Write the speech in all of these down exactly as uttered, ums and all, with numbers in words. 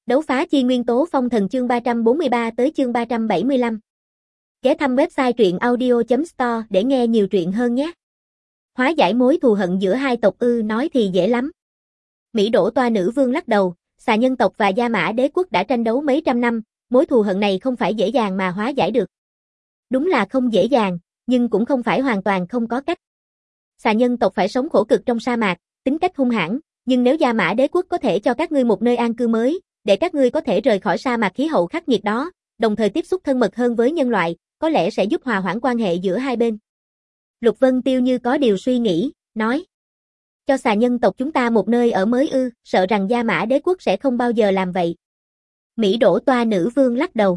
Đấu phá chi nguyên tố phong thần chương ba trăm bốn mươi ba tới chương ba trăm bảy mươi lăm. Ghé thăm website truyện audio chấm store để nghe nhiều truyện hơn nhé. Hóa giải mối thù hận giữa hai tộc ư, nói thì dễ lắm. Mỹ Đỗ Toa Nữ Vương lắc đầu, Xà Nhân tộc và Gia Mã Đế quốc đã tranh đấu mấy trăm năm, mối thù hận này không phải dễ dàng mà hóa giải được. Đúng là không dễ dàng, nhưng cũng không phải hoàn toàn không có cách. Xà Nhân tộc phải sống khổ cực trong sa mạc, tính cách hung hãn, nhưng nếu Gia Mã Đế quốc có thể cho các ngươi một nơi an cư mới, để các ngươi có thể rời khỏi sa mạc khí hậu khắc nghiệt đó, đồng thời tiếp xúc thân mật hơn với nhân loại, có lẽ sẽ giúp hòa hoãn quan hệ giữa hai bên. Lục Vân Tiêu như có điều suy nghĩ, nói. Cho Xà Nhân tộc chúng ta một nơi ở mới ư, sợ rằng Gia Mã Đế quốc sẽ không bao giờ làm vậy. Mỹ Đỗ Toa Nữ Vương lắc đầu.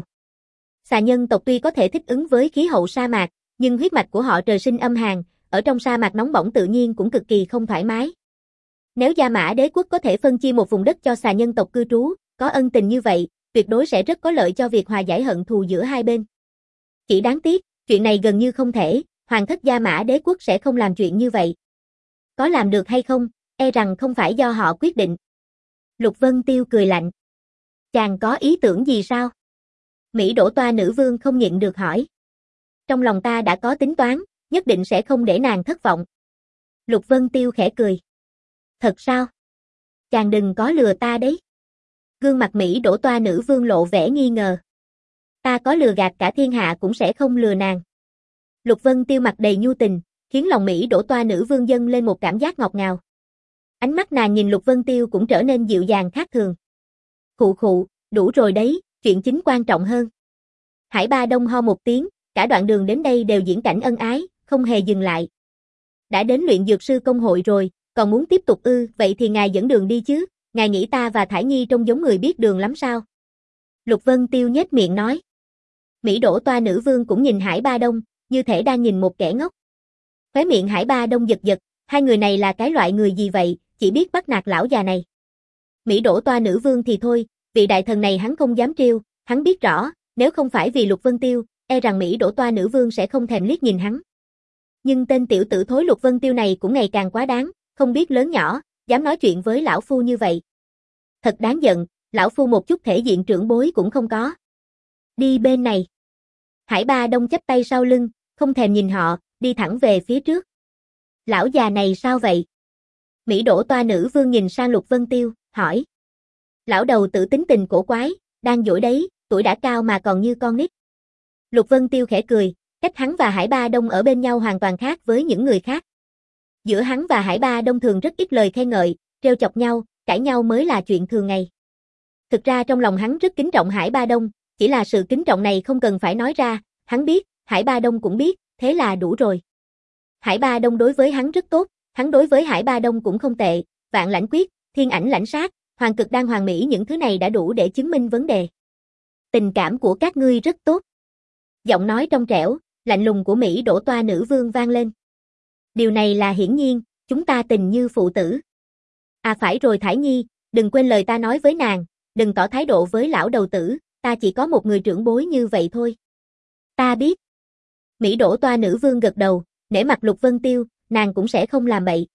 Xà Nhân tộc tuy có thể thích ứng với khí hậu sa mạc, nhưng huyết mạch của họ trời sinh âm hàn, ở trong sa mạc nóng bỏng tự nhiên cũng cực kỳ không thoải mái. Nếu Gia Mã Đế quốc có thể phân chia một vùng đất cho Xà Nhân tộc cư trú, có ân tình như vậy, tuyệt đối sẽ rất có lợi cho việc hòa giải hận thù giữa hai bên. Chỉ đáng tiếc, chuyện này gần như không thể, hoàng thất Gia Mã Đế quốc sẽ không làm chuyện như vậy. Có làm được hay không, e rằng không phải do họ quyết định. Lục Vân Tiêu cười lạnh. Chàng có ý tưởng gì sao? Mỹ Đỗ Toa Nữ Vương không nhịn được hỏi. Trong lòng ta đã có tính toán, nhất định sẽ không để nàng thất vọng. Lục Vân Tiêu khẽ cười. Thật sao? Chàng đừng có lừa ta đấy. Gương mặt Mỹ Đỗ Toa Nữ Vương lộ vẻ nghi ngờ. Ta có lừa gạt cả thiên hạ cũng sẽ không lừa nàng. Lục Vân Tiêu mặt đầy nhu tình, khiến lòng Mỹ Đỗ Toa Nữ Vương dâng lên một cảm giác ngọt ngào. Ánh mắt nàng nhìn Lục Vân Tiêu cũng trở nên dịu dàng khác thường. Khụ khụ, đủ rồi đấy, chuyện chính quan trọng hơn. Hải Ba Đông ho một tiếng, cả đoạn đường đến đây đều diễn cảnh ân ái, không hề dừng lại. Đã đến luyện dược sư công hội rồi, còn muốn tiếp tục ư, vậy thì ngài dẫn đường đi chứ, ngài nghĩ ta và Thải Nhi trông giống người biết đường lắm sao? Lục Vân Tiêu nhếch miệng nói. Mỹ Đỗ Toa Nữ Vương cũng nhìn Hải Ba Đông, như thể đang nhìn một kẻ ngốc. Khóe miệng Hải Ba Đông giật giật, hai người này là cái loại người gì vậy, chỉ biết bắt nạt lão già này. Mỹ Đỗ Toa Nữ Vương thì thôi, vị đại thần này hắn không dám trêu, hắn biết rõ, nếu không phải vì Lục Vân Tiêu, e rằng Mỹ Đỗ Toa Nữ Vương sẽ không thèm liếc nhìn hắn. Nhưng tên tiểu tử thối Lục Vân Tiêu này cũng ngày càng quá đáng, không biết lớn nhỏ, dám nói chuyện với lão phu như vậy. Thật đáng giận, lão phu một chút thể diện trưởng bối cũng không có. Đi bên này. Hải Ba Đông chắp tay sau lưng, không thèm nhìn họ, đi thẳng về phía trước. Lão già này sao vậy? Mỹ Đỗ Toa Nữ Vương nhìn sang Lục Vân Tiêu, hỏi. Lão đầu tử tính tình cổ quái, đang dỗi đấy, tuổi đã cao mà còn như con nít. Lục Vân Tiêu khẽ cười, cách hắn và Hải Ba Đông ở bên nhau hoàn toàn khác với những người khác. Giữa hắn và Hải Ba Đông thường rất ít lời khen ngợi, trêu chọc nhau, cãi nhau mới là chuyện thường ngày. Thực ra trong lòng hắn rất kính trọng Hải Ba Đông, chỉ là sự kính trọng này không cần phải nói ra, hắn biết, Hải Ba Đông cũng biết, thế là đủ rồi. Hải Ba Đông đối với hắn rất tốt, hắn đối với Hải Ba Đông cũng không tệ, Vạn Lãnh Quyết, Thiên Ảnh Lãnh Sát, Hoàng Cực Đan Hoàng Mỹ những thứ này đã đủ để chứng minh vấn đề. Tình cảm của các ngươi rất tốt. Giọng nói trong trẻo, lạnh lùng của Mỹ Đỗ Toa Nữ Vương vang lên. Điều này là hiển nhiên, chúng ta tình như phụ tử. À phải rồi Thải Nhi, đừng quên lời ta nói với nàng, đừng tỏ thái độ với lão đầu tử, ta chỉ có một người trưởng bối như vậy thôi. Ta biết. Mỹ Đỗ Toa Nữ Vương gật đầu, nể mặt Lục Vân Tiêu, nàng cũng sẽ không làm bậy.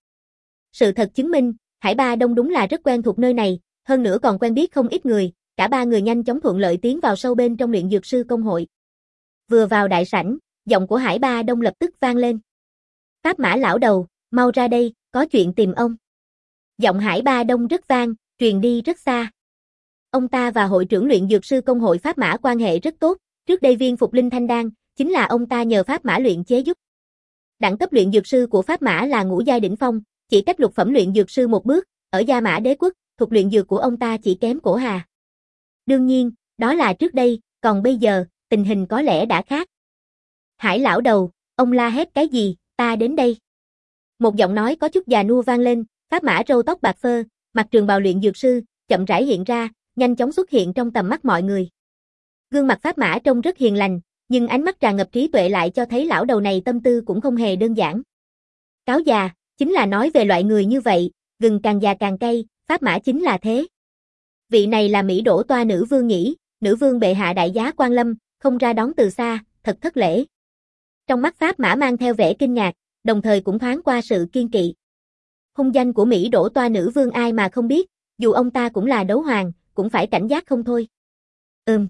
Sự thật chứng minh, Hải Ba Đông đúng là rất quen thuộc nơi này, hơn nữa còn quen biết không ít người, cả ba người nhanh chóng thuận lợi tiến vào sâu bên trong luyện dược sư công hội. Vừa vào đại sảnh, giọng của Hải Ba Đông lập tức vang lên. Pháp Mã lão đầu, mau ra đây, có chuyện tìm ông. Giọng Hải Ba Đông rất vang, truyền đi rất xa. Ông ta và hội trưởng luyện dược sư công hội Pháp Mã quan hệ rất tốt, trước đây viên phục linh thanh đan, chính là ông ta nhờ Pháp Mã luyện chế giúp. Đẳng cấp luyện dược sư của Pháp Mã là ngũ giai đỉnh phong, chỉ cách lục phẩm luyện dược sư một bước, ở Gia Mã Đế quốc, thuộc luyện dược của ông ta chỉ kém Cổ Hà. Đương nhiên, đó là trước đây, còn bây giờ, tình hình có lẽ đã khác. Hải lão đầu, ông la hét cái gì, ta đến đây. Một giọng nói có chút già nua vang lên, Pháp Mã râu tóc bạc phơ, mặc trường bào luyện dược sư, chậm rãi hiện ra, nhanh chóng xuất hiện trong tầm mắt mọi người. Gương mặt Pháp Mã trông rất hiền lành, nhưng ánh mắt tràn ngập trí tuệ lại cho thấy lão đầu này tâm tư cũng không hề đơn giản. Cáo già, chính là nói về loại người như vậy, gừng càng già càng cay, Pháp Mã chính là thế. Vị này là Mỹ Đỗ Toa Nữ Vương nhỉ, nữ vương bệ hạ đại giá quan lâm, không ra đón từ xa, thật thất lễ. Trong mắt Pháp Mã mang theo vẻ kinh ngạc, đồng thời cũng thoáng qua sự kiên kỵ. Hung danh của Mỹ Đỗ Toa Nữ Vương ai mà không biết, dù ông ta cũng là đấu hoàng, cũng phải cảnh giác không thôi. Ừm.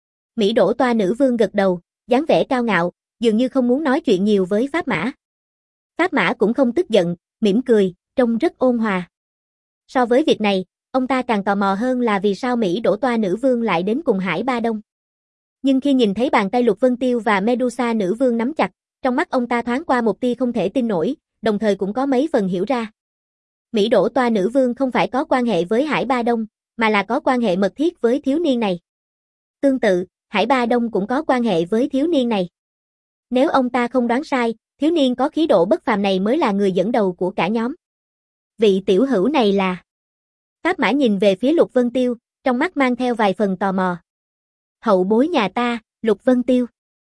Mỹ Đỗ Toa nữ vương gật đầu, dáng vẻ cao ngạo, dường như không muốn nói chuyện nhiều với Pháp Mã. Pháp Mã cũng không tức giận, mỉm cười, trông rất ôn hòa. So với việc này, ông ta càng tò mò hơn là vì sao Mỹ Đỗ Toa nữ vương lại đến cùng Hải Ba Đông. Nhưng khi nhìn thấy bàn tay Lục Vân Tiêu và Medusa nữ vương nắm chặt, trong mắt ông ta thoáng qua một tia không thể tin nổi, đồng thời cũng có mấy phần hiểu ra. Mỹ Đỗ Toa nữ vương không phải có quan hệ với Hải Ba Đông, mà là có quan hệ mật thiết với thiếu niên này. Tương tự, Hải Ba Đông cũng có quan hệ với thiếu niên này. Nếu ông ta không đoán sai, thiếu niên có khí độ bất phàm này mới là người dẫn đầu của cả nhóm. Vị tiểu hữu này là... Pháp Mã nhìn về phía Lục Vân Tiêu, trong mắt mang theo vài phần tò mò. Hậu bối nhà ta, Lục Vân Tiêu.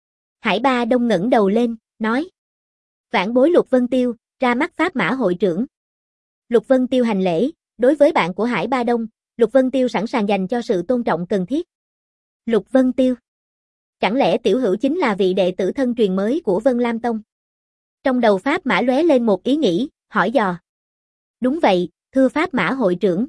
Hải Ba Đông ngẩng đầu lên, nói. Vãn bối Lục Vân Tiêu, ra mắt Pháp Mã hội trưởng. Lục Vân Tiêu hành lễ, đối với bạn của Hải Ba Đông, Lục Vân Tiêu sẵn sàng dành cho sự tôn trọng cần thiết. Lục Vân Tiêu. Chẳng lẽ tiểu hữu chính là vị đệ tử thân truyền mới của Vân Lam Tông? Trong đầu Pháp Mã lóe lên một ý nghĩ, hỏi dò. Đúng vậy, thưa Pháp Mã hội trưởng.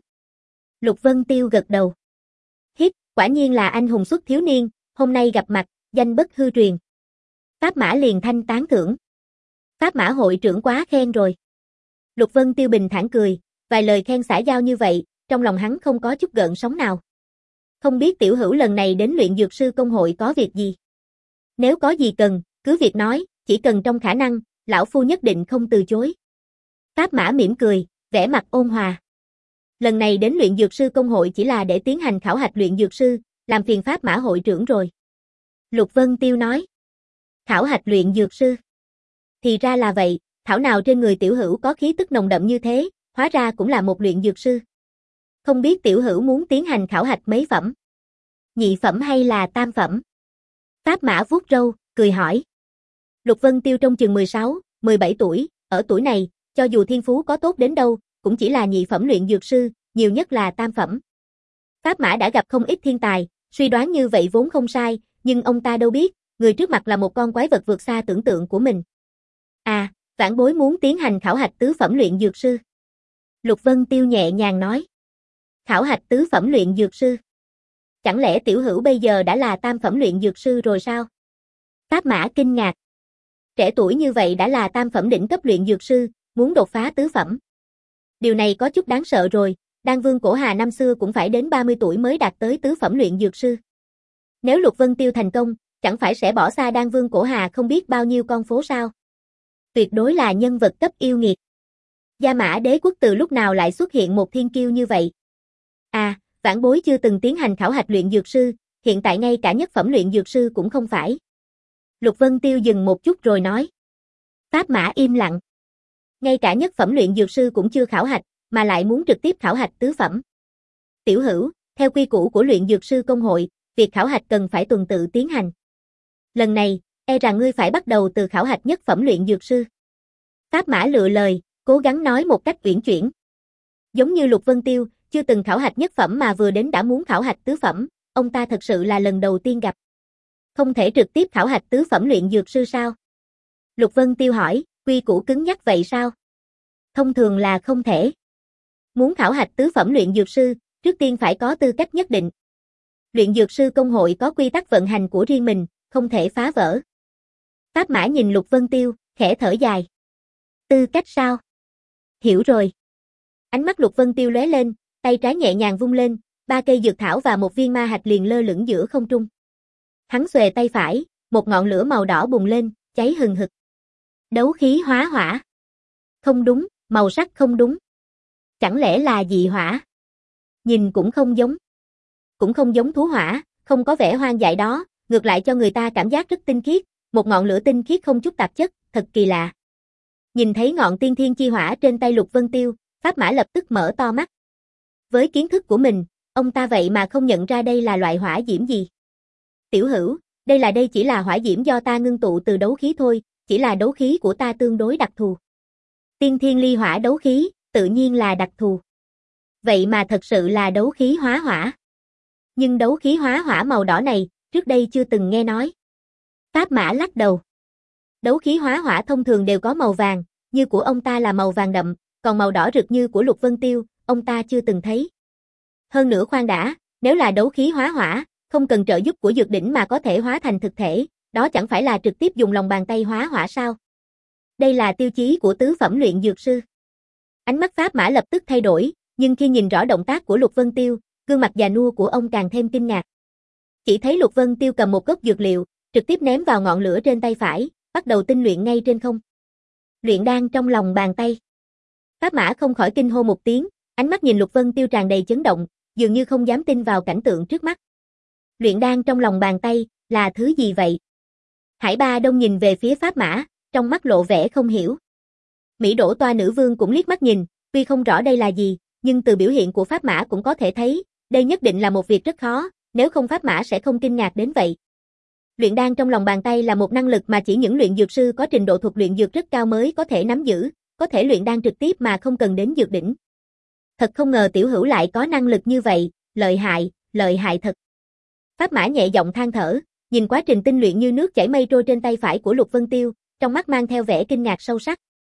Lục Vân Tiêu gật đầu. Hít, quả nhiên là anh hùng xuất thiếu niên, hôm nay gặp mặt, danh bất hư truyền. Pháp Mã liền thanh tán thưởng. Pháp Mã hội trưởng quá khen rồi. Lục Vân Tiêu bình thản cười, vài lời khen xả giao như vậy, trong lòng hắn không có chút gợn sóng nào. Không biết tiểu hữu lần này đến luyện dược sư công hội có việc gì? Nếu có gì cần, cứ việc nói, chỉ cần trong khả năng, lão phu nhất định không từ chối. Pháp Mã mỉm cười, vẻ mặt ôn hòa. Lần này đến luyện dược sư công hội chỉ là để tiến hành khảo hạch luyện dược sư, làm phiền Pháp Mã hội trưởng rồi. Lục Vân Tiêu nói. Khảo hạch luyện dược sư. Thì ra là vậy, thảo nào trên người tiểu hữu có khí tức nồng đậm như thế, hóa ra cũng là một luyện dược sư. Không biết tiểu hữu muốn tiến hành khảo hạch mấy phẩm? Nhị phẩm hay là tam phẩm? Pháp Mã vuốt râu, cười hỏi. Lục Vân Tiêu trong chừng mười sáu, mười bảy tuổi, ở tuổi này, cho dù thiên phú có tốt đến đâu, cũng chỉ là nhị phẩm luyện dược sư, nhiều nhất là tam phẩm. Pháp Mã đã gặp không ít thiên tài, suy đoán như vậy vốn không sai, nhưng ông ta đâu biết, người trước mặt là một con quái vật vượt xa tưởng tượng của mình. À, vãn bối muốn tiến hành khảo hạch tứ phẩm luyện dược sư. Lục Vân Tiêu nhẹ nhàng nói. Khảo hạch tứ phẩm luyện dược sư. Chẳng lẽ tiểu hữu bây giờ đã là tam phẩm luyện dược sư rồi sao? Pháp Mã kinh ngạc. Trẻ tuổi như vậy đã là tam phẩm đỉnh cấp luyện dược sư, muốn đột phá tứ phẩm. Điều này có chút đáng sợ rồi, Đan Vương Cổ Hà năm xưa cũng phải đến ba mươi tuổi mới đạt tới tứ phẩm luyện dược sư. Nếu Lục Vân Tiêu thành công, chẳng phải sẽ bỏ xa Đan Vương Cổ Hà không biết bao nhiêu con phố sao? Tuyệt đối là nhân vật cấp yêu nghiệt. Gia Mã Đế quốc từ lúc nào lại xuất hiện một thiên kiêu như vậy? À, vãn bối chưa từng tiến hành khảo hạch luyện dược sư, hiện tại ngay cả nhất phẩm luyện dược sư cũng không phải. Lục Vân Tiêu dừng một chút rồi nói. Pháp Mã im lặng. Ngay cả nhất phẩm luyện dược sư cũng chưa khảo hạch, mà lại muốn trực tiếp khảo hạch tứ phẩm. Tiểu hữu, theo quy củ của luyện dược sư công hội, việc khảo hạch cần phải tuần tự tiến hành. Lần này, e rằng ngươi phải bắt đầu từ khảo hạch nhất phẩm luyện dược sư. Pháp Mã lựa lời, cố gắng nói một cách uyển chuyển. Giống như Lục Vân Tiêu, chưa từng khảo hạch nhất phẩm mà vừa đến đã muốn khảo hạch tứ phẩm, ông ta thật sự là lần đầu tiên gặp. Không thể trực tiếp khảo hạch tứ phẩm luyện dược sư sao? Lục Vân Tiêu hỏi, quy củ cứng nhắc vậy sao? Thông thường là không thể. Muốn khảo hạch tứ phẩm luyện dược sư, trước tiên phải có tư cách nhất định. Luyện dược sư công hội có quy tắc vận hành của riêng mình, không thể phá vỡ. Pháp Mã nhìn Lục Vân Tiêu, khẽ thở dài. Tư cách sao? Hiểu rồi. Ánh mắt Lục Vân Tiêu lóe lên, tay trái nhẹ nhàng vung lên, ba cây dược thảo và một viên ma hạch liền lơ lửng giữa không trung. Hắn xuề tay phải, một ngọn lửa màu đỏ bùng lên, cháy hừng hực. Đấu khí hóa hỏa. Không đúng, màu sắc không đúng. Chẳng lẽ là dị hỏa? Nhìn cũng không giống. Cũng không giống thú hỏa, không có vẻ hoang dại đó, ngược lại cho người ta cảm giác rất tinh khiết, một ngọn lửa tinh khiết không chút tạp chất, thật kỳ lạ. Nhìn thấy ngọn tiên thiên chi hỏa trên tay Lục Vân Tiêu, Pháp Mã lập tức mở to mắt. Với kiến thức của mình, ông ta vậy mà không nhận ra đây là loại hỏa diễm gì. Tiểu hữu, đây là đây chỉ là hỏa diễm do ta ngưng tụ từ đấu khí thôi, chỉ là đấu khí của ta tương đối đặc thù. Tiên thiên ly hỏa đấu khí, tự nhiên là đặc thù. Vậy mà thật sự là đấu khí hóa hỏa. Nhưng đấu khí hóa hỏa màu đỏ này, trước đây chưa từng nghe nói. Pháp Mã lắc đầu. Đấu khí hóa hỏa thông thường đều có màu vàng, như của ông ta là màu vàng đậm, còn màu đỏ rực như của Lục Vân Tiêu, ông ta chưa từng thấy. Hơn nữa khoan đã, Nếu là đấu khí hóa hỏa, không cần trợ giúp của dược đỉnh mà có thể hóa thành thực thể, đó chẳng phải là trực tiếp dùng lòng bàn tay hóa hỏa sao? Đây là tiêu chí của tứ phẩm luyện dược sư. Ánh mắt Pháp Mã lập tức thay đổi, nhưng khi nhìn rõ động tác của Lục Vân Tiêu, gương mặt già nua của ông càng thêm kinh ngạc. Chỉ thấy Lục Vân Tiêu cầm một gốc dược liệu, trực tiếp ném vào ngọn lửa trên tay phải, bắt đầu tinh luyện ngay trên không. Luyện đan trong lòng bàn tay. Pháp Mã không khỏi kinh hô một tiếng, ánh mắt nhìn Lục Vân Tiêu tràn đầy chấn động, dường như không dám tin vào cảnh tượng trước mắt. Luyện đan trong lòng bàn tay, là thứ gì vậy? Hải Ba Đông nhìn về phía Pháp Mã, trong mắt lộ vẻ không hiểu. Mỹ Đỗ Toa nữ vương cũng liếc mắt nhìn, tuy không rõ đây là gì, nhưng từ biểu hiện của Pháp Mã cũng có thể thấy, đây nhất định là một việc rất khó, nếu không Pháp Mã sẽ không kinh ngạc đến vậy. Luyện đan trong lòng bàn tay là một năng lực mà chỉ những luyện dược sư có trình độ thuật luyện dược rất cao mới có thể nắm giữ, có thể luyện đan trực tiếp mà không cần đến dược đỉnh. Thật không ngờ tiểu hữu lại có năng lực như vậy, lợi hại, lợi hại thật. Pháp Mã nhẹ giọng than thở, nhìn quá trình tinh luyện như nước chảy mây trôi trên tay phải của Lục Vân Tiêu, trong mắt mang theo vẻ kinh ngạc sâu sắc.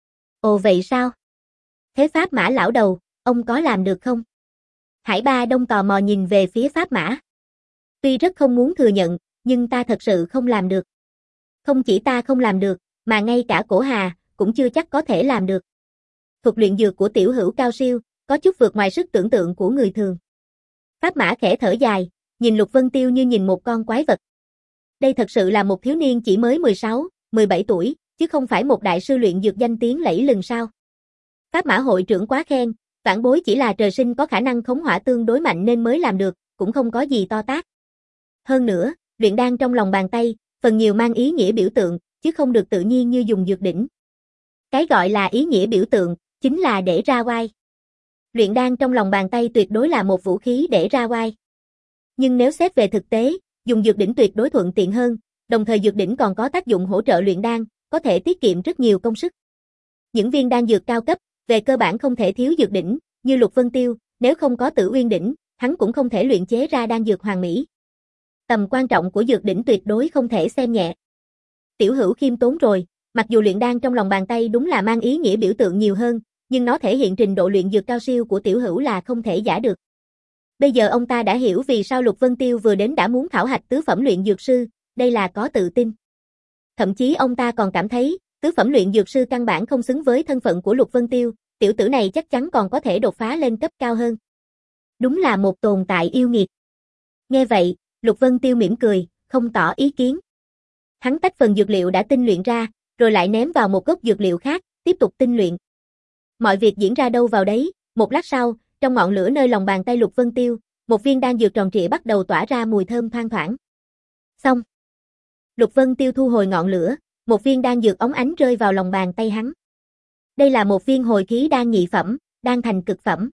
Ồ vậy sao? Thế Pháp Mã lão đầu, ông có làm được không? Hải Ba Đông tò mò nhìn về phía Pháp Mã. Tuy rất không muốn thừa nhận, nhưng ta thật sự không làm được. Không chỉ ta không làm được, mà ngay cả Cổ Hà, cũng chưa chắc có thể làm được. Thuật luyện dược của tiểu hữu cao siêu, có chút vượt ngoài sức tưởng tượng của người thường. Pháp Mã khẽ thở dài, nhìn Lục Vân Tiêu như nhìn một con quái vật. Đây thật sự là một thiếu niên chỉ mới mười sáu, mười bảy tuổi, chứ không phải một đại sư luyện dược danh tiếng lẫy lừng sao. Pháp Mã hội trưởng quá khen, vãn bối chỉ là trời sinh có khả năng khống hỏa tương đối mạnh nên mới làm được, cũng không có gì to tát. Hơn nữa, luyện đan trong lòng bàn tay, phần nhiều mang ý nghĩa biểu tượng, chứ không được tự nhiên như dùng dược đỉnh. Cái gọi là ý nghĩa biểu tượng, chính là để ra oai. Luyện đan trong lòng bàn tay tuyệt đối là một vũ khí để ra oai. Nhưng nếu xét về thực tế, dùng dược đỉnh tuyệt đối thuận tiện hơn, đồng thời dược đỉnh còn có tác dụng hỗ trợ luyện đan, có thể tiết kiệm rất nhiều công sức. Những viên đan dược cao cấp, về cơ bản không thể thiếu dược đỉnh, như Lục Vân Tiêu, nếu không có Tử Uyên đỉnh, hắn cũng không thể luyện chế ra đan dược hoàn mỹ. Tầm quan trọng của dược đỉnh tuyệt đối không thể xem nhẹ. Tiểu hữu khiêm tốn rồi, mặc dù luyện đan trong lòng bàn tay đúng là mang ý nghĩa biểu tượng nhiều hơn, nhưng nó thể hiện trình độ luyện dược cao siêu của tiểu hữu là không thể giả được. Bây giờ ông ta đã hiểu vì sao Lục Vân Tiêu vừa đến đã muốn khảo hạch tứ phẩm luyện dược sư, đây là có tự tin. Thậm chí ông ta còn cảm thấy, tứ phẩm luyện dược sư căn bản không xứng với thân phận của Lục Vân Tiêu, tiểu tử này chắc chắn còn có thể đột phá lên cấp cao hơn. Đúng là một tồn tại yêu nghiệt. Nghe vậy, Lục Vân Tiêu mỉm cười, không tỏ ý kiến. Hắn tách phần dược liệu đã tinh luyện ra, rồi lại ném vào một gốc dược liệu khác, tiếp tục tinh luyện. Mọi việc diễn ra đâu vào đấy, một lát sau, trong ngọn lửa nơi lòng bàn tay Lục Vân Tiêu, một viên đan dược tròn trịa bắt đầu tỏa ra mùi thơm thoang thoảng. Xong. Lục Vân Tiêu thu hồi ngọn lửa, một viên đan dược óng ánh rơi vào lòng bàn tay hắn. Đây là một viên hồi khí đan nhị phẩm, đan thành cực phẩm.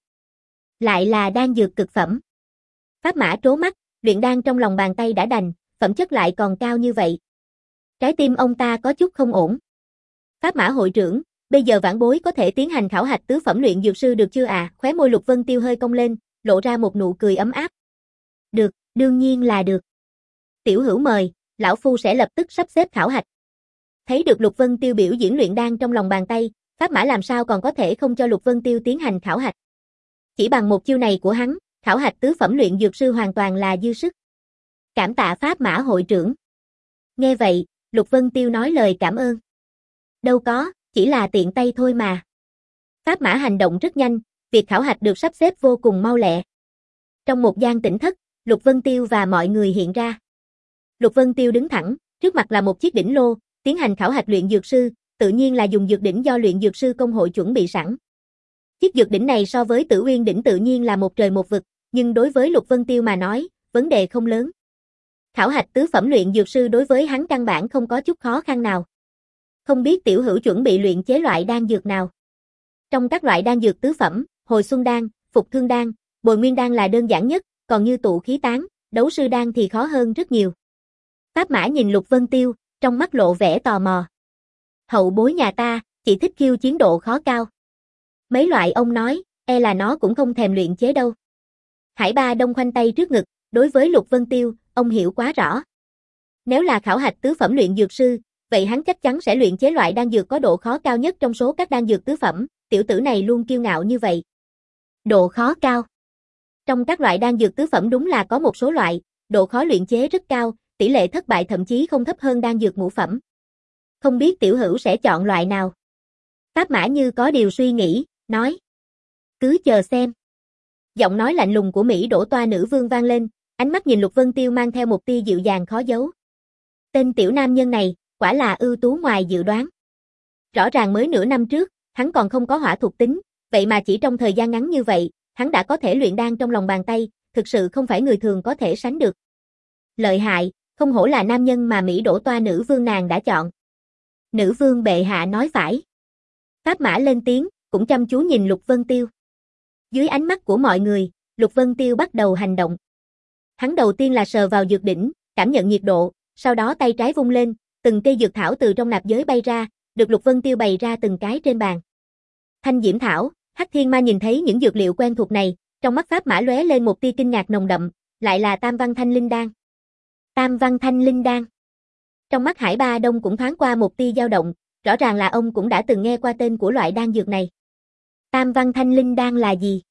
Lại là đan dược cực phẩm. Pháp Mã trố mắt, luyện đan trong lòng bàn tay đã đành, phẩm chất lại còn cao như vậy. Trái tim ông ta có chút không ổn. Pháp Mã hội trưởng, bây giờ vãn bối có thể tiến hành khảo hạch tứ phẩm luyện dược sư được chưa à? Khóe môi Lục Vân Tiêu hơi cong lên, lộ ra một nụ cười ấm áp. Được, đương nhiên là được. Tiểu hữu mời, lão phu sẽ lập tức sắp xếp khảo hạch. Thấy được Lục Vân Tiêu biểu diễn luyện đan trong lòng bàn tay, Pháp Mã làm sao còn có thể không cho Lục Vân Tiêu tiến hành khảo hạch. Chỉ bằng một chiêu này của hắn, khảo hạch tứ phẩm luyện dược sư hoàn toàn là dư sức. Cảm tạ Pháp Mã hội trưởng. Nghe vậy, Lục Vân Tiêu nói lời cảm ơn. Đâu có, chỉ là tiện tay thôi mà. Pháp Mã hành động rất nhanh, việc khảo hạch được sắp xếp vô cùng mau lẹ. Trong một gian tĩnh thất, Lục Vân Tiêu và mọi người hiện ra. Lục Vân Tiêu đứng thẳng, trước mặt là một chiếc đỉnh lô, tiến hành khảo hạch luyện dược sư, tự nhiên là dùng dược đỉnh do luyện dược sư công hội chuẩn bị sẵn. Chiếc dược đỉnh này so với Tử Uyên đỉnh tự nhiên là một trời một vực, nhưng đối với Lục Vân Tiêu mà nói, vấn đề không lớn. Khảo hạch tứ phẩm luyện dược sư đối với hắn căn bản không có chút khó khăn nào. Không biết tiểu hữu chuẩn bị luyện chế loại đan dược nào? Trong các loại đan dược tứ phẩm, hồi xuân đan, phục thương đan, bồi nguyên đan là đơn giản nhất, còn như tụ khí tán, đấu sư đan thì khó hơn rất nhiều. Pháp Mã nhìn Lục Vân Tiêu, trong mắt lộ vẻ tò mò. Hậu bối nhà ta, chỉ thích khiêu chiến độ khó cao. Mấy loại ông nói, e là nó cũng không thèm luyện chế đâu. Hải Ba Đông khoanh tay trước ngực, đối với Lục Vân Tiêu, ông hiểu quá rõ. Nếu là khảo hạch tứ phẩm luyện dược sư, vậy hắn chắc chắn sẽ luyện chế loại đan dược có độ khó cao nhất trong số các đan dược tứ phẩm, tiểu tử này luôn kiêu ngạo như vậy. Độ khó cao. Trong các loại đan dược tứ phẩm đúng là có một số loại, độ khó luyện chế rất cao, tỷ lệ thất bại thậm chí không thấp hơn đan dược ngũ phẩm. Không biết tiểu hữu sẽ chọn loại nào? Pháp Mã như có điều suy nghĩ, nói. Cứ chờ xem. Giọng nói lạnh lùng của Mỹ Đỗ Toa nữ vương vang lên, ánh mắt nhìn Lục Vân Tiêu mang theo một tia dịu dàng khó giấu. Tên tiểu nam nhân này, quả là ưu tú ngoài dự đoán. Rõ ràng mới nửa năm trước, hắn còn không có hỏa thuộc tính, vậy mà chỉ trong thời gian ngắn như vậy, hắn đã có thể luyện đan trong lòng bàn tay, thực sự không phải người thường có thể sánh được. Lợi hại, không hổ là nam nhân mà Mỹ Đỗ Toa nữ vương nàng đã chọn. Nữ vương bệ hạ nói phải. Pháp Mã lên tiếng, cũng chăm chú nhìn Lục Vân Tiêu. Dưới ánh mắt của mọi người, Lục Vân Tiêu bắt đầu hành động. Hắn đầu tiên là sờ vào dược đỉnh, cảm nhận nhiệt độ, sau đó tay trái vung lên, từng cây dược thảo từ trong nạp giới bay ra, được Lục Vân Tiêu bày ra từng cái trên bàn. Thanh diễm thảo, Hắc Thiên Ma nhìn thấy những dược liệu quen thuộc này, trong mắt Pháp Mã lóe lên một tia kinh ngạc nồng đậm, lại là Tam Văn Thanh Linh Đan. Tam Văn Thanh Linh Đan. Trong mắt Hải Ba Đông cũng thoáng qua một tia dao động, rõ ràng là ông cũng đã từng nghe qua tên của loại đan dược này. Tam Văn Thanh Linh Đan là gì?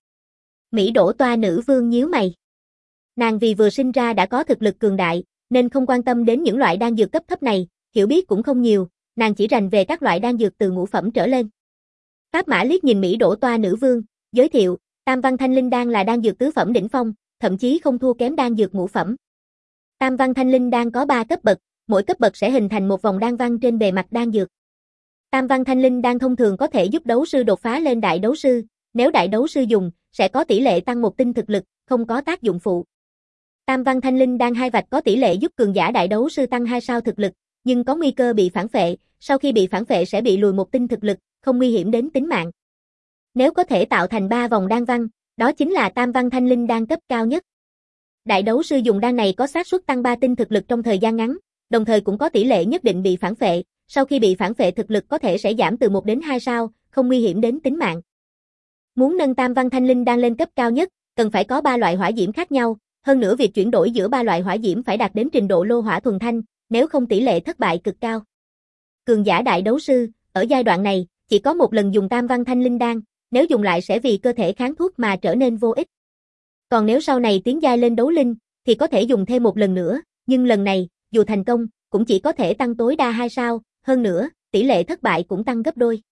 Mỹ Đỗ Toa nữ vương nhíu mày. Nàng vì vừa sinh ra đã có thực lực cường đại, nên không quan tâm đến những loại đan dược cấp thấp này, hiểu biết cũng không nhiều, nàng chỉ rành về các loại đan dược từ ngũ phẩm trở lên. Pháp Mã liếc nhìn Mỹ Đỗ Toa nữ vương, giới thiệu, Tam Văn Thanh Linh Đan là đan dược tứ phẩm đỉnh phong, thậm chí không thua kém đan dược ngũ phẩm. Tam Văn Thanh Linh Đan có ba cấp bậc, mỗi cấp bậc sẽ hình thành một vòng đan văn trên bề mặt đan dược. Tam Văn Thanh Linh Đan thông thường có thể giúp đấu sư đột phá lên đại đấu sư, nếu đại đấu sư dùng, sẽ có tỷ lệ tăng một tinh thực lực, không có tác dụng phụ. Tam Văn Thanh Linh Đan hai vạch có tỷ lệ giúp cường giả đại đấu sư tăng hai sao thực lực, nhưng có nguy cơ bị phản phệ, sau khi bị phản phệ sẽ bị lùi một tinh thực lực, không nguy hiểm đến tính mạng. Nếu có thể tạo thành ba vòng đan văn, đó chính là Tam Văn Thanh Linh Đan cấp cao nhất. Đại đấu sư dùng đan này có xác suất tăng ba tinh thực lực trong thời gian ngắn, đồng thời cũng có tỷ lệ nhất định bị phản phệ, sau khi bị phản phệ thực lực có thể sẽ giảm từ một đến hai sao, không nguy hiểm đến tính mạng. Muốn nâng Tam Văn Thanh Linh Đan lên cấp cao nhất, cần phải có ba loại hỏa diễm khác nhau, hơn nữa việc chuyển đổi giữa ba loại hỏa diễm phải đạt đến trình độ lô hỏa thuần thanh, nếu không tỷ lệ thất bại cực cao. Cường giả đại đấu sư, ở giai đoạn này, chỉ có một lần dùng Tam Văn Thanh Linh Đan, nếu dùng lại sẽ vì cơ thể kháng thuốc mà trở nên vô ích. Còn nếu sau này tiến giai lên đấu linh, thì có thể dùng thêm một lần nữa, nhưng lần này, dù thành công, cũng chỉ có thể tăng tối đa hai sao, hơn nữa, tỷ lệ thất bại cũng tăng gấp đôi.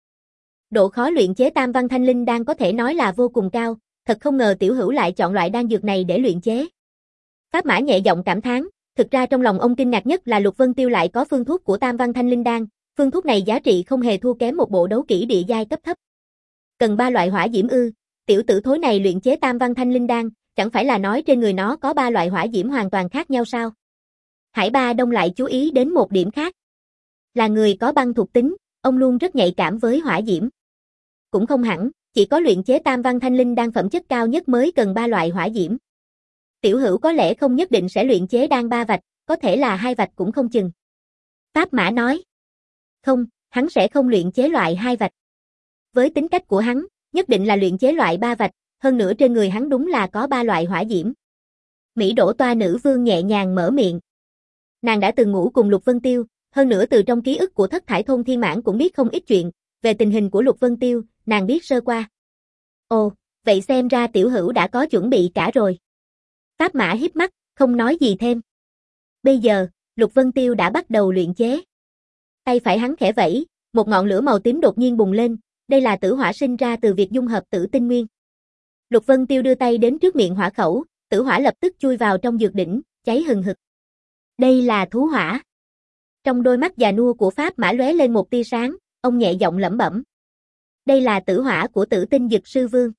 Độ khó luyện chế Tam Văn Thanh Linh Đan có thể nói là vô cùng cao, thật không ngờ tiểu hữu lại chọn loại đan dược này để luyện chế. Pháp Mã nhẹ giọng cảm thán, thực ra trong lòng ông kinh ngạc nhất là Lục Vân Tiêu lại có phương thuốc của Tam Văn Thanh Linh Đan, phương thuốc này giá trị không hề thua kém một bộ đấu kỹ địa giai cấp thấp. Cần ba loại hỏa diễm ư? Tiểu tử thối này luyện chế Tam Văn Thanh Linh Đan, chẳng phải là nói trên người nó có ba loại hỏa diễm hoàn toàn khác nhau sao? Hải Ba Đông lại chú ý đến một điểm khác. Là người có băng thuộc tính, ông luôn rất nhạy cảm với hỏa diễm. Cũng không hẳn, chỉ có luyện chế Tam Văn Thanh Linh Đan phẩm chất cao nhất mới cần ba loại hỏa diễm. Tiểu hữu có lẽ không nhất định sẽ luyện chế đan ba vạch, có thể là hai vạch cũng không chừng. Pháp Mã nói. Không, hắn sẽ không luyện chế loại hai vạch. Với tính cách của hắn, nhất định là luyện chế loại ba vạch, hơn nữa trên người hắn đúng là có ba loại hỏa diễm. Mỹ Đỗ Toa nữ vương nhẹ nhàng mở miệng. Nàng đã từng ngủ cùng Lục Vân Tiêu, hơn nữa từ trong ký ức của Thất Thải Thôn Thiên Mãn cũng biết không ít chuyện, về tình hình của Lục Vân Tiêu, nàng biết sơ qua. Ồ, vậy xem ra tiểu hữu đã có chuẩn bị cả rồi. Pháp Mã híp mắt, không nói gì thêm. Bây giờ, Lục Vân Tiêu đã bắt đầu luyện chế. Tay phải hắn khẽ vẫy, một ngọn lửa màu tím đột nhiên bùng lên, đây là tử hỏa sinh ra từ việc dung hợp tử tinh nguyên. Lục Vân Tiêu đưa tay đến trước miệng hỏa khẩu, tử hỏa lập tức chui vào trong dược đỉnh, cháy hừng hực. Đây là thú hỏa. Trong đôi mắt già nua của Pháp Mã lóe lên một tia sáng, ông nhẹ giọng lẩm bẩm. Đây là tử hỏa của Tử Tinh Dực Sư Vương.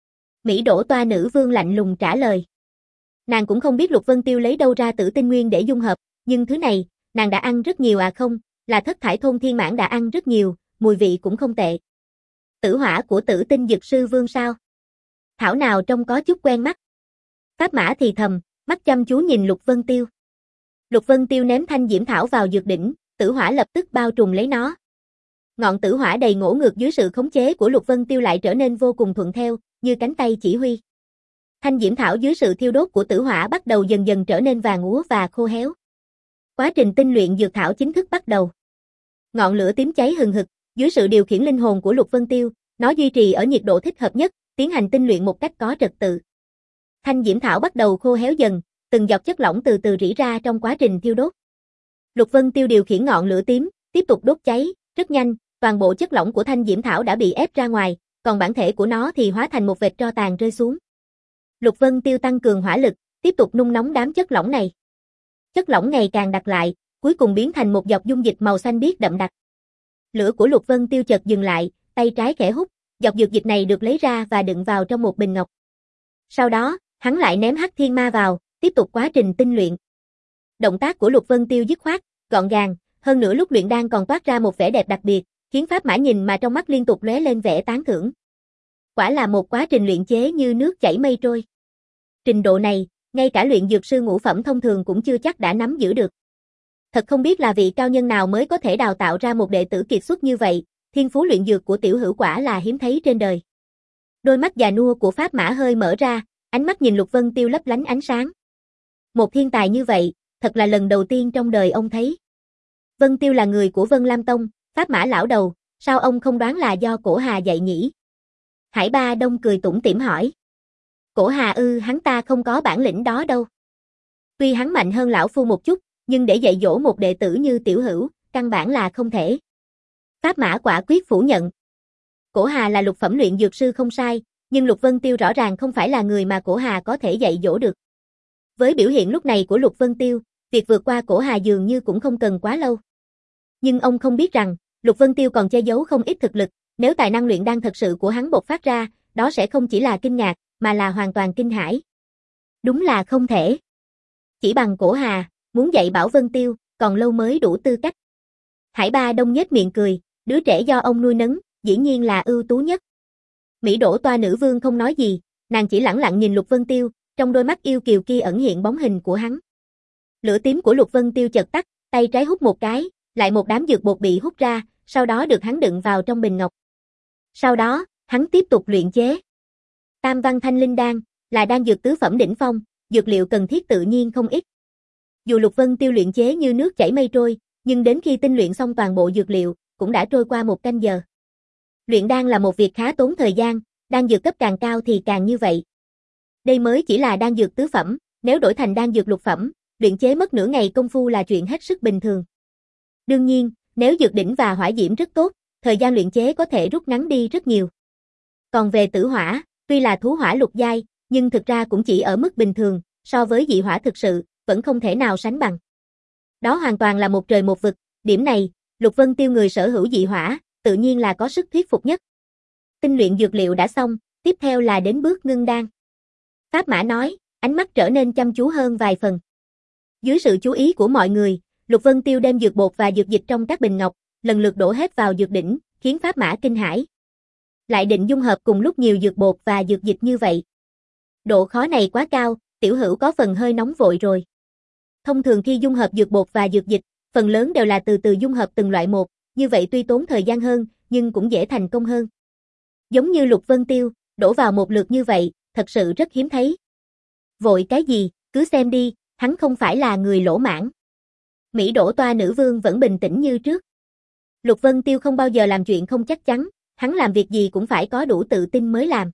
Mỹ Đỗ Toa nữ vương lạnh lùng trả lời. Nàng cũng không biết Lục Vân Tiêu lấy đâu ra tử tinh nguyên để dung hợp, nhưng thứ này, nàng đã ăn rất nhiều à không, là Thất Thải Thôn Thiên Mãn đã ăn rất nhiều, mùi vị cũng không tệ. Tử hỏa của Tử Tinh Dực Sư Vương sao? Thảo nào trông có chút quen mắt. Pháp Mã thì thầm, mắt chăm chú nhìn Lục Vân Tiêu. Lục Vân Tiêu ném thanh diễm thảo vào dược đỉnh, tử hỏa lập tức bao trùm lấy nó. Ngọn tử hỏa đầy ngỗ ngược dưới sự khống chế của Lục Vân Tiêu lại trở nên vô cùng thuận theo, như cánh tay chỉ huy. Thanh diễm thảo dưới sự thiêu đốt của tử hỏa bắt đầu dần dần trở nên vàng úa và khô héo. Quá trình tinh luyện dược thảo chính thức bắt đầu. Ngọn lửa tím cháy hừng hực, dưới sự điều khiển linh hồn của Lục Vân Tiêu, nó duy trì ở nhiệt độ thích hợp nhất, tiến hành tinh luyện một cách có trật tự. Thanh diễm thảo bắt đầu khô héo dần, từng giọt chất lỏng từ từ rỉ ra trong quá trình thiêu đốt. Lục Vân Tiêu điều khiển ngọn lửa tím, tiếp tục đốt cháy, rất nhanh, toàn bộ chất lỏng của thanh diễm thảo đã bị ép ra ngoài, còn bản thể của nó thì hóa thành một vệt tro tàn rơi xuống. Lục Vân Tiêu tăng cường hỏa lực, tiếp tục nung nóng đám chất lỏng này. Chất lỏng ngày càng đặc lại, cuối cùng biến thành một giọt dung dịch màu xanh biếc đậm đặc. Lửa của Lục Vân Tiêu chợt dừng lại, tay trái khẽ hút, giọt dược dịch này được lấy ra và đựng vào trong một bình ngọc. Sau đó, hắn lại ném Hắc Thiên Ma vào, tiếp tục quá trình tinh luyện. Động tác của Lục Vân Tiêu dứt khoát, gọn gàng, hơn nữa lúc luyện đan còn toát ra một vẻ đẹp đặc biệt, khiến Pháp Mã nhìn mà trong mắt liên tục lóe lên vẻ tán thưởng. Quả là một quá trình luyện chế như nước chảy mây trôi. Trình độ này, ngay cả luyện dược sư ngũ phẩm thông thường cũng chưa chắc đã nắm giữ được. Thật không biết là vị cao nhân nào mới có thể đào tạo ra một đệ tử kiệt xuất như vậy, thiên phú luyện dược của Tiểu Hữu quả là hiếm thấy trên đời. Đôi mắt già nua của Pháp Mã hơi mở ra, ánh mắt nhìn Lục Vân Tiêu lấp lánh ánh sáng. Một thiên tài như vậy, thật là lần đầu tiên trong đời ông thấy. Vân Tiêu là người của Vân Lam Tông, Pháp Mã lão đầu, sao ông không đoán là do Cổ Hà dạy nhỉ? Hải Ba Đông cười tủm tỉm hỏi. Cổ Hà ư, hắn ta không có bản lĩnh đó đâu. Tuy hắn mạnh hơn lão phu một chút, nhưng để dạy dỗ một đệ tử như Tiểu Hữu, căn bản là không thể. Pháp Mã quả quyết phủ nhận. Cổ Hà là lục phẩm luyện dược sư không sai, nhưng Lục Vân Tiêu rõ ràng không phải là người mà Cổ Hà có thể dạy dỗ được. Với biểu hiện lúc này của Lục Vân Tiêu, việc vượt qua Cổ Hà dường như cũng không cần quá lâu. Nhưng ông không biết rằng, Lục Vân Tiêu còn che giấu không ít thực lực, nếu tài năng luyện đan thật sự của hắn bộc phát ra, đó sẽ không chỉ là kinh ngạc, mà là hoàn toàn kinh hãi. Đúng là không thể. Chỉ bằng Cổ Hà, muốn dạy bảo Vân Tiêu, còn lâu mới đủ tư cách. Hải Ba Đông nhếch miệng cười, đứa trẻ do ông nuôi nấng, dĩ nhiên là ưu tú nhất. Mỹ Đỗ Toa nữ vương không nói gì, nàng chỉ lẳng lặng nhìn Lục Vân Tiêu, trong đôi mắt yêu kiều kia ẩn hiện bóng hình của hắn. Lửa tím của Lục Vân Tiêu chợt tắt, tay trái hút một cái, lại một đám dược bột bị hút ra, sau đó được hắn đựng vào trong bình ngọc. Sau đó, hắn tiếp tục luyện chế. Tam Văn Thanh Linh Đan là đan dược tứ phẩm đỉnh phong, dược liệu cần thiết tự nhiên không ít. Dù Lục Vân Tiêu luyện chế như nước chảy mây trôi, nhưng đến khi tinh luyện xong toàn bộ dược liệu, cũng đã trôi qua một canh giờ. Luyện đan là một việc khá tốn thời gian, đan dược cấp càng cao thì càng như vậy. Đây mới chỉ là đan dược tứ phẩm, nếu đổi thành đan dược lục phẩm, luyện chế mất nửa ngày công phu là chuyện hết sức bình thường. Đương nhiên, nếu dược đỉnh và hỏa diễm rất tốt, thời gian luyện chế có thể rút ngắn đi rất nhiều. Còn về tử hỏa, tuy là thú hỏa lục giai, nhưng thực ra cũng chỉ ở mức bình thường, so với dị hỏa thực sự, vẫn không thể nào sánh bằng. Đó hoàn toàn là một trời một vực, điểm này, Lục Vân Tiêu người sở hữu dị hỏa, tự nhiên là có sức thuyết phục nhất. Tinh luyện dược liệu đã xong, tiếp theo là đến bước ngưng đan. Pháp Mã nói, ánh mắt trở nên chăm chú hơn vài phần. Dưới sự chú ý của mọi người, Lục Vân Tiêu đem dược bột và dược dịch trong các bình ngọc, lần lượt đổ hết vào dược đỉnh, khiến Pháp Mã kinh hãi. Lại định dung hợp cùng lúc nhiều dược bột và dược dịch như vậy. Độ khó này quá cao, Tiểu Hữu có phần hơi nóng vội rồi. Thông thường khi dung hợp dược bột và dược dịch, phần lớn đều là từ từ dung hợp từng loại một, như vậy tuy tốn thời gian hơn, nhưng cũng dễ thành công hơn. Giống như Lục Vân Tiêu, đổ vào một lượt như vậy, thật sự rất hiếm thấy. Vội cái gì, cứ xem đi, hắn không phải là người lỗ mãng. Mỹ Đỗ Toa nữ vương vẫn bình tĩnh như trước. Lục Vân Tiêu không bao giờ làm chuyện không chắc chắn, hắn làm việc gì cũng phải có đủ tự tin mới làm.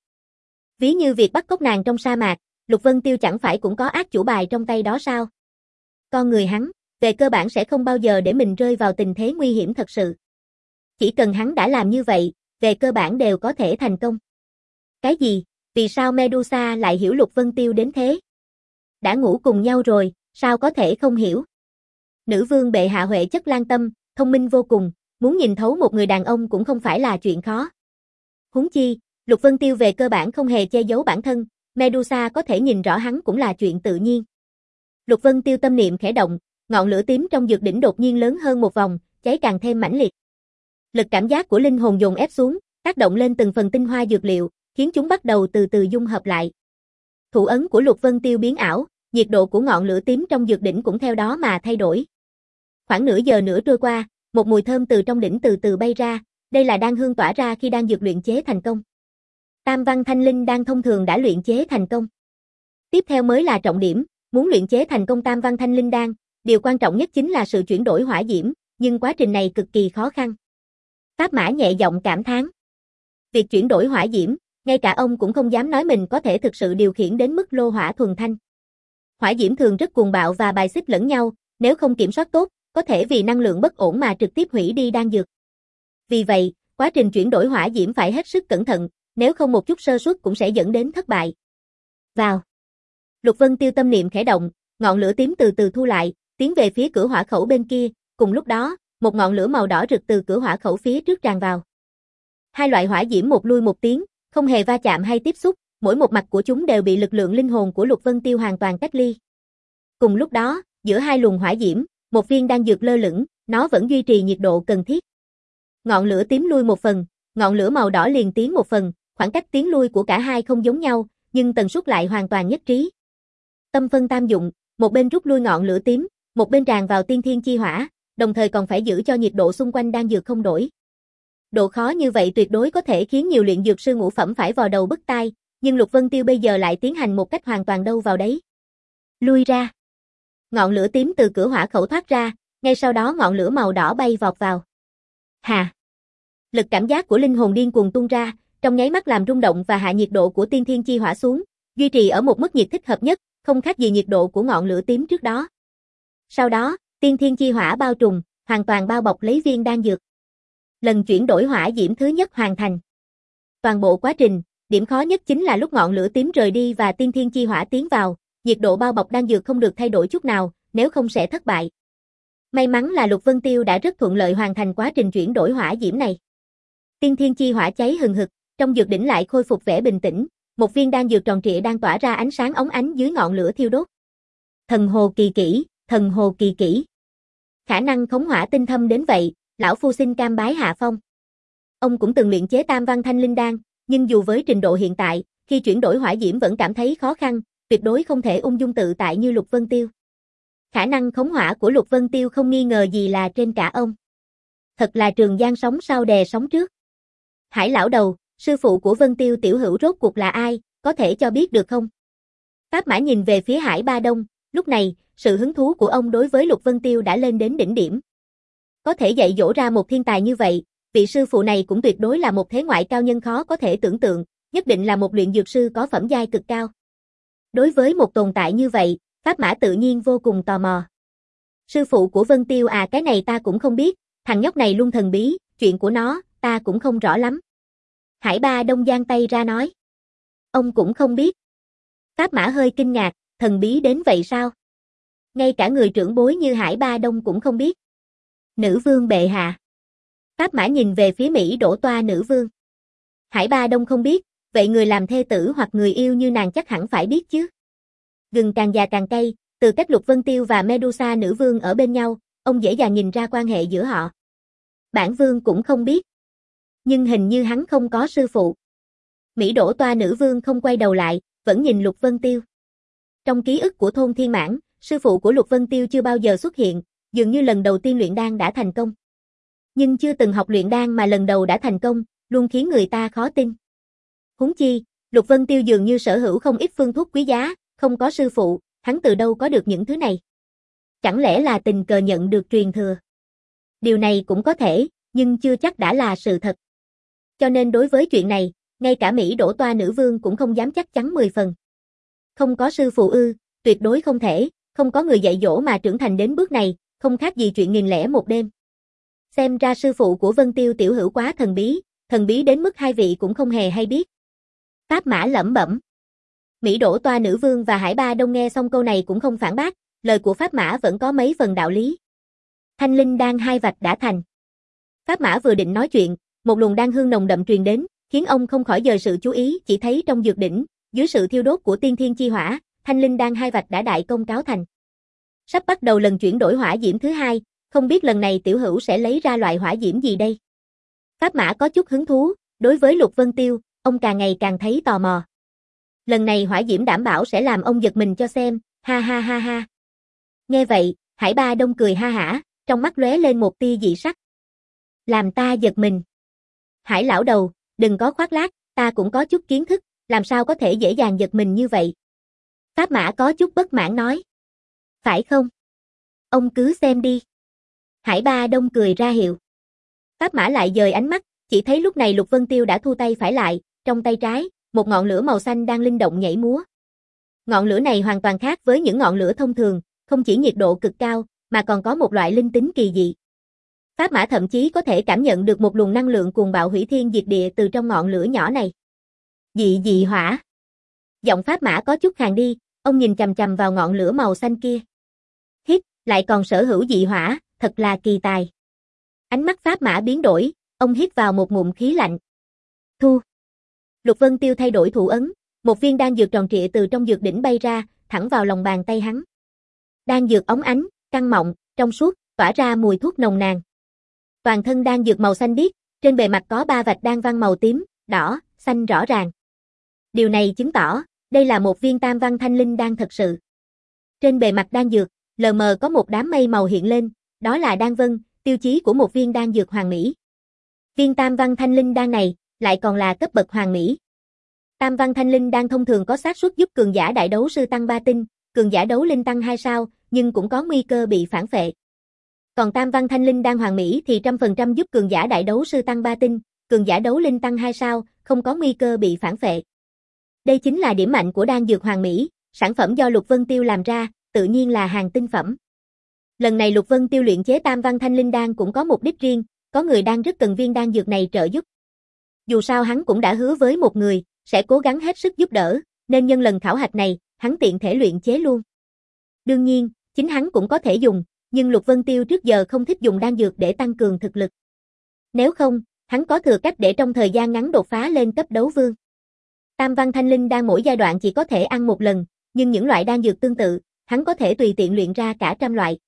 Ví như việc bắt cóc nàng trong sa mạc, Lục Vân Tiêu chẳng phải cũng có ác chủ bài trong tay đó sao? Con người hắn, về cơ bản sẽ không bao giờ để mình rơi vào tình thế nguy hiểm thật sự. Chỉ cần hắn đã làm như vậy, về cơ bản đều có thể thành công. Cái gì? Vì sao Medusa lại hiểu Lục Vân Tiêu đến thế? Đã ngủ cùng nhau rồi, sao có thể không hiểu? Nữ vương bệ hạ huệ chất lan tâm, thông minh vô cùng, muốn nhìn thấu một người đàn ông cũng không phải là chuyện khó. Huống chi, Lục Vân Tiêu về cơ bản không hề che giấu bản thân, Medusa có thể nhìn rõ hắn cũng là chuyện tự nhiên. Lục Vân Tiêu tâm niệm khẽ động, ngọn lửa tím trong dược đỉnh đột nhiên lớn hơn một vòng, cháy càng thêm mãnh liệt. Lực cảm giác của linh hồn dồn ép xuống, tác động lên từng phần tinh hoa dược liệu, khiến chúng bắt đầu từ từ dung hợp lại. Thủ ấn của Lục Vân Tiêu biến ảo, nhiệt độ của ngọn lửa tím trong dược đỉnh cũng theo đó mà thay đổi. Khoảng nửa giờ nữa trôi qua, một mùi thơm từ trong đỉnh từ từ bay ra, đây là đan hương tỏa ra khi đan dược luyện chế thành công. Tam Văn Thanh Linh đan thông thường đã luyện chế thành công. Tiếp theo mới là trọng điểm, muốn luyện chế thành công Tam Văn Thanh Linh đan, điều quan trọng nhất chính là sự chuyển đổi hỏa diễm, nhưng quá trình này cực kỳ khó khăn. Pháp Mã nhẹ giọng cảm thán. Việc chuyển đổi hỏa diễm, Ngay cả ông cũng không dám nói mình có thể thực sự điều khiển đến mức lô hỏa thuần thanh. Hỏa diễm thường rất cuồng bạo và bài xích lẫn nhau, nếu không kiểm soát tốt, có thể vì năng lượng bất ổn mà trực tiếp hủy đi đan dược. Vì vậy, quá trình chuyển đổi hỏa diễm phải hết sức cẩn thận, nếu không một chút sơ suất cũng sẽ dẫn đến thất bại. Vào. Lục Vân Tiêu tâm niệm khẽ động, ngọn lửa tím từ từ thu lại, tiến về phía cửa hỏa khẩu bên kia, cùng lúc đó, một ngọn lửa màu đỏ rực từ cửa hỏa khẩu phía trước tràn vào. Hai loại hỏa diễm một lui một tiến, không hề va chạm hay tiếp xúc, mỗi một mặt của chúng đều bị lực lượng linh hồn của Lục Vân Tiêu hoàn toàn cách ly. Cùng lúc đó, giữa hai luồng hỏa diễm, một viên đan dược lơ lửng, nó vẫn duy trì nhiệt độ cần thiết. Ngọn lửa tím lui một phần, ngọn lửa màu đỏ liền tiến một phần, khoảng cách tiến lui của cả hai không giống nhau, nhưng tần suất lại hoàn toàn nhất trí. Tâm phân tam dụng, một bên rút lui ngọn lửa tím, một bên tràn vào tiên thiên chi hỏa, đồng thời còn phải giữ cho nhiệt độ xung quanh đan dược không đổi. Độ khó như vậy tuyệt đối có thể khiến nhiều luyện dược sư ngũ phẩm phải vò đầu bứt tai, nhưng Lục Vân Tiêu bây giờ lại tiến hành một cách hoàn toàn đâu vào đấy. Lui ra. Ngọn lửa tím từ cửa hỏa khẩu thoát ra, ngay sau đó ngọn lửa màu đỏ bay vọt vào. Hà. Lực cảm giác của linh hồn điên cuồng tung ra, trong nháy mắt làm rung động và hạ nhiệt độ của tiên thiên chi hỏa xuống, duy trì ở một mức nhiệt thích hợp nhất, không khác gì nhiệt độ của ngọn lửa tím trước đó. Sau đó, tiên thiên chi hỏa bao trùm, hoàn toàn bao bọc lấy viên đan dược. Lần chuyển đổi hỏa diễm thứ nhất hoàn thành. Toàn bộ quá trình, điểm khó nhất chính là lúc ngọn lửa tím rời đi và tiên thiên chi hỏa tiến vào, nhiệt độ bao bọc đan dược không được thay đổi chút nào, nếu không sẽ thất bại. May mắn là Lục Vân Tiêu đã rất thuận lợi hoàn thành quá trình chuyển đổi hỏa diễm này. Tiên thiên chi hỏa cháy hừng hực, trong dược đỉnh lại khôi phục vẻ bình tĩnh, một viên đan dược tròn trịa đang tỏa ra ánh sáng óng ánh dưới ngọn lửa thiêu đốt. Thần hồ kỳ kỹ, thần hồ kỳ kỹ. Khả năng khống hỏa tinh thâm đến vậy, lão phu xin cam bái hạ phong. Ông cũng từng luyện chế Tam Văn Thanh Linh Đan, nhưng dù với trình độ hiện tại, khi chuyển đổi hỏa diễm vẫn cảm thấy khó khăn, tuyệt đối không thể ung dung tự tại như Lục Vân Tiêu. Khả năng khống hỏa của Lục Vân Tiêu không nghi ngờ gì là trên cả ông. Thật là trường giang sóng sau đè sóng trước. Hải lão đầu, sư phụ của Vân Tiêu tiểu hữu rốt cuộc là ai, có thể cho biết được không? Pháp Mã nhìn về phía Hải Ba Đông, lúc này, sự hứng thú của ông đối với Lục Vân Tiêu đã lên đến đỉnh điểm. Có thể dạy dỗ ra một thiên tài như vậy, vị sư phụ này cũng tuyệt đối là một thế ngoại cao nhân khó có thể tưởng tượng, nhất định là một luyện dược sư có phẩm giai cực cao. Đối với một tồn tại như vậy, Pháp Mã tự nhiên vô cùng tò mò. Sư phụ của Vân Tiêu à, cái này ta cũng không biết, thằng nhóc này luôn thần bí, chuyện của nó, ta cũng không rõ lắm. Hải Ba Đông giang tay ra nói. Ông cũng không biết. Pháp Mã hơi kinh ngạc, thần bí đến vậy sao? Ngay cả người trưởng bối như Hải Ba Đông cũng không biết. Nữ vương bệ hạ. Pháp Mã nhìn về phía Mỹ đổ toa nữ vương. Hải Ba Đông không biết, vậy người làm thê tử hoặc người yêu như nàng chắc hẳn phải biết chứ. Gừng càng già càng cay, từ cách Lục Vân Tiêu và Medusa nữ vương ở bên nhau, ông dễ dàng nhìn ra quan hệ giữa họ. Bản vương cũng không biết. Nhưng hình như hắn không có sư phụ. Mỹ đổ toa nữ vương không quay đầu lại, vẫn nhìn Lục Vân Tiêu. Trong ký ức của thôn Thiên Mãn, sư phụ của Lục Vân Tiêu chưa bao giờ xuất hiện, dường như lần đầu tiên luyện đan đã thành công. Nhưng chưa từng học luyện đan mà lần đầu đã thành công, luôn khiến người ta khó tin. Huống chi, Lục Vân Tiêu dường như sở hữu không ít phương thuốc quý giá, không có sư phụ, hắn từ đâu có được những thứ này? Chẳng lẽ là tình cờ nhận được truyền thừa? Điều này cũng có thể, nhưng chưa chắc đã là sự thật. Cho nên đối với chuyện này, ngay cả Mỹ đổ toa nữ vương cũng không dám chắc chắn mười phần. Không có sư phụ ư, tuyệt đối không thể, không có người dạy dỗ mà trưởng thành đến bước này, không khác gì chuyện nghìn lẻ một đêm. Xem ra sư phụ của Vân Tiêu tiểu hữu quá thần bí, thần bí đến mức hai vị cũng không hề hay biết. Pháp Mã lẩm bẩm. Mỹ đổ toa nữ vương và Hải Ba Đông nghe xong câu này cũng không phản bác, lời của Pháp Mã vẫn có mấy phần đạo lý. Thanh linh đan hai vạch đã thành. Pháp Mã vừa định nói chuyện, một luồng đan hương nồng đậm truyền đến, khiến ông không khỏi dời sự chú ý, chỉ thấy trong dược đỉnh, dưới sự thiêu đốt của tiên thiên chi hỏa, thanh linh đan hai vạch đã đại công cáo thành. Sắp bắt đầu lần chuyển đổi hỏa diễm thứ hai, không biết lần này tiểu hữu sẽ lấy ra loại hỏa diễm gì đây? Pháp Mã có chút hứng thú, đối với Lục Vân Tiêu, ông càng ngày càng thấy tò mò. Lần này hỏa diễm đảm bảo sẽ làm ông giật mình cho xem, ha ha ha ha. Nghe vậy, Hải Ba Đông cười ha hả, trong mắt lóe lên một tia dị sắc. Làm ta giật mình. Hải lão đầu, đừng có khoác lác, ta cũng có chút kiến thức, làm sao có thể dễ dàng giật mình như vậy? Pháp Mã có chút bất mãn nói. Phải không? Ông cứ xem đi. Hải Ba Đông cười ra hiệu. Pháp Mã lại dời ánh mắt, chỉ thấy lúc này Lục Vân Tiêu đã thu tay phải lại, trong tay trái, một ngọn lửa màu xanh đang linh động nhảy múa. Ngọn lửa này hoàn toàn khác với những ngọn lửa thông thường, không chỉ nhiệt độ cực cao, mà còn có một loại linh tính kỳ dị. Pháp Mã thậm chí có thể cảm nhận được một luồng năng lượng cuồng bạo hủy thiên diệt địa từ trong ngọn lửa nhỏ này. Dị dị hỏa. Giọng Pháp Mã có chút khàn đi, ông nhìn chằm chằm vào ngọn lửa màu xanh kia. Hít, lại còn sở hữu dị hỏa, thật là kỳ tài. Ánh mắt Pháp Mã biến đổi, ông hít vào một ngụm khí lạnh. Thu. Lục Vân Tiêu thay đổi thủ ấn, một viên đan dược tròn trịa từ trong dược đỉnh bay ra, thẳng vào lòng bàn tay hắn. Đan dược óng ánh, căng mọng, trong suốt, tỏa ra mùi thuốc nồng nàn. Toàn thân đan dược màu xanh biếc, trên bề mặt có ba vạch đan văn màu tím, đỏ, xanh rõ ràng. Điều này chứng tỏ, đây là một viên tam văn thanh linh đan thật sự. Trên bề mặt đan dược, lờ mờ có một đám mây màu hiện lên, đó là đan vân, tiêu chí của một viên đan dược hoàn mỹ. Viên tam văn thanh linh đan này, lại còn là cấp bậc hoàn mỹ. Tam văn thanh linh đan thông thường có xác suất giúp cường giả đại đấu sư tăng ba tinh, cường giả đấu linh tăng hai sao, nhưng cũng có nguy cơ bị phản phệ. Còn tam văn thanh linh đan hoàn mỹ thì trăm phần trăm giúp cường giả đại đấu sư tăng ba tinh, cường giả đấu linh tăng hai sao, không có nguy cơ bị phản phệ. Đây chính là điểm mạnh của đan dược hoàn mỹ, sản phẩm do Lục Vân Tiêu làm ra, tự nhiên là hàng tinh phẩm. Lần này Lục Vân Tiêu luyện chế tam văn thanh linh đan cũng có mục đích riêng, có người đang rất cần viên đan dược này trợ giúp. Dù sao hắn cũng đã hứa với một người, sẽ cố gắng hết sức giúp đỡ, nên nhân lần khảo hạch này, hắn tiện thể luyện chế luôn. Đương nhiên, chính hắn cũng có thể dùng, nhưng Lục Vân Tiêu trước giờ không thích dùng đan dược để tăng cường thực lực. Nếu không, hắn có thừa cách để trong thời gian ngắn đột phá lên cấp đấu vương. Tam văn thanh linh đan mỗi giai đoạn chỉ có thể ăn một lần, nhưng những loại đan dược tương tự, hắn có thể tùy tiện luyện ra cả trăm loại.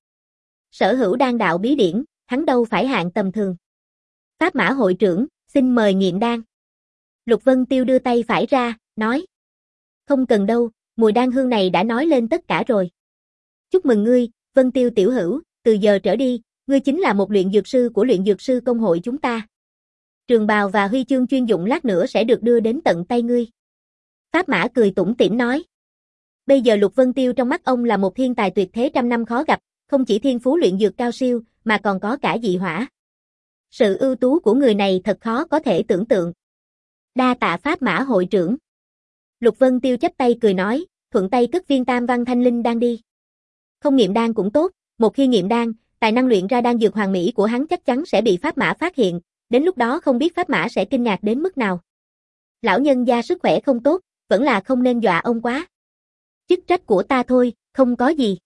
Sở hữu đan đạo bí điển, hắn đâu phải hạng tầm thường. Pháp Mã hội trưởng, xin mời nghiệm đan. Lục Vân Tiêu đưa tay phải ra, nói. Không cần đâu, mùi đan hương này đã nói lên tất cả rồi. Chúc mừng ngươi, Vân Tiêu tiểu hữu, từ giờ trở đi, ngươi chính là một luyện dược sư của luyện dược sư công hội chúng ta. Trường bào và huy chương chuyên dụng lát nữa sẽ được đưa đến tận tay ngươi. Pháp Mã cười tủm tỉm nói. Bây giờ Lục Vân Tiêu trong mắt ông là một thiên tài tuyệt thế trăm năm khó gặp, không chỉ thiên phú luyện dược cao siêu, mà còn có cả dị hỏa. Sự ưu tú của người này thật khó có thể tưởng tượng. Đa tạ Pháp Mã hội trưởng. Lục Vân Tiêu chắp tay cười nói, thuận tay cất viên tam văn thanh linh đan đi. Không nghiệm đan cũng tốt, một khi nghiệm đan, tài năng luyện ra đan dược hoàn mỹ của hắn chắc chắn sẽ bị Pháp Mã phát hiện, đến lúc đó không biết Pháp Mã sẽ kinh ngạc đến mức nào. Lão nhân gia sức khỏe không tốt, vẫn là không nên dọa ông quá. Chức trách của ta thôi, không có gì.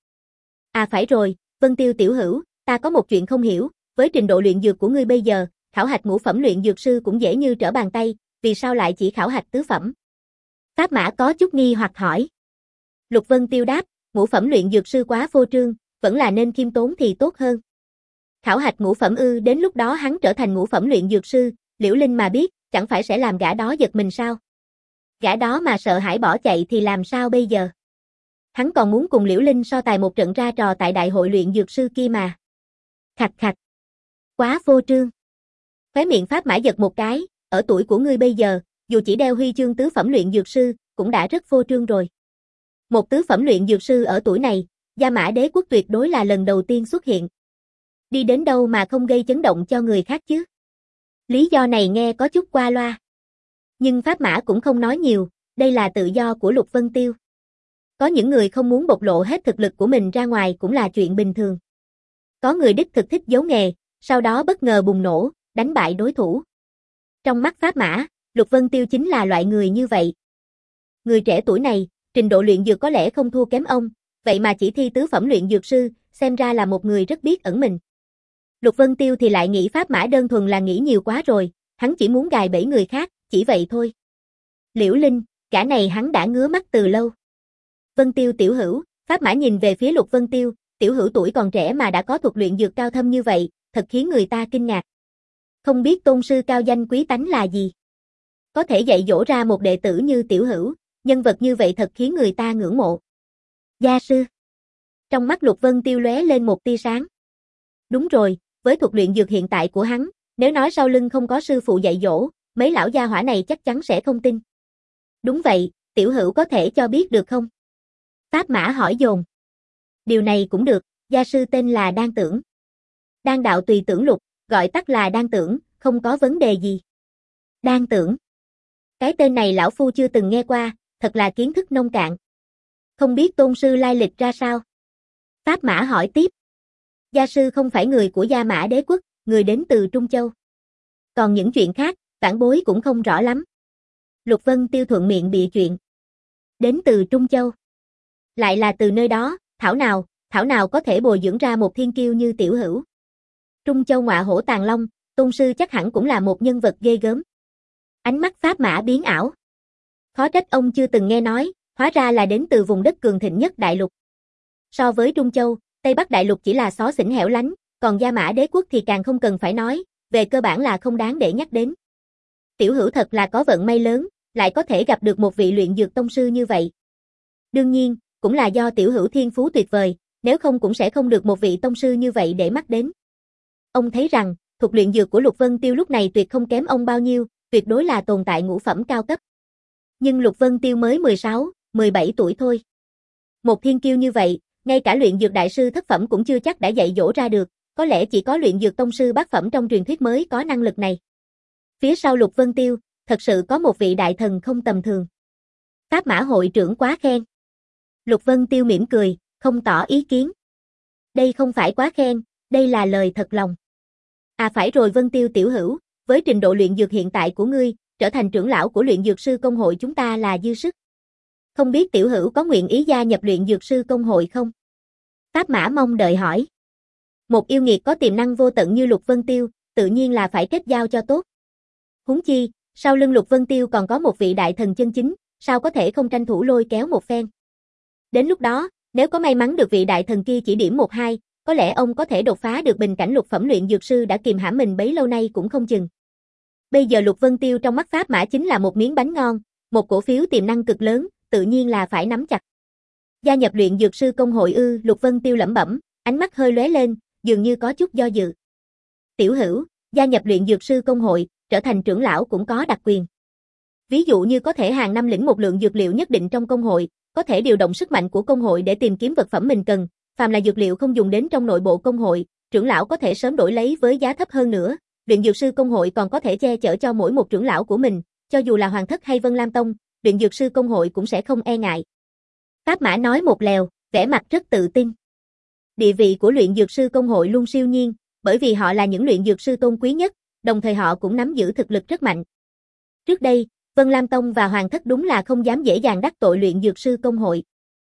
À phải rồi, Vân Tiêu tiểu hữu, ta có một chuyện không hiểu, với trình độ luyện dược của ngươi bây giờ, khảo hạch ngũ phẩm luyện dược sư cũng dễ như trở bàn tay, vì sao lại chỉ khảo hạch tứ phẩm? Pháp Mã có chút nghi hoặc hỏi. Lục Vân Tiêu đáp, ngũ phẩm luyện dược sư quá phô trương, vẫn là nên khiêm tốn thì tốt hơn. Khảo hạch ngũ phẩm ư, đến lúc đó hắn trở thành ngũ phẩm luyện dược sư, Liễu Linh mà biết, chẳng phải sẽ làm gã đó giật mình sao? Gã đó mà sợ hãi bỏ chạy thì làm sao bây giờ? Hắn còn muốn cùng Liễu Linh so tài một trận ra trò tại đại hội luyện dược sư kia mà. Khạch khạch. Quá phô trương. Khóe miệng Pháp Mã giật một cái, ở tuổi của ngươi bây giờ, dù chỉ đeo huy chương tứ phẩm luyện dược sư, cũng đã rất phô trương rồi. Một tứ phẩm luyện dược sư ở tuổi này, Gia Mã Đế quốc tuyệt đối là lần đầu tiên xuất hiện. Đi đến đâu mà không gây chấn động cho người khác chứ? Lý do này nghe có chút qua loa. Nhưng Pháp Mã cũng không nói nhiều, đây là tự do của Lục Vân Tiêu. Có những người không muốn bộc lộ hết thực lực của mình ra ngoài cũng là chuyện bình thường. Có người đích thực thích giấu nghề, sau đó bất ngờ bùng nổ, đánh bại đối thủ. Trong mắt Pháp Mã, Lục Vân Tiêu chính là loại người như vậy. Người trẻ tuổi này, trình độ luyện dược có lẽ không thua kém ông, vậy mà chỉ thi tứ phẩm luyện dược sư, xem ra là một người rất biết ẩn mình. Lục Vân Tiêu thì lại nghĩ Pháp Mã đơn thuần là nghĩ nhiều quá rồi, hắn chỉ muốn gài bẫy người khác, chỉ vậy thôi. Liễu Linh, cả này hắn đã ngứa mắt từ lâu. Vân Tiêu tiểu hữu, Pháp Mã nhìn về phía Lục Vân Tiêu, tiểu hữu tuổi còn trẻ mà đã có thuật luyện dược cao thâm như vậy, thật khiến người ta kinh ngạc. Không biết tôn sư cao danh quý tánh là gì? Có thể dạy dỗ ra một đệ tử như tiểu hữu, nhân vật như vậy thật khiến người ta ngưỡng mộ. Gia sư. Trong mắt Lục Vân Tiêu lóe lên một tia sáng. Đúng rồi, với thuật luyện dược hiện tại của hắn, nếu nói sau lưng không có sư phụ dạy dỗ, mấy lão gia hỏa này chắc chắn sẽ không tin. Đúng vậy, tiểu hữu có thể cho biết được không? Pháp Mã hỏi dồn. Điều này cũng được, gia sư tên là Đan Tưởng. Đan đạo tùy tưởng lục, gọi tắt là Đan Tưởng, không có vấn đề gì. Đan Tưởng. Cái tên này lão phu chưa từng nghe qua, thật là kiến thức nông cạn. Không biết tôn sư lai lịch ra sao? Pháp Mã hỏi tiếp. Gia sư không phải người của Gia Mã Đế quốc, người đến từ Trung Châu. Còn những chuyện khác, vãn bối cũng không rõ lắm. Lục Vân Tiêu thuận miệng bịa chuyện. Đến từ Trung Châu. Lại là từ nơi đó, thảo nào, thảo nào có thể bồi dưỡng ra một thiên kiêu như Tiểu Hữu. Trung Châu ngọa hổ tàng long, tôn sư chắc hẳn cũng là một nhân vật ghê gớm. Ánh mắt Pháp Mã biến ảo. Khó trách ông chưa từng nghe nói, hóa ra là đến từ vùng đất cường thịnh nhất đại lục. So với Trung Châu, Tây Bắc đại lục chỉ là xó xỉnh hẻo lánh, còn Gia Mã Đế quốc thì càng không cần phải nói, về cơ bản là không đáng để nhắc đến. Tiểu Hữu thật là có vận may lớn, lại có thể gặp được một vị luyện dược tông sư như vậy. Đương nhiên, cũng là do Tiểu Hữu thiên phú tuyệt vời, nếu không cũng sẽ không được một vị tông sư như vậy để mắt đến. Ông thấy rằng, thuật luyện dược của Lục Vân Tiêu lúc này tuyệt không kém ông bao nhiêu, tuyệt đối là tồn tại ngũ phẩm cao cấp. Nhưng Lục Vân Tiêu mới mười sáu, mười bảy tuổi thôi. Một thiên kiêu như vậy, ngay cả luyện dược đại sư thất phẩm cũng chưa chắc đã dạy dỗ ra được, có lẽ chỉ có luyện dược tông sư bát phẩm trong truyền thuyết mới có năng lực này. Phía sau Lục Vân Tiêu, thật sự có một vị đại thần không tầm thường. Pháp Mã hội trưởng quá khen. Lục Vân Tiêu mỉm cười, không tỏ ý kiến. Đây không phải quá khen, đây là lời thật lòng. À phải rồi Vân Tiêu tiểu hữu, với trình độ luyện dược hiện tại của ngươi, trở thành trưởng lão của luyện dược sư công hội chúng ta là dư sức. Không biết tiểu hữu có nguyện ý gia nhập luyện dược sư công hội không? Pháp Mã mong đợi hỏi. Một yêu nghiệt có tiềm năng vô tận như Lục Vân Tiêu, tự nhiên là phải kết giao cho tốt. Huống chi, sau lưng Lục Vân Tiêu còn có một vị đại thần chân chính, sao có thể không tranh thủ lôi kéo một phen. Đến lúc đó, nếu có may mắn được vị đại thần kia chỉ điểm một hai, có lẽ ông có thể đột phá được bình cảnh lục phẩm luyện dược sư đã kìm hãm mình bấy lâu nay cũng không chừng. Bây giờ Lục Vân Tiêu trong mắt Pháp Mã chính là một miếng bánh ngon, một cổ phiếu tiềm năng cực lớn, tự nhiên là phải nắm chặt. Gia nhập luyện dược sư công hội ư? Lục Vân Tiêu lẩm bẩm, ánh mắt hơi lóe lên, dường như có chút do dự. Tiểu hữu, gia nhập luyện dược sư công hội, trở thành trưởng lão cũng có đặc quyền. Ví dụ như có thể hàng năm lĩnh một lượng dược liệu nhất định trong công hội, có thể điều động sức mạnh của công hội để tìm kiếm vật phẩm mình cần, phàm là dược liệu không dùng đến trong nội bộ công hội, trưởng lão có thể sớm đổi lấy với giá thấp hơn nữa. Luyện dược sư công hội còn có thể che chở cho mỗi một trưởng lão của mình, cho dù là Hoàng Thất hay Vân Lam Tông, luyện dược sư công hội cũng sẽ không e ngại. Pháp Mã nói một lèo, vẻ mặt rất tự tin. Địa vị của luyện dược sư công hội luôn siêu nhiên, bởi vì họ là những luyện dược sư tôn quý nhất, đồng thời họ cũng nắm giữ thực lực rất mạnh. Trước đây, Vân Lam Tông và Hoàng Thất đúng là không dám dễ dàng đắc tội luyện dược sư công hội.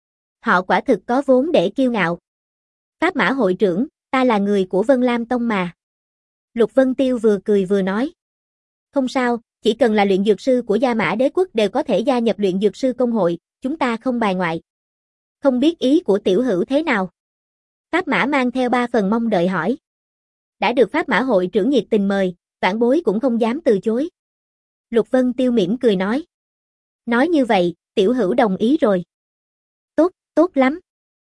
Họ quả thực có vốn để kiêu ngạo. Pháp Mã hội trưởng, ta là người của Vân Lam Tông mà. Lục Vân Tiêu vừa cười vừa nói. Không sao, chỉ cần là luyện dược sư của Gia Mã Đế quốc đều có thể gia nhập luyện dược sư công hội, chúng ta không bài ngoại. Không biết ý của tiểu hữu thế nào? Pháp Mã mang theo ba phần mong đợi hỏi. Đã được Pháp Mã hội trưởng nhiệt tình mời, vãn bối cũng không dám từ chối. Lục Vân Tiêu mỉm cười nói. Nói như vậy, tiểu hữu đồng ý rồi. Tốt, tốt lắm.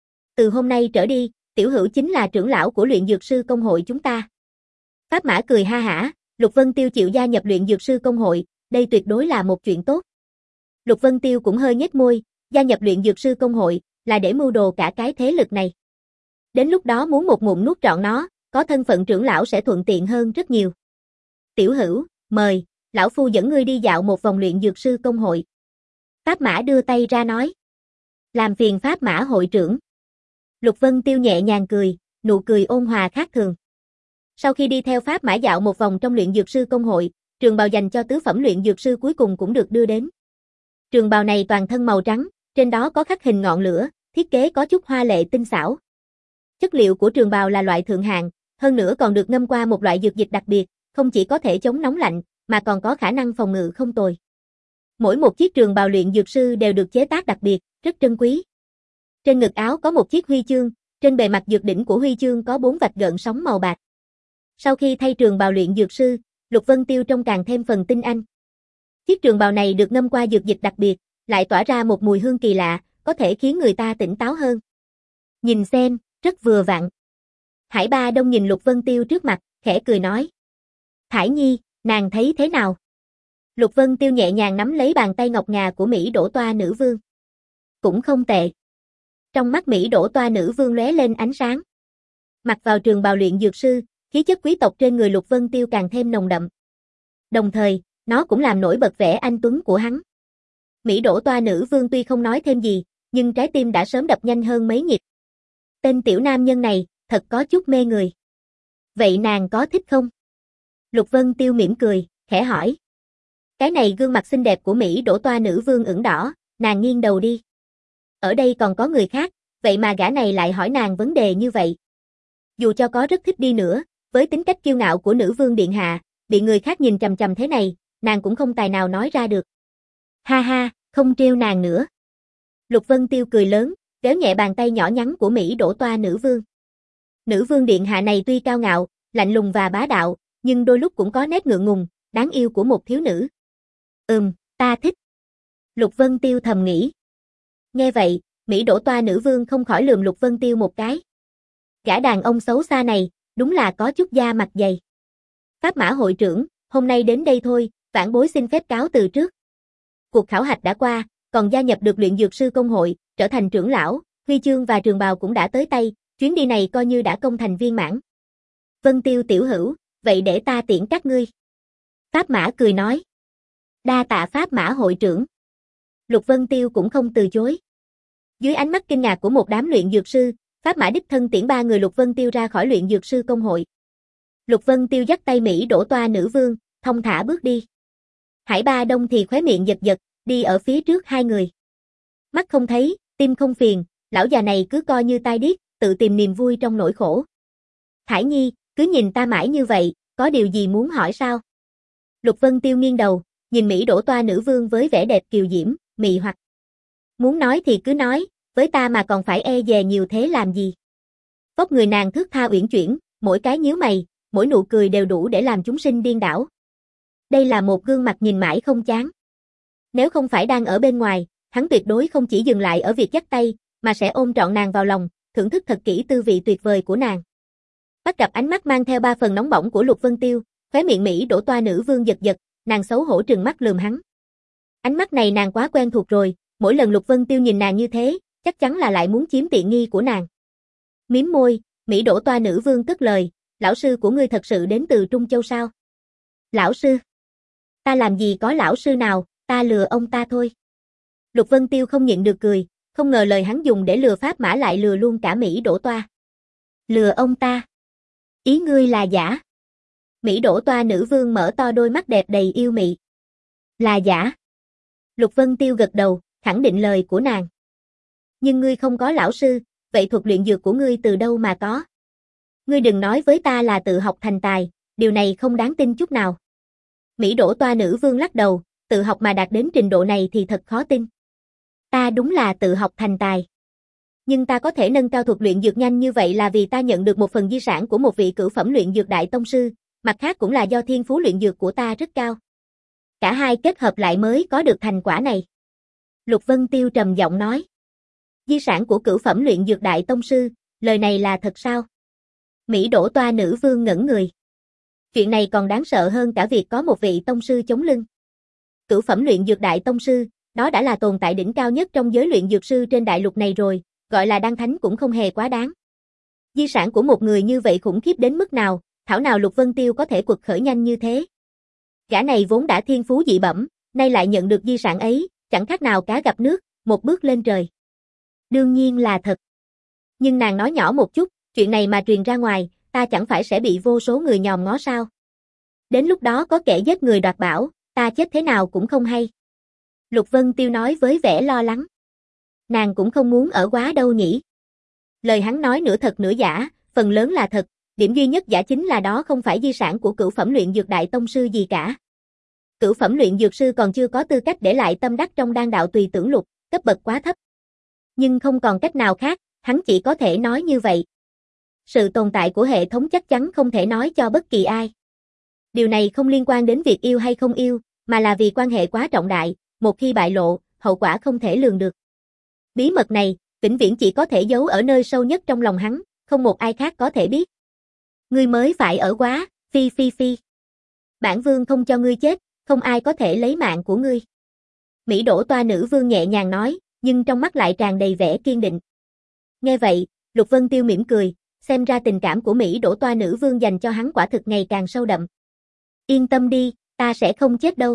Từ hôm nay trở đi, tiểu hữu chính là trưởng lão của luyện dược sư công hội chúng ta. Pháp Mã cười ha hả, Lục Vân Tiêu chịu gia nhập luyện dược sư công hội, đây tuyệt đối là một chuyện tốt. Lục Vân Tiêu cũng hơi nhếch môi, gia nhập luyện dược sư công hội, là để mưu đồ cả cái thế lực này. Đến lúc đó muốn một ngụm nuốt trọn nó, có thân phận trưởng lão sẽ thuận tiện hơn rất nhiều. Tiểu hữu, mời, lão phu dẫn ngươi đi dạo một vòng luyện dược sư công hội. Pháp Mã đưa tay ra nói. Làm phiền Pháp Mã hội trưởng. Lục Vân Tiêu nhẹ nhàng cười, nụ cười ôn hòa khác thường. Sau khi đi theo Pháp Mã dạo một vòng trong luyện dược sư công hội, trường bào dành cho tứ phẩm luyện dược sư cuối cùng cũng được đưa đến. Trường bào này toàn thân màu trắng, trên đó có khắc hình ngọn lửa, thiết kế có chút hoa lệ tinh xảo. Chất liệu của trường bào là loại thượng hạng, hơn nữa còn được ngâm qua một loại dược dịch đặc biệt, không chỉ có thể chống nóng lạnh, mà còn có khả năng phòng ngự không tồi. Mỗi một chiếc trường bào luyện dược sư đều được chế tác đặc biệt, rất trân quý. Trên ngực áo có một chiếc huy chương, trên bề mặt dược đỉnh của huy chương có bốn vạch gợn sóng màu bạc. Sau khi thay trường bào luyện dược sư, Lục Vân Tiêu trông càng thêm phần tinh anh. Chiếc trường bào này được ngâm qua dược dịch đặc biệt, lại tỏa ra một mùi hương kỳ lạ, có thể khiến người ta tỉnh táo hơn. Nhìn xem, rất vừa vặn. Hải Ba Đông nhìn Lục Vân Tiêu trước mặt, khẽ cười nói. Thải Nhi, nàng thấy thế nào? Lục Vân Tiêu nhẹ nhàng nắm lấy bàn tay ngọc ngà của Mỹ Đỗ Toa Nữ Vương. Cũng không tệ. Trong mắt Mỹ Đỗ Toa Nữ Vương lóe lên ánh sáng. Mặc vào trường bào luyện dược sư, khí chất quý tộc trên người Lục Vân Tiêu càng thêm nồng đậm. Đồng thời, nó cũng làm nổi bật vẻ anh tuấn của hắn. Mỹ đỗ toa nữ vương tuy không nói thêm gì, nhưng trái tim đã sớm đập nhanh hơn mấy nhịp. Tên tiểu nam nhân này, thật có chút mê người. Vậy nàng có thích không? Lục Vân Tiêu mỉm cười, khẽ hỏi. Cái này gương mặt xinh đẹp của Mỹ đỗ toa nữ vương ửng đỏ, nàng nghiêng đầu đi. Ở đây còn có người khác, vậy mà gã này lại hỏi nàng vấn đề như vậy. Dù cho có rất thích đi nữa, với tính cách kiêu ngạo của nữ vương điện hạ, bị người khác nhìn chằm chằm thế này, nàng cũng không tài nào nói ra được. Ha ha, không trêu nàng nữa. Lục Vân Tiêu cười lớn, véo nhẹ bàn tay nhỏ nhắn của Mỹ đỗ toa nữ vương. Nữ vương điện hạ này tuy cao ngạo, lạnh lùng và bá đạo, nhưng đôi lúc cũng có nét ngượng ngùng, đáng yêu của một thiếu nữ. Ừm, ta thích. Lục Vân Tiêu thầm nghĩ. Nghe vậy, Mỹ đỗ toa nữ vương không khỏi lườm Lục Vân Tiêu một cái. Gã đàn ông xấu xa này, đúng là có chút da mặt dày. Pháp Mã hội trưởng, hôm nay đến đây thôi, vãn bối xin phép cáo từ trước. Cuộc khảo hạch đã qua, còn gia nhập được luyện dược sư công hội, trở thành trưởng lão, huy chương và trường bào cũng đã tới tay, chuyến đi này coi như đã công thành viên mãn. Vân Tiêu tiểu hữu, vậy để ta tiễn các ngươi. Pháp Mã cười nói. Đa tạ Pháp Mã hội trưởng. Lục Vân Tiêu cũng không từ chối. Dưới ánh mắt kinh ngạc của một đám luyện dược sư, Pháp Mã đích thân tiễn ba người Lục Vân Tiêu ra khỏi luyện dược sư công hội. Lục Vân Tiêu dắt tay Mỹ đỗ toa nữ vương, thong thả bước đi. Hải Ba Đông thì khóe miệng giật giật, đi ở phía trước hai người. Mắt không thấy, tim không phiền, lão già này cứ coi như tai điếc, tự tìm niềm vui trong nỗi khổ. Thải Nhi, cứ nhìn ta mãi như vậy, có điều gì muốn hỏi sao? Lục Vân Tiêu nghiêng đầu, nhìn Mỹ đỗ toa nữ vương với vẻ đẹp kiều diễm, mị hoặc. Muốn nói thì cứ nói, với ta mà còn phải e dè nhiều thế làm gì? Vóc người nàng thướt tha uyển chuyển, mỗi cái nhíu mày, mỗi nụ cười đều đủ để làm chúng sinh điên đảo. Đây là một gương mặt nhìn mãi không chán. Nếu không phải đang ở bên ngoài, hắn tuyệt đối không chỉ dừng lại ở việc dắt tay, mà sẽ ôm trọn nàng vào lòng, thưởng thức thật kỹ tư vị tuyệt vời của nàng. Bắt gặp ánh mắt mang theo ba phần nóng bỏng của Lục Vân Tiêu, khóe miệng Mỹ đỗ toa nữ vương giật giật, nàng xấu hổ trừng mắt lườm hắn. Ánh mắt này nàng quá quen thuộc rồi, mỗi lần Lục Vân Tiêu nhìn nàng như thế, chắc chắn là lại muốn chiếm tiện nghi của nàng. Mím môi, Mỹ đỗ toa nữ vương cất lời, lão sư của ngươi thật sự đến từ Trung Châu sao? Lão sư? Ta làm gì có lão sư nào, ta lừa ông ta thôi. Lục Vân Tiêu không nhịn được cười, không ngờ lời hắn dùng để lừa Pháp Mã lại lừa luôn cả Mỹ đỗ toa. Lừa ông ta? Ý ngươi là giả? Mỹ đỗ toa nữ vương mở to đôi mắt đẹp đầy yêu mị. Là giả. Lục Vân Tiêu gật đầu, khẳng định lời của nàng. Nhưng ngươi không có lão sư, vậy thuật luyện dược của ngươi từ đâu mà có? Ngươi đừng nói với ta là tự học thành tài, điều này không đáng tin chút nào. Mỹ đỗ toa nữ vương lắc đầu, tự học mà đạt đến trình độ này thì thật khó tin. Ta đúng là tự học thành tài. Nhưng ta có thể nâng cao thuật luyện dược nhanh như vậy là vì ta nhận được một phần di sản của một vị cửu phẩm luyện dược đại tông sư, mặt khác cũng là do thiên phú luyện dược của ta rất cao. Cả hai kết hợp lại mới có được thành quả này. Lục Vân Tiêu trầm giọng nói. Di sản của cửu phẩm luyện dược đại tông sư, lời này là thật sao? Mỹ đỗ toa nữ vương ngẩn người. Chuyện này còn đáng sợ hơn cả việc có một vị tông sư chống lưng. Cửu phẩm luyện dược đại tông sư, đó đã là tồn tại đỉnh cao nhất trong giới luyện dược sư trên đại lục này rồi, gọi là đan thánh cũng không hề quá đáng. Di sản của một người như vậy khủng khiếp đến mức nào, thảo nào Lục Vân Tiêu có thể quật khởi nhanh như thế. Gã này vốn đã thiên phú dị bẩm, nay lại nhận được di sản ấy, chẳng khác nào cá gặp nước, một bước lên trời. Đương nhiên là thật. Nhưng nàng nói nhỏ một chút, chuyện này mà truyền ra ngoài, ta chẳng phải sẽ bị vô số người nhòm ngó sao? Đến lúc đó có kẻ giết người đoạt bảo, ta chết thế nào cũng không hay. Lục Vân Tiêu nói với vẻ lo lắng. Nàng cũng không muốn ở quá đâu nhỉ. Lời hắn nói nửa thật nửa giả, phần lớn là thật, điểm duy nhất giả chính là đó không phải di sản của cửu phẩm luyện dược đại tông sư gì cả. Cửu phẩm luyện dược sư còn chưa có tư cách để lại tâm đắc trong đan đạo tùy tưởng lục, cấp bậc quá thấp. Nhưng không còn cách nào khác, hắn chỉ có thể nói như vậy. Sự tồn tại của hệ thống chắc chắn không thể nói cho bất kỳ ai. Điều này không liên quan đến việc yêu hay không yêu, mà là vì quan hệ quá trọng đại, một khi bại lộ, hậu quả không thể lường được. Bí mật này, vĩnh viễn chỉ có thể giấu ở nơi sâu nhất trong lòng hắn, không một ai khác có thể biết. Ngươi mới phải ở quá, phi phi phi. Bản vương không cho ngươi chết, không ai có thể lấy mạng của ngươi. Mỹ đỗ toa nữ vương nhẹ nhàng nói, nhưng trong mắt lại tràn đầy vẻ kiên định. Nghe vậy, Lục Vân Tiêu mỉm cười, xem ra tình cảm của Mỹ đỗ toa nữ vương dành cho hắn quả thực ngày càng sâu đậm. Yên tâm đi, Ta sẽ không chết đâu.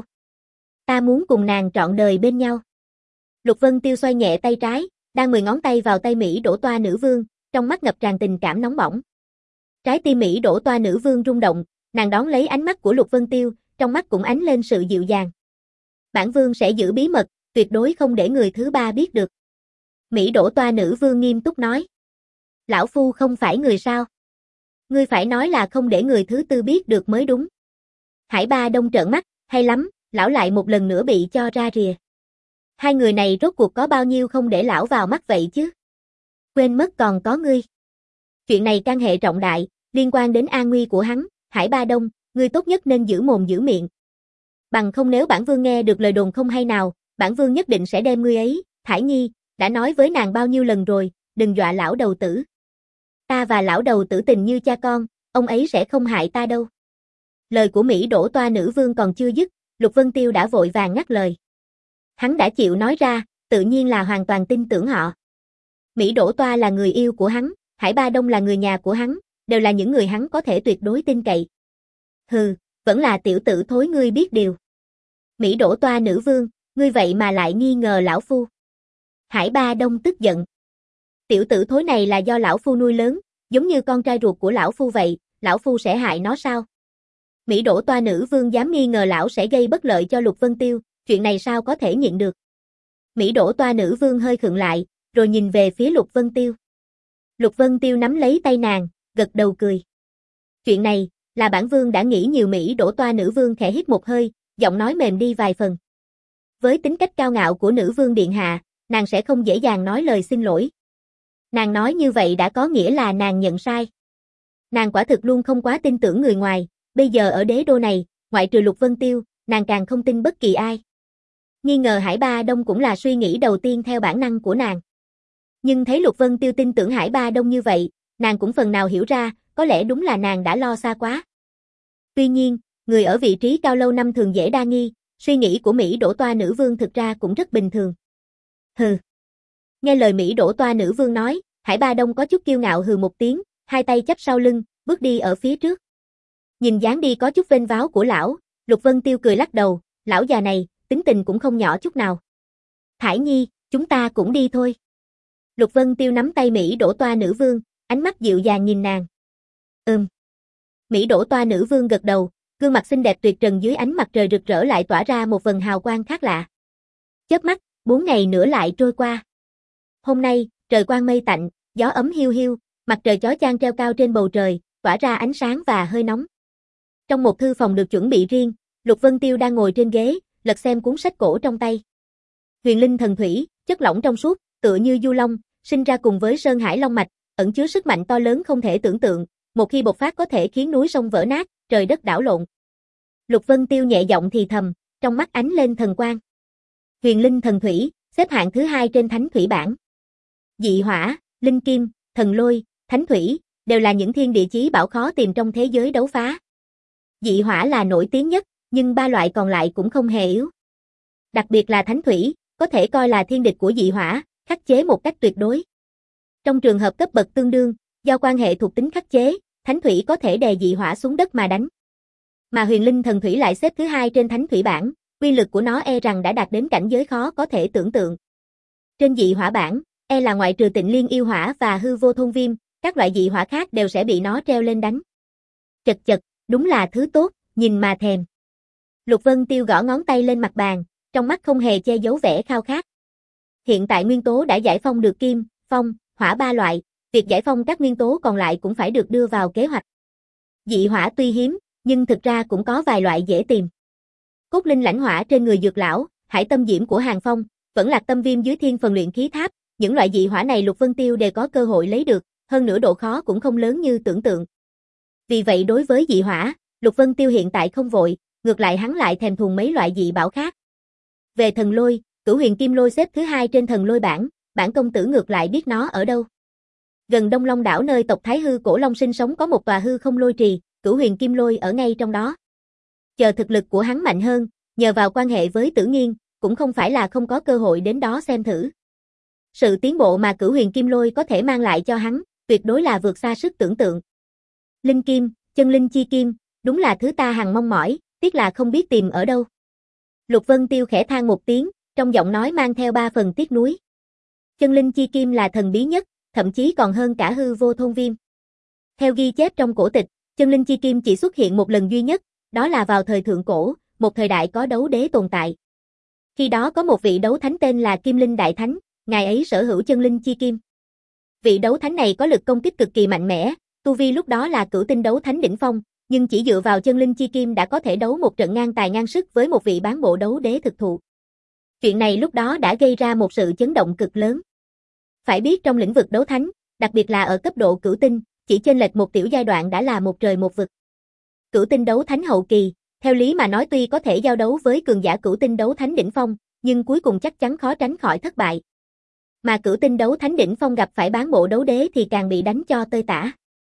Ta muốn cùng nàng trọn đời bên nhau. Lục Vân Tiêu xoay nhẹ tay trái, đang mười ngón tay vào tay Mỹ Đỗ Toa nữ vương, trong mắt ngập tràn tình cảm nóng bỏng. Trái tim Mỹ Đỗ Toa nữ vương rung động, nàng đón lấy ánh mắt của Lục Vân Tiêu, trong mắt cũng ánh lên sự dịu dàng. Bản vương sẽ giữ bí mật, tuyệt đối không để người thứ ba biết được. Mỹ Đỗ Toa nữ vương nghiêm túc nói. Lão phu không phải người sao? Ngươi phải nói là không để người thứ tư biết được mới đúng. Hải Ba Đông trợn mắt, hay lắm, lão lại một lần nữa bị cho ra rìa. Hai người này rốt cuộc có bao nhiêu không để lão vào mắt vậy chứ? Quên mất còn có ngươi. Chuyện này can hệ trọng đại, liên quan đến an nguy của hắn, Hải Ba Đông, ngươi tốt nhất nên giữ mồm giữ miệng. Bằng không nếu bản vương nghe được lời đồn không hay nào, bản vương nhất định sẽ đem ngươi ấy, Thải Nhi, đã nói với nàng bao nhiêu lần rồi, đừng dọa lão đầu tử. Ta và lão đầu tử tình như cha con, ông ấy sẽ không hại ta đâu. Lời của Mỹ Đỗ Toa nữ vương còn chưa dứt, Lục Vân Tiêu đã vội vàng ngắt lời. Hắn đã chịu nói ra, tự nhiên là hoàn toàn tin tưởng họ. Mỹ Đỗ Toa là người yêu của hắn, Hải Ba Đông là người nhà của hắn, đều là những người hắn có thể tuyệt đối tin cậy. Hừ, vẫn là tiểu tử thối ngươi biết điều. Mỹ Đỗ Toa nữ vương, ngươi vậy mà lại nghi ngờ lão phu. Hải Ba Đông tức giận. Tiểu tử thối này là do lão phu nuôi lớn, giống như con trai ruột của lão phu vậy, lão phu sẽ hại nó sao? Mỹ Đỗ Toa nữ vương dám nghi ngờ lão sẽ gây bất lợi cho Lục Vân Tiêu, chuyện này sao có thể nhịn được? Mỹ Đỗ Toa nữ vương hơi khựng lại, rồi nhìn về phía Lục Vân Tiêu. Lục Vân Tiêu nắm lấy tay nàng, gật đầu cười. Chuyện này, là bản vương đã nghĩ nhiều. Mỹ Đỗ Toa nữ vương khẽ hít một hơi, giọng nói mềm đi vài phần. Với tính cách cao ngạo của nữ vương điện hạ, nàng sẽ không dễ dàng nói lời xin lỗi. Nàng nói như vậy đã có nghĩa là nàng nhận sai. Nàng quả thực luôn không quá tin tưởng người ngoài, bây giờ ở đế đô này, ngoại trừ Lục Vân Tiêu, nàng càng không tin bất kỳ ai. Nghi ngờ Hải Ba Đông cũng là suy nghĩ đầu tiên theo bản năng của nàng. Nhưng thấy Lục Vân Tiêu tin tưởng Hải Ba Đông như vậy, nàng cũng phần nào hiểu ra, có lẽ đúng là nàng đã lo xa quá. Tuy nhiên, người ở vị trí cao lâu năm thường dễ đa nghi, suy nghĩ của Mỹ Đỗ Toa nữ vương thực ra cũng rất bình thường. Hừ. Nghe lời Mỹ Đỗ Toa nữ vương nói, Hải Ba Đông có chút kiêu ngạo hừ một tiếng, hai tay chắp sau lưng, bước đi ở phía trước. Nhìn dáng đi có chút vênh váo của lão, Lục Vân Tiêu cười lắc đầu, lão già này, tính tình cũng không nhỏ chút nào. Thải Nhi, chúng ta cũng đi thôi. Lục Vân Tiêu nắm tay Mỹ Đỗ Toa nữ vương, ánh mắt dịu dàng nhìn nàng. Ừm. Mỹ Đỗ Toa nữ vương gật đầu, gương mặt xinh đẹp tuyệt trần dưới ánh mặt trời rực rỡ lại tỏa ra một vầng hào quang khác lạ. Chớp mắt, bốn ngày nữa lại trôi qua. Hôm nay, trời quang mây tạnh, gió ấm hiu hiu, mặt trời chói chang treo cao trên bầu trời, tỏa ra ánh sáng và hơi nóng. Trong một thư phòng được chuẩn bị riêng, Lục Vân Tiêu đang ngồi trên ghế, lật xem cuốn sách cổ trong tay. Huyền linh thần thủy, chất lỏng trong suốt, tựa như du long, sinh ra cùng với Sơn Hải Long mạch, ẩn chứa sức mạnh to lớn không thể tưởng tượng, một khi bộc phát có thể khiến núi sông vỡ nát, trời đất đảo lộn. Lục Vân Tiêu nhẹ giọng thì thầm, trong mắt ánh lên thần quang. Huyền linh thần thủy, xếp hạng thứ hai trên thánh thủy bảng. Dị hỏa, linh kim, thần lôi, thánh thủy, đều là những thiên địa chí bảo khó tìm trong thế giới đấu phá. Dị hỏa là nổi tiếng nhất, nhưng ba loại còn lại cũng không hề yếu. Đặc biệt là thánh thủy, có thể coi là thiên địch của dị hỏa, khắc chế một cách tuyệt đối. Trong trường hợp cấp bậc tương đương, do quan hệ thuộc tính khắc chế, thánh thủy có thể đè dị hỏa xuống đất mà đánh. Mà huyền linh thần thủy lại xếp thứ hai trên thánh thủy bảng, uy lực của nó e rằng đã đạt đến cảnh giới khó có thể tưởng tượng. Trên dị hỏa bảng, e là ngoại trừ Tịnh Liên yêu hỏa và hư vô thôn viêm, các loại dị hỏa khác đều sẽ bị nó treo lên đánh. Chật chật, đúng là thứ tốt, nhìn mà thèm. Lục Vân Tiêu gõ ngón tay lên mặt bàn, trong mắt không hề che giấu vẻ khao khát. Hiện tại nguyên tố đã giải phong được kim, phong, hỏa ba loại, việc giải phong các nguyên tố còn lại cũng phải được đưa vào kế hoạch. Dị hỏa tuy hiếm, nhưng thực ra cũng có vài loại dễ tìm. Cốt linh lãnh hỏa trên người dược lão, hải tâm diễm của Hàng Phong, vẫn lạc tâm viêm dưới thiên phần luyện khí tháp, những loại dị hỏa này Lục Vân Tiêu đều có cơ hội lấy được, hơn nữa độ khó cũng không lớn như tưởng tượng. Vì vậy đối với dị hỏa, Lục Vân Tiêu hiện tại không vội, ngược lại hắn lại thèm thuồng mấy loại dị bảo khác. Về thần lôi, Cửu Huyền Kim Lôi xếp thứ hai trên thần lôi bảng, bản công tử ngược lại biết nó ở đâu. Gần Đông Long đảo nơi tộc Thái Hư Cổ Long sinh sống có một tòa hư không lôi trì, Cửu Huyền Kim Lôi ở ngay trong đó. Chờ thực lực của hắn mạnh hơn, nhờ vào quan hệ với Tử Nghiên, cũng không phải là không có cơ hội đến đó xem thử. Sự tiến bộ mà Cửu Huyền Kim Lôi có thể mang lại cho hắn, tuyệt đối là vượt xa sức tưởng tượng. Linh kim, chân linh chi kim, đúng là thứ ta hằng mong mỏi, tiếc là không biết tìm ở đâu. Lục Vân Tiêu khẽ than một tiếng, trong giọng nói mang theo ba phần tiếc nuối. Chân linh chi kim là thần bí nhất, thậm chí còn hơn cả hư vô thôn viêm. Theo ghi chép trong cổ tịch, chân linh chi kim chỉ xuất hiện một lần duy nhất, đó là vào thời thượng cổ, một thời đại có đấu đế tồn tại. Khi đó có một vị đấu thánh tên là Kim Linh Đại Thánh, ngài ấy sở hữu chân linh chi kim. Vị đấu thánh này có lực công kích cực kỳ mạnh mẽ, tu vi lúc đó là cửu tinh đấu thánh đỉnh phong, nhưng chỉ dựa vào chân linh chi kim đã có thể đấu một trận ngang tài ngang sức với một vị bán bộ đấu đế thực thụ. Chuyện này lúc đó đã gây ra một sự chấn động cực lớn. Phải biết trong lĩnh vực đấu thánh, đặc biệt là ở cấp độ cửu tinh, chỉ chênh lệch một tiểu giai đoạn đã là một trời một vực. Cửu tinh đấu thánh hậu kỳ, theo lý mà nói tuy có thể giao đấu với cường giả cửu tinh đấu thánh đỉnh phong, nhưng cuối cùng chắc chắn khó tránh khỏi thất bại. Mà cửu tinh đấu thánh đỉnh phong gặp phải bán bộ đấu đế thì càng bị đánh cho tơi tả.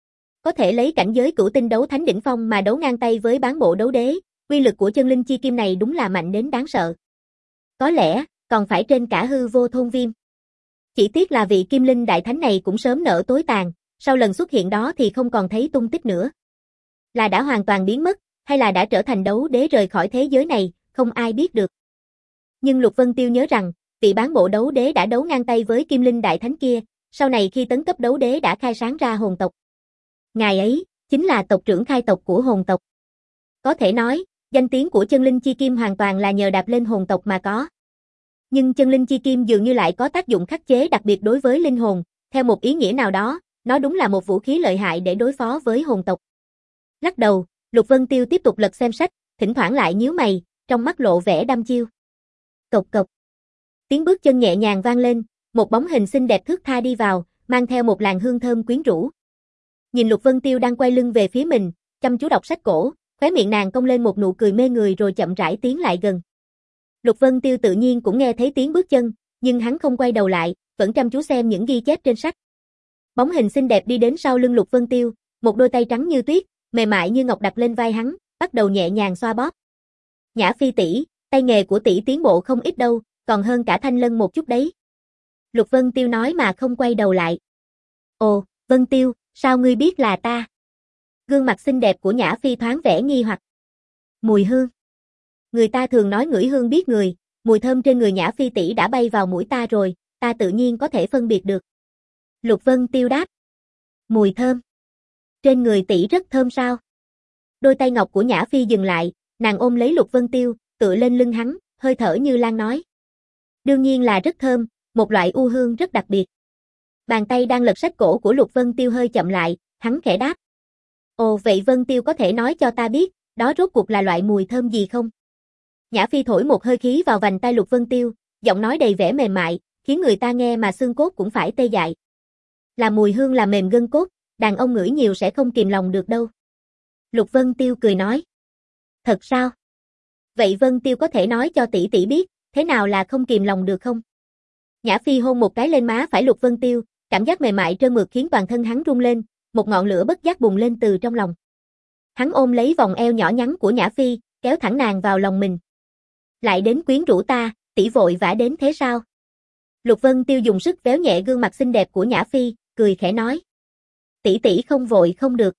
Có thể lấy cảnh giới cửu tinh đấu thánh đỉnh phong mà đấu ngang tay với bán bộ đấu đế, uy lực của chân linh chi kim này đúng là mạnh đến đáng sợ. Có lẽ, còn phải trên cả hư vô thôn viêm. Chỉ tiếc là vị Kim Linh Đại Thánh này cũng sớm nở tối tàn, sau lần xuất hiện đó thì không còn thấy tung tích nữa. Là đã hoàn toàn biến mất, hay là đã trở thành đấu đế rời khỏi thế giới này, không ai biết được. Nhưng Lục Vân Tiêu nhớ rằng, vị bán bộ đấu đế đã đấu ngang tay với Kim Linh Đại Thánh kia, sau này khi tấn cấp đấu đế đã khai sáng ra hồn tộc. Ngài ấy, chính là tộc trưởng khai tộc của hồn tộc. Có thể nói, danh tiếng của chân linh chi kim hoàn toàn là nhờ đạp lên hồn tộc mà có. Nhưng chân linh chi kim dường như lại có tác dụng khắc chế đặc biệt đối với linh hồn, theo một ý nghĩa nào đó, nó đúng là một vũ khí lợi hại để đối phó với hồn tộc. Lắc đầu, Lục Vân Tiêu tiếp tục lật xem sách, thỉnh thoảng lại nhíu mày, trong mắt lộ vẻ đăm chiêu. Cộc cộc. Tiếng bước chân nhẹ nhàng vang lên, một bóng hình xinh đẹp thướt tha đi vào, mang theo một làn hương thơm quyến rũ. Nhìn Lục Vân Tiêu đang quay lưng về phía mình, chăm chú đọc sách cổ, khóe miệng nàng cong lên một nụ cười mê người rồi chậm rãi tiến lại gần. Lục Vân Tiêu tự nhiên cũng nghe thấy tiếng bước chân, nhưng hắn không quay đầu lại, vẫn chăm chú xem những ghi chép trên sách. Bóng hình xinh đẹp đi đến sau lưng Lục Vân Tiêu, một đôi tay trắng như tuyết, mềm mại như ngọc đặt lên vai hắn, bắt đầu nhẹ nhàng xoa bóp. Nhã Phi tỷ, tay nghề của tỷ tiến bộ không ít đâu, còn hơn cả Thanh Lân một chút đấy. Lục Vân Tiêu nói mà không quay đầu lại. Ồ, Vân Tiêu, sao ngươi biết là ta? Gương mặt xinh đẹp của Nhã Phi thoáng vẻ nghi hoặc. Mùi hương. Người ta thường nói ngửi hương biết người, mùi thơm trên người Nhã Phi tỷ đã bay vào mũi ta rồi, ta tự nhiên có thể phân biệt được. Lục Vân Tiêu đáp. Mùi thơm. Trên người tỷ rất thơm sao? Đôi tay ngọc của Nhã Phi dừng lại, nàng ôm lấy Lục Vân Tiêu, tựa lên lưng hắn, hơi thở như lan nói. Đương nhiên là rất thơm, một loại u hương rất đặc biệt. Bàn tay đang lật sách cổ của Lục Vân Tiêu hơi chậm lại, hắn khẽ đáp. Ồ vậy Vân Tiêu có thể nói cho ta biết, đó rốt cuộc là loại mùi thơm gì không? Nhã Phi thổi một hơi khí vào vành tay Lục Vân Tiêu, giọng nói đầy vẻ mềm mại, khiến người ta nghe mà xương cốt cũng phải tê dại. Là mùi hương là mềm gân cốt, đàn ông ngửi nhiều sẽ không kìm lòng được đâu. Lục Vân Tiêu cười nói. Thật sao? Vậy Vân Tiêu có thể nói cho tỷ tỷ biết, thế nào là không kìm lòng được không? Nhã Phi hôn một cái lên má phải Lục Vân Tiêu, cảm giác mềm mại trơn mượt khiến toàn thân hắn rung lên, một ngọn lửa bất giác bùng lên từ trong lòng. Hắn ôm lấy vòng eo nhỏ nhắn của Nhã Phi, kéo thẳng nàng vào lòng mình. Lại đến quyến rũ ta, tỷ vội vã đến thế sao? Lục Vân Tiêu dùng sức véo nhẹ gương mặt xinh đẹp của Nhã Phi, cười khẽ nói. Tỷ tỷ không vội không được.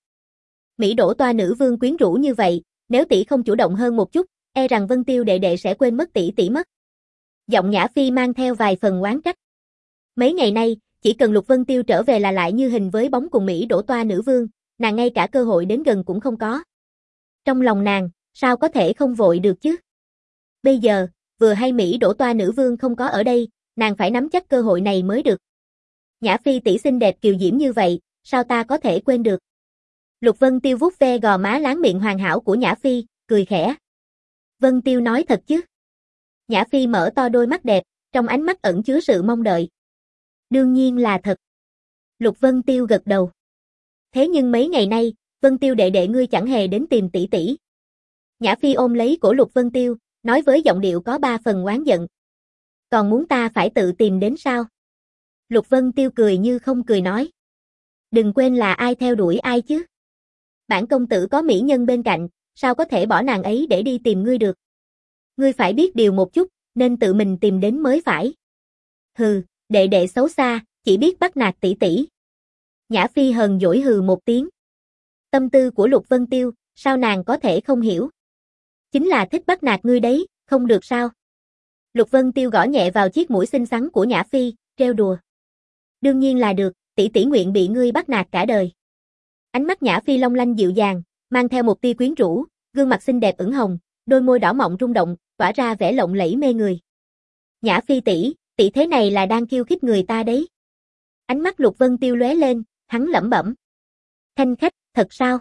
Mỹ đổ toa nữ vương quyến rũ như vậy, nếu tỷ không chủ động hơn một chút, e rằng Vân Tiêu đệ đệ sẽ quên mất tỷ tỷ mất. Giọng Nhã Phi mang theo vài phần oán trách. Mấy ngày nay, chỉ cần Lục Vân Tiêu trở về là lại như hình với bóng cùng Mỹ đổ toa nữ vương, nàng ngay cả cơ hội đến gần cũng không có. Trong lòng nàng, sao có thể không vội được chứ? Bây giờ, vừa hay Mỹ đổ toa nữ vương không có ở đây, nàng phải nắm chắc cơ hội này mới được. Nhã Phi tỷ xinh đẹp kiều diễm như vậy, sao ta có thể quên được? Lục Vân Tiêu vuốt ve gò má láng miệng hoàn hảo của Nhã Phi, cười khẽ. Vân Tiêu nói thật chứ? Nhã Phi mở to đôi mắt đẹp, trong ánh mắt ẩn chứa sự mong đợi. Đương nhiên là thật. Lục Vân Tiêu gật đầu. Thế nhưng mấy ngày nay, Vân Tiêu đệ đệ ngươi chẳng hề đến tìm tỷ tỷ. Nhã Phi ôm lấy cổ Lục Vân Tiêu, nói với giọng điệu có ba phần oán giận. Còn muốn ta phải tự tìm đến sao? Lục Vân Tiêu cười như không cười nói. Đừng quên là ai theo đuổi ai chứ. Bản công tử có mỹ nhân bên cạnh, sao có thể bỏ nàng ấy để đi tìm ngươi được. Ngươi phải biết điều một chút, nên tự mình tìm đến mới phải. Hừ, đệ đệ xấu xa, chỉ biết bắt nạt tỷ tỷ. Nhã Phi hờn dỗi hừ một tiếng. Tâm tư của Lục Vân Tiêu, sao nàng có thể không hiểu. Chính là thích bắt nạt ngươi đấy, không được sao? Lục Vân Tiêu gõ nhẹ vào chiếc mũi xinh xắn của Nhã Phi, trêu đùa. Đương nhiên là được, tỷ tỷ nguyện bị ngươi bắt nạt cả đời. Ánh mắt Nhã Phi long lanh dịu dàng, mang theo một tia quyến rũ, gương mặt xinh đẹp ửng hồng, đôi môi đỏ mọng rung động, tỏa ra vẻ lộng lẫy mê người. Nhã Phi tỷ, tỷ thế này là đang khiêu khích người ta đấy. Ánh mắt Lục Vân Tiêu lóe lên, hắn lẩm bẩm. Khanh khách, thật sao?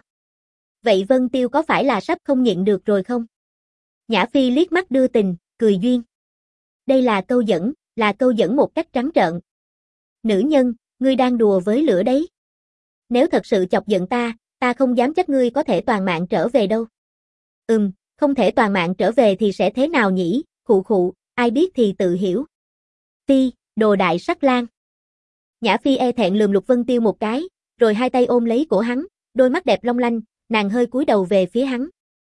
Vậy Vân Tiêu có phải là sắp không nhịn được rồi không? Nhã Phi liếc mắt đưa tình, cười duyên. Đây là câu dẫn, là câu dẫn một cách trắng trợn. Nữ nhân, ngươi đang đùa với lửa đấy. Nếu thật sự chọc giận ta, ta không dám chắc ngươi có thể toàn mạng trở về đâu. Ừm, không thể toàn mạng trở về thì sẽ thế nào nhỉ, khụ khụ, ai biết thì tự hiểu. Phi, đồ đại sắc lang. Nhã Phi e thẹn lườm Lục Vân Tiêu một cái, rồi hai tay ôm lấy cổ hắn, đôi mắt đẹp long lanh, nàng hơi cúi đầu về phía hắn.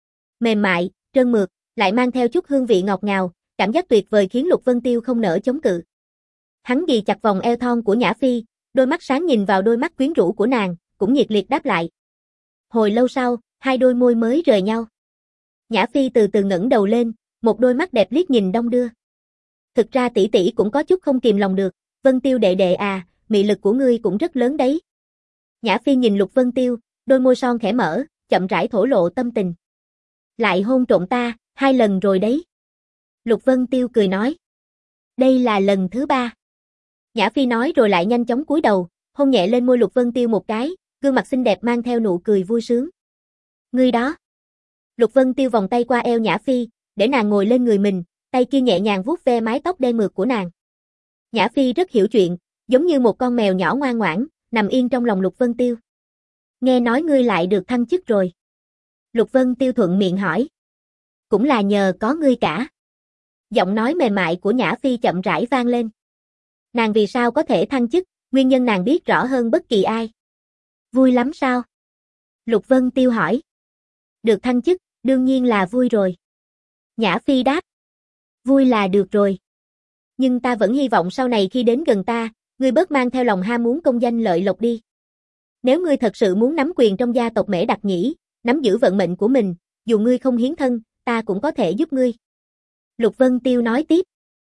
Mềm mại, trơn mượt, lại mang theo chút hương vị ngọt ngào, cảm giác tuyệt vời khiến Lục Vân Tiêu không nỡ chống cự. Hắn ghì chặt vòng eo thon của Nhã Phi, đôi mắt sáng nhìn vào đôi mắt quyến rũ của nàng, cũng nhiệt liệt đáp lại. Hồi lâu sau, hai đôi môi mới rời nhau. Nhã Phi từ từ ngẩng đầu lên, một đôi mắt đẹp liếc nhìn đong đưa. Thực ra tỷ tỷ cũng có chút không kìm lòng được, Vân Tiêu đệ đệ à, mị lực của ngươi cũng rất lớn đấy. Nhã Phi nhìn Lục Vân Tiêu, đôi môi son khẽ mở, chậm rãi thổ lộ tâm tình. Lại hôn trộm ta, hai lần rồi đấy. Lục Vân Tiêu cười nói. Đây là lần thứ ba. Nhã Phi nói rồi lại nhanh chóng cúi đầu, hôn nhẹ lên môi Lục Vân Tiêu một cái, gương mặt xinh đẹp mang theo nụ cười vui sướng. Ngươi đó. Lục Vân Tiêu vòng tay qua eo Nhã Phi, để nàng ngồi lên người mình, tay kia nhẹ nhàng vuốt ve mái tóc đen mượt của nàng. Nhã Phi rất hiểu chuyện, giống như một con mèo nhỏ ngoan ngoãn, nằm yên trong lòng Lục Vân Tiêu. Nghe nói ngươi lại được thăng chức rồi. Lục Vân Tiêu thuận miệng hỏi. Cũng là nhờ có ngươi cả. Giọng nói mềm mại của Nhã Phi chậm rãi vang lên. Nàng vì sao có thể thăng chức, nguyên nhân nàng biết rõ hơn bất kỳ ai. Vui lắm sao? Lục Vân Tiêu hỏi. Được thăng chức, đương nhiên là vui rồi. Nhã Phi đáp. Vui là được rồi. Nhưng ta vẫn hy vọng sau này khi đến gần ta, ngươi bớt mang theo lòng ham muốn công danh lợi lộc đi. Nếu ngươi thật sự muốn nắm quyền trong gia tộc Mễ Đặc Nhĩ, nắm giữ vận mệnh của mình, dù ngươi không hiến thân, ta cũng có thể giúp ngươi. Lục Vân Tiêu nói tiếp.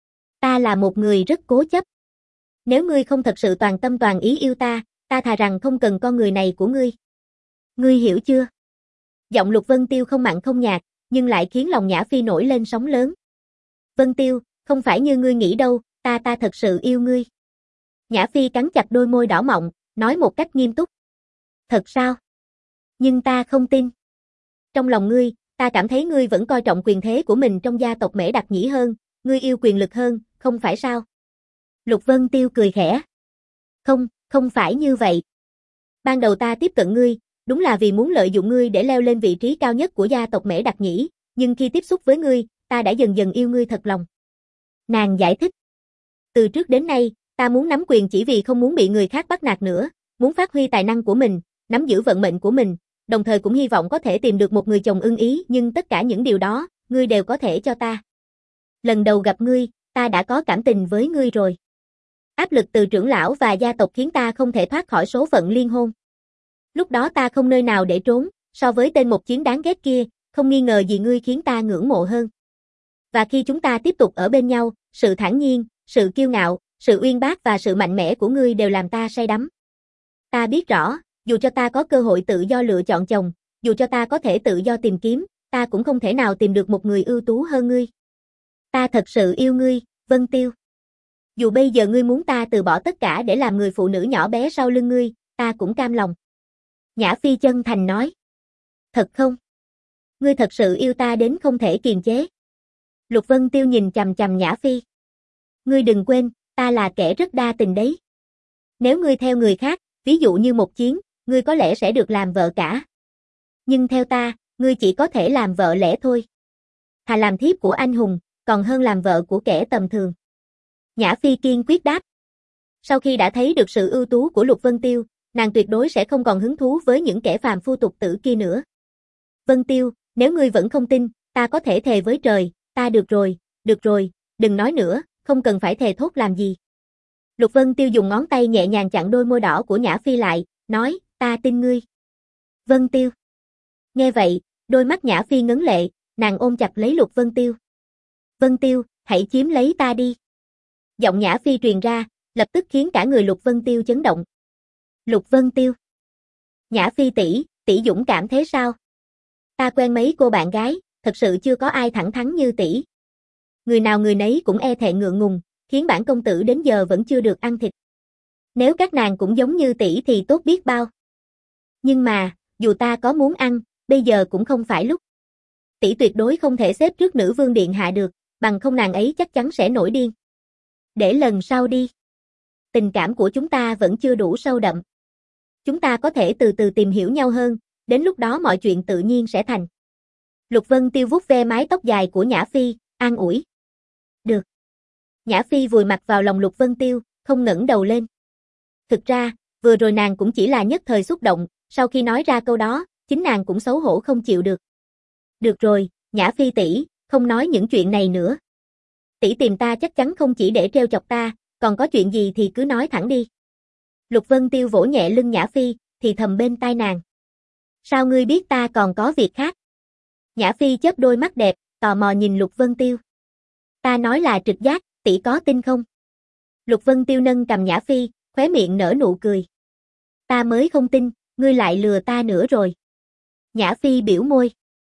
Ta là một người rất cố chấp. Nếu ngươi không thật sự toàn tâm toàn ý yêu ta, ta thà rằng không cần con người này của ngươi. Ngươi hiểu chưa? Giọng Lục Vân Tiêu không mặn không nhạt, nhưng lại khiến lòng Nhã Phi nổi lên sóng lớn. Vân Tiêu, không phải như ngươi nghĩ đâu, ta ta thật sự yêu ngươi. Nhã Phi cắn chặt đôi môi đỏ mọng, nói một cách nghiêm túc. Thật sao? Nhưng ta không tin. Trong lòng ngươi, ta cảm thấy ngươi vẫn coi trọng quyền thế của mình trong gia tộc Mễ Đặc Nhĩ hơn, ngươi yêu quyền lực hơn, không phải sao? Lục Vân Tiêu cười khẽ. Không, không phải như vậy. Ban đầu ta tiếp cận ngươi, đúng là vì muốn lợi dụng ngươi để leo lên vị trí cao nhất của gia tộc Mễ Đặc Nhĩ, nhưng khi tiếp xúc với ngươi, ta đã dần dần yêu ngươi thật lòng. Nàng giải thích. Từ trước đến nay, ta muốn nắm quyền chỉ vì không muốn bị người khác bắt nạt nữa, muốn phát huy tài năng của mình, nắm giữ vận mệnh của mình, đồng thời cũng hy vọng có thể tìm được một người chồng ưng ý, nhưng tất cả những điều đó, ngươi đều có thể cho ta. Lần đầu gặp ngươi, ta đã có cảm tình với ngươi rồi. Áp lực từ trưởng lão và gia tộc khiến ta không thể thoát khỏi số phận liên hôn. Lúc đó ta không nơi nào để trốn, so với tên một chiến đáng ghét kia, không nghi ngờ gì ngươi khiến ta ngưỡng mộ hơn. Và khi chúng ta tiếp tục ở bên nhau, sự thản nhiên, sự kiêu ngạo, sự uyên bác và sự mạnh mẽ của ngươi đều làm ta say đắm. Ta biết rõ, dù cho ta có cơ hội tự do lựa chọn chồng, dù cho ta có thể tự do tìm kiếm, ta cũng không thể nào tìm được một người ưu tú hơn ngươi. Ta thật sự yêu ngươi, Vân Tiêu. Dù bây giờ ngươi muốn ta từ bỏ tất cả để làm người phụ nữ nhỏ bé sau lưng ngươi, ta cũng cam lòng. Nhã Phi chân thành nói. Thật không? Ngươi thật sự yêu ta đến không thể kiềm chế. Lục Vân Tiêu nhìn chằm chằm Nhã Phi. Ngươi đừng quên, ta là kẻ rất đa tình đấy. Nếu ngươi theo người khác, ví dụ như một chiến, ngươi có lẽ sẽ được làm vợ cả. Nhưng theo ta, ngươi chỉ có thể làm vợ lẽ thôi. Thà làm thiếp của anh hùng, còn hơn làm vợ của kẻ tầm thường. Nhã Phi kiên quyết đáp. Sau khi đã thấy được sự ưu tú của Lục Vân Tiêu, nàng tuyệt đối sẽ không còn hứng thú với những kẻ phàm phu tục tử kia nữa. Vân Tiêu, nếu ngươi vẫn không tin, ta có thể thề với trời, ta được rồi, được rồi, đừng nói nữa, không cần phải thề thốt làm gì. Lục Vân Tiêu dùng ngón tay nhẹ nhàng chặn đôi môi đỏ của Nhã Phi lại, nói, ta tin ngươi. Vân Tiêu. Nghe vậy, đôi mắt Nhã Phi ngấn lệ, nàng ôm chặt lấy Lục Vân Tiêu. Vân Tiêu, hãy chiếm lấy ta đi. Giọng Nhã Phi truyền ra, lập tức khiến cả người Lục Vân Tiêu chấn động. Lục Vân Tiêu. Nhã Phi tỷ, tỷ dũng cảm thế sao? Ta quen mấy cô bạn gái, thật sự chưa có ai thẳng thắn như tỷ. Người nào người nấy cũng e thẹn ngượng ngùng, khiến bản công tử đến giờ vẫn chưa được ăn thịt. Nếu các nàng cũng giống như tỷ thì tốt biết bao. Nhưng mà, dù ta có muốn ăn, bây giờ cũng không phải lúc. Tỷ tuyệt đối không thể xếp trước nữ vương điện hạ được, bằng không nàng ấy chắc chắn sẽ nổi điên. Để lần sau đi. Tình cảm của chúng ta vẫn chưa đủ sâu đậm. Chúng ta có thể từ từ tìm hiểu nhau hơn, đến lúc đó mọi chuyện tự nhiên sẽ thành. Lục Vân Tiêu vuốt ve mái tóc dài của Nhã Phi, an ủi. Được. Nhã Phi vùi mặt vào lòng Lục Vân Tiêu, không ngẩng đầu lên. Thực ra, vừa rồi nàng cũng chỉ là nhất thời xúc động, sau khi nói ra câu đó, chính nàng cũng xấu hổ không chịu được. Được rồi, Nhã Phi tỷ, không nói những chuyện này nữa. Tỷ tìm ta chắc chắn không chỉ để trêu chọc ta, còn có chuyện gì thì cứ nói thẳng đi. Lục Vân Tiêu vỗ nhẹ lưng Nhã Phi, thì thầm bên tai nàng. Sao ngươi biết ta còn có việc khác? Nhã Phi chớp đôi mắt đẹp, tò mò nhìn Lục Vân Tiêu. Ta nói là trực giác, tỷ có tin không? Lục Vân Tiêu nâng cầm Nhã Phi, khóe miệng nở nụ cười. Ta mới không tin, ngươi lại lừa ta nữa rồi. Nhã Phi biểu môi.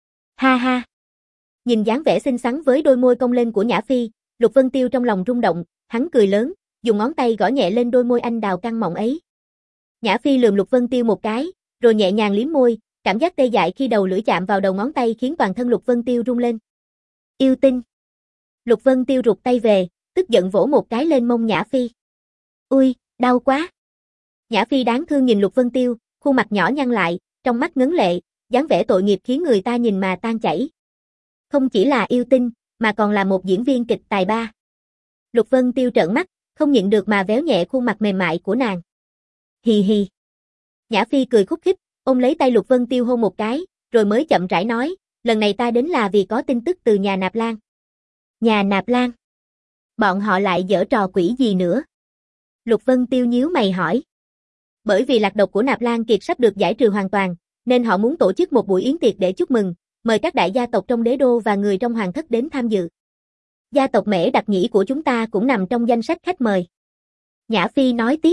Ha ha. Nhìn dáng vẻ xinh xắn với đôi môi cong lên của Nhã Phi, Lục Vân Tiêu trong lòng rung động, hắn cười lớn, dùng ngón tay gõ nhẹ lên đôi môi anh đào căng mọng ấy. Nhã Phi lườm Lục Vân Tiêu một cái, rồi nhẹ nhàng liếm môi, cảm giác tê dại khi đầu lưỡi chạm vào đầu ngón tay khiến toàn thân Lục Vân Tiêu rung lên. Yêu tinh. Lục Vân Tiêu rụt tay về, tức giận vỗ một cái lên mông Nhã Phi. Ui, đau quá. Nhã Phi đáng thương nhìn Lục Vân Tiêu, khuôn mặt nhỏ nhăn lại, trong mắt ngấn lệ, dáng vẻ tội nghiệp khiến người ta nhìn mà tan chảy. Không chỉ là yêu tinh, mà còn là một diễn viên kịch tài ba. Lục Vân Tiêu trợn mắt, không nhịn được mà véo nhẹ khuôn mặt mềm mại của nàng. Hì hì. Nhã Phi cười khúc khích, ôm lấy tay Lục Vân Tiêu hôn một cái, rồi mới chậm rãi nói, lần này ta đến là vì có tin tức từ nhà Nạp Lan. Nhà Nạp Lan? Bọn họ lại giở trò quỷ gì nữa? Lục Vân Tiêu nhíu mày hỏi. Bởi vì lạc độc của Nạp Lan Kiệt sắp được giải trừ hoàn toàn, nên họ muốn tổ chức một buổi yến tiệc để chúc mừng, mời các đại gia tộc trong đế đô và người trong hoàng thất đến tham dự. Gia tộc Mễ Đặc Nhĩ của chúng ta cũng nằm trong danh sách khách mời. Nhã Phi nói tiếp.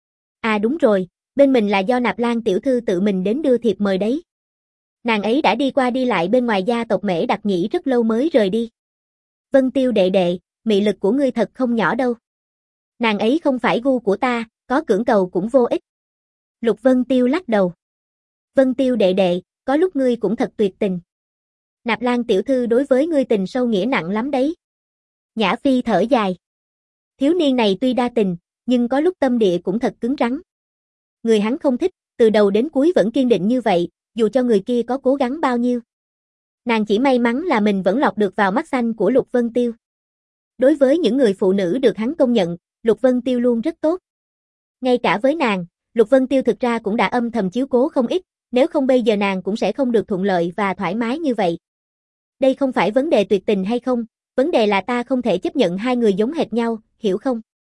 À đúng rồi, bên mình là do Nạp Lan tiểu thư tự mình đến đưa thiệp mời đấy. Nàng ấy đã đi qua đi lại bên ngoài gia tộc Mễ Đặc Nhĩ rất lâu mới rời đi. Vân Tiêu đệ đệ, mị lực của ngươi thật không nhỏ đâu. Nàng ấy không phải gu của ta, có cưỡng cầu cũng vô ích. Lục Vân Tiêu lắc đầu. Vân Tiêu đệ đệ, có lúc ngươi cũng thật tuyệt tình. Nạp Lan tiểu thư đối với ngươi tình sâu nghĩa nặng lắm đấy. Nhã Phi thở dài. Thiếu niên này tuy đa tình, nhưng có lúc tâm địa cũng thật cứng rắn. Người hắn không thích, từ đầu đến cuối vẫn kiên định như vậy, dù cho người kia có cố gắng bao nhiêu. Nàng chỉ may mắn là mình vẫn lọt được vào mắt xanh của Lục Vân Tiêu. Đối với những người phụ nữ được hắn công nhận, Lục Vân Tiêu luôn rất tốt. Ngay cả với nàng, Lục Vân Tiêu thực ra cũng đã âm thầm chiếu cố không ít, nếu không bây giờ nàng cũng sẽ không được thuận lợi và thoải mái như vậy. Đây không phải vấn đề tuyệt tình hay không, vấn đề là ta không thể chấp nhận hai người giống hệt nhau, hiểu không?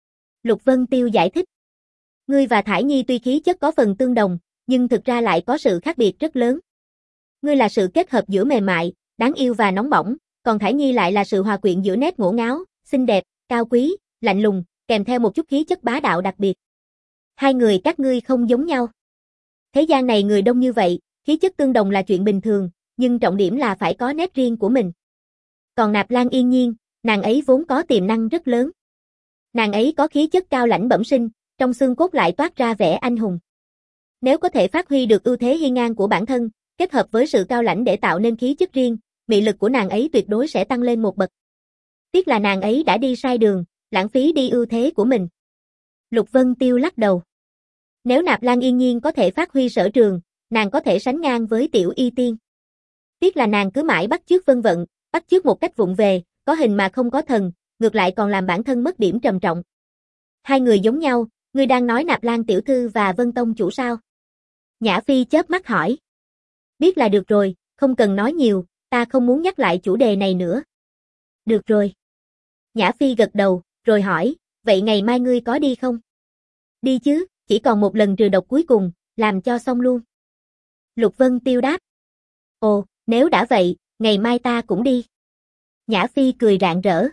Lục Vân Tiêu giải thích. Ngươi và Thải Nhi tuy khí chất có phần tương đồng, nhưng thực ra lại có sự khác biệt rất lớn. Ngươi là sự kết hợp giữa mềm mại, đáng yêu và nóng bỏng, còn Thải Nhi lại là sự hòa quyện giữa nét ngổ ngáo, xinh đẹp, cao quý, lạnh lùng, kèm theo một chút khí chất bá đạo đặc biệt. Hai người các ngươi không giống nhau. Thế gian này người đông như vậy, khí chất tương đồng là chuyện bình thường, nhưng trọng điểm là phải có nét riêng của mình. Còn Nạp Lan Yên Nhiên, nàng ấy vốn có tiềm năng rất lớn. Nàng ấy có khí chất cao lãnh bẩm sinh, trong xương cốt lại toát ra vẻ anh hùng. Nếu có thể phát huy được ưu thế hiên ngang của bản thân, kết hợp với sự cao lãnh để tạo nên khí chất riêng, mị lực của nàng ấy tuyệt đối sẽ tăng lên một bậc. Tiếc là nàng ấy đã đi sai đường, lãng phí đi ưu thế của mình. Lục Vân Tiêu lắc đầu. Nếu Nạp Lan Yên Nhiên có thể phát huy sở trường, nàng có thể sánh ngang với Tiểu Y Tiên. Tiếc là nàng cứ mãi bắt chước vân vận, bắt chước một cách vụng về, có hình mà không có thần, ngược lại còn làm bản thân mất điểm trầm trọng. Hai người giống nhau, ngươi đang nói Nạp Lan tiểu thư và Vân Tông chủ sao? Nhã Phi chớp mắt hỏi. Biết là được rồi, không cần nói nhiều, ta không muốn nhắc lại chủ đề này nữa. Được rồi. Nhã Phi gật đầu, rồi hỏi, vậy ngày mai ngươi có đi không? Đi chứ, chỉ còn một lần trừ độc cuối cùng, làm cho xong luôn. Lục Vân Tiêu đáp. Ồ, nếu đã vậy, ngày mai ta cũng đi. Nhã Phi cười rạng rỡ.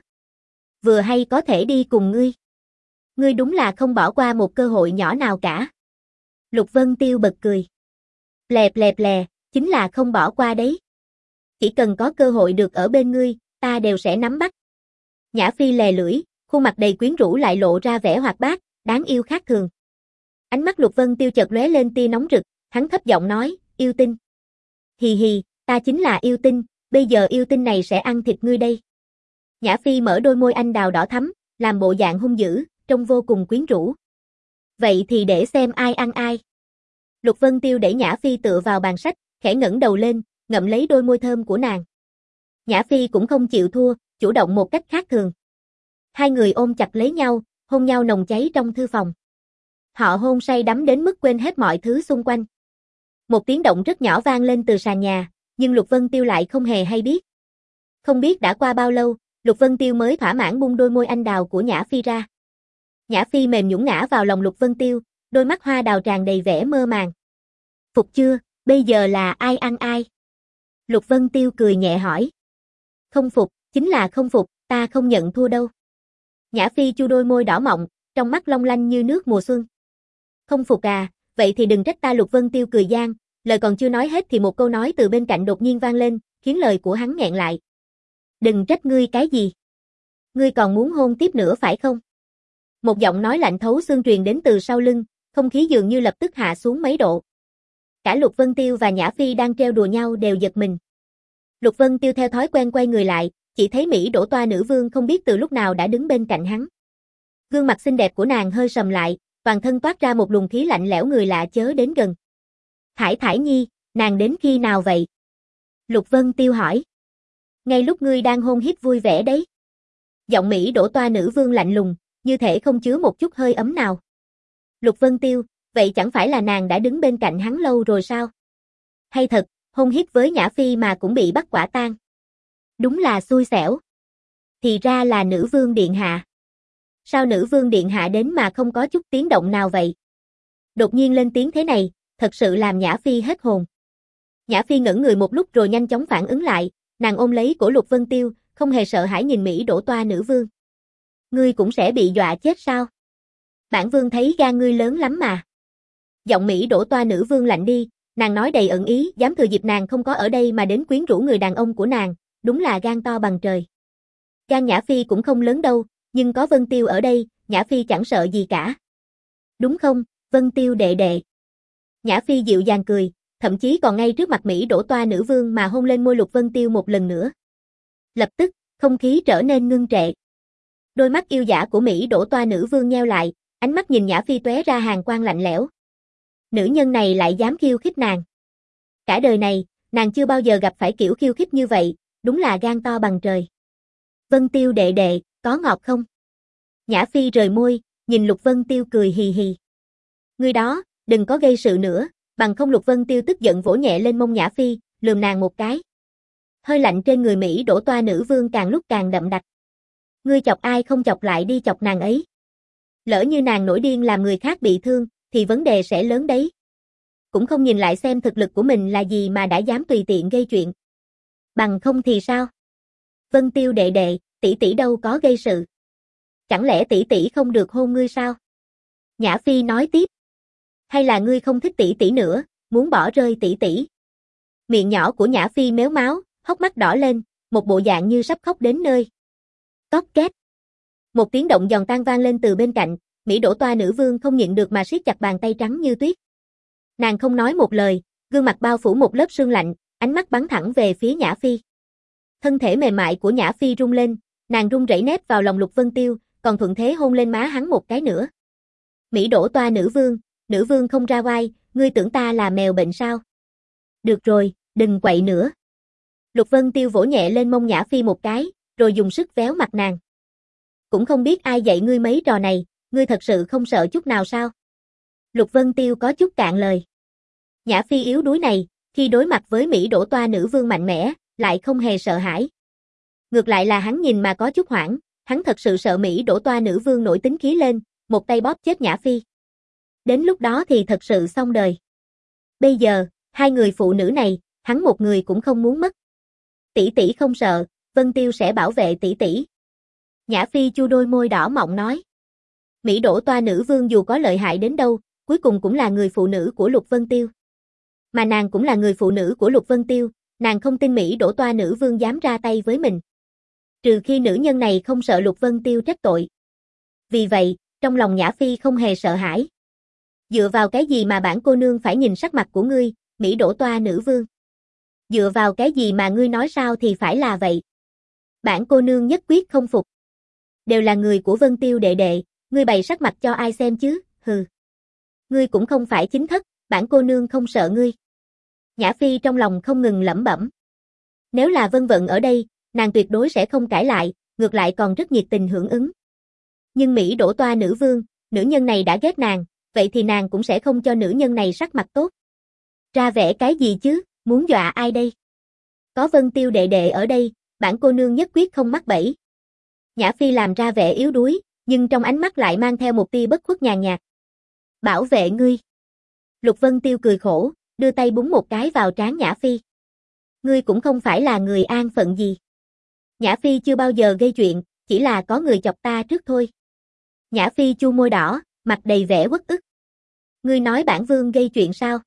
Vừa hay có thể đi cùng ngươi. Ngươi đúng là không bỏ qua một cơ hội nhỏ nào cả. Lục Vân Tiêu bật cười. Lẹp lẹp lè, chính là không bỏ qua đấy. Chỉ cần có cơ hội được ở bên ngươi, ta đều sẽ nắm bắt. Nhã Phi lè lưỡi, khuôn mặt đầy quyến rũ lại lộ ra vẻ hoạt bát, đáng yêu khác thường. Ánh mắt Lục Vân Tiêu chợt lóe lên tia nóng rực, hắn thấp giọng nói, yêu tinh. Hì hì, ta chính là yêu tinh, bây giờ yêu tinh này sẽ ăn thịt ngươi đây. Nhã Phi mở đôi môi anh đào đỏ thắm, làm bộ dạng hung dữ, trông vô cùng quyến rũ. Vậy thì để xem ai ăn ai. Lục Vân Tiêu để Nhã Phi tựa vào bàn sách, khẽ ngẩng đầu lên, ngậm lấy đôi môi thơm của nàng. Nhã Phi cũng không chịu thua, chủ động một cách khác thường. Hai người ôm chặt lấy nhau, hôn nhau nồng cháy trong thư phòng. Họ hôn say đắm đến mức quên hết mọi thứ xung quanh. Một tiếng động rất nhỏ vang lên từ sàn nhà, nhưng Lục Vân Tiêu lại không hề hay biết. Không biết đã qua bao lâu, Lục Vân Tiêu mới thỏa mãn buông đôi môi anh đào của Nhã Phi ra. Nhã Phi mềm nhũn ngã vào lòng Lục Vân Tiêu, đôi mắt hoa đào tràn đầy vẻ mơ màng. Phục chưa, bây giờ là ai ăn ai? Lục Vân Tiêu cười nhẹ hỏi. Không phục, chính là không phục, ta không nhận thua đâu. Nhã Phi chu đôi môi đỏ mọng, trong mắt long lanh như nước mùa xuân. Không phục à, vậy thì đừng trách ta. Lục Vân Tiêu cười gian, lời còn chưa nói hết thì một câu nói từ bên cạnh đột nhiên vang lên, khiến lời của hắn nghẹn lại. Đừng trách ngươi cái gì? Ngươi còn muốn hôn tiếp nữa phải không? Một giọng nói lạnh thấu xương truyền đến từ sau lưng, không khí dường như lập tức hạ xuống mấy độ. Cả Lục Vân Tiêu và Nhã Phi đang trêu đùa nhau đều giật mình. Lục Vân Tiêu theo thói quen quay người lại, chỉ thấy Mỹ Đỗ Toa nữ vương không biết từ lúc nào đã đứng bên cạnh hắn. Gương mặt xinh đẹp của nàng hơi sầm lại, toàn thân toát ra một luồng khí lạnh lẽo người lạ chớ đến gần. Thải Thải Nhi, nàng đến khi nào vậy? Lục Vân Tiêu hỏi. Ngay lúc ngươi đang hôn hít vui vẻ đấy. Giọng Mỹ Đỗ Toa nữ vương lạnh lùng, như thể không chứa một chút hơi ấm nào. Lục Vân Tiêu, vậy chẳng phải là nàng đã đứng bên cạnh hắn lâu rồi sao? Hay thật, hôn hít với Nhã Phi mà cũng bị bắt quả tang. Đúng là xui xẻo. Thì ra là nữ vương điện hạ. Sao nữ vương điện hạ đến mà không có chút tiếng động nào vậy? Đột nhiên lên tiếng thế này, thật sự làm Nhã Phi hết hồn. Nhã Phi ngẩn người một lúc rồi nhanh chóng phản ứng lại, nàng ôm lấy cổ Lục Vân Tiêu, không hề sợ hãi nhìn Mỹ Đỗ Toa nữ vương. Ngươi cũng sẽ bị dọa chết sao? Bản vương thấy gan ngươi lớn lắm mà. Giọng Mỹ Đỗ Toa nữ vương lạnh đi, nàng nói đầy ẩn ý, dám thừa dịp nàng không có ở đây mà đến quyến rũ người đàn ông của nàng, đúng là gan to bằng trời. Gan Nhã Phi cũng không lớn đâu, nhưng có Vân Tiêu ở đây, Nhã Phi chẳng sợ gì cả. Đúng không, Vân Tiêu đệ đệ? Nhã Phi dịu dàng cười, thậm chí còn ngay trước mặt Mỹ Đỗ Toa nữ vương mà hôn lên môi Lục Vân Tiêu một lần nữa. Lập tức, không khí trở nên ngưng trệ. Đôi mắt yêu dã của Mỹ Đỗ Toa nữ vương nheo lại, ánh mắt nhìn Nhã Phi tóe ra hàn quang lạnh lẽo. Nữ nhân này lại dám khiêu khích nàng. Cả đời này, nàng chưa bao giờ gặp phải kiểu khiêu khích như vậy, đúng là gan to bằng trời. Vân Tiêu đệ đệ, có ngọt không? Nhã Phi rời môi, nhìn Lục Vân Tiêu cười hì hì. Ngươi đó, đừng có gây sự nữa, bằng không. Lục Vân Tiêu tức giận vỗ nhẹ lên mông Nhã Phi, lườm nàng một cái. Hơi lạnh trên người Mỹ Đỗ Toa nữ vương càng lúc càng đậm đặc. Ngươi chọc ai không chọc lại đi chọc nàng ấy. Lỡ như nàng nổi điên làm người khác bị thương, thì vấn đề sẽ lớn đấy. Cũng không nhìn lại xem thực lực của mình là gì mà đã dám tùy tiện gây chuyện. Bằng không thì sao? Vân Tiêu đệ đệ, tỷ tỷ đâu có gây sự. Chẳng lẽ tỷ tỷ không được hôn ngươi sao? Nhã Phi nói tiếp. Hay là ngươi không thích tỷ tỷ nữa, muốn bỏ rơi tỷ tỷ? Miệng nhỏ của Nhã Phi méo máu, hốc mắt đỏ lên, một bộ dạng như sắp khóc đến nơi. Cóp két. Một tiếng động giòn tan vang lên từ bên cạnh, Mỹ Đỗ Toa nữ vương không nhịn được mà siết chặt bàn tay trắng như tuyết. Nàng không nói một lời, gương mặt bao phủ một lớp sương lạnh, ánh mắt bắn thẳng về phía Nhã Phi. Thân thể mềm mại của Nhã Phi rung lên, nàng run rẩy nép vào lòng Lục Vân Tiêu, còn thuận thế hôn lên má hắn một cái nữa. Mỹ Đỗ Toa nữ vương, nữ vương không ra oai, ngươi tưởng ta là mèo bệnh sao? Được rồi, đừng quậy nữa. Lục Vân Tiêu vỗ nhẹ lên mông Nhã Phi một cái, rồi dùng sức véo mặt nàng. Cũng không biết ai dạy ngươi mấy trò này, ngươi thật sự không sợ chút nào sao? Lục Vân Tiêu có chút cạn lời. Nhã Phi yếu đuối này, khi đối mặt với Mỹ Đỗ Toa nữ vương mạnh mẽ, lại không hề sợ hãi. Ngược lại là hắn nhìn mà có chút hoảng, hắn thật sự sợ Mỹ Đỗ Toa nữ vương nổi tính khí lên, một tay bóp chết Nhã Phi. Đến lúc đó thì thật sự xong đời. Bây giờ, hai người phụ nữ này, hắn một người cũng không muốn mất. Tỷ tỷ không sợ, Vân Tiêu sẽ bảo vệ tỷ tỷ. Nhã Phi chu đôi môi đỏ mọng nói. Mỹ đổ toa nữ vương dù có lợi hại đến đâu, cuối cùng cũng là người phụ nữ của Lục Vân Tiêu. Mà nàng cũng là người phụ nữ của Lục Vân Tiêu, nàng không tin Mỹ đổ toa nữ vương dám ra tay với mình. Trừ khi nữ nhân này không sợ Lục Vân Tiêu trách tội. Vì vậy, trong lòng Nhã Phi không hề sợ hãi. Dựa vào cái gì mà bản cô nương phải nhìn sắc mặt của ngươi, Mỹ đổ toa nữ vương? Dựa vào cái gì mà ngươi nói sao thì phải là vậy? Bản cô nương nhất quyết không phục. Đều là người của Vân Tiêu đệ đệ, ngươi bày sắc mặt cho ai xem chứ, hừ. Ngươi cũng không phải chính thất, bản cô nương không sợ ngươi. Nhã Phi trong lòng không ngừng lẩm bẩm. Nếu là Vân Vận ở đây, nàng tuyệt đối sẽ không cãi lại, ngược lại còn rất nhiệt tình hưởng ứng. Nhưng Mỹ đổ toa nữ vương, nữ nhân này đã ghét nàng, vậy thì nàng cũng sẽ không cho nữ nhân này sắc mặt tốt. Ra vẻ cái gì chứ, muốn dọa ai đây? Có Vân Tiêu đệ đệ ở đây, bản cô nương nhất quyết không mắc bẫy. Nhã Phi làm ra vẻ yếu đuối, nhưng trong ánh mắt lại mang theo một tia bất khuất nhàn nhạt. Bảo vệ ngươi. Lục Vân Tiêu cười khổ, đưa tay búng một cái vào trán Nhã Phi. Ngươi cũng không phải là người an phận gì. Nhã Phi chưa bao giờ gây chuyện, chỉ là có người chọc ta trước thôi. Nhã Phi chu môi đỏ, mặt đầy vẻ uất ức. Ngươi nói bản vương gây chuyện sao?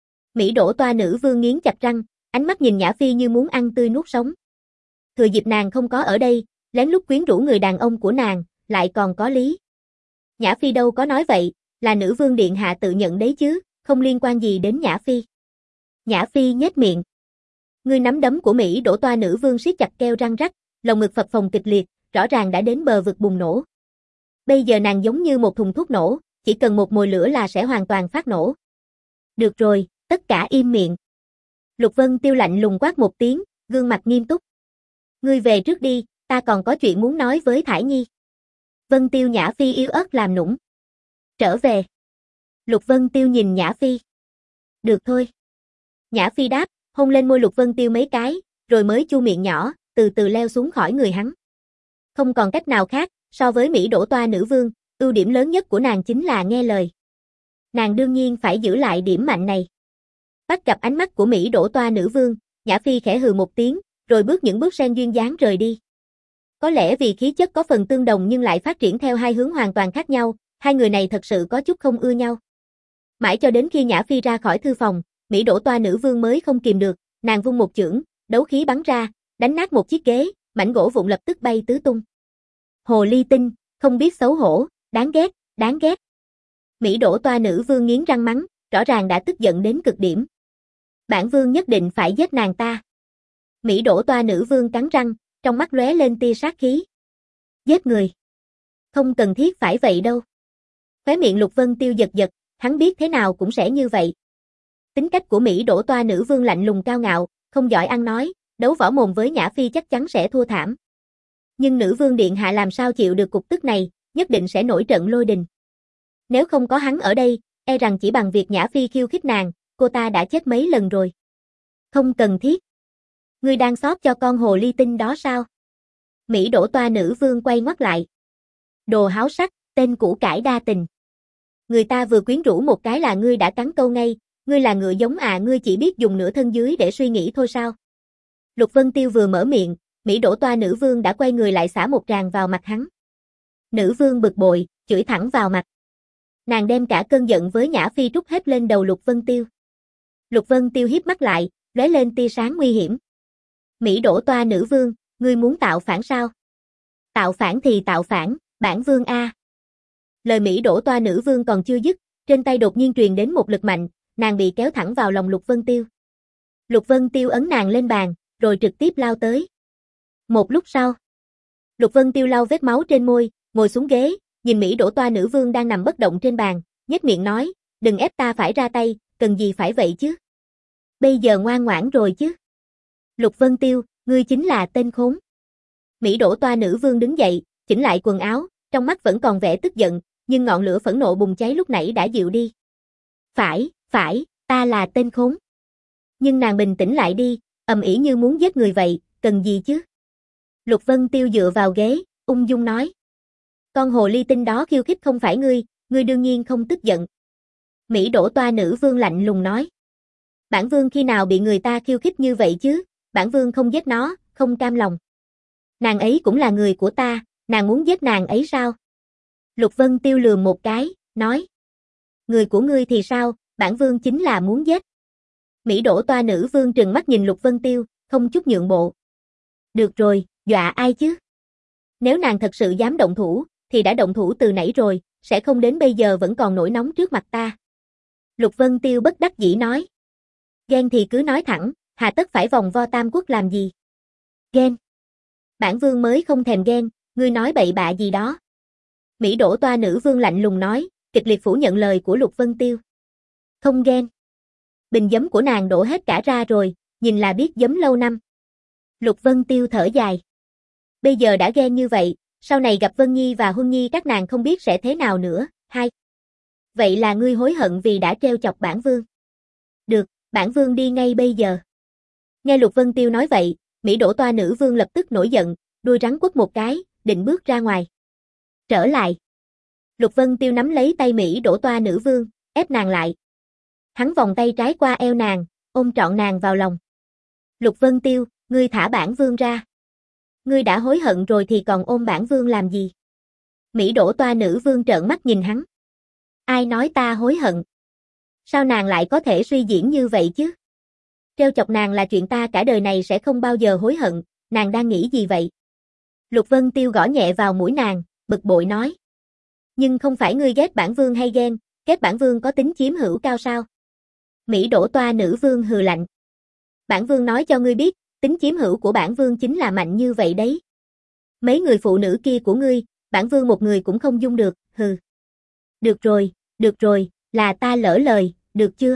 Mỹ đổ toa nữ vương nghiến chặt răng, ánh mắt nhìn Nhã Phi như muốn ăn tươi nuốt sống. Thừa dịp nàng không có ở đây, lén lút quyến rũ người đàn ông của nàng, lại còn có lý. Nhã Phi đâu có nói vậy, là nữ vương điện hạ tự nhận đấy chứ, không liên quan gì đến Nhã Phi. Nhã Phi nhếch miệng. Ngươi nắm đấm của Mỹ đổ toa nữ vương siết chặt keo răng rắc, lồng ngực phập phồng kịch liệt, rõ ràng đã đến bờ vực bùng nổ. Bây giờ nàng giống như một thùng thuốc nổ, chỉ cần một mồi lửa là sẽ hoàn toàn phát nổ. Được rồi, tất cả im miệng. Lục Vân Tiêu lạnh lùng quát một tiếng, gương mặt nghiêm túc. Ngươi về trước đi, ta còn có chuyện muốn nói với Thải Nhi. Vân Tiêu Nhã Phi yếu ớt làm nũng. Trở về. Lục Vân Tiêu nhìn Nhã Phi. Được thôi. Nhã Phi đáp, hôn lên môi Lục Vân Tiêu mấy cái, rồi mới chu miệng nhỏ, từ từ leo xuống khỏi người hắn. Không còn cách nào khác, so với Mỹ đổ toa nữ vương, ưu điểm lớn nhất của nàng chính là nghe lời. Nàng đương nhiên phải giữ lại điểm mạnh này. Bắt gặp ánh mắt của Mỹ đổ toa nữ vương, Nhã Phi khẽ hừ một tiếng, rồi bước những bước sen duyên dáng rời đi. Có lẽ vì khí chất có phần tương đồng nhưng lại phát triển theo hai hướng hoàn toàn khác nhau, hai người này thật sự có chút không ưa nhau. Mãi cho đến khi Nhã Phi ra khỏi thư phòng, Mỹ đổ toa nữ vương mới không kìm được, nàng vung một chưởng, đấu khí bắn ra, đánh nát một chiếc ghế, mảnh gỗ vụn lập tức bay tứ tung. Hồ ly tinh, không biết xấu hổ, đáng ghét, đáng ghét. Mỹ đổ toa nữ vương nghiến răng mắng, rõ ràng đã tức giận đến cực điểm. Bản vương nhất định phải giết nàng ta. Mỹ đổ toa nữ vương cắn răng, trong mắt lóe lên tia sát khí. Giết người. Không cần thiết phải vậy đâu. Khóe miệng Lục Vân Tiêu giật giật, hắn biết thế nào cũng sẽ như vậy. Tính cách của Mỹ đổ toa nữ vương lạnh lùng cao ngạo, không giỏi ăn nói, đấu võ mồm với Nhã Phi chắc chắn sẽ thua thảm. Nhưng nữ vương điện hạ làm sao chịu được cục tức này, nhất định sẽ nổi trận lôi đình. Nếu không có hắn ở đây, e rằng chỉ bằng việc Nhã Phi khiêu khích nàng, cô ta đã chết mấy lần rồi. Không cần thiết. Ngươi đang xót cho con hồ ly tinh đó sao? Mỹ đổ toa nữ vương quay ngoắt lại. Đồ háo sắc, tên củ cải đa tình. Người ta vừa quyến rũ một cái là ngươi đã cắn câu ngay, ngươi là ngựa giống à, ngươi chỉ biết dùng nửa thân dưới để suy nghĩ thôi sao? Lục Vân Tiêu vừa mở miệng, Mỹ đổ toa nữ vương đã quay người lại xả một tràng vào mặt hắn. Nữ vương bực bội, chửi thẳng vào mặt. Nàng đem cả cơn giận với Nhã Phi trút hết lên đầu Lục Vân Tiêu. Lục Vân Tiêu híp mắt lại, lóe lên tia sáng nguy hiểm. Mỹ đổ toa nữ vương, ngươi muốn tạo phản sao? Tạo phản thì tạo phản, bản vương a. Lời Mỹ đổ toa nữ vương còn chưa dứt, trên tay đột nhiên truyền đến một lực mạnh, nàng bị kéo thẳng vào lòng Lục Vân Tiêu. Lục Vân Tiêu ấn nàng lên bàn, rồi trực tiếp lao tới. Một lúc sau, Lục Vân Tiêu lau vết máu trên môi, ngồi xuống ghế, nhìn Mỹ đổ toa nữ vương đang nằm bất động trên bàn, nhếch miệng nói, đừng ép ta phải ra tay, cần gì phải vậy chứ? Bây giờ ngoan ngoãn rồi chứ? Lục Vân Tiêu, ngươi chính là tên khốn. Mỹ đổ toa nữ vương đứng dậy, chỉnh lại quần áo, trong mắt vẫn còn vẻ tức giận, nhưng ngọn lửa phẫn nộ bùng cháy lúc nãy đã dịu đi. Phải, phải, ta là tên khốn. Nhưng nàng bình tĩnh lại đi, ầm ĩ như muốn giết người vậy, cần gì chứ? Lục Vân Tiêu dựa vào ghế, ung dung nói. Con hồ ly tinh đó khiêu khích không phải ngươi, ngươi đương nhiên không tức giận. Mỹ đổ toa nữ vương lạnh lùng nói. Bản vương khi nào bị người ta khiêu khích như vậy chứ, bản vương không giết nó, không cam lòng. Nàng ấy cũng là người của ta, nàng muốn giết nàng ấy sao? Lục Vân Tiêu lườm một cái, nói. Người của ngươi thì sao, bản vương chính là muốn giết. Mỹ Đỗ Toa nữ vương trừng mắt nhìn Lục Vân Tiêu, không chút nhượng bộ. Được rồi, dọa ai chứ? Nếu nàng thật sự dám động thủ, thì đã động thủ từ nãy rồi, sẽ không đến bây giờ vẫn còn nổi nóng trước mặt ta. Lục Vân Tiêu bất đắc dĩ nói. Ghen thì cứ nói thẳng, hà tất phải vòng vo tam quốc làm gì? Ghen. Bản vương mới không thèm ghen, ngươi nói bậy bạ gì đó. Mỹ Đỗ Toa nữ vương lạnh lùng nói, kịch liệt phủ nhận lời của Lục Vân Tiêu. Không ghen. Bình giấm của nàng đổ hết cả ra rồi, nhìn là biết giấm lâu năm. Lục Vân Tiêu thở dài. Bây giờ đã ghen như vậy, sau này gặp Vân Nhi và Huân Nhi các nàng không biết sẽ thế nào nữa. Hai. Vậy là ngươi hối hận vì đã trêu chọc bản vương. Được, bản vương đi ngay bây giờ. Nghe Lục Vân Tiêu nói vậy, Mỹ Đỗ Toa nữ vương lập tức nổi giận, đuôi rắn quất một cái, định bước ra ngoài. Trở lại. Lục Vân Tiêu nắm lấy tay Mỹ Đỗ Toa nữ vương, ép nàng lại. Hắn vòng tay trái qua eo nàng, ôm trọn nàng vào lòng. Lục Vân Tiêu, ngươi thả bản vương ra. Ngươi đã hối hận rồi thì còn ôm bản vương làm gì? Mỹ Đỗ Toa nữ vương trợn mắt nhìn hắn. Ai nói ta hối hận? Sao nàng lại có thể suy diễn như vậy chứ? Trêu chọc nàng là chuyện ta cả đời này sẽ không bao giờ hối hận, nàng đang nghĩ gì vậy? Lục Vân Tiêu gõ nhẹ vào mũi nàng, bực bội nói. Nhưng không phải ngươi ghét bản vương hay ghen, ghét bản vương có tính chiếm hữu cao sao? Mỹ Đỗ Toa nữ vương hừ lạnh. Bản vương nói cho ngươi biết, tính chiếm hữu của bản vương chính là mạnh như vậy đấy. Mấy người phụ nữ kia của ngươi, bản vương một người cũng không dung được, hừ. Được rồi, được rồi, là ta lỡ lời, được chưa?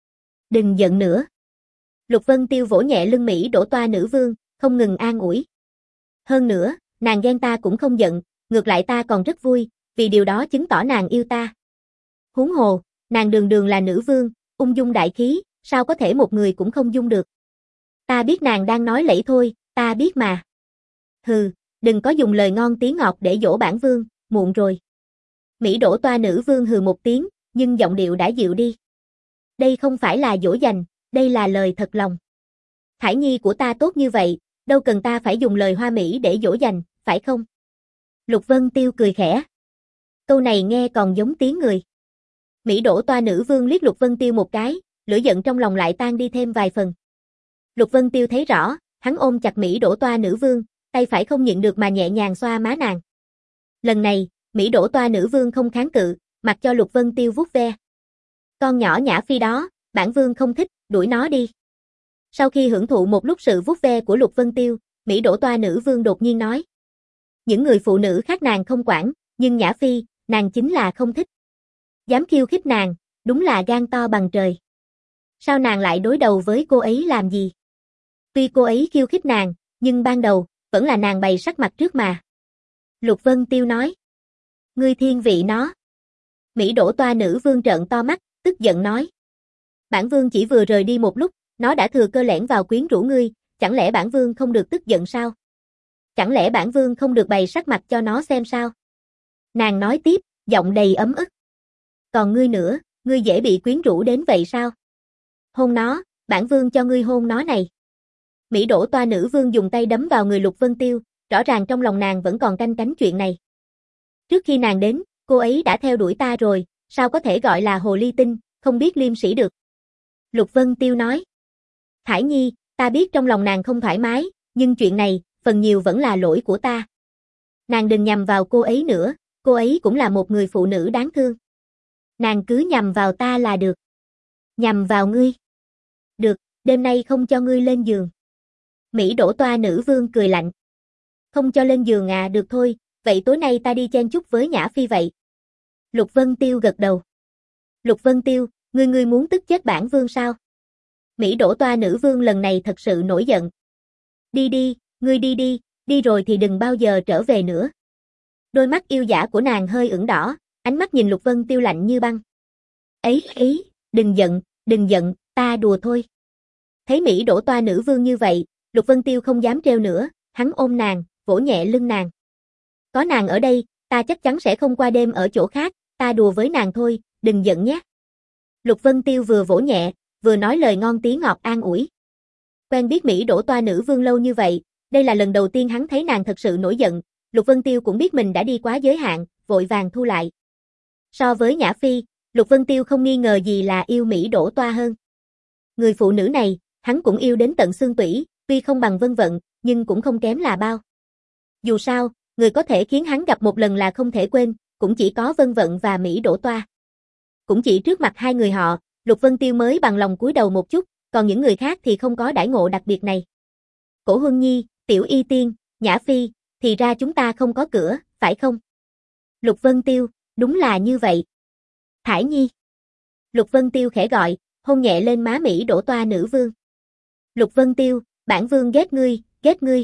Đừng giận nữa. Lục Vân Tiêu vỗ nhẹ lưng Mỹ Đỗ Toa nữ vương, không ngừng an ủi. Hơn nữa, nàng ghen ta cũng không giận, ngược lại ta còn rất vui, vì điều đó chứng tỏ nàng yêu ta. Huống hồ, nàng đường đường là nữ vương, ung dung đại khí, sao có thể một người cũng không dung được. Ta biết nàng đang nói lẫy thôi, ta biết mà. Hừ, đừng có dùng lời ngon tiếng ngọt để dỗ bản vương, muộn rồi. Mỹ Đỗ Toa nữ vương hừ một tiếng, nhưng giọng điệu đã dịu đi. Đây không phải là dỗ dành, đây là lời thật lòng. Thải Nhi của ta tốt như vậy, đâu cần ta phải dùng lời hoa mỹ để dỗ dành, phải không? Lục Vân Tiêu cười khẽ. Câu này nghe còn giống tiếng người. Mỹ Đỗ Toa nữ vương liếc Lục Vân Tiêu một cái, lửa giận trong lòng lại tan đi thêm vài phần. Lục Vân Tiêu thấy rõ, hắn ôm chặt Mỹ Đỗ Toa nữ vương, tay phải không nhịn được mà nhẹ nhàng xoa má nàng. Lần này, Mỹ Đỗ Toa nữ vương không kháng cự, mặc cho Lục Vân Tiêu vuốt ve. Con nhỏ Nhã Phi đó, bản vương không thích, đuổi nó đi. Sau khi hưởng thụ một lúc sự vuốt ve của Lục Vân Tiêu, Mỹ Đỗ Toa nữ vương đột nhiên nói. Những người phụ nữ khác nàng không quản, nhưng Nhã Phi, nàng chính là không thích. Dám khiêu khích nàng, đúng là gan to bằng trời. Sao nàng lại đối đầu với cô ấy làm gì? Tuy cô ấy khiêu khích nàng, nhưng ban đầu, vẫn là nàng bày sắc mặt trước mà. Lục Vân Tiêu nói. Ngươi thiên vị nó. Mỹ Đỗ Toa nữ vương trợn to mắt, tức giận nói. Bản vương chỉ vừa rời đi một lúc, nó đã thừa cơ lẻn vào quyến rũ ngươi, chẳng lẽ bản vương không được tức giận sao? Chẳng lẽ bản vương không được bày sắc mặt cho nó xem sao? Nàng nói tiếp, giọng đầy ấm ức. Còn ngươi nữa, ngươi dễ bị quyến rũ đến vậy sao? Hôn nó, bản vương cho ngươi hôn nó này. Mỹ Đỗ Toa nữ vương dùng tay đấm vào người Lục Vân Tiêu, rõ ràng trong lòng nàng vẫn còn canh cánh chuyện này. Trước khi nàng đến, cô ấy đã theo đuổi ta rồi, sao có thể gọi là hồ ly tinh, không biết liêm sỉ được. Lục Vân Tiêu nói. Thải Nhi, ta biết trong lòng nàng không thoải mái, nhưng chuyện này, phần nhiều vẫn là lỗi của ta. Nàng đừng nhầm vào cô ấy nữa, cô ấy cũng là một người phụ nữ đáng thương. Nàng cứ nhầm vào ta là được. Nhầm vào ngươi. Được, đêm nay không cho ngươi lên giường. Mỹ Đỗ Toa nữ vương cười lạnh. Không cho lên giường à, được thôi, vậy tối nay ta đi chen chúc với Nhã Phi vậy. Lục Vân Tiêu gật đầu. Lục Vân Tiêu, ngươi ngươi muốn tức chết bản vương sao? Mỹ Đỗ Toa nữ vương lần này thật sự nổi giận. Đi đi, ngươi đi đi, đi rồi thì đừng bao giờ trở về nữa. Đôi mắt yêu dã của nàng hơi ửng đỏ, ánh mắt nhìn Lục Vân Tiêu lạnh như băng. Ấy ấy, đừng giận, đừng giận, ta đùa thôi. Thấy Mỹ Đỗ Toa nữ vương như vậy, Lục Vân Tiêu không dám trêu nữa, hắn ôm nàng, vỗ nhẹ lưng nàng. Có nàng ở đây, ta chắc chắn sẽ không qua đêm ở chỗ khác, ta đùa với nàng thôi, đừng giận nhé. Lục Vân Tiêu vừa vỗ nhẹ, vừa nói lời ngon tiếng ngọt an ủi. Quen biết Mỹ đổ toa nữ vương lâu như vậy, đây là lần đầu tiên hắn thấy nàng thật sự nổi giận, Lục Vân Tiêu cũng biết mình đã đi quá giới hạn, vội vàng thu lại. So với Nhã Phi, Lục Vân Tiêu không nghi ngờ gì là yêu Mỹ đổ toa hơn. Người phụ nữ này, hắn cũng yêu đến tận xương tủy, tuy không bằng Vân Vận, nhưng cũng không kém là bao. Dù sao, người có thể khiến hắn gặp một lần là không thể quên, cũng chỉ có Vân Vận và Mỹ đổ toa. Cũng chỉ trước mặt hai người họ, Lục Vân Tiêu mới bằng lòng cúi đầu một chút, còn những người khác thì không có đãi ngộ đặc biệt này. Cổ Huân Nhi, Tiểu Y Tiên, Nhã Phi, thì ra chúng ta không có cửa, phải không? Lục Vân Tiêu, đúng là như vậy. Thải Nhi. Lục Vân Tiêu khẽ gọi, hôn nhẹ lên má Mỹ đổ toa nữ vương. Lục Vân Tiêu, bản vương ghét ngươi, ghét ngươi.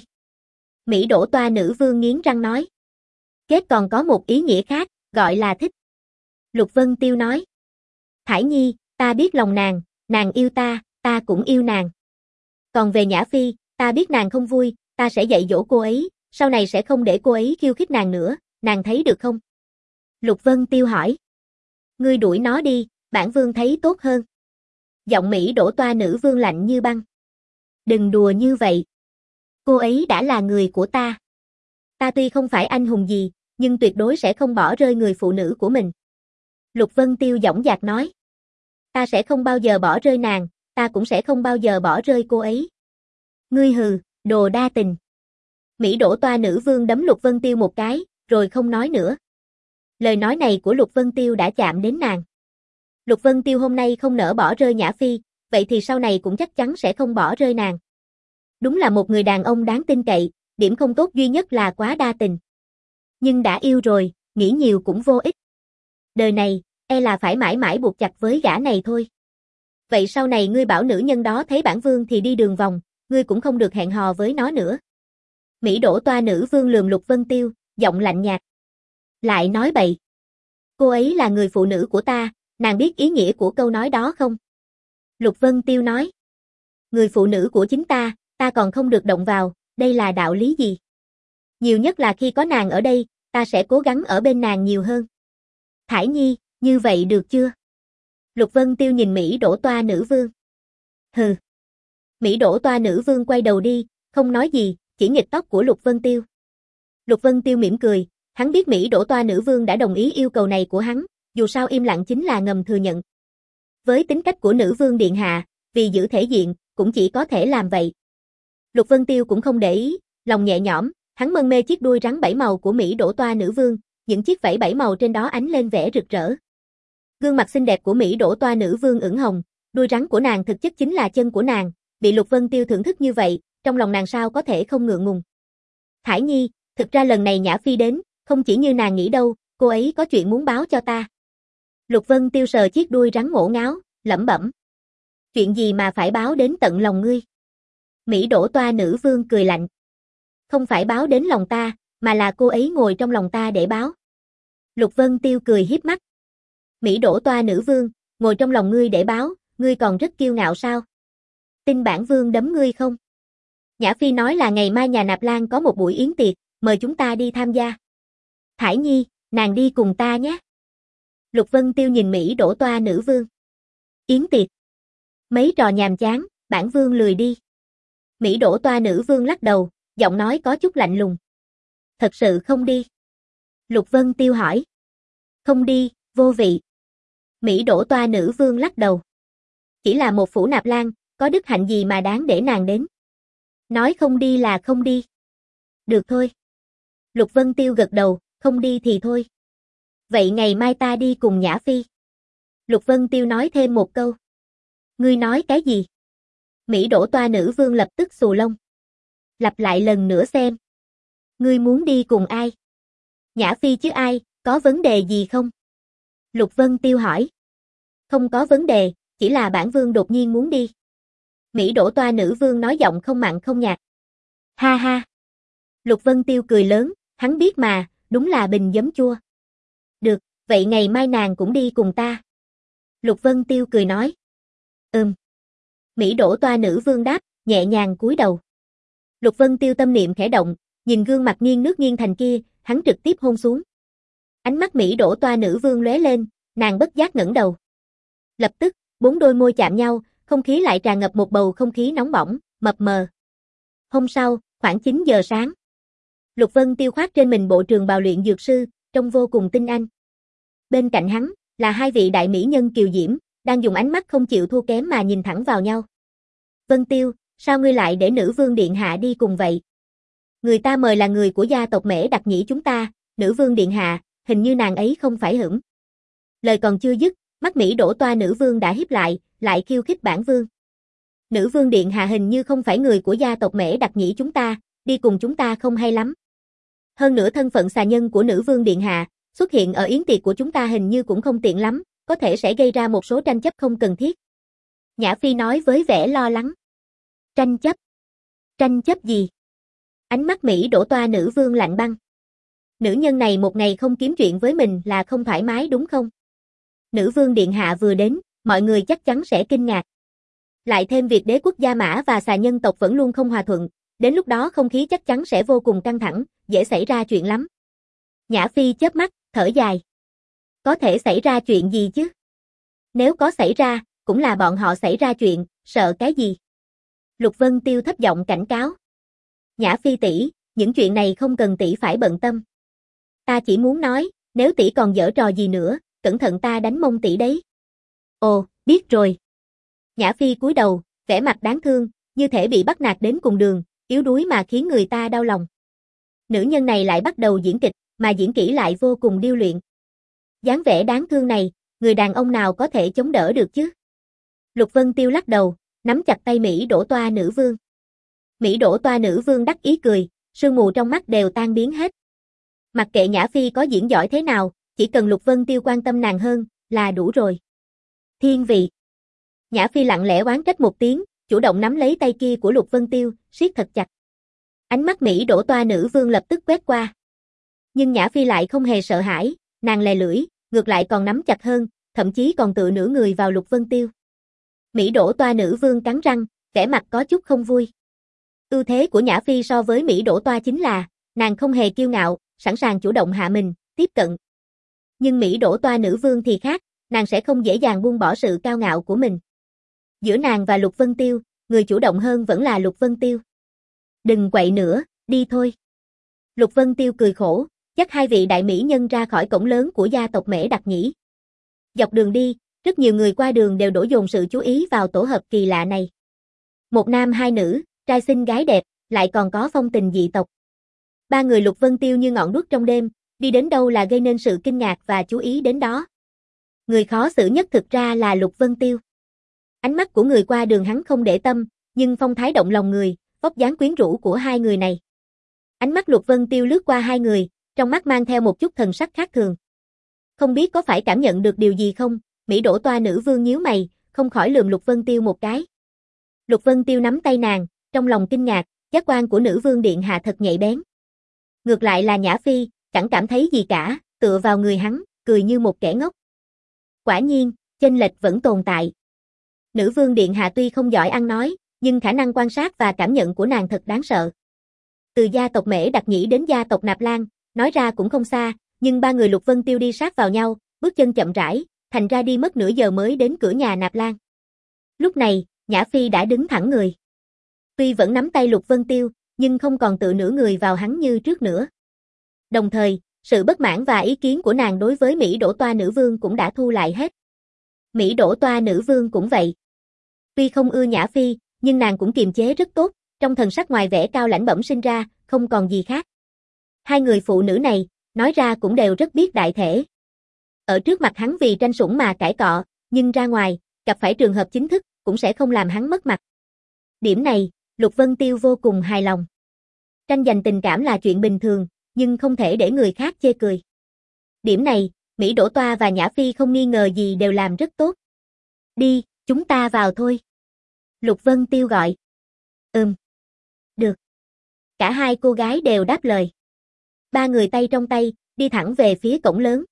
Mỹ đổ toa nữ vương nghiến răng nói. Ghét còn có một ý nghĩa khác, gọi là thích. Lục Vân Tiêu nói. Thải Nhi, ta biết lòng nàng, nàng yêu ta, ta cũng yêu nàng. Còn về Nhã Phi, ta biết nàng không vui, ta sẽ dạy dỗ cô ấy, sau này sẽ không để cô ấy khiêu khích nàng nữa, nàng thấy được không? Lục Vân Tiêu hỏi. Ngươi đuổi nó đi, bản vương thấy tốt hơn. Giọng Mỹ đổ toa nữ vương lạnh như băng. Đừng đùa như vậy. Cô ấy đã là người của ta. Ta tuy không phải anh hùng gì, nhưng tuyệt đối sẽ không bỏ rơi người phụ nữ của mình. Lục Vân Tiêu dõng dạc nói. Ta sẽ không bao giờ bỏ rơi nàng, ta cũng sẽ không bao giờ bỏ rơi cô ấy. Ngươi hừ, đồ đa tình. Mỹ đổ toa nữ vương đấm Lục Vân Tiêu một cái, rồi không nói nữa. Lời nói này của Lục Vân Tiêu đã chạm đến nàng. Lục Vân Tiêu hôm nay không nỡ bỏ rơi Nhã Phi, vậy thì sau này cũng chắc chắn sẽ không bỏ rơi nàng. Đúng là một người đàn ông đáng tin cậy, điểm không tốt duy nhất là quá đa tình. Nhưng đã yêu rồi, nghĩ nhiều cũng vô ích. Đời này, e là phải mãi mãi buộc chặt với gã này thôi. Vậy sau này ngươi bảo nữ nhân đó thấy bản vương thì đi đường vòng, ngươi cũng không được hẹn hò với nó nữa. Mỹ đổ toa nữ vương lườm Lục Vân Tiêu, giọng lạnh nhạt. Lại nói bậy. Cô ấy là người phụ nữ của ta, nàng biết ý nghĩa của câu nói đó không? Lục Vân Tiêu nói. Người phụ nữ của chính ta, ta còn không được động vào, đây là đạo lý gì? Nhiều nhất là khi có nàng ở đây, ta sẽ cố gắng ở bên nàng nhiều hơn. Thải Nhi, như vậy được chưa? Lục Vân Tiêu nhìn Mỹ đổ toa nữ vương. Hừ. Mỹ đổ toa nữ vương quay đầu đi, không nói gì, chỉ nghịch tóc của Lục Vân Tiêu. Lục Vân Tiêu mỉm cười, hắn biết Mỹ đổ toa nữ vương đã đồng ý yêu cầu này của hắn, dù sao im lặng chính là ngầm thừa nhận. Với tính cách của nữ vương điện hạ, vì giữ thể diện, cũng chỉ có thể làm vậy. Lục Vân Tiêu cũng không để ý, lòng nhẹ nhõm, hắn mân mê chiếc đuôi rắn bảy màu của Mỹ đổ toa nữ vương, những chiếc vảy bảy màu trên đó ánh lên vẻ rực rỡ. Gương mặt xinh đẹp của Mỹ đổ toa nữ vương ửng hồng, đuôi rắn của nàng thực chất chính là chân của nàng, bị Lục Vân Tiêu thưởng thức như vậy, trong lòng nàng sao có thể không ngượng ngùng. Thải Nhi, thực ra lần này Nhã Phi đến, không chỉ như nàng nghĩ đâu, cô ấy có chuyện muốn báo cho ta. Lục Vân Tiêu sờ chiếc đuôi rắn ngổ ngáo, lẩm bẩm. Chuyện gì mà phải báo đến tận lòng ngươi? Mỹ đổ toa nữ vương cười lạnh. Không phải báo đến lòng ta, mà là cô ấy ngồi trong lòng ta để báo. Lục Vân Tiêu cười hiếp mắt. Mỹ đổ toa nữ vương, ngồi trong lòng ngươi để báo, ngươi còn rất kiêu ngạo sao? Tin bản vương đấm ngươi không? Nhã Phi nói là ngày mai nhà Nạp Lan có một buổi yến tiệc, mời chúng ta đi tham gia. Thải Nhi, nàng đi cùng ta nhé. Lục Vân Tiêu nhìn Mỹ đổ toa nữ vương. Yến tiệc. Mấy trò nhàm chán, bản vương lười đi. Mỹ đổ toa nữ vương lắc đầu, giọng nói có chút lạnh lùng. Thật sự không đi. Lục Vân Tiêu hỏi. Không đi, vô vị. Mỹ đổ toa nữ vương lắc đầu. Chỉ là một phủ Nạp Lan, có đức hạnh gì mà đáng để nàng đến. Nói không đi là không đi. Được thôi. Lục Vân Tiêu gật đầu, không đi thì thôi. Vậy ngày mai ta đi cùng Nhã Phi. Lục Vân Tiêu nói thêm một câu. Ngươi nói cái gì? Mỹ đổ toa nữ vương lập tức xù lông. Lặp lại lần nữa xem. Ngươi muốn đi cùng ai? Nhã Phi chứ ai, có vấn đề gì không? Lục Vân Tiêu hỏi. Không có vấn đề, chỉ là bản vương đột nhiên muốn đi. Mỹ đổ toa nữ vương nói giọng không mặn không nhạt. Ha ha. Lục Vân Tiêu cười lớn, hắn biết mà, đúng là bình giấm chua. Được, vậy ngày mai nàng cũng đi cùng ta. Lục Vân Tiêu cười nói. Ừm. Mỹ đổ toa nữ vương đáp, nhẹ nhàng cúi đầu. Lục Vân Tiêu tâm niệm khẽ động, nhìn gương mặt nghiêng nước nghiêng thành kia, hắn trực tiếp hôn xuống. Ánh mắt Mỹ đổ toa nữ vương lóe lên, nàng bất giác ngẩng đầu. Lập tức, bốn đôi môi chạm nhau, không khí lại tràn ngập một bầu không khí nóng bỏng, mập mờ. Hôm sau, khoảng chín giờ sáng. Lục Vân Tiêu khoác trên mình bộ trường bào luyện dược sư, trông vô cùng tinh anh. Bên cạnh hắn, là hai vị đại mỹ nhân kiều diễm, đang dùng ánh mắt không chịu thua kém mà nhìn thẳng vào nhau. Vân Tiêu, sao ngươi lại để nữ vương điện hạ đi cùng vậy? Người ta mời là người của gia tộc Mễ Đặc Nhĩ chúng ta, nữ vương điện hạ, hình như nàng ấy không phải hửng. Lời còn chưa dứt, mắt Mỹ đổ toa nữ vương đã híp lại, lại khiêu khích bản vương. Nữ vương điện hạ hình như không phải người của gia tộc Mễ Đặc Nhĩ chúng ta, đi cùng chúng ta không hay lắm. Hơn nữa thân phận xà nhân của nữ vương điện hạ, xuất hiện ở yến tiệc của chúng ta hình như cũng không tiện lắm, có thể sẽ gây ra một số tranh chấp không cần thiết. Nhã Phi nói với vẻ lo lắng. Tranh chấp? Tranh chấp gì? Ánh mắt Mỹ đổ toa nữ vương lạnh băng. Nữ nhân này một ngày không kiếm chuyện với mình là không thoải mái đúng không? Nữ vương điện hạ vừa đến, mọi người chắc chắn sẽ kinh ngạc. Lại thêm việc đế quốc Gia Mã và xà nhân tộc vẫn luôn không hòa thuận, đến lúc đó không khí chắc chắn sẽ vô cùng căng thẳng, dễ xảy ra chuyện lắm. Nhã Phi chớp mắt, thở dài. Có thể xảy ra chuyện gì chứ? Nếu có xảy ra, cũng là bọn họ xảy ra chuyện, sợ cái gì? Lục Vân Tiêu thấp giọng cảnh cáo. Nhã Phi tỷ, những chuyện này không cần tỷ phải bận tâm. Ta chỉ muốn nói, nếu tỷ còn giở trò gì nữa, cẩn thận ta đánh mông tỷ đấy. Ồ, biết rồi. Nhã Phi cúi đầu, vẻ mặt đáng thương, như thể bị bắt nạt đến cùng đường, yếu đuối mà khiến người ta đau lòng. Nữ nhân này lại bắt đầu diễn kịch, mà diễn kỹ lại vô cùng điêu luyện. Dáng vẻ đáng thương này, người đàn ông nào có thể chống đỡ được chứ? Lục Vân Tiêu lắc đầu, nắm chặt tay Mỹ đổ toa nữ vương. Mỹ đổ toa nữ vương đắc ý cười, sương mù trong mắt đều tan biến hết. Mặc kệ Nhã Phi có diễn giỏi thế nào, chỉ cần Lục Vân Tiêu quan tâm nàng hơn, là đủ rồi. Thiên vị. Nhã Phi lặng lẽ oán trách một tiếng, chủ động nắm lấy tay kia của Lục Vân Tiêu, siết thật chặt. Ánh mắt Mỹ đổ toa nữ vương lập tức quét qua. Nhưng Nhã Phi lại không hề sợ hãi, nàng lè lưỡi, ngược lại còn nắm chặt hơn, thậm chí còn tựa nửa người vào Lục Vân Tiêu. Mỹ đổ toa nữ vương cắn răng, vẻ mặt có chút không vui. Ưu thế của Nhã Phi so với Mỹ đổ toa chính là, nàng không hề kiêu ngạo, sẵn sàng chủ động hạ mình, tiếp cận. Nhưng Mỹ đổ toa nữ vương thì khác, nàng sẽ không dễ dàng buông bỏ sự cao ngạo của mình. Giữa nàng và Lục Vân Tiêu, người chủ động hơn vẫn là Lục Vân Tiêu. Đừng quậy nữa, đi thôi. Lục Vân Tiêu cười khổ, dắt hai vị đại mỹ nhân ra khỏi cổng lớn của gia tộc Mễ Đặc Nhĩ. Dọc đường đi, rất nhiều người qua đường đều đổ dồn sự chú ý vào tổ hợp kỳ lạ này. Một nam hai nữ, trai xinh gái đẹp, lại còn có phong tình dị tộc. Ba người Lục Vân Tiêu như ngọn đuốc trong đêm, đi đến đâu là gây nên sự kinh ngạc và chú ý đến đó. Người khó xử nhất thực ra là Lục Vân Tiêu. Ánh mắt của người qua đường hắn không để tâm, nhưng phong thái động lòng người, vóc dáng quyến rũ của hai người này. Ánh mắt Lục Vân Tiêu lướt qua hai người, trong mắt mang theo một chút thần sắc khác thường. Không biết có phải cảm nhận được điều gì không, Mỹ đổ toa nữ vương nhíu mày, không khỏi lườm Lục Vân Tiêu một cái. Lục Vân Tiêu nắm tay nàng, trong lòng kinh ngạc, giác quan của nữ vương điện hạ thật nhạy bén. Ngược lại là Nhã Phi, chẳng cảm thấy gì cả, tựa vào người hắn, cười như một kẻ ngốc. Quả nhiên, chênh lệch vẫn tồn tại. Nữ vương điện hạ tuy không giỏi ăn nói, nhưng khả năng quan sát và cảm nhận của nàng thật đáng sợ. Từ gia tộc Mễ Đặc Nhĩ đến gia tộc Nạp Lan, nói ra cũng không xa, nhưng ba người Lục Vân Tiêu đi sát vào nhau, bước chân chậm rãi, thành ra đi mất nửa giờ mới đến cửa nhà Nạp Lan. Lúc này, Nhã Phi đã đứng thẳng người. Tuy vẫn nắm tay Lục Vân Tiêu, nhưng không còn tự nửa người vào hắn như trước nữa. Đồng thời, sự bất mãn và ý kiến của nàng đối với Mỹ đổ toa nữ vương cũng đã thu lại hết. Mỹ đổ toa nữ vương cũng vậy. Tuy không ưa Nhã Phi, nhưng nàng cũng kiềm chế rất tốt, trong thần sắc ngoài vẻ cao lãnh bẩm sinh ra, không còn gì khác. Hai người phụ nữ này, nói ra cũng đều rất biết đại thể. Ở trước mặt hắn vì tranh sủng mà cãi cọ, nhưng ra ngoài, gặp phải trường hợp chính thức, cũng sẽ không làm hắn mất mặt. Điểm này, Lục Vân Tiêu vô cùng hài lòng. Tranh giành tình cảm là chuyện bình thường, nhưng không thể để người khác chê cười. Điểm này, Mỹ đổ toa và Nhã Phi không nghi ngờ gì đều làm rất tốt. Đi, chúng ta vào thôi. Lục Vân Tiêu gọi. Ừm. Được. Cả hai cô gái đều đáp lời. Ba người tay trong tay, đi thẳng về phía cổng lớn.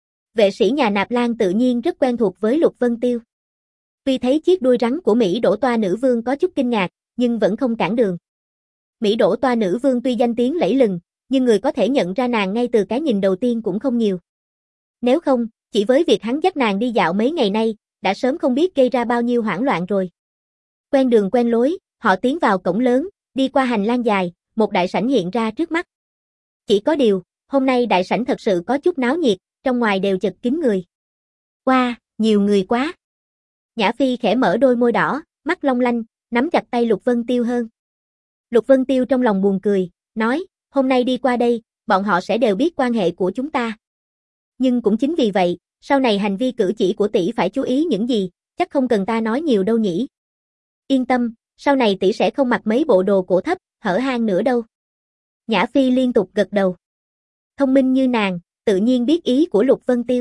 Vệ sĩ nhà Nạp Lan tự nhiên rất quen thuộc với Lục Vân Tiêu. Tuy thấy chiếc đuôi rắn của Mỹ đổ toa nữ vương có chút kinh ngạc, nhưng vẫn không cản đường. Mỹ đổ toa nữ vương tuy danh tiếng lẫy lừng, nhưng người có thể nhận ra nàng ngay từ cái nhìn đầu tiên cũng không nhiều. Nếu không, chỉ với việc hắn dắt nàng đi dạo mấy ngày nay, đã sớm không biết gây ra bao nhiêu hoảng loạn rồi. Quen đường quen lối, Họ tiến vào cổng lớn, đi qua hành lang dài, một đại sảnh hiện ra trước mắt. Chỉ có điều, hôm nay đại sảnh thật sự có chút náo nhiệt, trong ngoài đều chật kín người. Wow, nhiều người quá. Nhã Phi khẽ mở đôi môi đỏ, mắt long lanh, nắm chặt tay Lục Vân Tiêu hơn. Lục Vân Tiêu trong lòng buồn cười, nói, hôm nay đi qua đây, bọn họ sẽ đều biết quan hệ của chúng ta. Nhưng cũng chính vì vậy, sau này hành vi cử chỉ của tỷ phải chú ý những gì, chắc không cần ta nói nhiều đâu nhỉ. Yên tâm, sau này tỷ sẽ không mặc mấy bộ đồ cổ thấp, hở hang nữa đâu. Nhã Phi liên tục gật đầu. Thông minh như nàng, tự nhiên biết ý của Lục Vân Tiêu.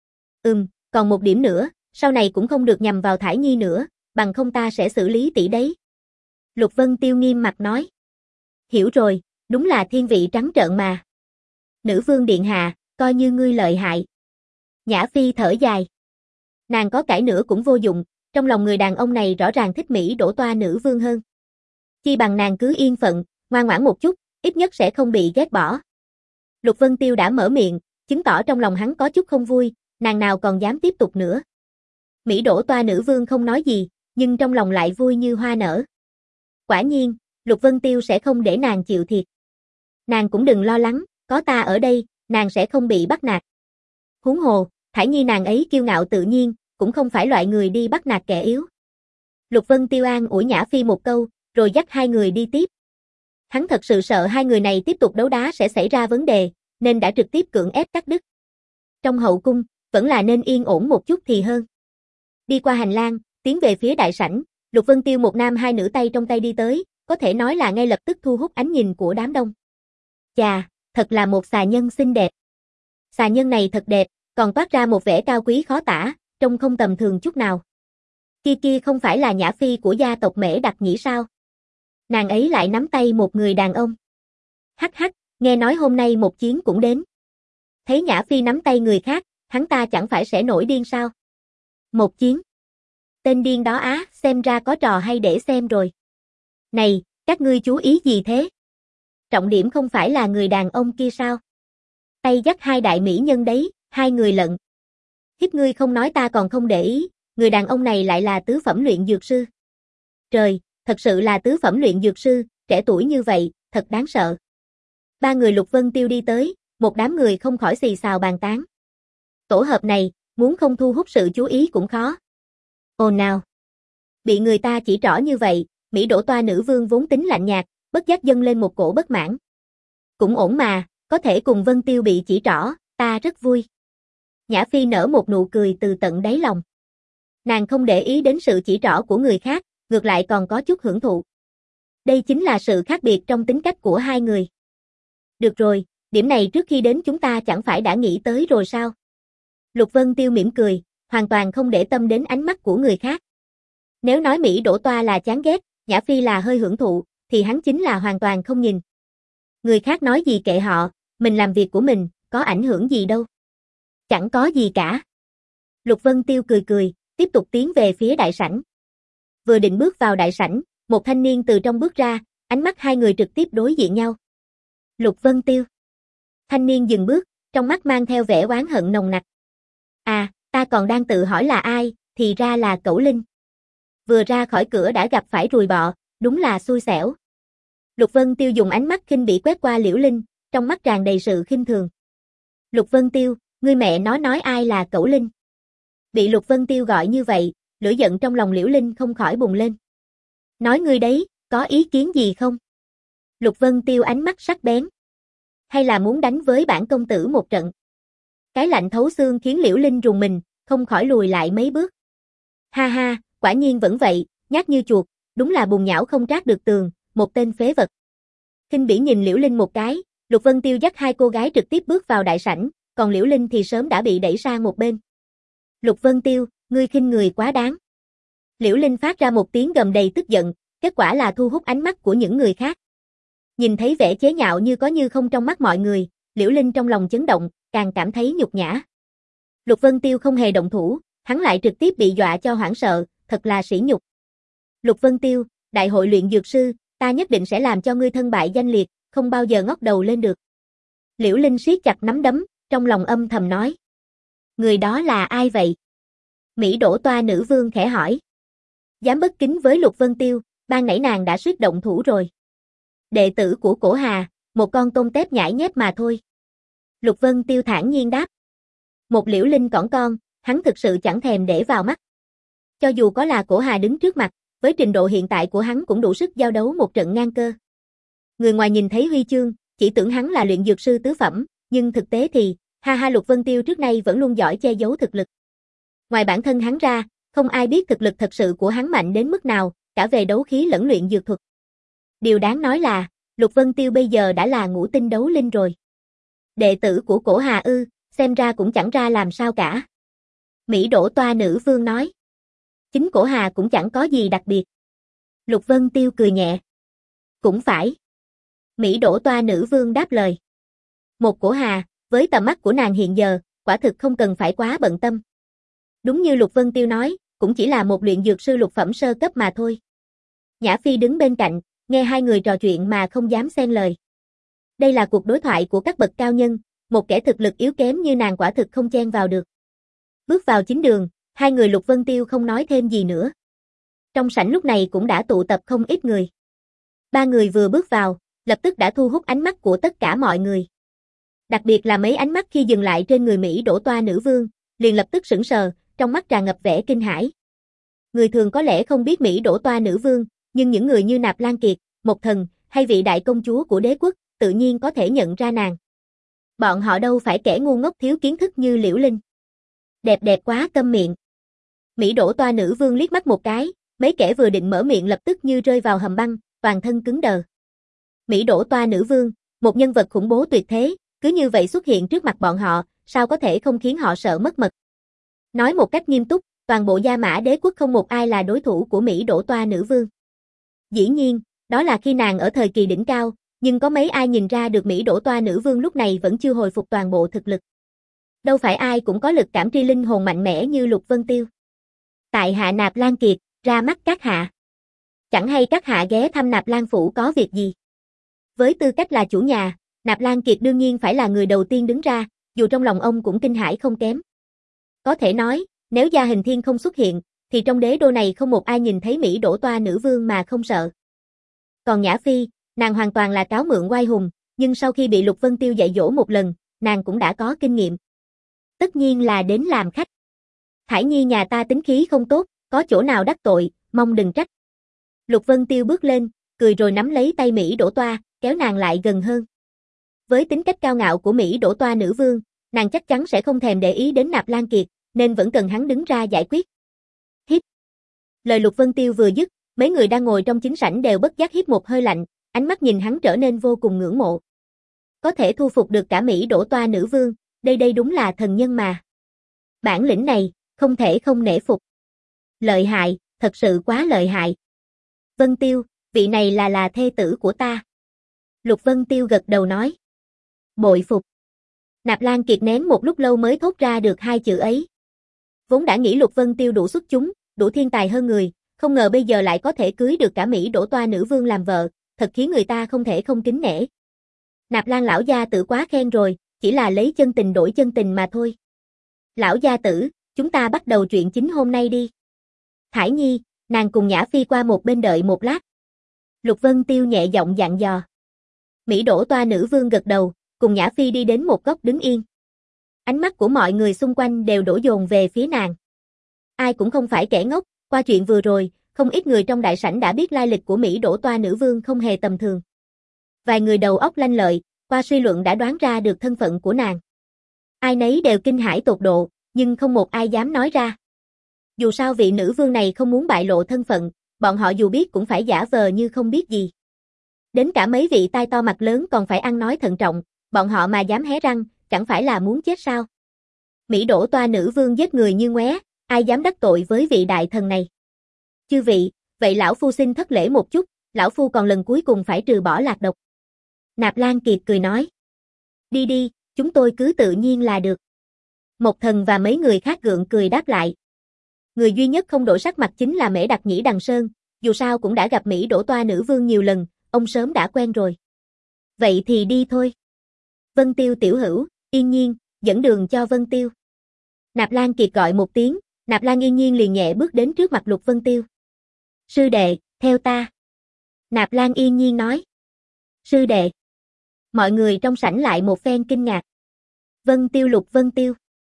Ừm, còn một điểm nữa, sau này cũng không được nhằm vào Thải Nhi nữa, bằng không ta sẽ xử lý tỷ đấy. Lục Vân Tiêu nghiêm mặt nói. Hiểu rồi, đúng là thiên vị trắng trợn mà. Nữ vương điện hạ, coi như ngươi lợi hại. Nhã Phi thở dài. Nàng có cãi nữa cũng vô dụng, trong lòng người đàn ông này rõ ràng thích Mỹ đổ toa nữ vương hơn. Chi bằng nàng cứ yên phận, ngoan ngoãn một chút, ít nhất sẽ không bị ghét bỏ. Lục Vân Tiêu đã mở miệng, chứng tỏ trong lòng hắn có chút không vui, nàng nào còn dám tiếp tục nữa. Mỹ đổ toa nữ vương không nói gì, nhưng trong lòng lại vui như hoa nở. Quả nhiên, Lục Vân Tiêu sẽ không để nàng chịu thiệt. Nàng cũng đừng lo lắng, có ta ở đây, nàng sẽ không bị bắt nạt. Huống hồ, Thải Nhi nàng ấy kiêu ngạo tự nhiên, cũng không phải loại người đi bắt nạt kẻ yếu. Lục Vân Tiêu an ủi Nhã Phi một câu, rồi dắt hai người đi tiếp. Hắn thật sự sợ hai người này tiếp tục đấu đá sẽ xảy ra vấn đề, nên đã trực tiếp cưỡng ép cắt đứt. Trong hậu cung, vẫn là nên yên ổn một chút thì hơn. Đi qua hành lang, tiến về phía đại sảnh, Lục Vân Tiêu một nam hai nữ tay trong tay đi tới, có thể nói là ngay lập tức thu hút ánh nhìn của đám đông. Chà, thật là một xà nhân xinh đẹp. Xà nhân này thật đẹp, còn toát ra một vẻ cao quý khó tả, trông không tầm thường chút nào. Kia kia không phải là Nhã Phi của gia tộc Mễ Đặc nhỉ sao? Nàng ấy lại nắm tay một người đàn ông. Hắc hắc, nghe nói hôm nay một chiến cũng đến. Thấy Nhã Phi nắm tay người khác, hắn ta chẳng phải sẽ nổi điên sao? Một chiến. Tên điên đó á, xem ra có trò hay để xem rồi. Này, các ngươi chú ý gì thế? Trọng điểm không phải là người đàn ông kia sao? Tay dắt hai đại mỹ nhân đấy, hai người lận. Hiếp ngươi không nói ta còn không để ý, người đàn ông này lại là tứ phẩm luyện dược sư. Trời, thật sự là tứ phẩm luyện dược sư, trẻ tuổi như vậy, thật đáng sợ. Ba người Lục Vân Tiêu đi tới, một đám người không khỏi xì xào bàn tán. Tổ hợp này, muốn không thu hút sự chú ý cũng khó. Ồn nào. Bị người ta chỉ trỏ như vậy, Mỹ đổ toa nữ vương vốn tính lạnh nhạt, bất giác dâng lên một cổ bất mãn. Cũng ổn mà, có thể cùng Vân Tiêu bị chỉ trỏ, ta rất vui. Nhã Phi nở một nụ cười từ tận đáy lòng. Nàng không để ý đến sự chỉ trỏ của người khác, ngược lại còn có chút hưởng thụ. Đây chính là sự khác biệt trong tính cách của hai người. Được rồi, điểm này trước khi đến chúng ta chẳng phải đã nghĩ tới rồi sao? Lục Vân Tiêu mỉm cười, hoàn toàn không để tâm đến ánh mắt của người khác. Nếu nói Mỹ đổ toa là chán ghét, Nhã Phi là hơi hưởng thụ, thì hắn chính là hoàn toàn không nhìn. Người khác nói gì kệ họ, mình làm việc của mình, có ảnh hưởng gì đâu. Chẳng có gì cả. Lục Vân Tiêu cười cười, tiếp tục tiến về phía đại sảnh. Vừa định bước vào đại sảnh, một thanh niên từ trong bước ra, ánh mắt hai người trực tiếp đối diện nhau. Lục Vân Tiêu. Thanh niên dừng bước, trong mắt mang theo vẻ oán hận nồng nặc. À, ta còn đang tự hỏi là ai, thì ra là Cẩu Linh. Vừa ra khỏi cửa đã gặp phải ruồi bọ, đúng là xui xẻo. Lục Vân Tiêu dùng ánh mắt khinh bỉ quét qua Liễu Linh, trong mắt tràn đầy sự khinh thường. Lục Vân Tiêu, ngươi mẹ nó nói ai là Cẩu Linh? Bị Lục Vân Tiêu gọi như vậy, lửa giận trong lòng Liễu Linh không khỏi bùng lên. Nói ngươi đấy, có ý kiến gì không? Lục Vân Tiêu ánh mắt sắc bén. Hay là muốn đánh với bản công tử một trận? Cái lạnh thấu xương khiến Liễu Linh rùng mình, không khỏi lùi lại mấy bước. Ha ha, quả nhiên vẫn vậy, nhát như chuột, đúng là bùn nhão không trát được tường, một tên phế vật. Khinh bỉ nhìn Liễu Linh một cái, Lục Vân Tiêu dắt hai cô gái trực tiếp bước vào đại sảnh, còn Liễu Linh thì sớm đã bị đẩy sang một bên. Lục Vân Tiêu, ngươi khinh người quá đáng. Liễu Linh phát ra một tiếng gầm đầy tức giận, kết quả là thu hút ánh mắt của những người khác. Nhìn thấy vẻ chế nhạo như có như không trong mắt mọi người, Liễu Linh trong lòng chấn động, càng cảm thấy nhục nhã. Lục Vân Tiêu không hề động thủ, hắn lại trực tiếp bị dọa cho hoảng sợ, thật là sỉ nhục. Lục Vân Tiêu, đại hội luyện dược sư, ta nhất định sẽ làm cho ngươi thân bại danh liệt, không bao giờ ngóc đầu lên được. Liễu Linh siết chặt nắm đấm, trong lòng âm thầm nói. Người đó là ai vậy? Mỹ đổ toa nữ vương khẽ hỏi. Dám bất kính với Lục Vân Tiêu, ban nãy nàng đã suýt động thủ rồi. Đệ tử của Cổ Hà, một con tôm tép nhãi nhép mà thôi. Lục Vân Tiêu thản nhiên đáp. Một Liễu Linh cỏn con, hắn thực sự chẳng thèm để vào mắt. Cho dù có là Cổ Hà đứng trước mặt, với trình độ hiện tại của hắn cũng đủ sức giao đấu một trận ngang cơ. Người ngoài nhìn thấy huy chương, chỉ tưởng hắn là luyện dược sư tứ phẩm, nhưng thực tế thì, ha ha Lục Vân Tiêu trước nay vẫn luôn giỏi che giấu thực lực. Ngoài bản thân hắn ra, không ai biết thực lực thật sự của hắn mạnh đến mức nào, cả về đấu khí lẫn luyện dược thuật. Điều đáng nói là, Lục Vân Tiêu bây giờ đã là ngũ tinh đấu linh rồi. Đệ tử của Cổ Hà ư, xem ra cũng chẳng ra làm sao cả. Mỹ Đỗ Toa nữ vương nói. Chính Cổ Hà cũng chẳng có gì đặc biệt. Lục Vân Tiêu cười nhẹ. Cũng phải. Mỹ Đỗ Toa nữ vương đáp lời. Một Cổ Hà, với tầm mắt của nàng hiện giờ, quả thực không cần phải quá bận tâm. Đúng như Lục Vân Tiêu nói, cũng chỉ là một luyện dược sư lục phẩm sơ cấp mà thôi. Nhã Phi đứng bên cạnh, nghe hai người trò chuyện mà không dám xen lời. Đây là cuộc đối thoại của các bậc cao nhân, một kẻ thực lực yếu kém như nàng quả thực không chen vào được. Bước vào chính đường, hai người Lục Vân Tiêu không nói thêm gì nữa. Trong sảnh lúc này cũng đã tụ tập không ít người. Ba người vừa bước vào, lập tức đã thu hút ánh mắt của tất cả mọi người. Đặc biệt là mấy ánh mắt khi dừng lại trên người Mỹ Đỗ Toa nữ vương, liền lập tức sững sờ, trong mắt tràn ngập vẻ kinh hãi. Người thường có lẽ không biết Mỹ Đỗ Toa nữ vương, nhưng những người như Nạp Lan Kiệt, Mộc Thần, hay vị đại công chúa của đế quốc, tự nhiên có thể nhận ra nàng. Bọn họ đâu phải kẻ ngu ngốc thiếu kiến thức như Liễu Linh. Đẹp đẹp quá câm miệng. Mỹ Đỗ Toa nữ vương liếc mắt một cái, mấy kẻ vừa định mở miệng lập tức như rơi vào hầm băng, toàn thân cứng đờ. Mỹ Đỗ Toa nữ vương, một nhân vật khủng bố tuyệt thế, cứ như vậy xuất hiện trước mặt bọn họ, sao có thể không khiến họ sợ mất mật. Nói một cách nghiêm túc, toàn bộ Gia Mã đế quốc không một ai là đối thủ của Mỹ Đỗ Toa nữ vương. Dĩ nhiên, đó là khi nàng ở thời kỳ đỉnh cao, nhưng có mấy ai nhìn ra được Mỹ Đỗ Toa nữ vương lúc này vẫn chưa hồi phục toàn bộ thực lực. Đâu phải ai cũng có lực cảm tri linh hồn mạnh mẽ như Lục Vân Tiêu. Tại hạ Nạp Lan Kiệt, ra mắt các hạ. Chẳng hay các hạ ghé thăm Nạp Lan phủ có việc gì. Với tư cách là chủ nhà, Nạp Lan Kiệt đương nhiên phải là người đầu tiên đứng ra, dù trong lòng ông cũng kinh hãi không kém. Có thể nói, nếu Gia Hình Thiên không xuất hiện, thì trong đế đô này không một ai nhìn thấy Mỹ Đỗ Toa nữ vương mà không sợ. Còn Nhã Phi, nàng hoàn toàn là cáo mượn oai hùng, nhưng sau khi bị Lục Vân Tiêu dạy dỗ một lần, nàng cũng đã có kinh nghiệm. Tất nhiên là đến làm khách. Thải Nhi nhà ta tính khí không tốt, có chỗ nào đắc tội, mong đừng trách. Lục Vân Tiêu bước lên, cười rồi nắm lấy tay Mỹ Đỗ Toa, kéo nàng lại gần hơn. Với tính cách cao ngạo của Mỹ Đỗ Toa nữ vương, nàng chắc chắn sẽ không thèm để ý đến Nạp Lan Kiệt, nên vẫn cần hắn đứng ra giải quyết. Hít. Lời Lục Vân Tiêu vừa dứt, mấy người đang ngồi trong chính sảnh đều bất giác hít một hơi lạnh, ánh mắt nhìn hắn trở nên vô cùng ngưỡng mộ. Có thể thu phục được cả Mỹ Đỗ Toa nữ vương, đây đây đúng là thần nhân mà. Bản lĩnh này, không thể không nể phục. Lợi hại, thật sự quá lợi hại. Vân Tiêu, vị này là là thê tử của ta. Lục Vân Tiêu gật đầu nói. Bội phục. Nạp Lan Kiệt nén một lúc lâu mới thốt ra được hai chữ ấy. Vốn đã nghĩ Lục Vân Tiêu đủ xuất chúng, đủ thiên tài hơn người, không ngờ bây giờ lại có thể cưới được cả Mỹ Đỗ Toa nữ vương làm vợ, thật khiến người ta không thể không kính nể. Nạp Lan lão gia tử quá khen rồi, chỉ là lấy chân tình đổi chân tình mà thôi. Lão gia tử, chúng ta bắt đầu chuyện chính hôm nay đi. Thải Nhi, nàng cùng Nhã Phi qua một bên đợi một lát. Lục Vân Tiêu nhẹ giọng dặn dò. Mỹ Đỗ Toa nữ vương gật đầu, cùng Nhã Phi đi đến một góc đứng yên. Ánh mắt của mọi người xung quanh đều đổ dồn về phía nàng. Ai cũng không phải kẻ ngốc, qua chuyện vừa rồi, không ít người trong đại sảnh đã biết lai lịch của Mỹ Đỗ Toa nữ vương không hề tầm thường. Vài người đầu óc lanh lợi, qua suy luận đã đoán ra được thân phận của nàng. Ai nấy đều kinh hãi tột độ, nhưng không một ai dám nói ra. Dù sao vị nữ vương này không muốn bại lộ thân phận, bọn họ dù biết cũng phải giả vờ như không biết gì. Đến cả mấy vị tai to mặt lớn còn phải ăn nói thận trọng, bọn họ mà dám hé răng, chẳng phải là muốn chết sao? Mỹ Đỗ Toa nữ vương giết người như ngoé, ai dám đắc tội với vị đại thần này? Chư vị, vậy lão phu xin thất lễ một chút, lão phu còn lần cuối cùng phải trừ bỏ lạc độc. Nạp Lan Kiệt cười nói. Đi đi, chúng tôi cứ tự nhiên là được. Mộc Thần và mấy người khác gượng cười đáp lại. Người duy nhất không đổi sắc mặt chính là Mễ Đặc Nhĩ Đằng Sơn, dù sao cũng đã gặp Mỹ Đỗ Toa nữ vương nhiều lần, ông sớm đã quen rồi. Vậy thì đi thôi. Vân Tiêu tiểu hữu, Yên Nhiên, dẫn đường cho Vân Tiêu. Nạp Lan Kiệt gọi một tiếng, Nạp Lan Yên Nhiên liền nhẹ bước đến trước mặt Lục Vân Tiêu. Sư đệ, theo ta. Nạp Lan Yên Nhiên nói. Sư đệ. Mọi người trong sảnh lại một phen kinh ngạc. Vân Tiêu Lục Vân Tiêu.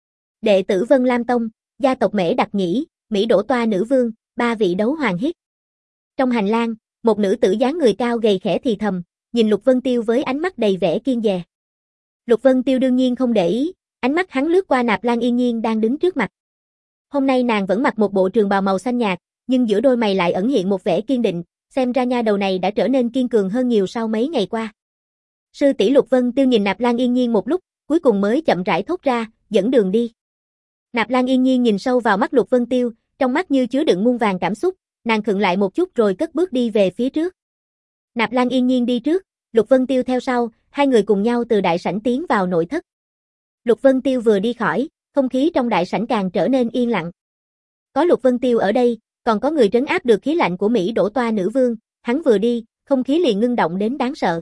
Đệ tử Vân Lam Tông, gia tộc Mễ Đặc Nhĩ, Mỹ Đỗ Toa nữ vương, ba vị đấu hoàng hít. Trong hành lang, một nữ tử dáng người cao gầy khẽ thì thầm, nhìn Lục Vân Tiêu với ánh mắt đầy vẻ kiêng dè. Lục Vân Tiêu đương nhiên không để ý, ánh mắt hắn lướt qua Nạp Lan Yên Nhiên đang đứng trước mặt. Hôm nay nàng vẫn mặc một bộ trường bào màu xanh nhạt, nhưng giữa đôi mày lại ẩn hiện một vẻ kiên định, xem ra nha đầu này đã trở nên kiên cường hơn nhiều sau mấy ngày qua. Sư tỷ Lục Vân Tiêu nhìn Nạp Lan Yên Nhiên một lúc, cuối cùng mới chậm rãi thốt ra, dẫn đường đi. Nạp Lan Yên Nhiên nhìn sâu vào mắt Lục Vân Tiêu, trong mắt như chứa đựng muôn vàn cảm xúc, nàng khựng lại một chút rồi cất bước đi về phía trước. Nạp Lan Yên Nhiên đi trước, Lục Vân Tiêu theo sau, hai người cùng nhau từ đại sảnh tiến vào nội thất. Lục Vân Tiêu vừa đi khỏi, không khí trong đại sảnh càng trở nên yên lặng. Có Lục Vân Tiêu ở đây, còn có người trấn áp được khí lạnh của Mỹ Đỗ Toa nữ vương, hắn vừa đi, không khí liền ngưng động đến đáng sợ.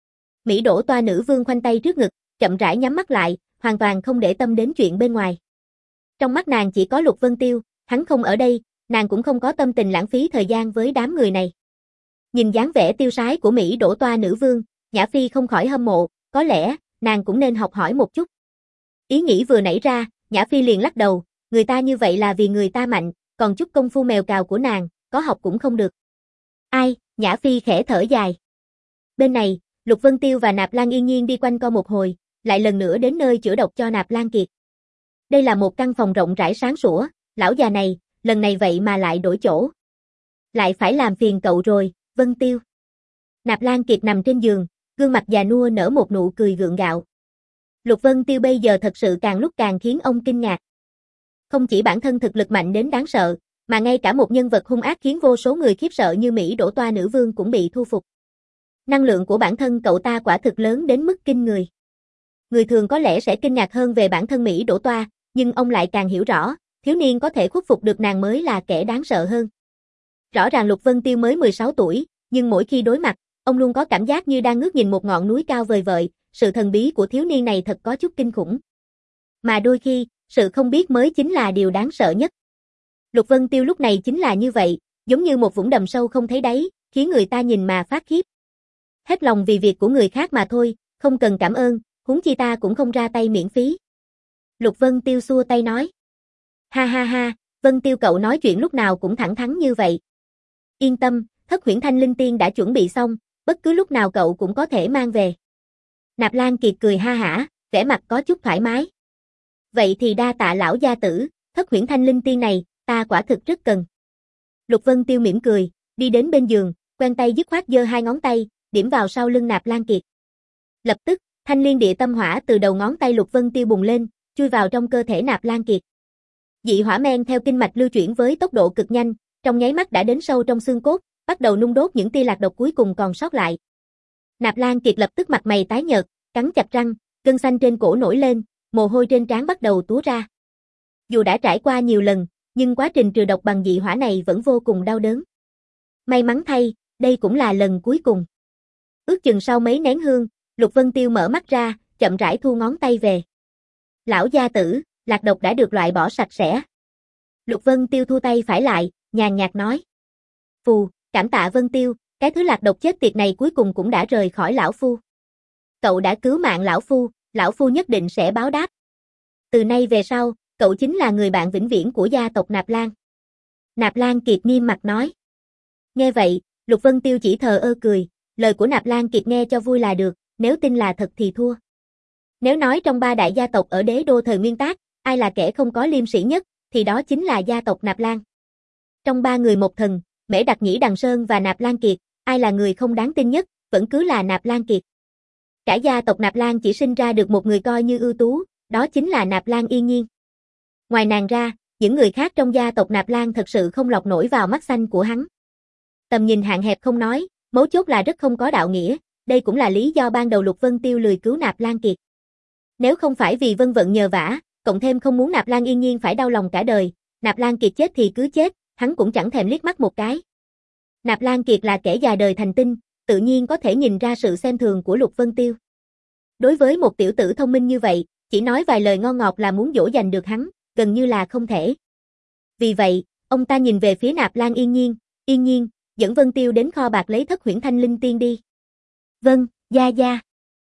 Mỹ Đỗ Toa nữ vương khoanh tay trước ngực, chậm rãi nhắm mắt lại, hoàn toàn không để tâm đến chuyện bên ngoài. Trong mắt nàng chỉ có Lục Vân Tiêu, hắn không ở đây, nàng cũng không có tâm tình lãng phí thời gian với đám người này. Nhìn dáng vẻ tiêu sái của Mỹ Đỗ Toa nữ vương, Nhã Phi không khỏi hâm mộ, có lẽ, nàng cũng nên học hỏi một chút. Ý nghĩ vừa nảy ra, Nhã Phi liền lắc đầu, người ta như vậy là vì người ta mạnh, còn chút công phu mèo cào của nàng, có học cũng không được. Ai, Nhã Phi khẽ thở dài. Bên này, Lục Vân Tiêu và Nạp Lan Yên Nhiên đi quanh co một hồi, lại lần nữa đến nơi chữa độc cho Nạp Lan Kiệt. Đây là một căn phòng rộng rãi sáng sủa, lão già này, lần này vậy mà lại đổi chỗ. Lại phải làm phiền cậu rồi, Vân Tiêu. Nạp Lan Kiệt nằm trên giường, gương mặt già nua nở một nụ cười gượng gạo. Lục Vân Tiêu bây giờ thật sự càng lúc càng khiến ông kinh ngạc. Không chỉ bản thân thực lực mạnh đến đáng sợ, mà ngay cả một nhân vật hung ác khiến vô số người khiếp sợ như Mỹ Đỗ Toa nữ vương cũng bị thu phục. Năng lượng của bản thân cậu ta quả thực lớn đến mức kinh người. Người thường có lẽ sẽ kinh ngạc hơn về bản thân Mỹ Đỗ Toa, nhưng ông lại càng hiểu rõ, thiếu niên có thể khuất phục được nàng mới là kẻ đáng sợ hơn. Rõ ràng Lục Vân Tiêu mới mười sáu tuổi, nhưng mỗi khi đối mặt, ông luôn có cảm giác như đang ngước nhìn một ngọn núi cao vời vợi, sự thần bí của thiếu niên này thật có chút kinh khủng. Mà đôi khi, sự không biết mới chính là điều đáng sợ nhất. Lục Vân Tiêu lúc này chính là như vậy, giống như một vũng đầm sâu không thấy đáy, khiến người ta nhìn mà phát khiếp. Hết lòng vì việc của người khác mà thôi, không cần cảm ơn, huống chi ta cũng không ra tay miễn phí. Lục Vân Tiêu xua tay nói. Ha ha ha, Vân Tiêu cậu nói chuyện lúc nào cũng thẳng thắn như vậy. Yên tâm, Thất Huyễn Thanh Linh Tiên đã chuẩn bị xong, bất cứ lúc nào cậu cũng có thể mang về. Nạp Lan Kiệt cười ha hả, vẻ mặt có chút thoải mái. Vậy thì đa tạ lão gia tử, Thất Huyễn Thanh Linh Tiên này, ta quả thực rất cần. Lục Vân Tiêu mỉm cười, đi đến bên giường, quen tay dứt khoát giơ hai ngón tay, điểm vào sau lưng Nạp Lan Kiệt. Lập tức, thanh liên địa tâm hỏa từ đầu ngón tay Lục Vân Tiêu bùng lên, chui vào trong cơ thể Nạp Lan Kiệt. Dị hỏa men theo kinh mạch lưu chuyển với tốc độ cực nhanh, trong nháy mắt đã đến sâu trong xương cốt, bắt đầu nung đốt những tia lạc độc cuối cùng còn sót lại. Nạp Lan Kiệt lập tức mặt mày tái nhợt, cắn chặt răng, gân xanh trên cổ nổi lên, mồ hôi trên trán bắt đầu túa ra. Dù đã trải qua nhiều lần, nhưng quá trình trừ độc bằng dị hỏa này vẫn vô cùng đau đớn. May mắn thay, đây cũng là lần cuối cùng. Ước chừng sau mấy nén hương, Lục Vân Tiêu mở mắt ra, chậm rãi thu ngón tay về. Lão gia tử, lạc độc đã được loại bỏ sạch sẽ. Lục Vân Tiêu thu tay phải lại, nhàn nhạt nói. Phù, cảm tạ Vân Tiêu, cái thứ lạc độc chết tiệt này cuối cùng cũng đã rời khỏi lão phu. Cậu đã cứu mạng lão phu, lão phu nhất định sẽ báo đáp. Từ nay về sau, cậu chính là người bạn vĩnh viễn của gia tộc Nạp Lan. Nạp Lan Kiệt nghiêm mặt nói. Nghe vậy, Lục Vân Tiêu chỉ thờ ơ cười, lời của Nạp Lan Kiệt nghe cho vui là được, nếu tin là thật thì thua. Nếu nói trong ba đại gia tộc ở đế đô thời Nguyên Tác, ai là kẻ không có liêm sĩ nhất, thì đó chính là gia tộc Nạp Lan. Trong ba người một thần, Mễ Đặc Nhĩ Đằng Sơn và Nạp Lan Kiệt, ai là người không đáng tin nhất, vẫn cứ là Nạp Lan Kiệt. Cả gia tộc Nạp Lan chỉ sinh ra được một người coi như ưu tú, đó chính là Nạp Lan Yên Nhiên. Ngoài nàng ra, những người khác trong gia tộc Nạp Lan thật sự không lọt nổi vào mắt xanh của hắn. Tầm nhìn hạn hẹp không nói, mấu chốt là rất không có đạo nghĩa, đây cũng là lý do ban đầu Lục Vân Tiêu lười cứu Nạp Lan Kiệt. Nếu không phải vì vân vận nhờ vả, cộng thêm không muốn Nạp Lan Yên Nhiên phải đau lòng cả đời, Nạp Lan Kiệt chết thì cứ chết, hắn cũng chẳng thèm liếc mắt một cái. Nạp Lan Kiệt là kẻ già đời thành tinh, tự nhiên có thể nhìn ra sự xem thường của Lục Vân Tiêu. Đối với một tiểu tử thông minh như vậy, chỉ nói vài lời ngon ngọt là muốn dỗ dành được hắn, gần như là không thể. Vì vậy, ông ta nhìn về phía Nạp Lan Yên Nhiên, Yên Nhiên, dẫn Vân Tiêu đến kho bạc lấy thất huyễn thanh linh tiên đi. Vâng, gia gia.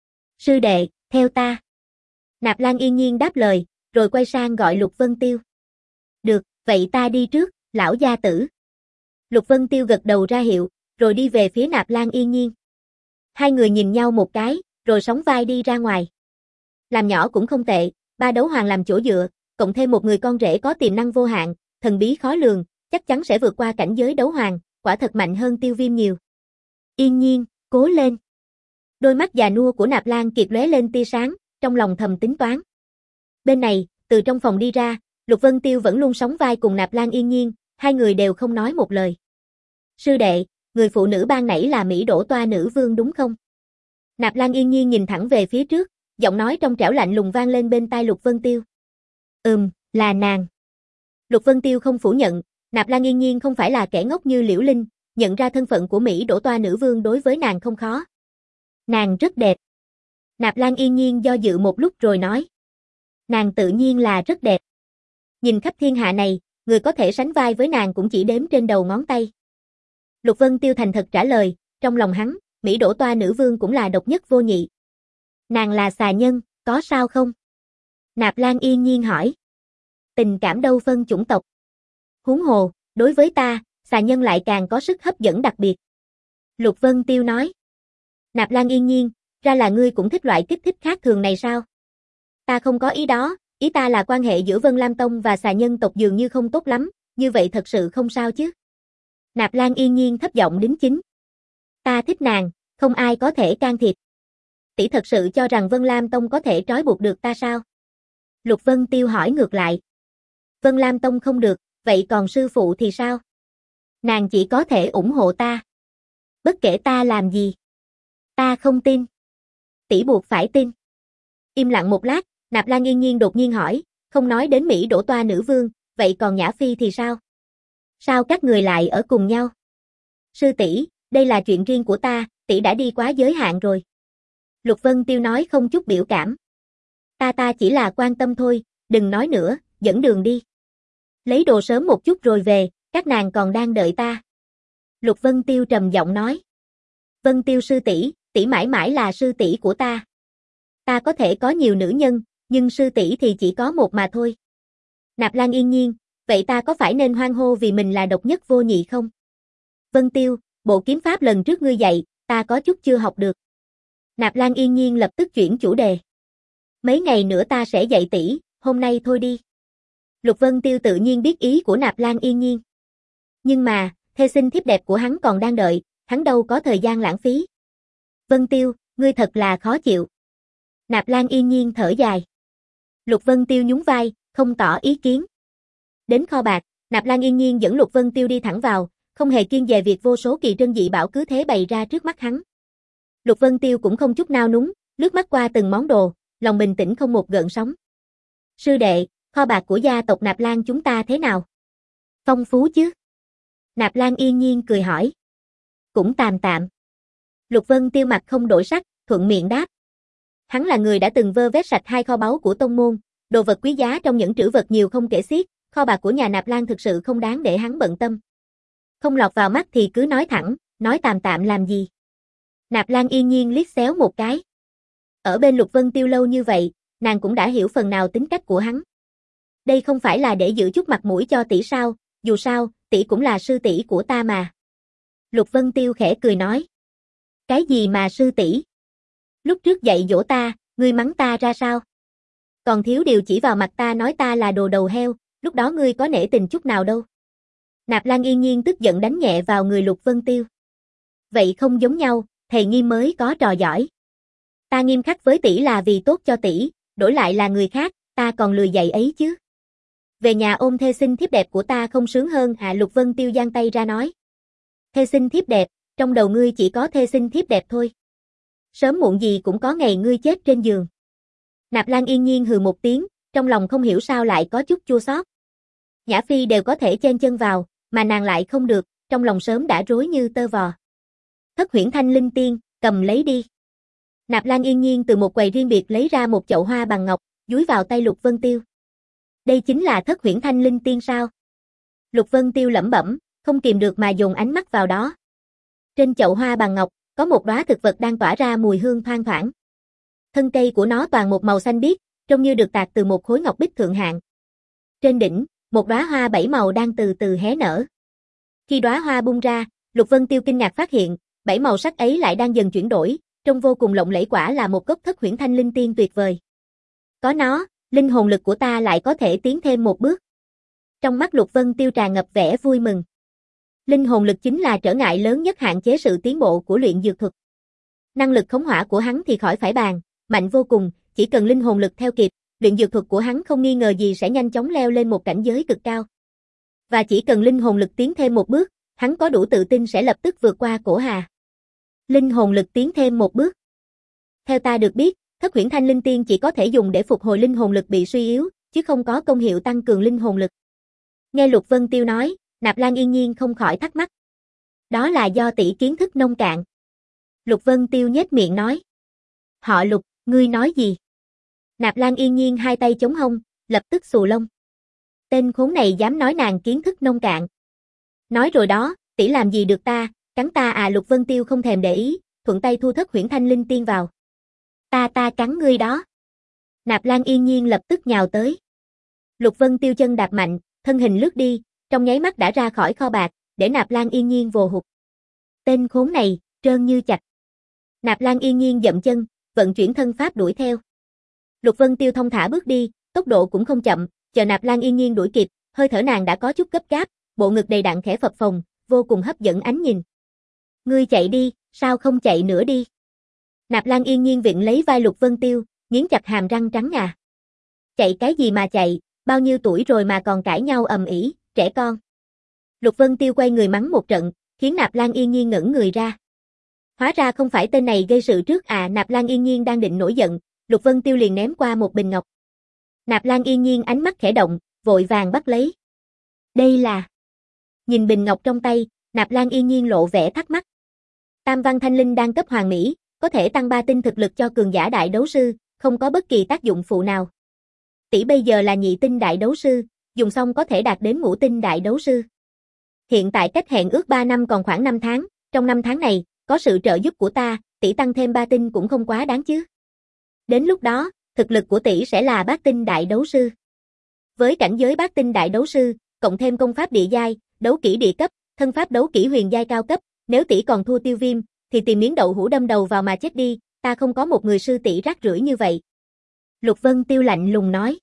Sư đệ, theo ta. Nạp Lan yên nhiên đáp lời, rồi quay sang gọi Lục Vân Tiêu. Được, vậy ta đi trước, lão gia tử. Lục Vân Tiêu gật đầu ra hiệu, rồi đi về phía Nạp Lan yên nhiên. Hai người nhìn nhau một cái, rồi sóng vai đi ra ngoài. Làm nhỏ cũng không tệ, ba đấu hoàng làm chỗ dựa, cộng thêm một người con rể có tiềm năng vô hạn, thần bí khó lường, chắc chắn sẽ vượt qua cảnh giới đấu hoàng, quả thật mạnh hơn Tiêu Viêm nhiều. Yên nhiên, cố lên. Đôi mắt già nua của Nạp Lan Kiệt lóe lên tia sáng, trong lòng thầm tính toán. Bên này, từ trong phòng đi ra, Lục Vân Tiêu vẫn luôn sóng vai cùng Nạp Lan yên nhiên, hai người đều không nói một lời. Sư đệ, người phụ nữ ban nãy là Mỹ Đỗ Toa nữ vương đúng không? Nạp Lan yên nhiên nhìn thẳng về phía trước, giọng nói trong trẻo lạnh lùng vang lên bên tai Lục Vân Tiêu. Ừm, là nàng. Lục Vân Tiêu không phủ nhận, Nạp Lan yên nhiên không phải là kẻ ngốc như Liễu Linh, nhận ra thân phận của Mỹ Đỗ Toa nữ vương đối với nàng không khó. Nàng rất đẹp. Nạp Lan yên nhiên do dự một lúc rồi nói. Nàng tự nhiên là rất đẹp. Nhìn khắp thiên hạ này, người có thể sánh vai với nàng cũng chỉ đếm trên đầu ngón tay. Lục Vân Tiêu thành thật trả lời, trong lòng hắn, Mỹ Đỗ Toa nữ vương cũng là độc nhất vô nhị. Nàng là xà nhân, có sao không? Nạp Lan yên nhiên hỏi. Tình cảm đâu phân chủng tộc. Huống hồ, đối với ta, xà nhân lại càng có sức hấp dẫn đặc biệt. Lục Vân Tiêu nói. Nạp Lan yên nhiên, ra là ngươi cũng thích loại kích thích khác thường này sao? Ta không có ý đó, ý ta là quan hệ giữa Vân Lam Tông và xà nhân tộc dường như không tốt lắm, như vậy thật sự không sao chứ? Nạp Lan yên nhiên thấp giọng đính chính. Ta thích nàng, không ai có thể can thiệp. Tỷ thật sự cho rằng Vân Lam Tông có thể trói buộc được ta sao? Lục Vân Tiêu hỏi ngược lại. Vân Lam Tông không được, vậy còn sư phụ thì sao? Nàng chỉ có thể ủng hộ ta. Bất kể ta làm gì. Ta không tin. Tỷ buộc phải tin. Im lặng một lát, Nạp Lan yên nhiên đột nhiên hỏi, không nói đến Mỹ Đỗ Toa nữ vương, vậy còn Nhã Phi thì sao? Sao các người lại ở cùng nhau? Sư tỷ, đây là chuyện riêng của ta, tỷ đã đi quá giới hạn rồi. Lục Vân Tiêu nói không chút biểu cảm. Ta ta chỉ là quan tâm thôi, đừng nói nữa, dẫn đường đi. Lấy đồ sớm một chút rồi về, các nàng còn đang đợi ta. Lục Vân Tiêu trầm giọng nói. Vân Tiêu sư tỷ, tỷ mãi mãi là sư tỷ của ta. Ta có thể có nhiều nữ nhân, nhưng sư tỷ thì chỉ có một mà thôi. Nạp Lan yên nhiên, vậy ta có phải nên hoan hô vì mình là độc nhất vô nhị không? Vân Tiêu, bộ kiếm pháp lần trước ngươi dạy, ta có chút chưa học được. Nạp Lan yên nhiên lập tức chuyển chủ đề. Mấy ngày nữa ta sẽ dạy tỷ, hôm nay thôi đi. Lục Vân Tiêu tự nhiên biết ý của Nạp Lan yên nhiên. Nhưng mà, thê sinh thiếp đẹp của hắn còn đang đợi, hắn đâu có thời gian lãng phí. Vân Tiêu, ngươi thật là khó chịu. Nạp Lan yên nhiên thở dài. Lục Vân Tiêu nhún vai, không tỏ ý kiến. Đến kho bạc, Nạp Lan yên nhiên dẫn Lục Vân Tiêu đi thẳng vào, không hề kiêng dè việc vô số kỳ trân dị bảo cứ thế bày ra trước mắt hắn. Lục Vân Tiêu cũng không chút nao núng, lướt mắt qua từng món đồ, lòng bình tĩnh không một gợn sóng. Sư đệ, kho bạc của gia tộc Nạp Lan chúng ta thế nào? Phong phú chứ? Nạp Lan yên nhiên cười hỏi. Cũng tạm tạm. Lục Vân Tiêu mặt không đổi sắc, thuận miệng đáp. Hắn là người đã từng vơ vét sạch hai kho báu của tông môn, đồ vật quý giá trong những trữ vật nhiều không kể xiết, kho bạc của nhà Nạp Lan thực sự không đáng để hắn bận tâm. Không lọt vào mắt thì cứ nói thẳng, nói tạm tạm làm gì. Nạp Lan yên nhiên liếc xéo một cái. Ở bên Lục Vân Tiêu lâu như vậy, nàng cũng đã hiểu phần nào tính cách của hắn. Đây không phải là để giữ chút mặt mũi cho tỷ sao, dù sao, tỷ cũng là sư tỷ của ta mà. Lục Vân Tiêu khẽ cười nói. Cái gì mà sư tỷ? Lúc trước dạy dỗ ta, ngươi mắng ta ra sao? Còn thiếu điều chỉ vào mặt ta nói ta là đồ đầu heo, lúc đó ngươi có nể tình chút nào đâu. Nạp Lan yên nhiên tức giận đánh nhẹ vào người Lục Vân Tiêu. Vậy không giống nhau, thầy Nghiêm mới có trò giỏi. Ta nghiêm khắc với tỷ là vì tốt cho tỷ, đổi lại là người khác, ta còn lười dạy ấy chứ. Về nhà ôm thê sinh thiếp đẹp của ta không sướng hơn hả? Lục Vân Tiêu giang tay ra nói. Thê sinh thiếp đẹp, trong đầu ngươi chỉ có thê sinh thiếp đẹp thôi. Sớm muộn gì cũng có ngày ngươi chết trên giường. Nạp Lan yên nhiên hừ một tiếng, trong lòng không hiểu sao lại có chút chua xót. Nhã Phi đều có thể chen chân vào, mà nàng lại không được, trong lòng sớm đã rối như tơ vò. Thất huyễn thanh linh tiên, cầm lấy đi. Nạp Lan yên nhiên từ một quầy riêng biệt lấy ra một chậu hoa bằng ngọc, dúi vào tay Lục Vân Tiêu. Đây chính là thất huyễn thanh linh tiên sao? Lục Vân Tiêu lẩm bẩm, không kìm được mà dồn ánh mắt vào đó. Trên chậu hoa bằng ngọc, có một đóa thực vật đang tỏa ra mùi hương thoang thoảng. Thân cây của nó toàn một màu xanh biếc, trông như được tạc từ một khối ngọc bích thượng hạng. Trên đỉnh, một đóa hoa bảy màu đang từ từ hé nở. Khi đóa hoa bung ra, Lục Vân Tiêu kinh ngạc phát hiện, bảy màu sắc ấy lại đang dần chuyển đổi, trông vô cùng lộng lẫy, quả là một gốc thất huyễn thanh linh tiên tuyệt vời. Có nó, linh hồn lực của ta lại có thể tiến thêm một bước. Trong mắt Lục Vân Tiêu tràn ngập vẻ vui mừng. Linh hồn lực chính là trở ngại lớn nhất hạn chế sự tiến bộ của luyện dược thuật. Năng lực khống hỏa của hắn thì khỏi phải bàn, mạnh vô cùng, chỉ cần linh hồn lực theo kịp, luyện dược thuật của hắn không nghi ngờ gì sẽ nhanh chóng leo lên một cảnh giới cực cao. Và chỉ cần linh hồn lực tiến thêm một bước, hắn có đủ tự tin sẽ lập tức vượt qua Cổ Hà. Linh hồn lực tiến thêm một bước. Theo ta được biết, thất huyễn thanh linh tiên chỉ có thể dùng để phục hồi linh hồn lực bị suy yếu, chứ không có công hiệu tăng cường linh hồn lực. Nghe Lục Vân Tiêu nói, Nạp Lan Yên Nhiên không khỏi thắc mắc. Đó là do tỷ kiến thức nông cạn. Lục Vân Tiêu nhếch miệng nói. Họ Lục, ngươi nói gì? Nạp Lan Yên Nhiên hai tay chống hông, lập tức xù lông. Tên khốn này dám nói nàng kiến thức nông cạn. Nói rồi đó, tỷ làm gì được ta, cắn ta à? Lục Vân Tiêu không thèm để ý, thuận tay thu thất huyễn thanh linh tiên vào. Ta ta cắn ngươi đó. Nạp Lan Yên Nhiên lập tức nhào tới. Lục Vân Tiêu chân đạp mạnh, thân hình lướt đi, trong nháy mắt đã ra khỏi kho bạc, để Nạp Lan Yên Nhiên vồ hụt. Tên khốn này, trơn như chạch. Nạp Lan Yên Nhiên dậm chân, vận chuyển thân pháp đuổi theo. Lục Vân Tiêu thông thả bước đi, tốc độ cũng không chậm, chờ Nạp Lan Yên Nhiên đuổi kịp, hơi thở nàng đã có chút gấp gáp, bộ ngực đầy đặn khẽ phập phồng, vô cùng hấp dẫn ánh nhìn. Ngươi chạy đi, sao không chạy nữa đi? Nạp Lan Yên Nhiên vịn lấy vai Lục Vân Tiêu, nghiến chặt hàm răng trắng ngà. Chạy cái gì mà chạy, bao nhiêu tuổi rồi mà còn cãi nhau ầm ĩ, trẻ con. Lục Vân Tiêu quay người mắng một trận, khiến Nạp Lan Yên Nhiên ngẩn người ra. Hóa ra không phải tên này gây sự trước à? Nạp Lan Yên Nhiên đang định nổi giận, Lục Vân Tiêu liền ném qua một bình ngọc. Nạp Lan Yên Nhiên ánh mắt khẽ động, vội vàng bắt lấy. Đây là... Nhìn bình ngọc trong tay, Nạp Lan Yên Nhiên lộ vẻ thắc mắc. Tam văn thanh linh đang cấp hoàng mỹ, có thể tăng ba tinh thực lực cho cường giả đại đấu sư, không có bất kỳ tác dụng phụ nào. Tỷ bây giờ là nhị tinh đại đấu sư, dùng xong có thể đạt đến ngũ tinh đại đấu sư. Hiện tại cách hẹn ước ba năm còn khoảng năm tháng, trong năm tháng này, có sự trợ giúp của ta, tỷ tăng thêm ba tinh cũng không quá đáng chứ. Đến lúc đó, thực lực của tỷ sẽ là bát tinh đại đấu sư. Với cảnh giới bát tinh đại đấu sư, cộng thêm công pháp địa giai, đấu kỹ địa cấp, thân pháp đấu kỹ huyền giai cao cấp, nếu tỷ còn thua Tiêu Viêm, thì tìm miếng đậu hũ đâm đầu vào mà chết đi, ta không có một người sư tỷ rác rưởi như vậy. Lục Vân Tiêu lạnh lùng nói.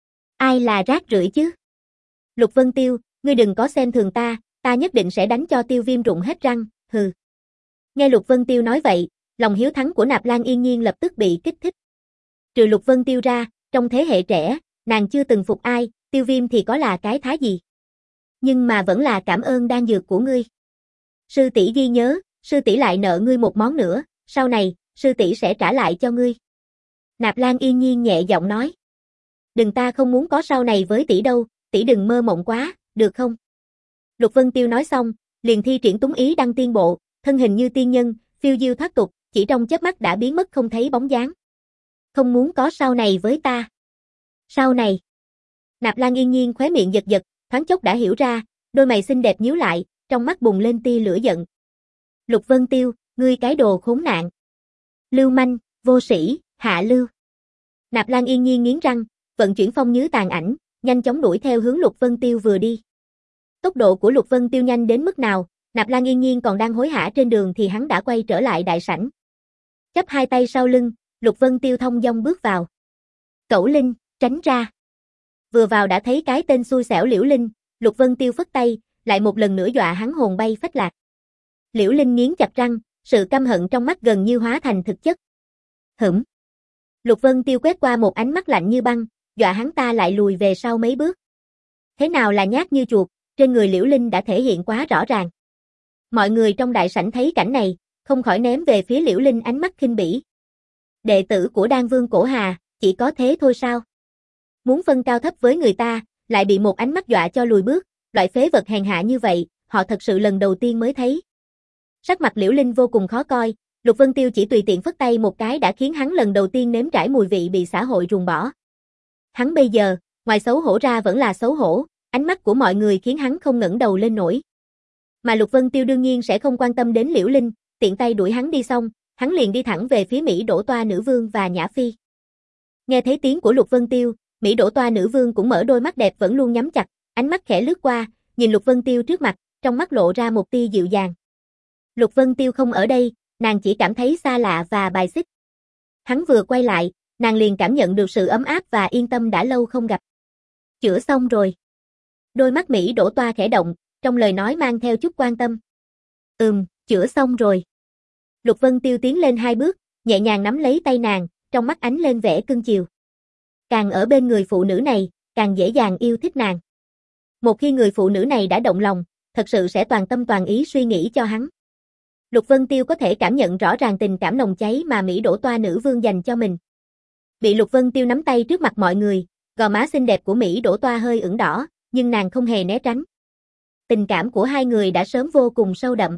Ai là rác rưởi chứ? Lục Vân Tiêu, ngươi đừng có xem thường ta, ta nhất định sẽ đánh cho Tiêu Viêm rụng hết răng, hừ. Nghe Lục Vân Tiêu nói vậy, lòng hiếu thắng của Nạp Lan Yên Nhiên lập tức bị kích thích. Trừ Lục Vân Tiêu ra, trong thế hệ trẻ, nàng chưa từng phục ai, Tiêu Viêm thì có là cái thá gì. Nhưng mà vẫn là cảm ơn đan dược của ngươi. Sư tỷ ghi nhớ, sư tỷ lại nợ ngươi một món nữa, sau này, sư tỷ sẽ trả lại cho ngươi. Nạp Lan Yên Nhiên nhẹ giọng nói. Đừng, ta không muốn có sau này với tỷ đâu, tỷ đừng mơ mộng quá, được không? Lục Vân Tiêu nói xong, liền thi triển túng ý đăng tiên bộ, thân hình như tiên nhân, phiêu diêu thoát tục, chỉ trong chớp mắt đã biến mất không thấy bóng dáng. Không muốn có sau này với ta. Sau này. Nạp Lan Yên Nhiên khóe miệng giật giật, thoáng chốc đã hiểu ra, đôi mày xinh đẹp nhíu lại, trong mắt bùng lên tia lửa giận. Lục Vân Tiêu, ngươi cái đồ khốn nạn. Lưu manh, vô sĩ, hạ lưu. Nạp Lan Yên Nhiên nghiến răng, vận chuyển phong nhứ tàn ảnh, nhanh chóng đuổi theo hướng Lục Vân Tiêu vừa đi. Tốc độ của Lục Vân Tiêu nhanh đến mức nào, Nạp Lan Yên Nhiên còn đang hối hả trên đường thì hắn đã quay trở lại đại sảnh. Chắp hai tay sau lưng, Lục Vân Tiêu thông dong bước vào. Cẩu Linh, tránh ra. Vừa vào đã thấy cái tên xui xẻo Liễu Linh, Lục Vân Tiêu phất tay, lại một lần nữa dọa hắn hồn bay phách lạc. Liễu Linh nghiến chặt răng, sự căm hận trong mắt gần như hóa thành thực chất. Hửm. Lục Vân Tiêu quét qua một ánh mắt lạnh như băng, dọa hắn ta lại lùi về sau mấy bước. Thế nào là nhát như chuột, trên người Liễu Linh đã thể hiện quá rõ ràng. Mọi người trong đại sảnh thấy cảnh này, không khỏi ném về phía Liễu Linh ánh mắt khinh bỉ. Đệ tử của Đan Vương Cổ Hà, chỉ có thế thôi sao? Muốn phân cao thấp với người ta, lại bị một ánh mắt dọa cho lùi bước, loại phế vật hèn hạ như vậy, họ thật sự lần đầu tiên mới thấy. Sắc mặt Liễu Linh vô cùng khó coi, Lục Vân Tiêu chỉ tùy tiện phất tay một cái đã khiến hắn lần đầu tiên nếm trải mùi vị bị xã hội ruồng bỏ. Hắn bây giờ, ngoài xấu hổ ra vẫn là xấu hổ, ánh mắt của mọi người khiến hắn không ngẩng đầu lên nổi. Mà Lục Vân Tiêu đương nhiên sẽ không quan tâm đến Liễu Linh, tiện tay đuổi hắn đi xong, hắn liền đi thẳng về phía Mỹ Đỗ Toa nữ vương và Nhã Phi. Nghe thấy tiếng của Lục Vân Tiêu, Mỹ Đỗ Toa nữ vương cũng mở đôi mắt đẹp vẫn luôn nhắm chặt, ánh mắt khẽ lướt qua, nhìn Lục Vân Tiêu trước mặt, trong mắt lộ ra một tia dịu dàng. Lục Vân Tiêu không ở đây, nàng chỉ cảm thấy xa lạ và bài xích. Hắn vừa quay lại, nàng liền cảm nhận được sự ấm áp và yên tâm đã lâu không gặp. Chữa xong rồi. Đôi mắt Mỹ Đỗ Toa khẽ động, trong lời nói mang theo chút quan tâm. Ừm, chữa xong rồi. Lục Vân Tiêu tiến lên hai bước, nhẹ nhàng nắm lấy tay nàng, trong mắt ánh lên vẻ cưng chiều. Càng ở bên người phụ nữ này, càng dễ dàng yêu thích nàng. Một khi người phụ nữ này đã động lòng, thật sự sẽ toàn tâm toàn ý suy nghĩ cho hắn. Lục Vân Tiêu có thể cảm nhận rõ ràng tình cảm nồng cháy mà Mỹ Đỗ Toa nữ vương dành cho mình. Bị Lục Vân Tiêu nắm tay trước mặt mọi người, gò má xinh đẹp của Mỹ Đỗ Toa hơi ửng đỏ, nhưng nàng không hề né tránh. Tình cảm của hai người đã sớm vô cùng sâu đậm.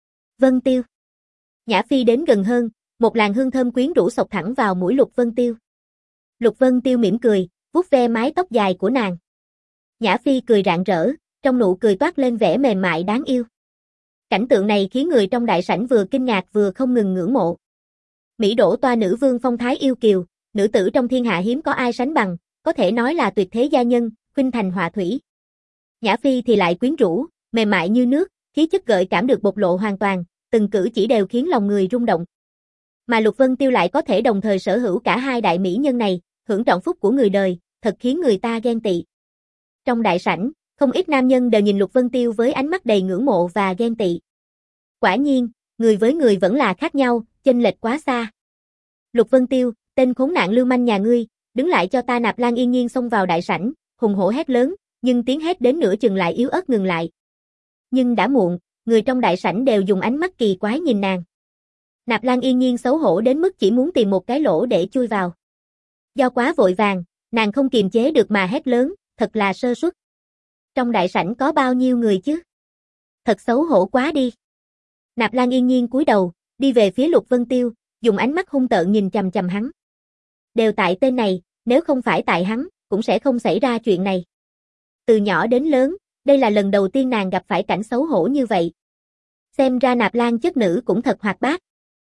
Vân Tiêu. Nhã Phi đến gần hơn, một làn hương thơm quyến rũ xộc thẳng vào mũi Lục Vân Tiêu. Lục Vân Tiêu mỉm cười, vuốt ve mái tóc dài của nàng. Nhã Phi cười rạng rỡ, trong nụ cười toát lên vẻ mềm mại đáng yêu. Cảnh tượng này khiến người trong đại sảnh vừa kinh ngạc vừa không ngừng ngưỡng mộ. Mỹ Đỗ Toa nữ vương phong thái yêu kiều, nữ tử trong thiên hạ hiếm có ai sánh bằng, có thể nói là tuyệt thế gia nhân, khuynh thành họa thủy. Nhã Phi thì lại quyến rũ, mềm mại như nước, khí chất gợi cảm được bộc lộ hoàn toàn, từng cử chỉ đều khiến lòng người rung động. Mà Lục Vân Tiêu lại có thể đồng thời sở hữu cả hai đại mỹ nhân này, hưởng trọn phúc của người đời, thật khiến người ta ghen tị. Trong đại sảnh, không ít nam nhân đều nhìn Lục Vân Tiêu với ánh mắt đầy ngưỡng mộ và ghen tị. Quả nhiên, người với người vẫn là khác nhau, chênh lệch quá xa. Lục Vân Tiêu, tên khốn nạn lưu manh nhà ngươi, đứng lại cho ta! Nạp Lan Yên Nhiên xông vào đại sảnh, hùng hổ hét lớn, nhưng tiếng hét đến nửa chừng lại yếu ớt ngừng lại. Nhưng đã muộn, người trong đại sảnh đều dùng ánh mắt kỳ quái nhìn nàng. Nạp Lan Yên Nhiên xấu hổ đến mức chỉ muốn tìm một cái lỗ để chui vào. Do quá vội vàng, nàng không kiềm chế được mà hét lớn, thật là sơ suất. Trong đại sảnh có bao nhiêu người chứ? Thật xấu hổ quá đi. Nạp Lan Yên Nhiên cúi đầu, đi về phía Lục Vân Tiêu, dùng ánh mắt hung tợn nhìn chằm chằm hắn. Đều tại tên này, nếu không phải tại hắn, cũng sẽ không xảy ra chuyện này. Từ nhỏ đến lớn, đây là lần đầu tiên nàng gặp phải cảnh xấu hổ như vậy. Xem ra Nạp Lan chất nữ cũng thật hoạt bát.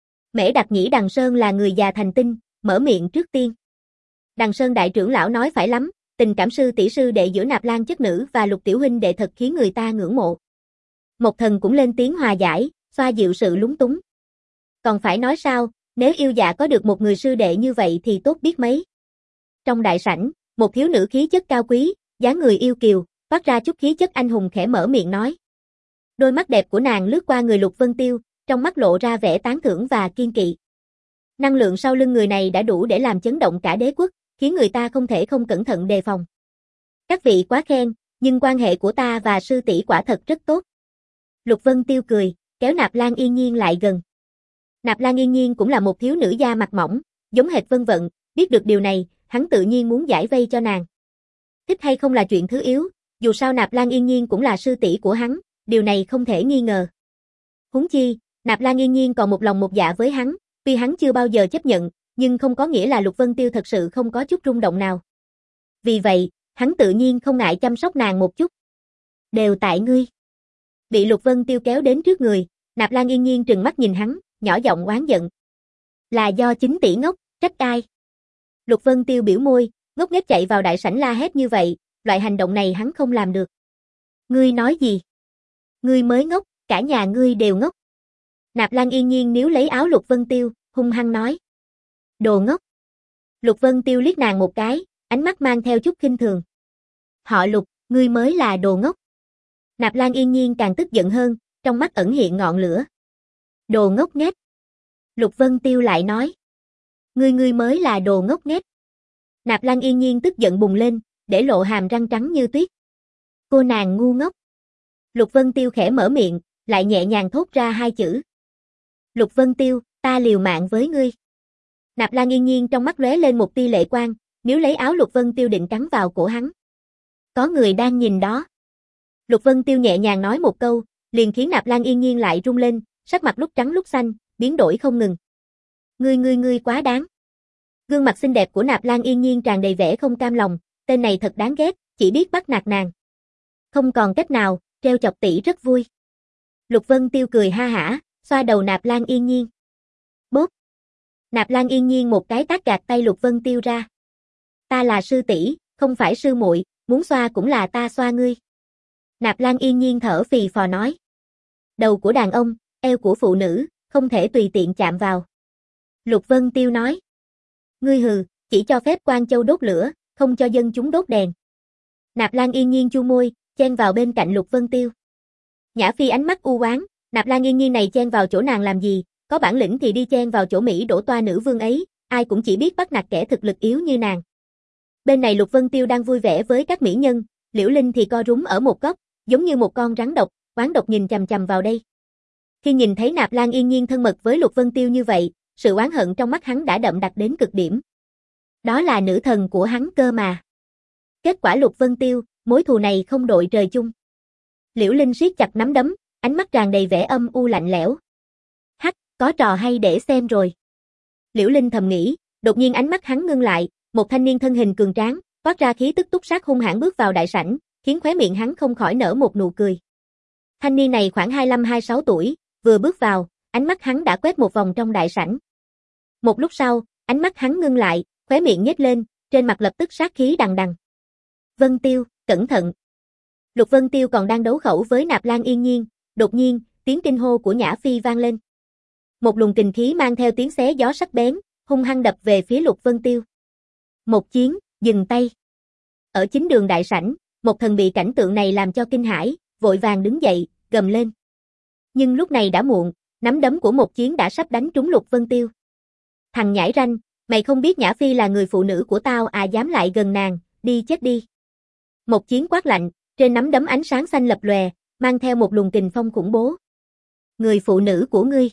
Mễ Đặc nghĩ Đằng Sơn là người già thành tinh, mở miệng trước tiên. Đằng Sơn đại trưởng lão nói phải lắm, tình cảm sư tỷ sư đệ giữa Nạp Lan chất nữ và Lục tiểu huynh đệ thật khiến người ta ngưỡng mộ. Mộc Thần cũng lên tiếng hòa giải, xoa dịu sự lúng túng. Còn phải nói sao, nếu yêu dạ có được một người sư đệ như vậy thì tốt biết mấy. Trong đại sảnh, một thiếu nữ khí chất cao quý, dáng người yêu kiều, phát ra chút khí chất anh hùng khẽ mở miệng nói. Đôi mắt đẹp của nàng lướt qua người Lục Vân Tiêu, trong mắt lộ ra vẻ tán thưởng và kiên kỵ. Năng lượng sau lưng người này đã đủ để làm chấn động cả đế quốc, khiến người ta không thể không cẩn thận đề phòng. Các vị quá khen, nhưng quan hệ của ta và sư tỷ quả thật rất tốt. Lục Vân Tiêu cười, kéo Nạp Lan Yên Nhiên lại gần. Nạp Lan Yên Nhiên cũng là một thiếu nữ da mặt mỏng, giống hệt Vân Vận, biết được điều này, hắn tự nhiên muốn giải vây cho nàng. Thích hay không là chuyện thứ yếu, dù sao Nạp Lan Yên Nhiên cũng là sư tỷ của hắn, điều này không thể nghi ngờ. Huống chi, Nạp Lan Yên Nhiên còn một lòng một dạ với hắn, tuy hắn chưa bao giờ chấp nhận, nhưng không có nghĩa là Lục Vân Tiêu thật sự không có chút rung động nào. Vì vậy, hắn tự nhiên không ngại chăm sóc nàng một chút. Đều tại ngươi. Bị Lục Vân Tiêu kéo đến trước người, Nạp Lan Yên Nhiên trừng mắt nhìn hắn, nhỏ giọng oán giận. Là do chính tỷ ngốc, trách ai? Lục Vân Tiêu biểu môi, ngốc nghếch chạy vào đại sảnh la hét như vậy, loại hành động này hắn không làm được. Ngươi nói gì? Ngươi mới ngốc, cả nhà ngươi đều ngốc. Nạp Lan Yên Nhiên níu lấy áo Lục Vân Tiêu, hung hăng nói. Đồ ngốc. Lục Vân Tiêu liếc nàng một cái, ánh mắt mang theo chút khinh thường. Họ Lục, ngươi mới là đồ ngốc. Nạp Lan Yên Nhiên càng tức giận hơn, trong mắt ẩn hiện ngọn lửa. Đồ ngốc nghếch. Lục Vân Tiêu lại nói. Ngươi ngươi mới là đồ ngốc nghếch. Nạp Lan Yên Nhiên tức giận bùng lên, để lộ hàm răng trắng như tuyết. Cô nàng ngu ngốc. Lục Vân Tiêu khẽ mở miệng, lại nhẹ nhàng thốt ra hai chữ. Lục Vân Tiêu, ta liều mạng với ngươi. Nạp Lan Yên Nhiên trong mắt lóe lên một tia lệ quang, níu lấy áo Lục Vân Tiêu định cắn vào cổ hắn. Có người đang nhìn đó. Lục Vân Tiêu nhẹ nhàng nói một câu, liền khiến Nạp Lan Yên Nhiên lại rung lên, sắc mặt lúc trắng lúc xanh, biến đổi không ngừng. Ngươi ngươi ngươi quá đáng. Gương mặt xinh đẹp của Nạp Lan Yên Nhiên tràn đầy vẻ không cam lòng, tên này thật đáng ghét, chỉ biết bắt nạt nàng. Không còn cách nào, treo chọc tỷ rất vui. Lục Vân Tiêu cười ha hả, xoa đầu Nạp Lan Yên Nhiên. Bốp. Nạp Lan Yên Nhiên một cái tát gạt tay Lục Vân Tiêu ra. Ta là sư tỷ, không phải sư muội, muốn xoa cũng là ta xoa ngươi. Nạp Lan Yên Nhiên thở phì phò nói. Đầu của đàn ông, eo của phụ nữ, không thể tùy tiện chạm vào. Lục Vân Tiêu nói. Ngươi hừ, chỉ cho phép quan châu đốt lửa, không cho dân chúng đốt đèn. Nạp Lan Yên Nhiên chu môi, chen vào bên cạnh Lục Vân Tiêu. Nhã Phi ánh mắt u oán, Nạp Lan Yên Nhiên này chen vào chỗ nàng làm gì, có bản lĩnh thì đi chen vào chỗ Mỹ đổ toa nữ vương ấy, ai cũng chỉ biết bắt nạt kẻ thực lực yếu như nàng. Bên này Lục Vân Tiêu đang vui vẻ với các mỹ nhân, Liễu Linh thì co rúm ở một góc, giống như một con rắn độc, oán độc nhìn chằm chằm vào đây. Khi nhìn thấy Nạp Lan Yên Nhiên thân mật với Lục Vân Tiêu như vậy, sự oán hận trong mắt hắn đã đậm đặc đến cực điểm. Đó là nữ thần của hắn cơ mà. Kết quả Lục Vân Tiêu, mối thù này không đội trời chung. Liễu Linh siết chặt nắm đấm, ánh mắt tràn đầy vẻ âm u lạnh lẽo. Hắc, có trò hay để xem rồi. Liễu Linh thầm nghĩ, đột nhiên ánh mắt hắn ngưng lại, một thanh niên thân hình cường tráng, toát ra khí tức túc sát hung hãn bước vào đại sảnh, khiến khóe miệng hắn không khỏi nở một nụ cười. Thanh niên này khoảng hai mươi lăm hai mươi sáu tuổi, vừa bước vào, ánh mắt hắn đã quét một vòng trong đại sảnh. Một lúc sau, ánh mắt hắn ngưng lại, khóe miệng nhếch lên, trên mặt lập tức sát khí đằng đằng. Vân Tiêu, cẩn thận. Lục Vân Tiêu còn đang đấu khẩu với Nạp Lan Yên Nhiên, đột nhiên, tiếng kinh hô của Nhã Phi vang lên. Một luồng kình khí mang theo tiếng xé gió sắc bén, hung hăng đập về phía Lục Vân Tiêu. Một Chiến, dừng tay. Ở chính đường đại sảnh, một thần bị cảnh tượng này làm cho kinh hãi, vội vàng đứng dậy, gầm lên. Nhưng lúc này đã muộn, nắm đấm của Một Chiến đã sắp đánh trúng Lục Vân Tiêu. Thằng nhãi ranh, mày không biết Nhã Phi là người phụ nữ của tao à, dám lại gần nàng, đi chết đi. Một Chiến quát lạnh, trên nắm đấm ánh sáng xanh lập lòe, mang theo một luồng kình phong khủng bố. Người phụ nữ của ngươi.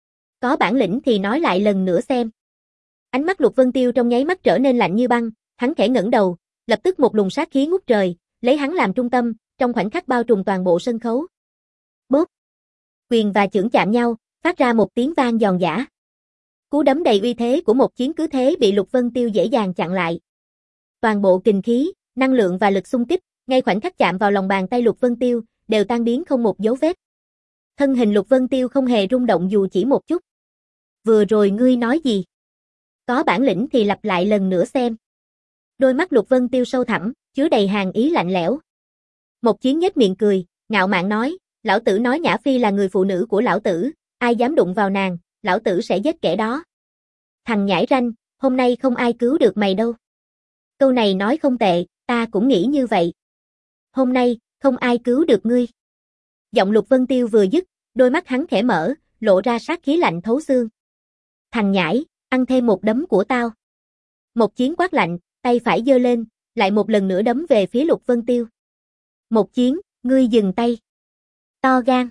Có bản lĩnh thì nói lại lần nữa xem. Ánh mắt Lục Vân Tiêu trong nháy mắt trở nên lạnh như băng, hắn khẽ ngẩng đầu, lập tức một luồng sát khí ngút trời, lấy hắn làm trung tâm, trong khoảnh khắc bao trùm toàn bộ sân khấu. Bốp. Quyền và chưởng chạm nhau, phát ra một tiếng vang giòn giã. Cú đấm đầy uy thế của Một Chiến cứ thế bị Lục Vân Tiêu dễ dàng chặn lại. Toàn bộ kình khí, năng lượng và lực xung kích, ngay khoảnh khắc chạm vào lòng bàn tay Lục Vân Tiêu, đều tan biến không một dấu vết. Thân hình Lục Vân Tiêu không hề rung động dù chỉ một chút. Vừa rồi ngươi nói gì? Có bản lĩnh thì lặp lại lần nữa xem. Đôi mắt Lục Vân Tiêu sâu thẳm, chứa đầy hàn ý lạnh lẽo. Một Chiến nhếch miệng cười, ngạo mạn nói, lão tử nói Nhã Phi là người phụ nữ của lão tử, ai dám đụng vào nàng, lão tử sẽ giết kẻ đó. Thằng nhãi ranh, hôm nay không ai cứu được mày đâu. Câu này nói không tệ, ta cũng nghĩ như vậy. Hôm nay, không ai cứu được ngươi. Giọng Lục Vân Tiêu vừa dứt, đôi mắt hắn khẽ mở, lộ ra sát khí lạnh thấu xương. Thằng nhãi, ăn thêm một đấm của tao. Một Chiến quát lạnh, tay phải giơ lên, lại một lần nữa đấm về phía Lục Vân Tiêu. Một Chiến, ngươi dừng tay. To gan.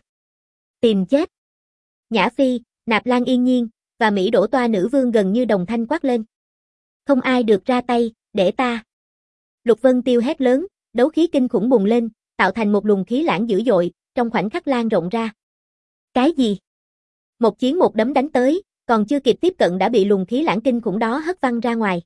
Tìm chết. Nhã Phi, Nạp Lan Yên Nhiên, và Mỹ đổ toa nữ vương gần như đồng thanh quát lên. Không ai được ra tay, để ta. Lục Vân Tiêu hét lớn, đấu khí kinh khủng bùng lên, tạo thành một luồng khí lãng dữ dội, trong khoảnh khắc lan rộng ra. Cái gì? Một Chiến một đấm đánh tới, còn chưa kịp tiếp cận đã bị luồng khí lãng kinh khủng đó hất văng ra ngoài.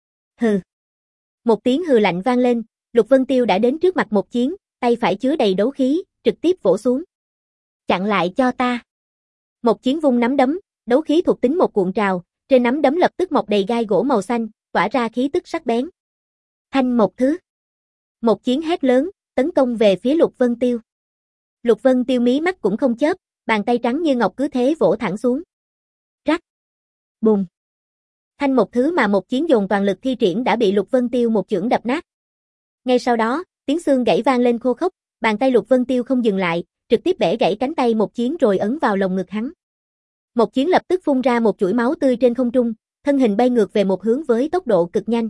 Hừ. Một tiếng hừ lạnh vang lên, Lục Vân Tiêu đã đến trước mặt Một Chiến, tay phải chứa đầy đấu khí, trực tiếp vỗ xuống. Chặn lại cho ta. Một Chiến vung nắm đấm, đấu khí thuộc tính một cuộn trào, trên nắm đấm lập tức mọc đầy gai gỗ màu xanh, tỏa ra khí tức sắc bén. Thanh một thứ. Một Chiến hét lớn, tấn công về phía Lục Vân Tiêu. Lục Vân Tiêu mí mắt cũng không chớp, bàn tay trắng như ngọc cứ thế vỗ thẳng xuống. Rắc. Bùng. Thanh một thứ mà Một Chiến dồn toàn lực thi triển đã bị Lục Vân Tiêu một chưởng đập nát. Ngay sau đó, tiếng xương gãy vang lên khô khốc, bàn tay Lục Vân Tiêu không dừng lại, trực tiếp bẻ gãy cánh tay Một Chiến rồi ấn vào lồng ngực hắn. Một Chiến lập tức phun ra một chuỗi máu tươi trên không trung, thân hình bay ngược về một hướng với tốc độ cực nhanh.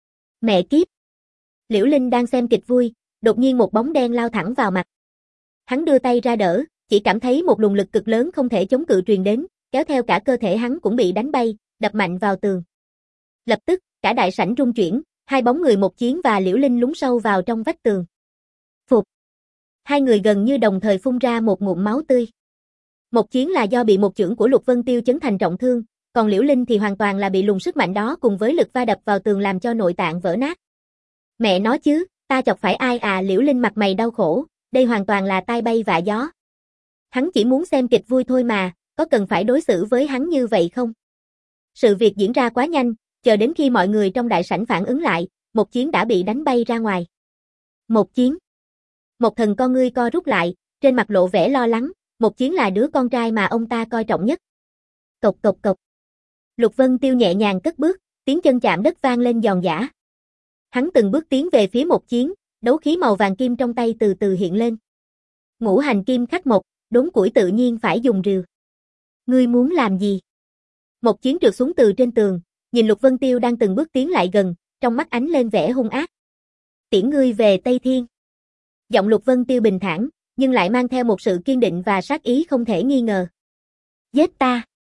Mẹ kiếp. Liễu Linh đang xem kịch vui, đột nhiên một bóng đen lao thẳng vào mặt. Hắn đưa tay ra đỡ, chỉ cảm thấy một luồng lực cực lớn không thể chống cự truyền đến, kéo theo cả cơ thể hắn cũng bị đánh bay, đập mạnh vào tường. Lập tức, cả đại sảnh rung chuyển, hai bóng người Một Chiến và Liễu Linh lún sâu vào trong vách tường. Phục. Hai người gần như đồng thời phun ra một ngụm máu tươi. Một Chiến là do bị một chưởng của Lục Vân Tiêu chấn thành trọng thương, còn Liễu Linh thì hoàn toàn là bị luồng sức mạnh đó cùng với lực va đập vào tường làm cho nội tạng vỡ nát. Mẹ nói chứ, ta chọc phải ai à? Liễu Linh mặt mày đau khổ, đây hoàn toàn là tai bay vạ gió. Hắn chỉ muốn xem kịch vui thôi mà, có cần phải đối xử với hắn như vậy không? Sự việc diễn ra quá nhanh, chờ đến khi mọi người trong đại sảnh phản ứng lại, Một Chiến đã bị đánh bay ra ngoài. Một Chiến. Một Thần con ngươi co rút lại, trên mặt lộ vẻ lo lắng, Một Chiến là đứa con trai mà ông ta coi trọng nhất. Cộc cộc cộc. Lục Vân Tiêu nhẹ nhàng cất bước, tiếng chân chạm đất vang lên giòn giã. Hắn từng bước tiến về phía Một Chiến, đấu khí màu vàng kim trong tay từ từ hiện lên. Ngũ hành kim khắc mộc, đốn củi tự nhiên phải dùng rìu. Ngươi muốn làm gì? Một Chiến trượt xuống từ trên tường, nhìn Lục Vân Tiêu đang từng bước tiến lại gần, trong mắt ánh lên vẻ hung ác. Tiễn ngươi về Tây Thiên. Giọng Lục Vân Tiêu bình thản, nhưng lại mang theo một sự kiên định và sát ý không thể nghi ngờ. Giết ta.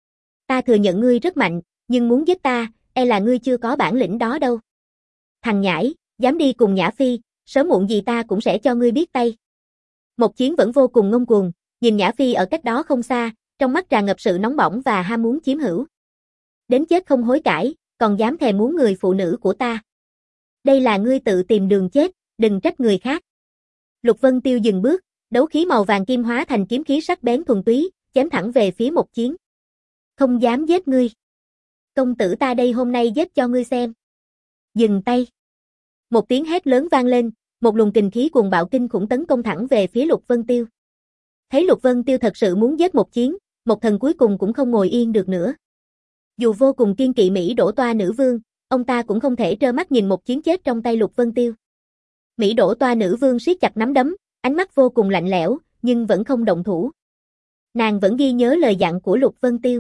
Ta thừa nhận ngươi rất mạnh, nhưng muốn giết ta, e là ngươi chưa có bản lĩnh đó đâu. Thằng nhãi, dám đi cùng Nhã Phi, sớm muộn gì ta cũng sẽ cho ngươi biết tay. Một Chiến vẫn vô cùng ngông cuồng, nhìn Nhã Phi ở cách đó không xa, trong mắt tràn ngập sự nóng bỏng và ham muốn chiếm hữu. Đến chết không hối cải, còn dám thèm muốn người phụ nữ của ta. Đây là ngươi tự tìm đường chết, đừng trách người khác. Lục Vân Tiêu dừng bước, đấu khí màu vàng kim hóa thành kiếm khí sắc bén thuần túy, chém thẳng về phía Một Chiến. Không dám giết ngươi. Công tử ta đây hôm nay giết cho ngươi xem. Dừng tay. Một tiếng hét lớn vang lên, một luồng kình khí cuồng bạo kinh khủng tấn công thẳng về phía Lục Vân Tiêu. Thấy Lục Vân Tiêu thật sự muốn giết Một Chiến, Một Thần cuối cùng cũng không ngồi yên được nữa. Dù vô cùng kiên kỵ Mỹ Đỗ Toa nữ vương, ông ta cũng không thể trơ mắt nhìn Một Chiến chết trong tay Lục Vân Tiêu. Mỹ Đỗ Toa nữ vương siết chặt nắm đấm, ánh mắt vô cùng lạnh lẽo, nhưng vẫn không động thủ. Nàng vẫn ghi nhớ lời dặn của Lục Vân Tiêu.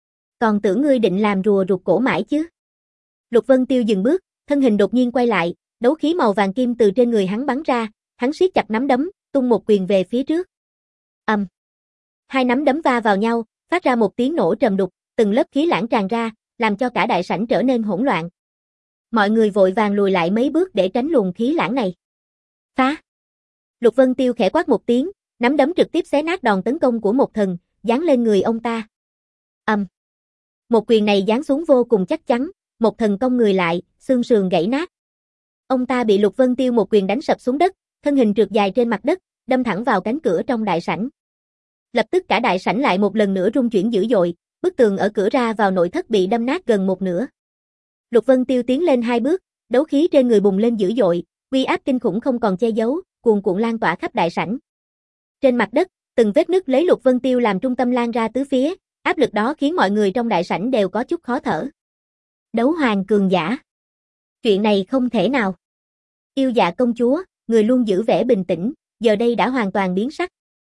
Còn tưởng ngươi định làm rùa rụt cổ mãi chứ? Lục Vân Tiêu dừng bước, thân hình đột nhiên quay lại, đấu khí màu vàng kim từ trên người hắn bắn ra, hắn siết chặt nắm đấm, tung một quyền về phía trước. Ầm. Um. Hai nắm đấm va vào nhau, phát ra một tiếng nổ trầm đục, từng lớp khí lãng tràn ra, làm cho cả đại sảnh trở nên hỗn loạn. Mọi người vội vàng lùi lại mấy bước để tránh luồng khí lãng này. Phá! Lục Vân Tiêu khẽ quát một tiếng, nắm đấm trực tiếp xé nát đòn tấn công của Một Thần, giáng lên người ông ta. Ầm. Um. Một quyền này giáng xuống vô cùng chắc chắn, Một Thần cong người lại, xương sườn gãy nát. Ông ta bị Lục Vân Tiêu một quyền đánh sập xuống đất, thân hình trượt dài trên mặt đất, đâm thẳng vào cánh cửa trong đại sảnh. Lập tức cả đại sảnh lại một lần nữa rung chuyển dữ dội, bức tường ở cửa ra vào nội thất bị đâm nát gần một nửa. Lục Vân Tiêu tiến lên hai bước, đấu khí trên người bùng lên dữ dội, uy áp kinh khủng không còn che giấu, cuồn cuộn lan tỏa khắp đại sảnh. Trên mặt đất, từng vết nứt lấy Lục Vân Tiêu làm trung tâm lan ra tứ phía, áp lực đó khiến mọi người trong đại sảnh đều có chút khó thở. Đấu hoàng cường giả. Chuyện này không thể nào. Yêu Dạ công chúa, người luôn giữ vẻ bình tĩnh, giờ đây đã hoàn toàn biến sắc.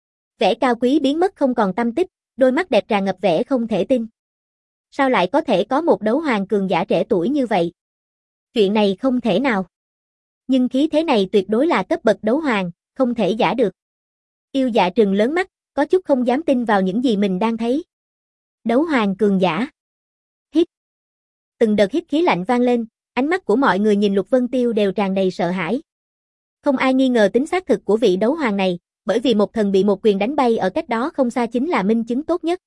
Vẻ cao quý biến mất không còn tăm tích, đôi mắt đẹp tràn ngập vẻ không thể tin. Sao lại có thể có một đấu hoàng cường giả trẻ tuổi như vậy? Chuyện này không thể nào. Nhưng khí thế này tuyệt đối là cấp bậc đấu hoàng, không thể giả được. Yêu Dạ trừng lớn mắt, có chút không dám tin vào những gì mình đang thấy. Đấu hoàng cường giả. Hít. Từng đợt hít khí lạnh vang lên, ánh mắt của mọi người nhìn Lục Vân Tiêu đều tràn đầy sợ hãi. Không ai nghi ngờ tính xác thực của vị đấu hoàng này, bởi vì Một Thần bị một quyền đánh bay ở cách đó không xa chính là minh chứng tốt nhất.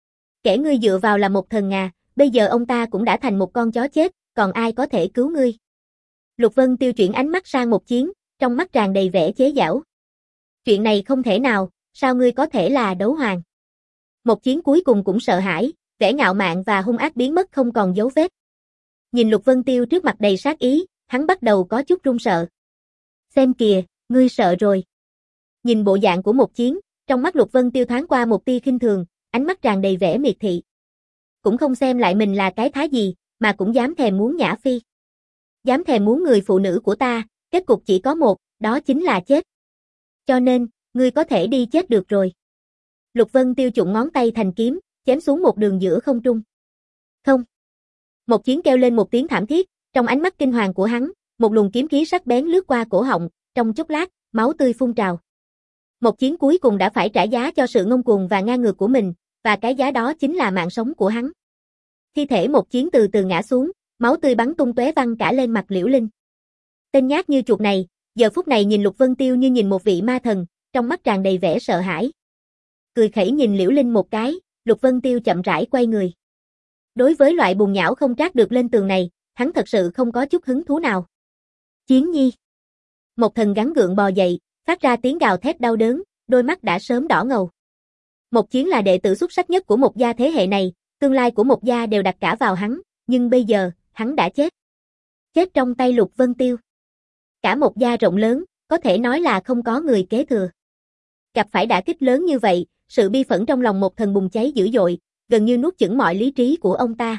Kẻ ngươi dựa vào là Một Thần à, bây giờ ông ta cũng đã thành một con chó chết, còn ai có thể cứu ngươi? Lục Vân Tiêu chuyển ánh mắt sang Một Chiến, trong mắt tràn đầy vẻ chế giễu. Chuyện này không thể nào, sao ngươi có thể là đấu hoàng? Một Chiến cuối cùng cũng sợ hãi, vẻ ngạo mạn và hung ác biến mất không còn dấu vết. Nhìn Lục Vân Tiêu trước mặt đầy sát ý, hắn bắt đầu có chút run sợ. Xem kìa, ngươi sợ rồi. Nhìn bộ dạng của Một Chiến, trong mắt Lục Vân Tiêu thoáng qua một tia khinh thường, ánh mắt tràn đầy vẻ miệt thị. Cũng không xem lại mình là cái thá gì, mà cũng dám thèm muốn Nhã Phi. Dám thèm muốn người phụ nữ của ta, kết cục chỉ có một, đó chính là chết. Cho nên, ngươi có thể đi chết được rồi. Lục Vân Tiêu trụng ngón tay thành kiếm, chém xuống một đường giữa không trung. Không. Một Chiến kêu lên một tiếng thảm thiết, trong ánh mắt kinh hoàng của hắn, một luồng kiếm khí sắc bén lướt qua cổ họng, trong chốc lát, máu tươi phun trào. Một Chiến cuối cùng đã phải trả giá cho sự ngông cuồng và ngang ngược của mình, và cái giá đó chính là mạng sống của hắn. Thi thể Một Chiến từ từ ngã xuống, máu tươi bắn tung tóe văng cả lên mặt Liễu Linh. Tên nhát như chuột này, giờ phút này nhìn Lục Vân Tiêu như nhìn một vị ma thần, trong mắt tràn đầy vẻ sợ hãi. Cười khẩy nhìn Liễu Linh một cái, Lục Vân Tiêu chậm rãi quay người. Đối với loại bùn nhão không trát được lên tường này, hắn thật sự không có chút hứng thú nào. Chiến nhi. Một Thần gắng gượng bò dậy, phát ra tiếng gào thét đau đớn, đôi mắt đã sớm đỏ ngầu. Mộc Chiến là đệ tử xuất sắc nhất của Mộc gia thế hệ này, tương lai của Mộc gia đều đặt cả vào hắn, nhưng bây giờ, hắn đã chết. Chết trong tay Lục Vân Tiêu. Cả Mộc gia rộng lớn, có thể nói là không có người kế thừa. Gặp phải đả kích lớn như vậy, sự bi phẫn trong lòng Mộc Thần bùng cháy dữ dội, gần như nuốt chửng mọi lý trí của ông ta.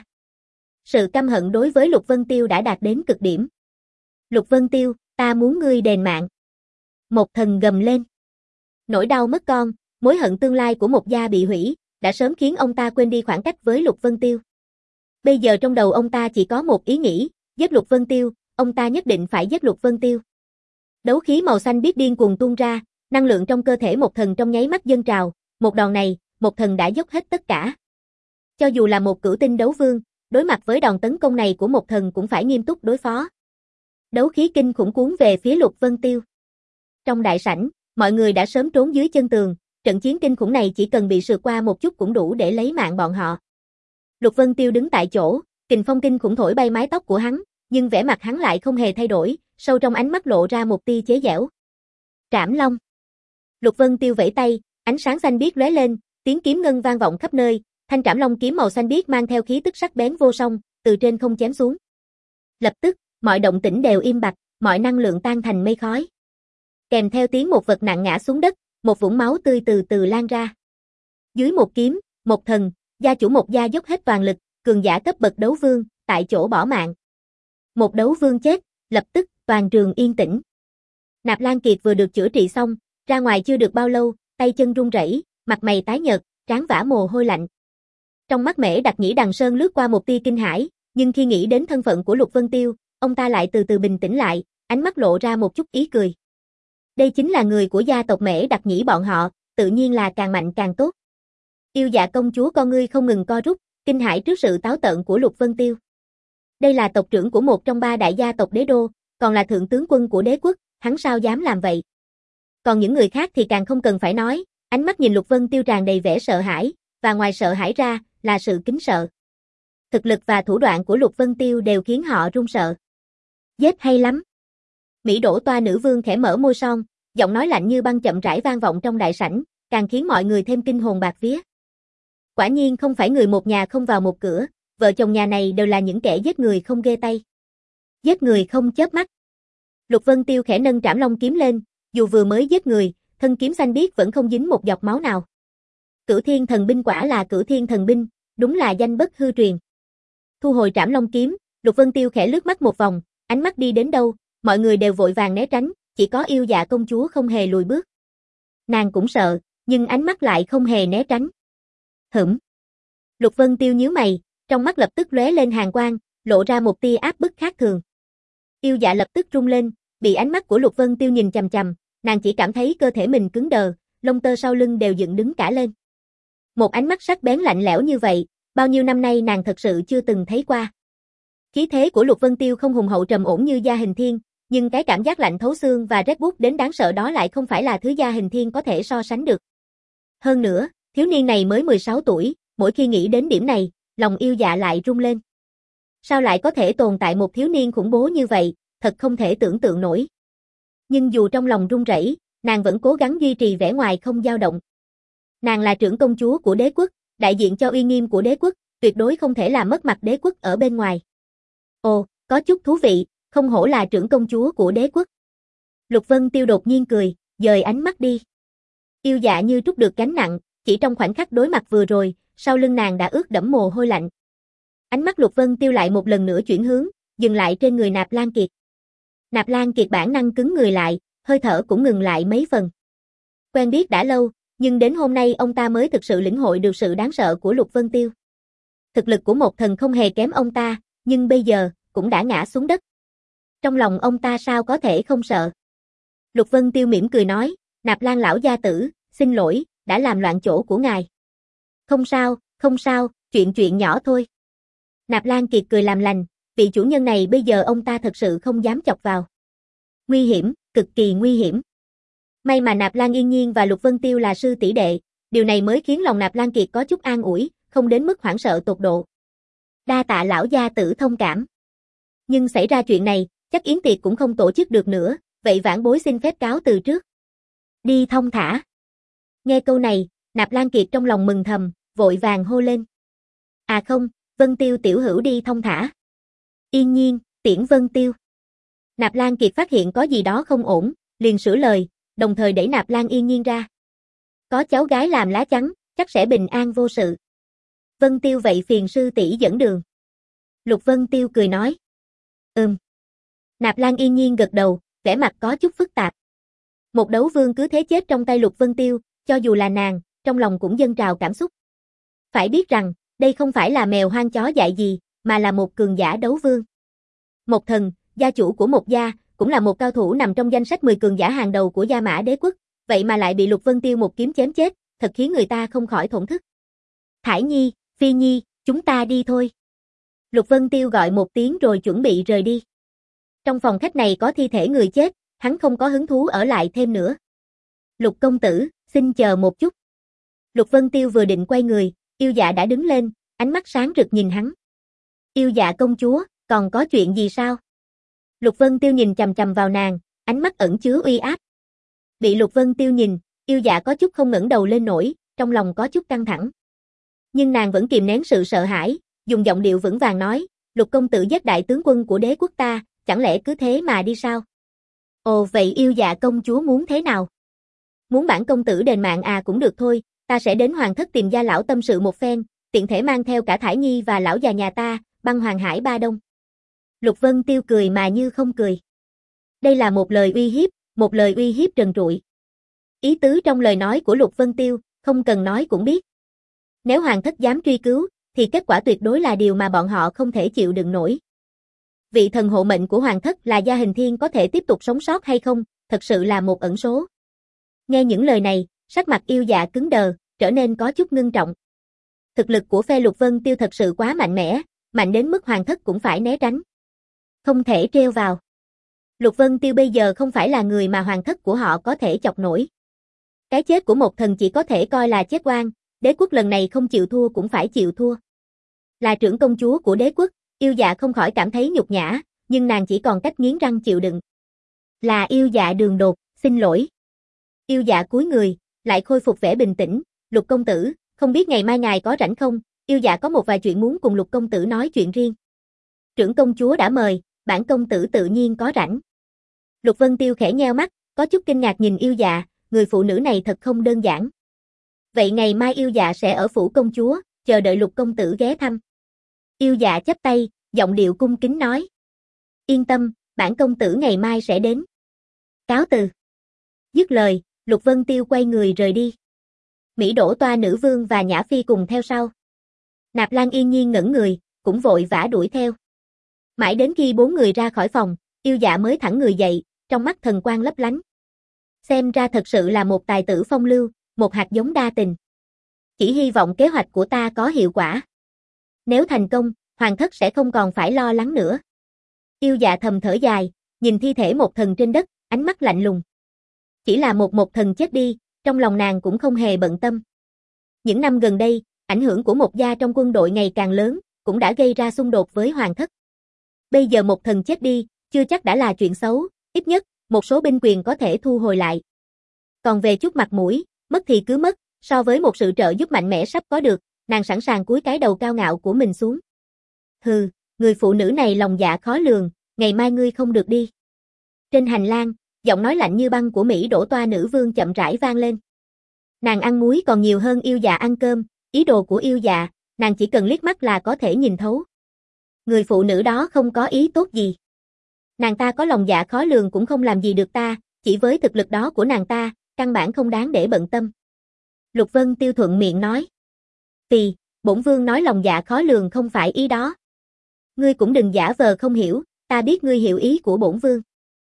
Sự căm hận đối với Lục Vân Tiêu đã đạt đến cực điểm. Lục Vân Tiêu, ta muốn ngươi đền mạng. Mộc Thần gầm lên. Nỗi đau mất con, mối hận tương lai của Mộc gia bị hủy, đã sớm khiến ông ta quên đi khoảng cách với Lục Vân Tiêu. Bây giờ trong đầu ông ta chỉ có một ý nghĩ, giết Lục Vân Tiêu, ông ta nhất định phải giết Lục Vân Tiêu. Đấu khí màu xanh biết điên cuồng tuôn ra, năng lượng trong cơ thể Mộc Thần trong nháy mắt dâng trào, một đòn này, Mộc Thần đã dốc hết tất cả. Cho dù là một cửu tinh đấu vương, đối mặt với đòn tấn công này của Mộc Thần cũng phải nghiêm túc đối phó. Đấu khí kinh khủng cuốn về phía Lục Vân Tiêu. Trong đại sảnh, mọi người đã sớm trốn dưới chân tường, trận chiến kinh khủng này chỉ cần bị sượt qua một chút cũng đủ để lấy mạng bọn họ. Lục Vân Tiêu đứng tại chỗ, kình phong kinh khủng thổi bay mái tóc của hắn, nhưng vẻ mặt hắn lại không hề thay đổi, sâu trong ánh mắt lộ ra một tia chế giễu. Trảm Long. Lục Vân Tiêu vẫy tay, ánh sáng xanh biếc lóe lên, tiếng kiếm ngân vang vọng khắp nơi, thanh Trảm Long kiếm màu xanh biếc mang theo khí tức sắc bén vô song, từ trên không chém xuống. Lập tức, mọi động tĩnh đều im bặt, mọi năng lượng tan thành mây khói. Kèm theo tiếng một vật nặng ngã xuống đất, một vũng máu tươi từ từ lan ra. Dưới một kiếm, Mộc Thần, gia chủ Mộc gia dốc hết toàn lực, cường giả cấp bậc đấu vương, tại chỗ bỏ mạng. Một đấu vương chết, lập tức toàn trường yên tĩnh. Nạp Lan Kiệt vừa được chữa trị xong, ra ngoài chưa được bao lâu, tay chân run rẩy, mặt mày tái nhợt, trán vã mồ hôi lạnh. Trong mắt Mễ Đặc Nhĩ Đằng Sơn lướt qua một tia kinh hãi, nhưng khi nghĩ đến thân phận của Lục Vân Tiêu, ông ta lại từ từ bình tĩnh lại, ánh mắt lộ ra một chút ý cười. Đây chính là người của gia tộc Mễ Đặc Nhĩ bọn họ, tự nhiên là càng mạnh càng tốt. Yêu Dạ công chúa con ngươi không ngừng co rút, kinh hãi trước sự táo tợn của Lục Vân Tiêu. Đây là tộc trưởng của một trong ba đại gia tộc đế đô, còn là thượng tướng quân của đế quốc, hắn sao dám làm vậy? Còn những người khác thì càng không cần phải nói, ánh mắt nhìn Lục Vân Tiêu tràn đầy vẻ sợ hãi, và ngoài sợ hãi ra, là sự kính sợ. Thực lực và thủ đoạn của Lục Vân Tiêu đều khiến họ run sợ. Giết hay lắm. Mỹ Đỗ Toa nữ vương khẽ mở môi son, giọng nói lạnh như băng chậm rãi vang vọng trong đại sảnh, càng khiến mọi người thêm kinh hồn bạt vía. Quả nhiên không phải người một nhà không vào một cửa, vợ chồng nhà này đều là những kẻ giết người không ghê tay. Giết người không chớp mắt. Lục Vân Tiêu khẽ nâng Trảm Long kiếm lên, dù vừa mới giết người, thân kiếm xanh biếc vẫn không dính một giọt máu nào. Cửu Thiên Thần Binh quả là Cửu Thiên Thần Binh, đúng là danh bất hư truyền. Thu hồi Trảm Long kiếm, Lục Vân Tiêu khẽ lướt mắt một vòng, ánh mắt đi đến đâu, mọi người đều vội vàng né tránh, chỉ có Yêu Dạ công chúa không hề lùi bước. Nàng cũng sợ, nhưng ánh mắt lại không hề né tránh. Hửm. Lục Vân Tiêu nhíu mày, trong mắt lập tức lóe lên hàn quang, lộ ra một tia áp bức khác thường. Yêu Dạ lập tức rung lên, bị ánh mắt của Lục Vân Tiêu nhìn chằm chằm, nàng chỉ cảm thấy cơ thể mình cứng đờ, lông tơ sau lưng đều dựng đứng cả lên. Một ánh mắt sắc bén lạnh lẽo như vậy, bao nhiêu năm nay nàng thật sự chưa từng thấy qua. Khí thế của Lục Vân Tiêu không hùng hậu trầm ổn như Gia Hình Thiên, nhưng cái cảm giác lạnh thấu xương và rét buốt đến đáng sợ đó lại không phải là thứ Gia Hình Thiên có thể so sánh được. Hơn nữa, thiếu niên này mới mười sáu tuổi, mỗi khi nghĩ đến điểm này, lòng Yêu Dạ lại rung lên. Sao lại có thể tồn tại một thiếu niên khủng bố như vậy, thật không thể tưởng tượng nổi. Nhưng dù trong lòng run rẩy, nàng vẫn cố gắng duy trì vẻ ngoài không dao động. Nàng là trưởng công chúa của đế quốc, đại diện cho uy nghiêm của đế quốc, tuyệt đối không thể làm mất mặt đế quốc ở bên ngoài. Ồ, có chút thú vị, không hổ là trưởng công chúa của đế quốc. Lục Vân Tiêu đột nhiên cười, dời ánh mắt đi. Yêu Dạ như trút được gánh nặng, chỉ trong khoảnh khắc đối mặt vừa rồi, sau lưng nàng đã ướt đẫm mồ hôi lạnh. Ánh mắt Lục Vân Tiêu lại một lần nữa chuyển hướng, dừng lại trên người Nạp Lan Kiệt. Nạp Lan Kiệt bản năng cứng người lại, hơi thở cũng ngừng lại mấy phần. Quen biết đã lâu, nhưng đến hôm nay ông ta mới thực sự lĩnh hội được sự đáng sợ của Lục Vân Tiêu. Thực lực của một thần không hề kém ông ta, nhưng bây giờ, cũng đã ngã xuống đất. Trong lòng ông ta sao có thể không sợ. Lục Vân Tiêu mỉm cười nói, Nạp Lan lão gia tử, xin lỗi, đã làm loạn chỗ của ngài. Không sao, không sao, chuyện chuyện nhỏ thôi. Nạp Lan Kiệt cười làm lành, vị chủ nhân này bây giờ ông ta thật sự không dám chọc vào. Nguy hiểm, cực kỳ nguy hiểm. May mà Nạp Lan Yên Nhiên và Lục Vân Tiêu là sư tỷ đệ, điều này mới khiến lòng Nạp Lan Kiệt có chút an ủi, không đến mức hoảng sợ tột độ. Đa tạ lão gia tử thông cảm. Nhưng xảy ra chuyện này, chắc yến tiệc cũng không tổ chức được nữa, vậy vãn bối xin phép cáo từ trước. Đi thông thả. Nghe câu này, Nạp Lan Kiệt trong lòng mừng thầm, vội vàng hô lên. À không, Vân Tiêu tiểu hữu đi thông thả. Yên nhiên, tiễn Vân Tiêu. Nạp Lan Kiệt phát hiện có gì đó không ổn, liền sửa lời, đồng thời đẩy Nạp Lan Yên nhiên ra. Có cháu gái làm lá chắn, chắc sẽ bình an vô sự. Vân Tiêu vậy phiền sư tỷ dẫn đường. Lục Vân Tiêu cười nói. Ừm. Nạp Lan Yên nhiên gật đầu, vẻ mặt có chút phức tạp. Một đấu vương cứ thế chết trong tay Lục Vân Tiêu, cho dù là nàng, trong lòng cũng dâng trào cảm xúc. Phải biết rằng, đây không phải là mèo hoang chó dại gì, mà là một cường giả đấu vương. Một thần, gia chủ của một gia, cũng là một cao thủ nằm trong danh sách mười cường giả hàng đầu của Gia Mã Đế quốc, vậy mà lại bị Lục Vân Tiêu một kiếm chém chết, thật khiến người ta không khỏi thổn thức. Thải Nhi, Phi Nhi, chúng ta đi thôi. Lục Vân Tiêu gọi một tiếng rồi chuẩn bị rời đi. Trong phòng khách này có thi thể người chết, hắn không có hứng thú ở lại thêm nữa. Lục công tử, xin chờ một chút. Lục Vân Tiêu vừa định quay người, Yêu Dạ đã đứng lên, ánh mắt sáng rực nhìn hắn. Yêu Dạ công chúa, còn có chuyện gì sao? Lục Vân Tiêu nhìn chằm chằm vào nàng, ánh mắt ẩn chứa uy áp. Bị Lục Vân Tiêu nhìn, Yêu Dạ có chút không ngẩng đầu lên nổi, trong lòng có chút căng thẳng. Nhưng nàng vẫn kìm nén sự sợ hãi, dùng giọng điệu vững vàng nói, Lục công tử giết đại tướng quân của đế quốc ta, chẳng lẽ cứ thế mà đi sao? Ồ vậy Yêu Dạ công chúa muốn thế nào? Muốn bản công tử đền mạng à cũng được thôi, ta sẽ đến hoàng thất tìm gia lão tâm sự một phen, tiện thể mang theo cả Thải Nhi và lão già nhà ta, băng Hoàng Hải Ba Đông. Lục Vân Tiêu cười mà như không cười. Đây là một lời uy hiếp, một lời uy hiếp trần trụi. Ý tứ trong lời nói của Lục Vân Tiêu, không cần nói cũng biết. Nếu hoàng thất dám truy cứu, thì kết quả tuyệt đối là điều mà bọn họ không thể chịu đựng nổi. Vị thần hộ mệnh của hoàng thất là Gia Hình Thiên có thể tiếp tục sống sót hay không, thật sự là một ẩn số. Nghe những lời này, sắc mặt Yêu Dạ cứng đờ, trở nên có chút ngưng trọng. Thực lực của phe Lục Vân Tiêu thật sự quá mạnh mẽ, mạnh đến mức hoàng thất cũng phải né tránh. Không thể treo vào. Lục Vân Tiêu bây giờ không phải là người mà hoàng thất của họ có thể chọc nổi. Cái chết của một thần chỉ có thể coi là chết oan, đế quốc lần này không chịu thua cũng phải chịu thua. Là trưởng công chúa của đế quốc, Yêu Dạ không khỏi cảm thấy nhục nhã, nhưng nàng chỉ còn cách nghiến răng chịu đựng. Là Yêu Dạ đường đột, xin lỗi. Yêu Dạ cúi người, lại khôi phục vẻ bình tĩnh, Lục công tử, không biết ngày mai ngài có rảnh không, Yêu Dạ có một vài chuyện muốn cùng Lục công tử nói chuyện riêng. Trưởng công chúa đã mời, bản công tử tự nhiên có rảnh. Lục Vân Tiêu khẽ nheo mắt, có chút kinh ngạc nhìn Yêu Dạ, người phụ nữ này thật không đơn giản. Vậy ngày mai Yêu Dạ sẽ ở phủ công chúa, chờ đợi Lục công tử ghé thăm. Yêu Dạ chắp tay, giọng điệu cung kính nói. Yên tâm, bản công tử ngày mai sẽ đến. Cáo từ. Dứt lời, Lục Vân Tiêu quay người rời đi. Mỹ Đỗ Toa nữ vương và Nhã Phi cùng theo sau. Nạp Lan Yên nhiên ngẩn người, cũng vội vã đuổi theo. Mãi đến khi bốn người ra khỏi phòng, Yêu Dạ mới thẳng người dậy, trong mắt thần quang lấp lánh. Xem ra thật sự là một tài tử phong lưu, một hạt giống đa tình. Chỉ hy vọng kế hoạch của ta có hiệu quả. Nếu thành công, hoàng thất sẽ không còn phải lo lắng nữa. Yêu Dạ thầm thở dài, nhìn thi thể một thần trên đất, ánh mắt lạnh lùng. Chỉ là một một thần chết đi, trong lòng nàng cũng không hề bận tâm. Những năm gần đây, ảnh hưởng của một gia trong quân đội ngày càng lớn, cũng đã gây ra xung đột với hoàng thất. Bây giờ một thần chết đi, chưa chắc đã là chuyện xấu, ít nhất, một số binh quyền có thể thu hồi lại. Còn về chút mặt mũi, mất thì cứ mất, so với một sự trợ giúp mạnh mẽ sắp có được, nàng sẵn sàng cúi cái đầu cao ngạo của mình xuống. Hừ, người phụ nữ này lòng dạ khó lường, ngày mai ngươi không được đi. Trên hành lang, giọng nói lạnh như băng của Mỹ Đỗ Toa nữ vương chậm rãi vang lên. Nàng ăn muối còn nhiều hơn Yêu Dạ ăn cơm, ý đồ của Yêu Dạ, nàng chỉ cần liếc mắt là có thể nhìn thấu. Người phụ nữ đó không có ý tốt gì. Nàng ta có lòng dạ khó lường cũng không làm gì được ta, chỉ với thực lực đó của nàng ta, căn bản không đáng để bận tâm. Lục Vân Tiêu thuận miệng nói. Vì, bổn vương nói lòng dạ khó lường không phải ý đó. Ngươi cũng đừng giả vờ không hiểu, ta biết ngươi hiểu ý của bổn vương.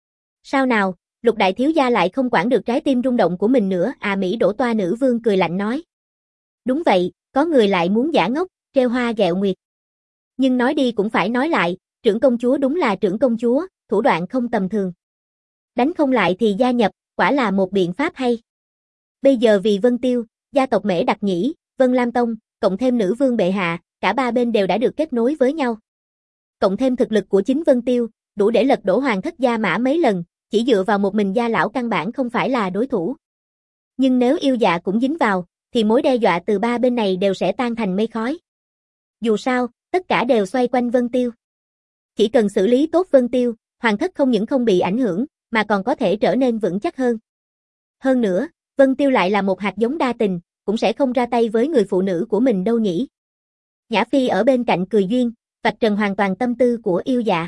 Sao nào, Lục đại thiếu gia lại không quản được trái tim rung động của mình nữa à? Mỹ Đỗ Toa nữ vương cười lạnh nói. Đúng vậy, có người lại muốn giả ngốc, treo hoa ghẹo nguyệt. Nhưng nói đi cũng phải nói lại, trưởng công chúa đúng là trưởng công chúa, thủ đoạn không tầm thường. Đánh không lại thì gia nhập, quả là một biện pháp hay. Bây giờ vì Vân Tiêu, gia tộc Mễ Đặc Nhĩ, Vân Lam Tông, cộng thêm nữ vương bệ hạ, cả ba bên đều đã được kết nối với nhau. Cộng thêm thực lực của chính Vân Tiêu, đủ để lật đổ hoàng thất Gia Mã mấy lần, chỉ dựa vào một mình gia lão căn bản không phải là đối thủ. Nhưng nếu Yêu Dạ cũng dính vào, thì mối đe dọa từ ba bên này đều sẽ tan thành mây khói. Dù sao, tất cả đều xoay quanh Vân Tiêu. Chỉ cần xử lý tốt Vân Tiêu, hoàng thất không những không bị ảnh hưởng, mà còn có thể trở nên vững chắc hơn. Hơn nữa, Vân Tiêu lại là một hạt giống đa tình, cũng sẽ không ra tay với người phụ nữ của mình đâu nhỉ. Nhã Phi ở bên cạnh cười duyên, vạch trần hoàn toàn tâm tư của Yêu Dạ.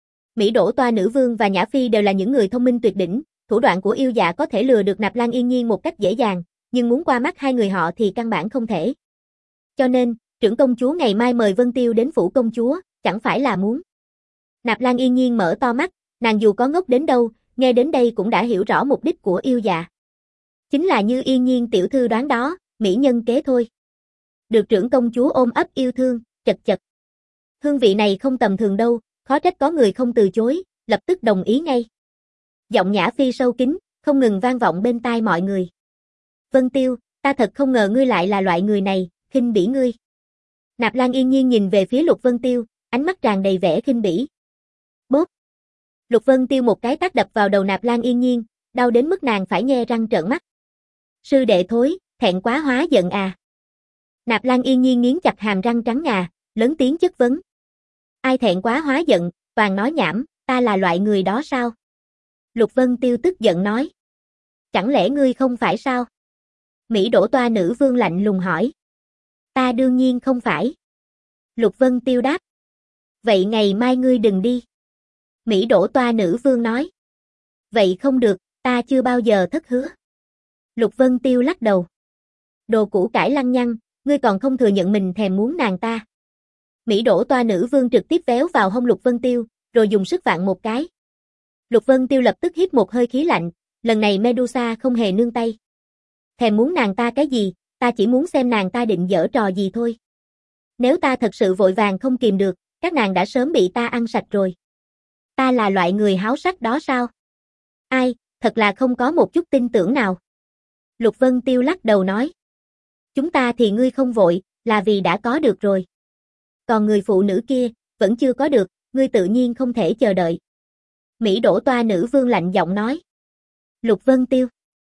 Mỹ Đỗ Toa Nữ Vương và Nhã Phi đều là những người thông minh tuyệt đỉnh, thủ đoạn của Yêu Dạ có thể lừa được Nạp Lan Yên Nhiên một cách dễ dàng, nhưng muốn qua mắt hai người họ thì căn bản không thể. Cho nên, trưởng công chúa ngày mai mời Vân Tiêu đến phủ công chúa, chẳng phải là muốn. Nạp Lan Yên Nhiên mở to mắt, nàng dù có ngốc đến đâu, nghe đến đây cũng đã hiểu rõ mục đích của Yêu Dạ. Chính là như Yên Nhiên tiểu thư đoán đó, mỹ nhân kế thôi. Được trưởng công chúa ôm ấp yêu thương, chật chật. Hương vị này không tầm thường đâu, khó trách có người không từ chối, lập tức đồng ý ngay. Giọng Nhã Phi sâu kín, không ngừng vang vọng bên tai mọi người. Vân Tiêu, ta thật không ngờ ngươi lại là loại người này, khinh bỉ ngươi. Nạp Lan Yên Nhiên nhìn về phía Lục Vân Tiêu, ánh mắt tràn đầy vẻ khinh bỉ. Bốp. Lục Vân Tiêu một cái tát đập vào đầu Nạp Lan Yên Nhiên, đau đến mức nàng phải nhe răng trợn mắt. Sư đệ thối, thẹn quá hóa giận à. Nạp Lan Yên Nhiên nghiến chặt hàm răng trắng ngà, lớn tiếng chất vấn. Ai thẹn quá hóa giận, toàn nói nhảm, ta là loại người đó sao? Lục Vân Tiêu tức giận nói. Chẳng lẽ ngươi không phải sao? Mỹ Đỗ Toa Nữ Vương lạnh lùng hỏi. Ta đương nhiên không phải. Lục Vân Tiêu đáp. Vậy ngày mai ngươi đừng đi. Mỹ Đỗ Toa Nữ Vương nói. Vậy không được, ta chưa bao giờ thất hứa. Lục Vân Tiêu lắc đầu. Đồ củ cải lăng nhăng, ngươi còn không thừa nhận mình thèm muốn nàng ta. Mỹ Đỗ Toa Nữ Vương trực tiếp véo vào hông Lục Vân Tiêu, rồi dùng sức vạn một cái. Lục Vân Tiêu lập tức hít một hơi khí lạnh, lần này Medusa không hề nương tay. Thèm muốn nàng ta cái gì, ta chỉ muốn xem nàng ta định giở trò gì thôi. Nếu ta thật sự vội vàng không kìm được, các nàng đã sớm bị ta ăn sạch rồi. Ta là loại người háo sắc đó sao? Ai, thật là không có một chút tin tưởng nào. Lục Vân Tiêu lắc đầu nói. Chúng ta thì ngươi không vội, là vì đã có được rồi. Còn người phụ nữ kia, vẫn chưa có được, ngươi tự nhiên không thể chờ đợi. Mỹ Đỗ Toa Nữ Vương lạnh giọng nói. Lục Vân Tiêu.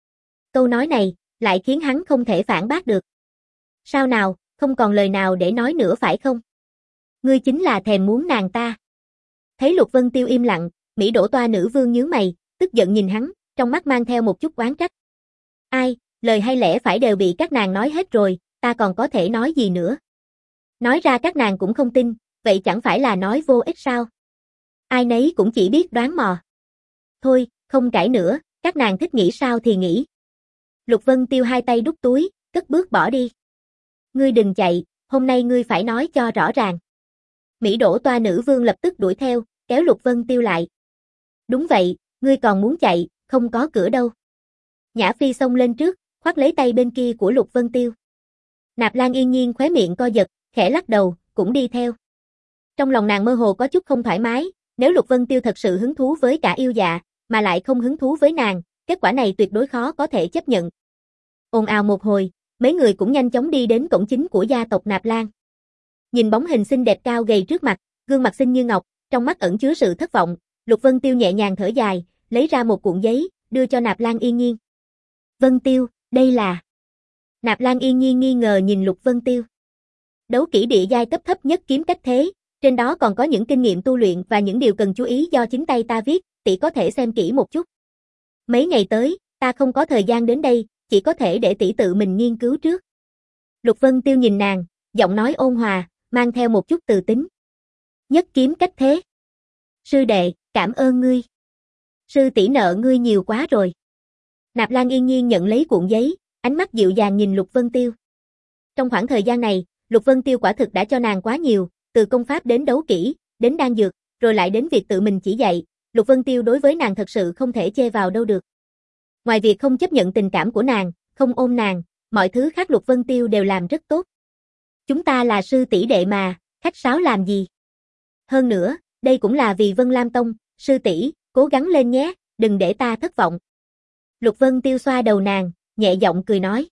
Câu nói này, lại khiến hắn không thể phản bác được. Sao nào, không còn lời nào để nói nữa phải không? Ngươi chính là thèm muốn nàng ta. Thấy Lục Vân Tiêu im lặng, Mỹ Đỗ Toa Nữ Vương nhướng mày, tức giận nhìn hắn, trong mắt mang theo một chút oán trách. Ai, lời hay lẽ phải đều bị các nàng nói hết rồi, ta còn có thể nói gì nữa? Nói ra các nàng cũng không tin, vậy chẳng phải là nói vô ích sao? Ai nấy cũng chỉ biết đoán mò. Thôi, không cãi nữa, các nàng thích nghĩ sao thì nghĩ. Lục Vân Tiêu hai tay đút túi, cất bước bỏ đi. Ngươi đừng chạy, hôm nay ngươi phải nói cho rõ ràng. Mỹ Đỗ Toa Nữ Vương lập tức đuổi theo, kéo Lục Vân Tiêu lại. Đúng vậy, ngươi còn muốn chạy, không có cửa đâu. Nhã Phi xông lên trước, khoác lấy tay bên kia của Lục Vân Tiêu. Nạp Lan Yên Nhiên khóe miệng co giật, khẽ lắc đầu, cũng đi theo. Trong lòng nàng mơ hồ có chút không thoải mái, nếu Lục Vân Tiêu thật sự hứng thú với cả Yêu Dạ, mà lại không hứng thú với nàng, kết quả này tuyệt đối khó có thể chấp nhận. Ồn ào một hồi, mấy người cũng nhanh chóng đi đến cổng chính của gia tộc Nạp Lan. Nhìn bóng hình xinh đẹp cao gầy trước mặt, gương mặt xinh như ngọc, trong mắt ẩn chứa sự thất vọng, Lục Vân Tiêu nhẹ nhàng thở dài, lấy ra một cuộn giấy, đưa cho Nạp Lan Yên Nhiên. Vân Tiêu, đây là... Nạp Lan Yên Nhiên nghi ngờ nhìn Lục Vân Tiêu. Đấu kỹ địa giai cấp thấp nhất kiếm cách thế, trên đó còn có những kinh nghiệm tu luyện và những điều cần chú ý do chính tay ta viết, tỷ có thể xem kỹ một chút. Mấy ngày tới, ta không có thời gian đến đây, chỉ có thể để tỷ tự mình nghiên cứu trước. Lục Vân Tiêu nhìn nàng, giọng nói ôn hòa, mang theo một chút từ tính. Nhất kiếm cách thế. Sư đệ, cảm ơn ngươi. Sư tỷ nợ ngươi nhiều quá rồi. Nạp Lan Yên Nhiên nhận lấy cuộn giấy, ánh mắt dịu dàng nhìn Lục Vân Tiêu. Trong khoảng thời gian này, Lục Vân Tiêu quả thực đã cho nàng quá nhiều, từ công pháp đến đấu kỹ, đến đan dược, rồi lại đến việc tự mình chỉ dạy, Lục Vân Tiêu đối với nàng thật sự không thể chê vào đâu được. Ngoài việc không chấp nhận tình cảm của nàng, không ôm nàng, mọi thứ khác Lục Vân Tiêu đều làm rất tốt. Chúng ta là sư tỷ đệ mà, khách sáo làm gì? Hơn nữa, đây cũng là vì Vân Lam Tông, sư tỷ, cố gắng lên nhé, đừng để ta thất vọng. Lục Vân Tiêu xoa đầu nàng, nhẹ giọng cười nói.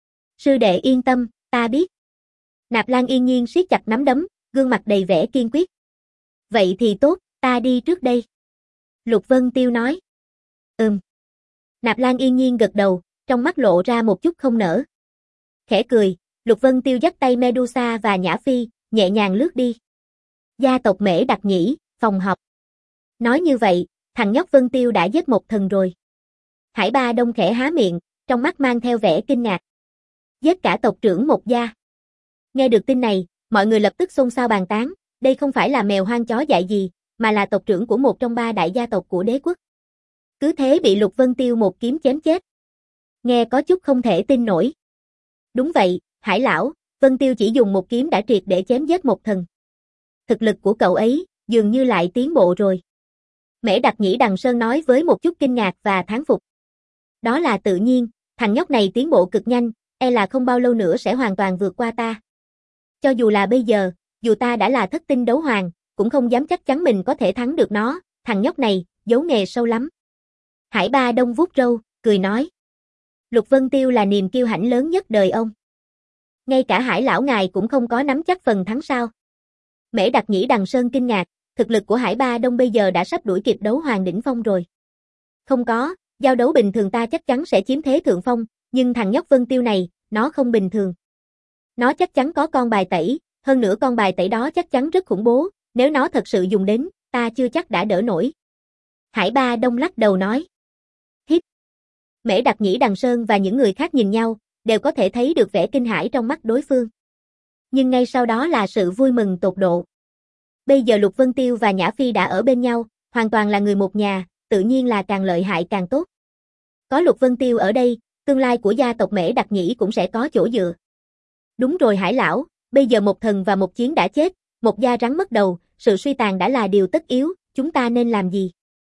Sư đệ yên tâm, ta biết. Nạp Lan Yên Nhiên siết chặt nắm đấm, gương mặt đầy vẻ kiên quyết. Vậy thì tốt, ta đi trước đây. Lục Vân Tiêu nói. Ừm. Nạp Lan Yên Nhiên gật đầu, trong mắt lộ ra một chút không nỡ. Khẽ cười, Lục Vân Tiêu dắt tay Medusa và Nhã Phi, nhẹ nhàng lướt đi. Gia tộc Mễ Đặc Nhĩ, phòng họp. Nói như vậy, thằng nhóc Vân Tiêu đã giết một thần rồi. Hải Ba Đông khẽ há miệng, trong mắt mang theo vẻ kinh ngạc. Giết cả tộc trưởng một gia. Nghe được tin này, mọi người lập tức xôn xao bàn tán, đây không phải là mèo hoang chó dại gì, mà là tộc trưởng của một trong ba đại gia tộc của đế quốc. Cứ thế bị Lục Vân Tiêu một kiếm chém chết. Nghe có chút không thể tin nổi. Đúng vậy, Hải lão, Vân Tiêu chỉ dùng một kiếm đã triệt để chém giết một thần. Thực lực của cậu ấy, dường như lại tiến bộ rồi. Mễ Đặc Nhĩ Đằng Sơn nói với một chút kinh ngạc và thán phục. Đó là tự nhiên, thằng nhóc này tiến bộ cực nhanh, e là không bao lâu nữa sẽ hoàn toàn vượt qua ta. Cho dù là bây giờ, dù ta đã là thất tinh đấu hoàng, cũng không dám chắc chắn mình có thể thắng được nó, thằng nhóc này, giấu nghề sâu lắm. Hải Ba Đông vuốt râu, cười nói. Lục Vân Tiêu là niềm kiêu hãnh lớn nhất đời ông. Ngay cả Hải lão ngài cũng không có nắm chắc phần thắng sao. Mễ Đặc Nhĩ Đằng Sơn kinh ngạc, thực lực của Hải Ba Đông bây giờ đã sắp đuổi kịp đấu hoàng đỉnh phong rồi. Không có, giao đấu bình thường ta chắc chắn sẽ chiếm thế thượng phong, nhưng thằng nhóc Vân Tiêu này, nó không bình thường. Nó chắc chắn có con bài tẩy, hơn nữa con bài tẩy đó chắc chắn rất khủng bố, nếu nó thật sự dùng đến, ta chưa chắc đã đỡ nổi. Hải Ba Đông lắc đầu nói. Hít. Mễ Đặc Nhĩ Đằng Sơn và những người khác nhìn nhau, đều có thể thấy được vẻ kinh hãi trong mắt đối phương. Nhưng ngay sau đó là sự vui mừng tột độ. Bây giờ Lục Vân Tiêu và Nhã Phi đã ở bên nhau, hoàn toàn là người một nhà, tự nhiên là càng lợi hại càng tốt. Có Lục Vân Tiêu ở đây, tương lai của gia tộc Mễ Đặc Nhĩ cũng sẽ có chỗ dựa. Đúng rồi Hải lão, bây giờ một thần và một chiến đã chết, một gia rắn mất đầu, sự suy tàn đã là điều tất yếu, chúng ta nên làm gì?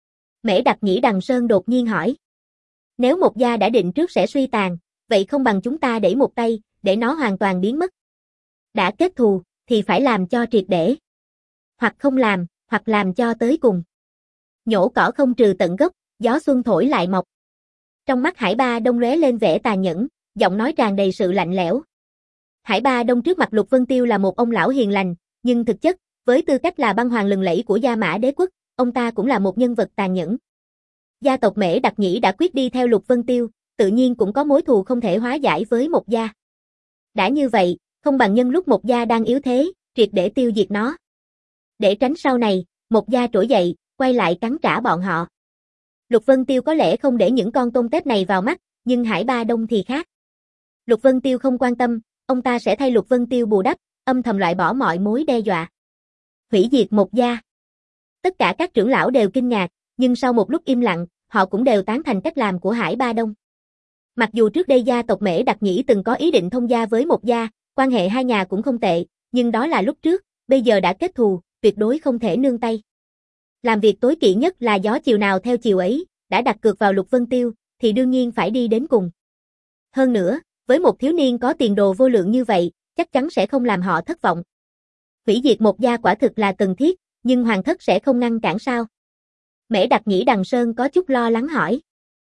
Mễ Đặc Nhĩ Đằng Sơn đột nhiên hỏi. Nếu một gia đã định trước sẽ suy tàn, vậy không bằng chúng ta đẩy một tay, để nó hoàn toàn biến mất. Đã kết thù, thì phải làm cho triệt để. Hoặc không làm, hoặc làm cho tới cùng. Nhổ cỏ không trừ tận gốc, gió xuân thổi lại mọc. Trong mắt Hải Ba Đông lóe lên vẻ tàn nhẫn, giọng nói tràn đầy sự lạnh lẽo. Hải Ba Đông trước mặt Lục Vân Tiêu là một ông lão hiền lành, nhưng thực chất, với tư cách là băng hoàng lừng lẫy của Gia Mã Đế quốc, ông ta cũng là một nhân vật tàn nhẫn. Gia tộc Mễ Đặc Nhĩ đã quyết đi theo Lục Vân Tiêu, tự nhiên cũng có mối thù không thể hóa giải với một gia. Đã như vậy, không bằng nhân lúc một gia đang yếu thế, triệt để tiêu diệt nó. Để tránh sau này, một gia trỗi dậy, quay lại cắn trả bọn họ. Lục Vân Tiêu có lẽ không để những con tôm tép này vào mắt, nhưng Hải Ba Đông thì khác. Lục Vân Tiêu không quan tâm, ông ta sẽ thay Lục Vân Tiêu bù đắp, âm thầm loại bỏ mọi mối đe dọa. Hủy diệt một gia. Tất cả các trưởng lão đều kinh ngạc, nhưng sau một lúc im lặng, họ cũng đều tán thành cách làm của Hải Ba Đông. Mặc dù trước đây gia tộc Mễ Đặc Nhĩ từng có ý định thông gia với một gia, quan hệ hai nhà cũng không tệ, nhưng đó là lúc trước, bây giờ đã kết thù, tuyệt đối không thể nương tay. Làm việc tối kỵ nhất là gió chiều nào theo chiều ấy, đã đặt cược vào Lục Vân Tiêu, thì đương nhiên phải đi đến cùng. Hơn nữa, với một thiếu niên có tiền đồ vô lượng như vậy, chắc chắn sẽ không làm họ thất vọng. Hủy diệt một gia quả thực là cần thiết, nhưng hoàng thất sẽ không ngăn cản sao? Mễ Đặc Nhĩ Đằng Sơn có chút lo lắng hỏi.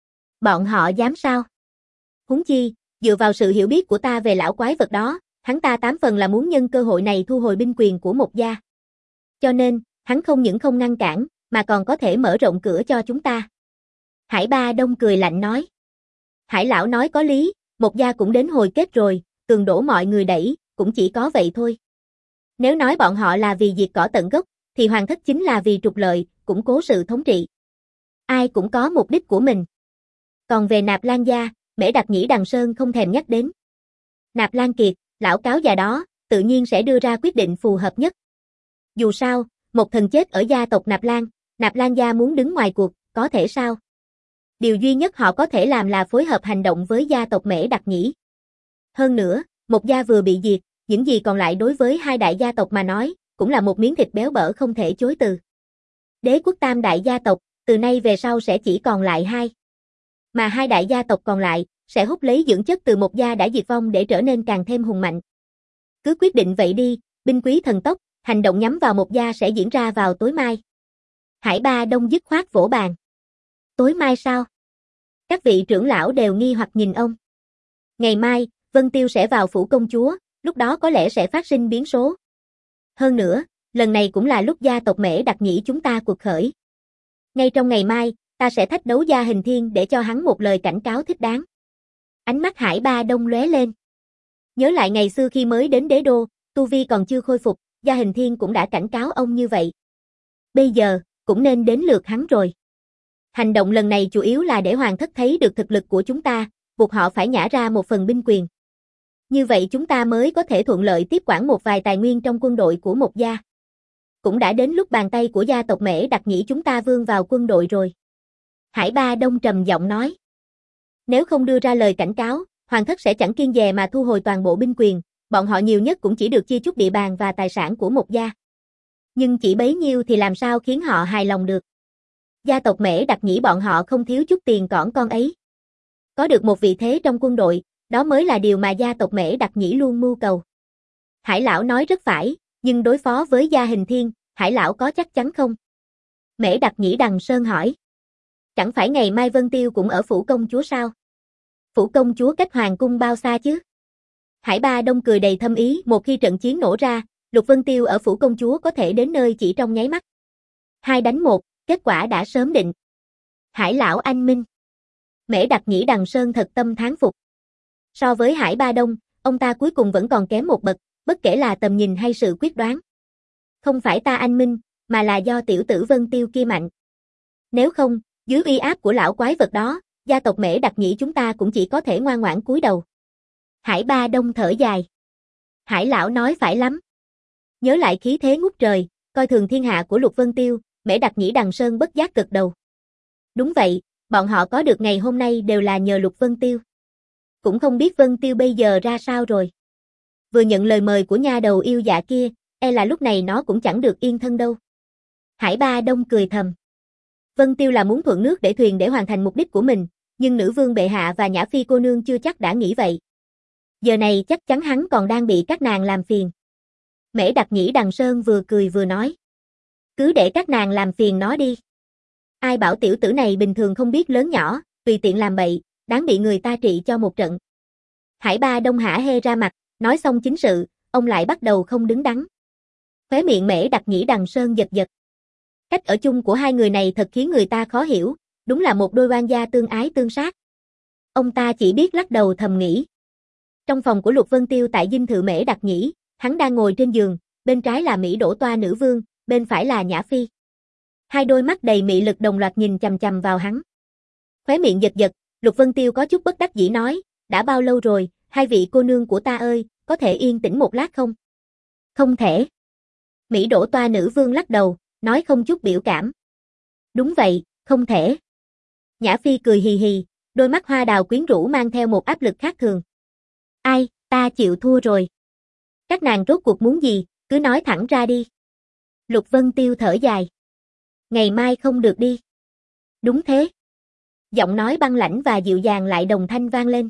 Bọn họ dám sao? Huống chi, dựa vào sự hiểu biết của ta về lão quái vật đó, hắn ta tám phần là muốn nhân cơ hội này thu hồi binh quyền của một gia. Cho nên, hắn không những không ngăn cản, mà còn có thể mở rộng cửa cho chúng ta. Hải Ba Đông cười lạnh nói. Hải lão nói có lý, một gia cũng đến hồi kết rồi, tường đổ mọi người đẩy, cũng chỉ có vậy thôi. Nếu nói bọn họ là vì diệt cỏ tận gốc, thì hoàng thất chính là vì trục lợi, củng cố sự thống trị. Ai cũng có mục đích của mình. Còn về Nạp Lan gia, Mễ Đặc Nhĩ Đằng Sơn không thèm nhắc đến. Nạp Lan Kiệt, lão cáo già đó, tự nhiên sẽ đưa ra quyết định phù hợp nhất. Dù sao, một thần chết ở gia tộc Nạp Lan, Nạp Lan gia muốn đứng ngoài cuộc, có thể sao? Điều duy nhất họ có thể làm là phối hợp hành động với gia tộc Mễ Đặc Nhĩ. Hơn nữa, một gia vừa bị diệt, những gì còn lại đối với hai đại gia tộc mà nói, cũng là một miếng thịt béo bở không thể chối từ. Đế quốc tam đại gia tộc, từ nay về sau sẽ chỉ còn lại hai. Mà hai đại gia tộc còn lại, sẽ hút lấy dưỡng chất từ một gia đã diệt vong để trở nên càng thêm hùng mạnh. Cứ quyết định vậy đi, binh quý thần tốc, hành động nhắm vào một gia sẽ diễn ra vào tối mai. Hải Ba Đông dứt khoát vỗ bàn. Tối mai sao? Các vị trưởng lão đều nghi hoặc nhìn ông. Ngày mai, Vân Tiêu sẽ vào phủ công chúa, lúc đó có lẽ sẽ phát sinh biến số. Hơn nữa, lần này cũng là lúc gia tộc Mễ Đặc Nhĩ chúng ta cuộc khởi. Ngay trong ngày mai, ta sẽ thách đấu gia Hình Thiên để cho hắn một lời cảnh cáo thích đáng. Ánh mắt Hải Ba Đông lóe lên. Nhớ lại ngày xưa khi mới đến đế đô, tu vi còn chưa khôi phục, Gia Hình Thiên cũng đã cảnh cáo ông như vậy. Bây giờ, cũng nên đến lượt hắn rồi. Hành động lần này chủ yếu là để Hoàng thất thấy được thực lực của chúng ta, buộc họ phải nhả ra một phần binh quyền. Như vậy chúng ta mới có thể thuận lợi tiếp quản một vài tài nguyên trong quân đội của một gia. Cũng đã đến lúc bàn tay của gia tộc Mễ Đặc Nhĩ chúng ta vươn vào quân đội rồi. Hải Ba Đông trầm giọng nói. Nếu không đưa ra lời cảnh cáo, Hoàng thất sẽ chẳng kiêng dè mà thu hồi toàn bộ binh quyền, bọn họ nhiều nhất cũng chỉ được chia chút địa bàn và tài sản của một gia. Nhưng chỉ bấy nhiêu thì làm sao khiến họ hài lòng được. Gia tộc Mễ Đặc Nhĩ bọn họ không thiếu chút tiền cỏn con ấy. Có được một vị thế trong quân đội, đó mới là điều mà gia tộc Mễ Đặc Nhĩ luôn mưu cầu. Hải lão nói rất phải, nhưng đối phó với Gia Hình Thiên, Hải lão có chắc chắn không? Mễ Đặc Nhĩ Đằng Sơn hỏi. Chẳng phải ngày mai Vân Tiêu cũng ở phủ công chúa sao? Phủ công chúa cách hoàng cung bao xa chứ? Hải Ba Đông cười đầy thâm ý, một khi trận chiến nổ ra, Lục Vân Tiêu ở phủ công chúa có thể đến nơi chỉ trong nháy mắt. Hai đánh một, kết quả đã sớm định. Hải lão anh minh. Mễ Đặc Nhĩ Đằng Sơn thật tâm thán phục. So với Hải Ba Đông, ông ta cuối cùng vẫn còn kém một bậc, bất kể là tầm nhìn hay sự quyết đoán. Không phải ta anh minh, mà là do tiểu tử Vân Tiêu kia mạnh. Nếu không, dưới uy áp của lão quái vật đó, gia tộc Mễ Đặc Nhĩ chúng ta cũng chỉ có thể ngoan ngoãn cúi đầu. Hải Ba Đông thở dài. Hải lão nói phải lắm. Nhớ lại khí thế ngút trời, coi thường thiên hạ của Lục Vân Tiêu, Mễ Đặc Nhĩ Đằng Sơn bất giác gật đầu. Đúng vậy, bọn họ có được ngày hôm nay đều là nhờ Lục Vân Tiêu. Cũng không biết Vân Tiêu bây giờ ra sao rồi. Vừa nhận lời mời của nha đầu yêu dạ kia, e là lúc này nó cũng chẳng được yên thân đâu. Hải Ba Đông cười thầm. Vân Tiêu là muốn thuận nước để thuyền để hoàn thành mục đích của mình, nhưng nữ vương bệ hạ và Nhã Phi cô nương chưa chắc đã nghĩ vậy. Giờ này chắc chắn hắn còn đang bị các nàng làm phiền. Mễ Đặc Nhĩ Đằng Sơn vừa cười vừa nói. Cứ để các nàng làm phiền nó đi. Ai bảo tiểu tử này bình thường không biết lớn nhỏ, tùy tiện làm bậy, đáng bị người ta trị cho một trận. Hải Ba Đông hả hê ra mặt, nói xong chính sự, ông lại bắt đầu không đứng đắn. Khóe miệng Mễ Đặc Nhĩ Đằng Sơn giật giật. Cách ở chung của hai người này thật khiến người ta khó hiểu, đúng là một đôi oan gia tương ái tương sát. Ông ta chỉ biết lắc đầu thầm nghĩ. Trong phòng của Lục Vân Tiêu tại dinh thự Mễ Đặc Nhĩ, hắn đang ngồi trên giường, bên trái là Mỹ Đỗ Toa nữ vương, bên phải là Nhã Phi. Hai đôi mắt đầy mị lực đồng loạt nhìn chằm chằm vào hắn. Khóe miệng giật giật, Lục Vân Tiêu có chút bất đắc dĩ nói, đã bao lâu rồi, hai vị cô nương của ta ơi, có thể yên tĩnh một lát không? Không thể. Mỹ Đỗ Toa nữ vương lắc đầu, nói không chút biểu cảm. Đúng vậy, không thể. Nhã Phi cười hì hì, đôi mắt hoa đào quyến rũ mang theo một áp lực khác thường. Ai, ta chịu thua rồi. Các nàng rốt cuộc muốn gì, cứ nói thẳng ra đi. Lục Vân Tiêu thở dài. Ngày mai không được đi. Đúng thế. Giọng nói băng lãnh và dịu dàng lại đồng thanh vang lên.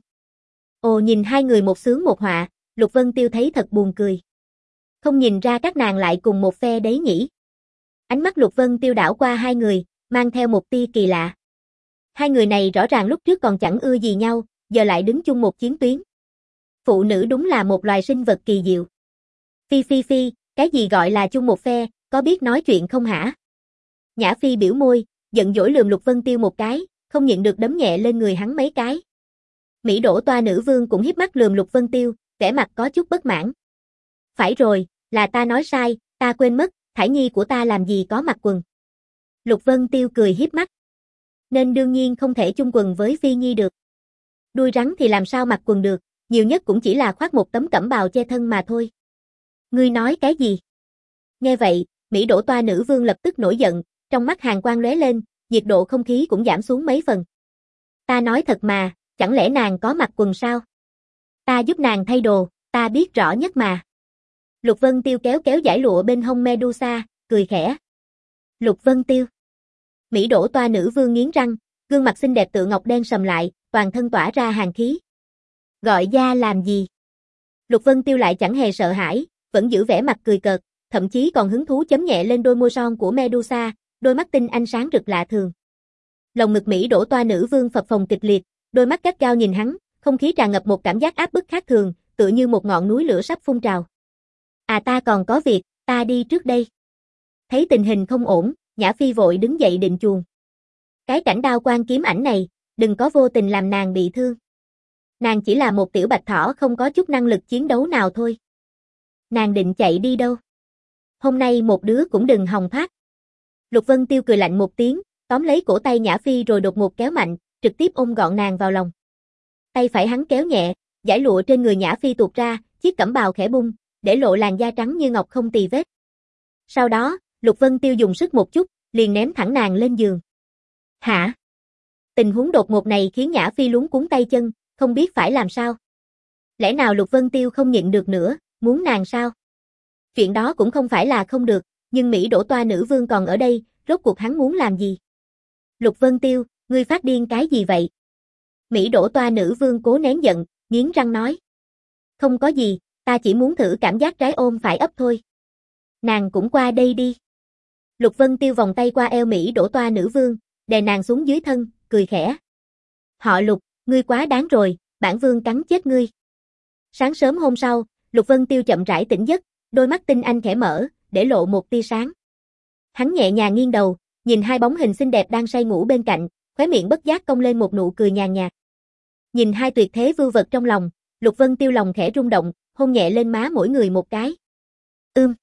Ồ, nhìn hai người một sướng một họa, Lục Vân Tiêu thấy thật buồn cười. Không nhìn ra các nàng lại cùng một phe đấy nhỉ. Ánh mắt Lục Vân Tiêu đảo qua hai người, mang theo một tia kỳ lạ. Hai người này rõ ràng lúc trước còn chẳng ưa gì nhau, giờ lại đứng chung một chiến tuyến. Phụ nữ đúng là một loài sinh vật kỳ diệu. Phi phi phi, cái gì gọi là chung một phe, có biết nói chuyện không hả? Nhã Phi biểu môi, giận dỗi lườm Lục Vân Tiêu một cái, không nhịn được đấm nhẹ lên người hắn mấy cái. Mỹ Đỗ Toa nữ vương cũng hiếp mắt lườm Lục Vân Tiêu, vẻ mặt có chút bất mãn. Phải rồi, là ta nói sai, ta quên mất, Thải Nhi của ta làm gì có mặc quần. Lục Vân Tiêu cười hiếp mắt. Nên đương nhiên không thể chung quần với Phi Nhi được. Đuôi rắn thì làm sao mặc quần được, nhiều nhất cũng chỉ là khoác một tấm cẩm bào che thân mà thôi. Ngươi nói cái gì? Nghe vậy, Mỹ Đỗ Toa nữ vương lập tức nổi giận, trong mắt hàn quang lóe lên, nhiệt độ không khí cũng giảm xuống mấy phần. Ta nói thật mà, chẳng lẽ nàng có mặc quần sao? Ta giúp nàng thay đồ, ta biết rõ nhất mà. Lục Vân Tiêu kéo kéo dải lụa bên hông Medusa, cười khẽ. Lục Vân Tiêu. Mỹ Đỗ Toa nữ vương nghiến răng, gương mặt xinh đẹp tựa ngọc đen sầm lại, toàn thân tỏa ra hàn khí. Gọi gia làm gì? Lục Vân Tiêu lại chẳng hề sợ hãi, vẫn giữ vẻ mặt cười cợt, thậm chí còn hứng thú chấm nhẹ lên đôi môi son của Medusa, đôi mắt tinh ánh sáng rực lạ thường. Lồng ngực Mỹ Đỗ Toa nữ vương phập phồng kịch liệt, đôi mắt gắt gao nhìn hắn, không khí tràn ngập một cảm giác áp bức khác thường, tựa như một ngọn núi lửa sắp phun trào. À ta còn có việc, ta đi trước đây. Thấy tình hình không ổn, Nhã Phi vội đứng dậy định chuồn. Cái cảnh đao quan kiếm ảnh này, đừng có vô tình làm nàng bị thương. Nàng chỉ là một tiểu bạch thỏ không có chút năng lực chiến đấu nào thôi. Nàng định chạy đi đâu? Hôm nay một đứa cũng đừng hòng thoát. Lục Vân Tiêu cười lạnh một tiếng, tóm lấy cổ tay Nhã Phi rồi đột ngột kéo mạnh, trực tiếp ôm gọn nàng vào lòng. Tay phải hắn kéo nhẹ, dải lụa trên người Nhã Phi tuột ra, chiếc cẩm bào khẽ bung, để lộ làn da trắng như ngọc không tì vết. Sau đó, Lục Vân Tiêu dùng sức một chút, liền ném thẳng nàng lên giường. Hả? Tình huống đột ngột này khiến Nhã Phi luống cuống tay chân, không biết phải làm sao. Lẽ nào Lục Vân Tiêu không nhịn được nữa, muốn nàng sao? Chuyện đó cũng không phải là không được, nhưng Mỹ Đỗ Toa nữ vương còn ở đây, rốt cuộc hắn muốn làm gì? Lục Vân Tiêu, ngươi phát điên cái gì vậy? Mỹ Đỗ Toa nữ vương cố nén giận, nghiến răng nói. Không có gì, ta chỉ muốn thử cảm giác trái ôm phải ấp thôi. Nàng cũng qua đây đi. Lục Vân Tiêu vòng tay qua eo Mỹ Đỗ Toa nữ vương, đè nàng xuống dưới thân, cười khẽ. Họ Lục, ngươi quá đáng rồi, bản vương cắn chết ngươi. Sáng sớm hôm sau, Lục Vân Tiêu chậm rãi tỉnh giấc, đôi mắt tinh anh khẽ mở, để lộ một tia sáng. Hắn nhẹ nhàng nghiêng đầu, nhìn hai bóng hình xinh đẹp đang say ngủ bên cạnh, khóe miệng bất giác cong lên một nụ cười nhàn nhạt. Nhìn hai tuyệt thế vưu vật trong lòng, Lục Vân Tiêu lòng khẽ rung động, hôn nhẹ lên má mỗi người một cái. Ưm.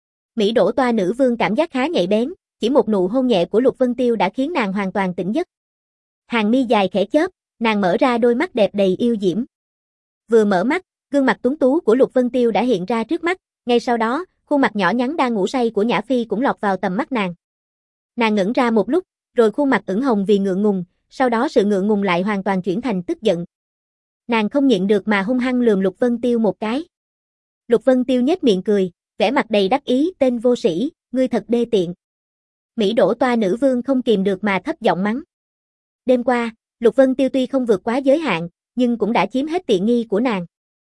Mỹ Đỗ Toa nữ vương cảm giác khá nhạy bén, chỉ một nụ hôn nhẹ của Lục Vân Tiêu đã khiến nàng hoàn toàn tỉnh giấc. Hàng mi dài khẽ chớp, nàng mở ra đôi mắt đẹp đầy yêu diễm. Vừa mở mắt, gương mặt tuấn tú của Lục Vân Tiêu đã hiện ra trước mắt, ngay sau đó, khuôn mặt nhỏ nhắn đang ngủ say của Nhã Phi cũng lọt vào tầm mắt nàng. Nàng ngẩn ra một lúc, rồi khuôn mặt ửng hồng vì ngượng ngùng, sau đó sự ngượng ngùng lại hoàn toàn chuyển thành tức giận. Nàng không nhịn được mà hung hăng lườm Lục Vân Tiêu một cái. Lục Vân Tiêu nhếch miệng cười, vẻ mặt đầy đắc ý, tên vô sĩ, ngươi thật đê tiện. Mỹ Đỗ Toa nữ vương không kìm được mà thấp giọng mắng. Đêm qua, Lục Vân Tiêu tuy không vượt quá giới hạn, nhưng cũng đã chiếm hết tiện nghi của nàng.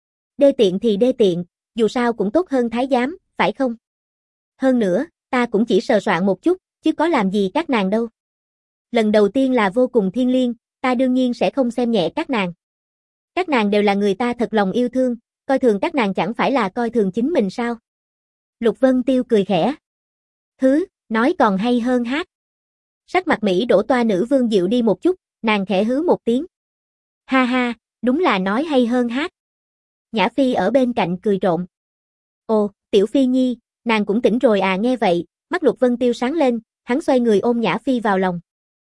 Đê tiện thì đê tiện, dù sao cũng tốt hơn thái giám, phải không? Hơn nữa, ta cũng chỉ sờ soạn một chút, chứ có làm gì các nàng đâu. Lần đầu tiên là vô cùng thiêng liêng, ta đương nhiên sẽ không xem nhẹ các nàng. Các nàng đều là người ta thật lòng yêu thương, coi thường các nàng chẳng phải là coi thường chính mình sao? Lục Vân Tiêu cười khẽ. Thứ, nói còn hay hơn hát. Sắc mặt Mỹ Đỗ Toa nữ vương dịu đi một chút, nàng khẽ hứ một tiếng. Ha ha, đúng là nói hay hơn hát. Nhã Phi ở bên cạnh cười trộm. Ồ, Tiểu Phi Nhi, nàng cũng tỉnh rồi à, nghe vậy, mắt Lục Vân Tiêu sáng lên, hắn xoay người ôm Nhã Phi vào lòng.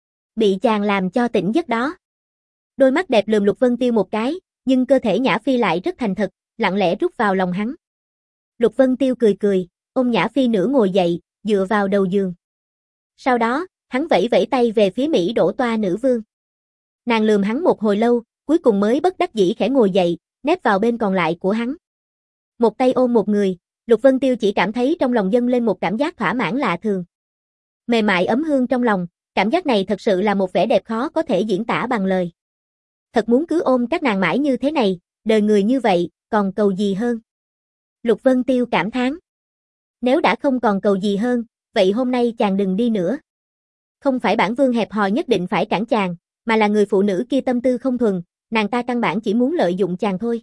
Bị chàng làm cho tỉnh giấc đó. Đôi mắt đẹp lườm Lục Vân Tiêu một cái, nhưng cơ thể Nhã Phi lại rất thành thật, lặng lẽ rút vào lòng hắn. Lục Vân Tiêu cười cười, ôm Nhã Phi nửa ngồi dậy, dựa vào đầu giường. Sau đó, hắn vẫy vẫy tay về phía Mỹ Đỗ Toa nữ vương. Nàng lườm hắn một hồi lâu, cuối cùng mới bất đắc dĩ khẽ ngồi dậy, nép vào bên còn lại của hắn. Một tay ôm một người, Lục Vân Tiêu chỉ cảm thấy trong lòng dâng lên một cảm giác thỏa mãn lạ thường. Mềm mại ấm hương trong lòng, cảm giác này thật sự là một vẻ đẹp khó có thể diễn tả bằng lời. Thật muốn cứ ôm các nàng mãi như thế này, đời người như vậy, còn cầu gì hơn. Lục Vân Tiêu cảm thán. Nếu đã không còn cầu gì hơn, vậy hôm nay chàng đừng đi nữa. Không phải bản vương hẹp hòi nhất định phải cản chàng, mà là người phụ nữ kia tâm tư không thuần, nàng ta căn bản chỉ muốn lợi dụng chàng thôi.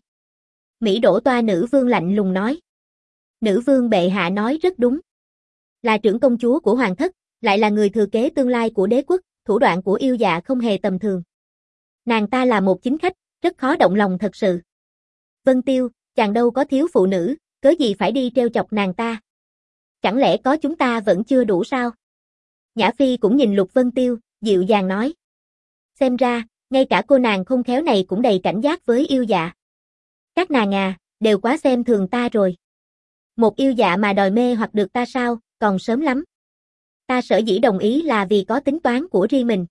Mỹ Đỗ Toa nữ vương lạnh lùng nói. Nữ vương bệ hạ nói rất đúng. Là trưởng công chúa của hoàng thất, lại là người thừa kế tương lai của đế quốc, thủ đoạn của yêu dạ không hề tầm thường. Nàng ta là một chính khách, rất khó động lòng thật sự. Vân Tiêu, chàng đâu có thiếu phụ nữ, cớ gì phải đi treo chọc nàng ta. Chẳng lẽ có chúng ta vẫn chưa đủ sao? Nhã Phi cũng nhìn Lục Vân Tiêu, dịu dàng nói. Xem ra, ngay cả cô nàng không khéo này cũng đầy cảnh giác với yêu dạ. Các nàng à, đều quá xem thường ta rồi. Một yêu dạ mà đòi mê hoặc được ta sao, còn sớm lắm. Ta sở dĩ đồng ý là vì có tính toán của riêng mình.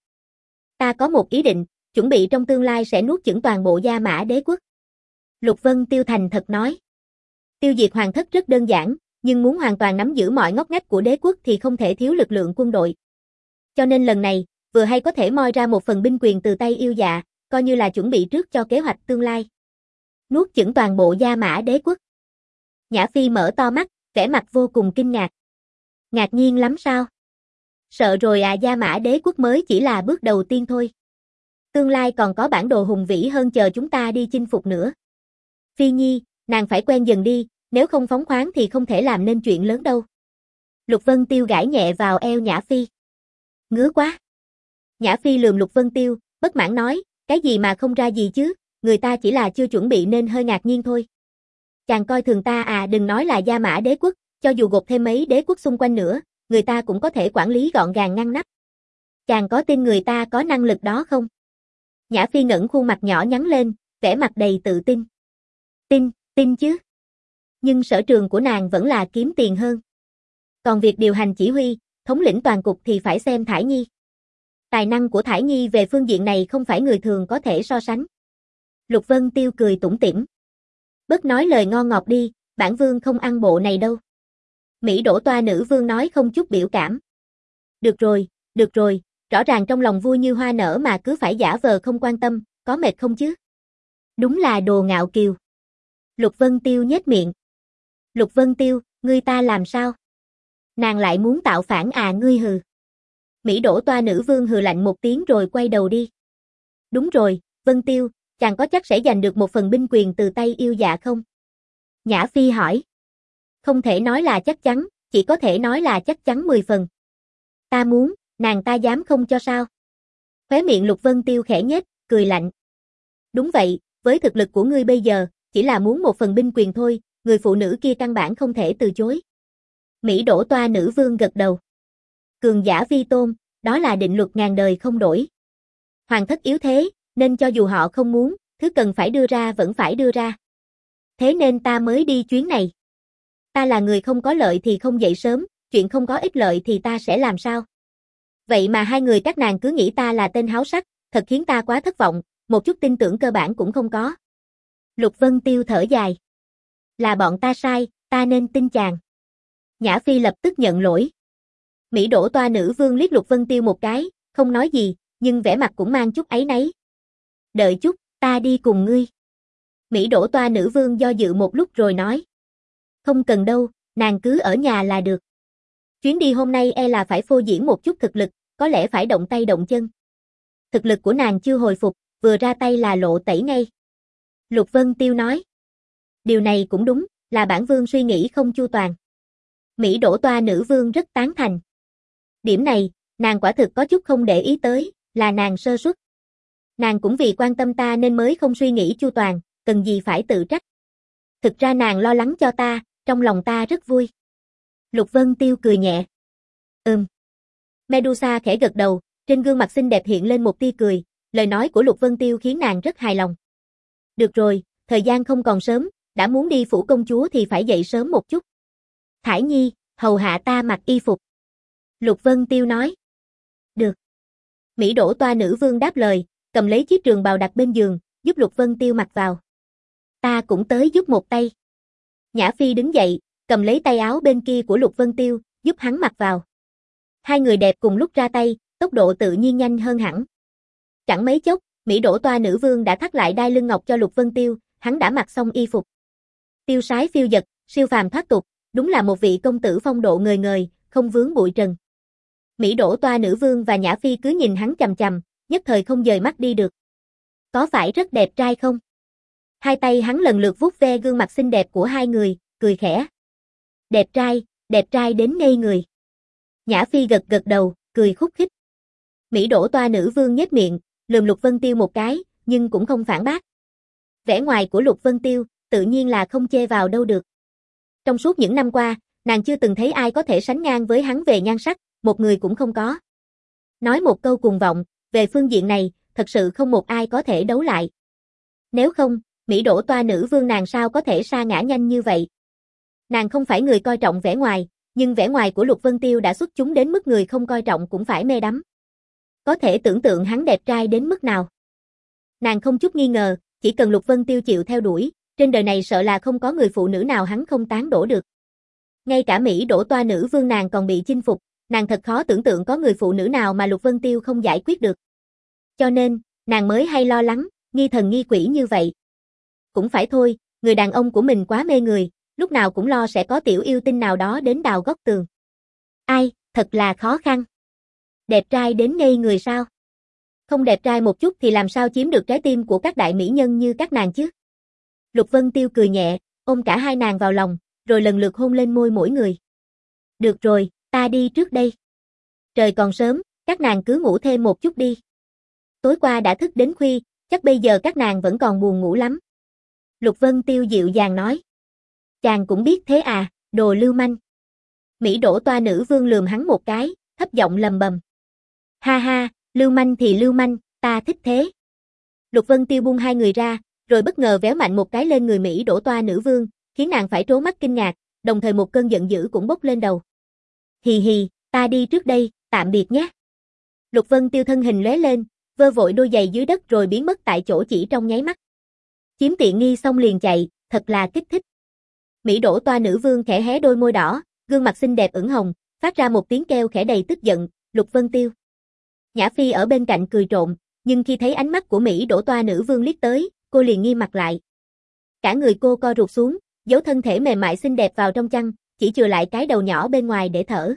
Ta có một ý định, chuẩn bị trong tương lai sẽ nuốt chửng toàn bộ Gia Mã đế quốc. Lục Vân Tiêu thành thật nói. Tiêu diệt hoàng thất rất đơn giản, nhưng muốn hoàn toàn nắm giữ mọi ngóc ngách của đế quốc thì không thể thiếu lực lượng quân đội. Cho nên lần này, vừa hay có thể moi ra một phần binh quyền từ tay yêu dạ, coi như là chuẩn bị trước cho kế hoạch tương lai. Nuốt chửng toàn bộ Gia Mã đế quốc. Nhã Phi mở to mắt, vẻ mặt vô cùng kinh ngạc. Ngạc nhiên lắm sao? Sợ rồi à, Gia Mã đế quốc mới chỉ là bước đầu tiên thôi. Tương lai còn có bản đồ hùng vĩ hơn chờ chúng ta đi chinh phục nữa. Phi Nhi, nàng phải quen dần đi, nếu không phóng khoáng thì không thể làm nên chuyện lớn đâu. Lục Vân Tiêu gãi nhẹ vào eo Nhã Phi. Ngứa quá. Nhã Phi lườm Lục Vân Tiêu, bất mãn nói, cái gì mà không ra gì chứ, người ta chỉ là chưa chuẩn bị nên hơi ngạc nhiên thôi. Chàng coi thường ta à, đừng nói là Gia Mã đế quốc, cho dù gộp thêm mấy đế quốc xung quanh nữa, người ta cũng có thể quản lý gọn gàng ngăn nắp. Chàng có tin người ta có năng lực đó không? Nhã Phi ngẩng khuôn mặt nhỏ nhắn lên, vẻ mặt đầy tự tin. Tin, tin chứ. Nhưng sở trường của nàng vẫn là kiếm tiền hơn. Còn việc điều hành chỉ huy, thống lĩnh toàn cục thì phải xem Thải Nhi. Tài năng của Thải Nhi về phương diện này không phải người thường có thể so sánh. Lục Vân Tiêu cười tủm tỉm. Bớt nói lời ngon ngọt đi, bản vương không ăn bộ này đâu. Mỹ đổ toa nữ vương nói không chút biểu cảm. Được rồi, được rồi, rõ ràng trong lòng vui như hoa nở mà cứ phải giả vờ không quan tâm, có mệt không chứ? Đúng là đồ ngạo kiều. Lục Vân Tiêu nhếch miệng. Lục Vân Tiêu, ngươi ta làm sao? Nàng lại muốn tạo phản à, ngươi hừ. Mỹ đổ toa nữ vương hừ lạnh một tiếng rồi quay đầu đi. Đúng rồi, Vân Tiêu, chàng có chắc sẽ giành được một phần binh quyền từ tay yêu dạ không? Nhã Phi hỏi. Không thể nói là chắc chắn, chỉ có thể nói là chắc chắn mười phần. Ta muốn, nàng ta dám không cho sao? Khóe miệng Lục Vân Tiêu khẽ nhếch, cười lạnh. Đúng vậy, với thực lực của ngươi bây giờ, chỉ là muốn một phần binh quyền thôi, người phụ nữ kia căn bản không thể từ chối. Mỹ đổ toa nữ vương gật đầu. Cường giả vi tôn, đó là định luật ngàn đời không đổi. Hoàng thất yếu thế, nên cho dù họ không muốn, thứ cần phải đưa ra vẫn phải đưa ra. Thế nên ta mới đi chuyến này. Ta là người không có lợi thì không dậy sớm, chuyện không có ích lợi thì ta sẽ làm sao? Vậy mà hai người các nàng cứ nghĩ ta là tên háo sắc, thật khiến ta quá thất vọng, một chút tin tưởng cơ bản cũng không có. Lục Vân Tiêu thở dài. Là bọn ta sai, ta nên tin chàng. Nhã Phi lập tức nhận lỗi. Mỹ đổ toa nữ vương liếc Lục Vân Tiêu một cái, không nói gì, nhưng vẻ mặt cũng mang chút áy náy. Đợi chút, ta đi cùng ngươi. Mỹ đổ toa nữ vương do dự một lúc rồi nói. Không cần đâu, nàng cứ ở nhà là được. Chuyến đi hôm nay e là phải phô diễn một chút thực lực, có lẽ phải động tay động chân. Thực lực của nàng chưa hồi phục, vừa ra tay là lộ tẩy ngay. Lục Vân Tiêu nói. Điều này cũng đúng, là bản vương suy nghĩ không chu toàn. Mỹ đổ toa nữ vương rất tán thành. Điểm này, nàng quả thực có chút không để ý tới, là nàng sơ suất. Nàng cũng vì quan tâm ta nên mới không suy nghĩ chu toàn, cần gì phải tự trách. Thực ra nàng lo lắng cho ta, trong lòng ta rất vui. Lục Vân Tiêu cười nhẹ. Ừm. Medusa khẽ gật đầu, trên gương mặt xinh đẹp hiện lên một tia cười, lời nói của Lục Vân Tiêu khiến nàng rất hài lòng. Được rồi, thời gian không còn sớm, đã muốn đi phủ công chúa thì phải dậy sớm một chút. Thải Nhi, hầu hạ ta mặc y phục. Lục Vân Tiêu nói. Được. Mỹ đổ toa nữ vương đáp lời, cầm lấy chiếc trường bào đặt bên giường, giúp Lục Vân Tiêu mặc vào. Ta cũng tới giúp một tay. Nhã Phi đứng dậy, cầm lấy tay áo bên kia của Lục Vân Tiêu, giúp hắn mặc vào. Hai người đẹp cùng lúc ra tay, tốc độ tự nhiên nhanh hơn hẳn. Chẳng mấy chốc, Mỹ đổ toa nữ vương đã thắt lại đai lưng ngọc cho Lục Vân Tiêu, hắn đã mặc xong y phục. Tiêu sái phiêu dật, siêu phàm thoát tục, đúng là một vị công tử phong độ ngời ngời, không vướng bụi trần. Mỹ đổ toa nữ vương và Nhã Phi cứ nhìn hắn chằm chằm, nhất thời không dời mắt đi được. Có phải rất đẹp trai không? Hai tay hắn lần lượt vuốt ve gương mặt xinh đẹp của hai người, cười khẽ. Đẹp trai, đẹp trai đến ngây người. Nhã Phi gật gật đầu, cười khúc khích. Mỹ đổ toa nữ vương nhếch miệng, lườm Lục Vân Tiêu một cái, nhưng cũng không phản bác. Vẻ ngoài của Lục Vân Tiêu, tự nhiên là không chê vào đâu được. Trong suốt những năm qua, nàng chưa từng thấy ai có thể sánh ngang với hắn về nhan sắc, một người cũng không có. Nói một câu cuồng vọng, về phương diện này, thật sự không một ai có thể đấu lại. Nếu không, Mỹ đổ toa nữ vương nàng sao có thể sa ngã nhanh như vậy? Nàng không phải người coi trọng vẻ ngoài, nhưng vẻ ngoài của Lục Vân Tiêu đã xuất chúng đến mức người không coi trọng cũng phải mê đắm. Có thể tưởng tượng hắn đẹp trai đến mức nào. Nàng không chút nghi ngờ, chỉ cần Lục Vân Tiêu chịu theo đuổi, trên đời này sợ là không có người phụ nữ nào hắn không tán đổ được. Ngay cả Mỹ đổ toa nữ vương nàng còn bị chinh phục, nàng thật khó tưởng tượng có người phụ nữ nào mà Lục Vân Tiêu không giải quyết được. Cho nên, nàng mới hay lo lắng, nghi thần nghi quỷ như vậy. Cũng phải thôi, người đàn ông của mình quá mê người, lúc nào cũng lo sẽ có tiểu yêu tinh nào đó đến đào góc tường. Ai, thật là khó khăn. Đẹp trai đến ngây người sao? Không đẹp trai một chút thì làm sao chiếm được trái tim của các đại mỹ nhân như các nàng chứ? Lục Vân Tiêu cười nhẹ, ôm cả hai nàng vào lòng, rồi lần lượt hôn lên môi mỗi người. Được rồi, ta đi trước đây. Trời còn sớm, các nàng cứ ngủ thêm một chút đi. Tối qua đã thức đến khuya, chắc bây giờ các nàng vẫn còn buồn ngủ lắm. Lục Vân Tiêu dịu dàng nói. Chàng cũng biết thế à, đồ lưu manh. Mỹ Đỗ Toa nữ vương lườm hắn một cái, thấp giọng lầm bầm. Ha ha, lưu manh thì lưu manh, ta thích thế. Lục Vân Tiêu buông hai người ra, rồi bất ngờ véo mạnh một cái lên người Mỹ Đỗ Toa nữ vương, khiến nàng phải trố mắt kinh ngạc, đồng thời một cơn giận dữ cũng bốc lên đầu. Hì hì, ta đi trước đây, tạm biệt nhé. Lục Vân Tiêu thân hình lóe lên, vơ vội đôi giày dưới đất rồi biến mất tại chỗ chỉ trong nháy mắt. Chiếm tiện nghi xong liền chạy, thật là kích thích. Mỹ Đỗ Toa nữ vương khẽ hé đôi môi đỏ, gương mặt xinh đẹp ửng hồng, phát ra một tiếng kêu khẽ đầy tức giận, Lục Vân Tiêu. Nhã Phi ở bên cạnh cười trộm, nhưng khi thấy ánh mắt của Mỹ Đỗ Toa nữ vương liếc tới, cô liền nghiêm mặt lại. Cả người cô co rụt xuống, giấu thân thể mềm mại xinh đẹp vào trong chăn, chỉ chừa lại cái đầu nhỏ bên ngoài để thở.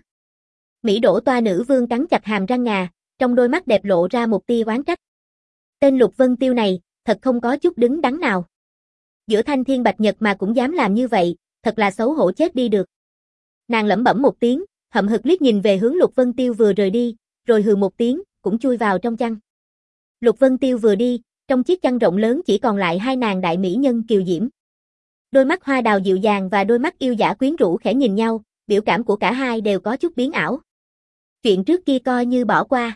Mỹ Đỗ Toa nữ vương cắn chặt hàm răng ngà, trong đôi mắt đẹp lộ ra một tia oán trách. Tên Lục Vân Tiêu này, thật không có chút đứng đắn nào. Giữa thanh thiên bạch nhật mà cũng dám làm như vậy, thật là xấu hổ chết đi được. Nàng lẩm bẩm một tiếng, hậm hực liếc nhìn về hướng Lục Vân Tiêu vừa rời đi, rồi hừ một tiếng, cũng chui vào trong chăn. Lục Vân Tiêu vừa đi, trong chiếc chăn rộng lớn chỉ còn lại hai nàng đại mỹ nhân kiều diễm. Đôi mắt hoa đào dịu dàng và đôi mắt yêu dã quyến rũ khẽ nhìn nhau, biểu cảm của cả hai đều có chút biến ảo. Chuyện trước kia coi như bỏ qua.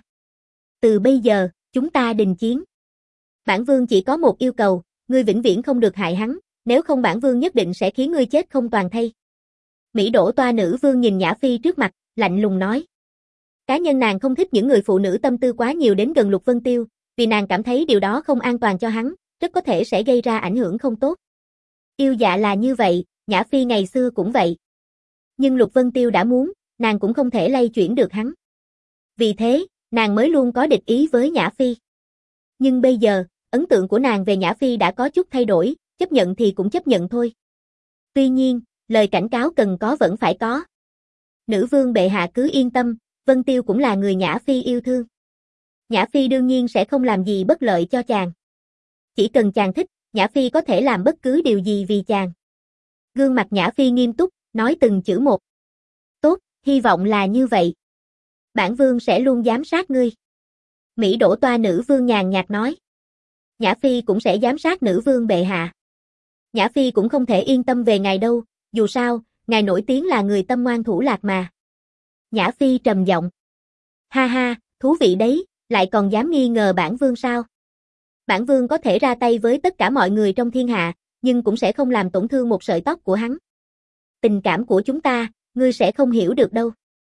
Từ bây giờ, chúng ta đình chiến. Bản vương chỉ có một yêu cầu, ngươi vĩnh viễn không được hại hắn, nếu không bản vương nhất định sẽ khiến ngươi chết không toàn thây. Mỹ Đỗ Toa nữ vương nhìn Nhã Phi trước mặt, lạnh lùng nói. Cá nhân nàng không thích những người phụ nữ tâm tư quá nhiều đến gần Lục Vân Tiêu, vì nàng cảm thấy điều đó không an toàn cho hắn, rất có thể sẽ gây ra ảnh hưởng không tốt. Yêu dạ là như vậy, Nhã Phi ngày xưa cũng vậy. Nhưng Lục Vân Tiêu đã muốn, nàng cũng không thể lay chuyển được hắn. Vì thế, nàng mới luôn có địch ý với Nhã Phi. Nhưng bây giờ, ấn tượng của nàng về Nhã Phi đã có chút thay đổi, chấp nhận thì cũng chấp nhận thôi. Tuy nhiên, lời cảnh cáo cần có vẫn phải có. Nữ vương bệ hạ cứ yên tâm, Vân Tiêu cũng là người Nhã Phi yêu thương. Nhã Phi đương nhiên sẽ không làm gì bất lợi cho chàng. Chỉ cần chàng thích, Nhã Phi có thể làm bất cứ điều gì vì chàng. Gương mặt Nhã Phi nghiêm túc, nói từng chữ một. Tốt, hy vọng là như vậy. Bản vương sẽ luôn giám sát ngươi. Mỹ Đỗ Toa nữ vương nhàn nhạt nói. Nhã Phi cũng sẽ giám sát nữ vương bệ hạ. Nhã Phi cũng không thể yên tâm về ngài đâu, dù sao, ngài nổi tiếng là người tâm ngoan thủ lạc mà. Nhã Phi trầm giọng. Ha ha, thú vị đấy, lại còn dám nghi ngờ bản vương sao? Bản vương có thể ra tay với tất cả mọi người trong thiên hạ, nhưng cũng sẽ không làm tổn thương một sợi tóc của hắn. Tình cảm của chúng ta, ngươi sẽ không hiểu được đâu.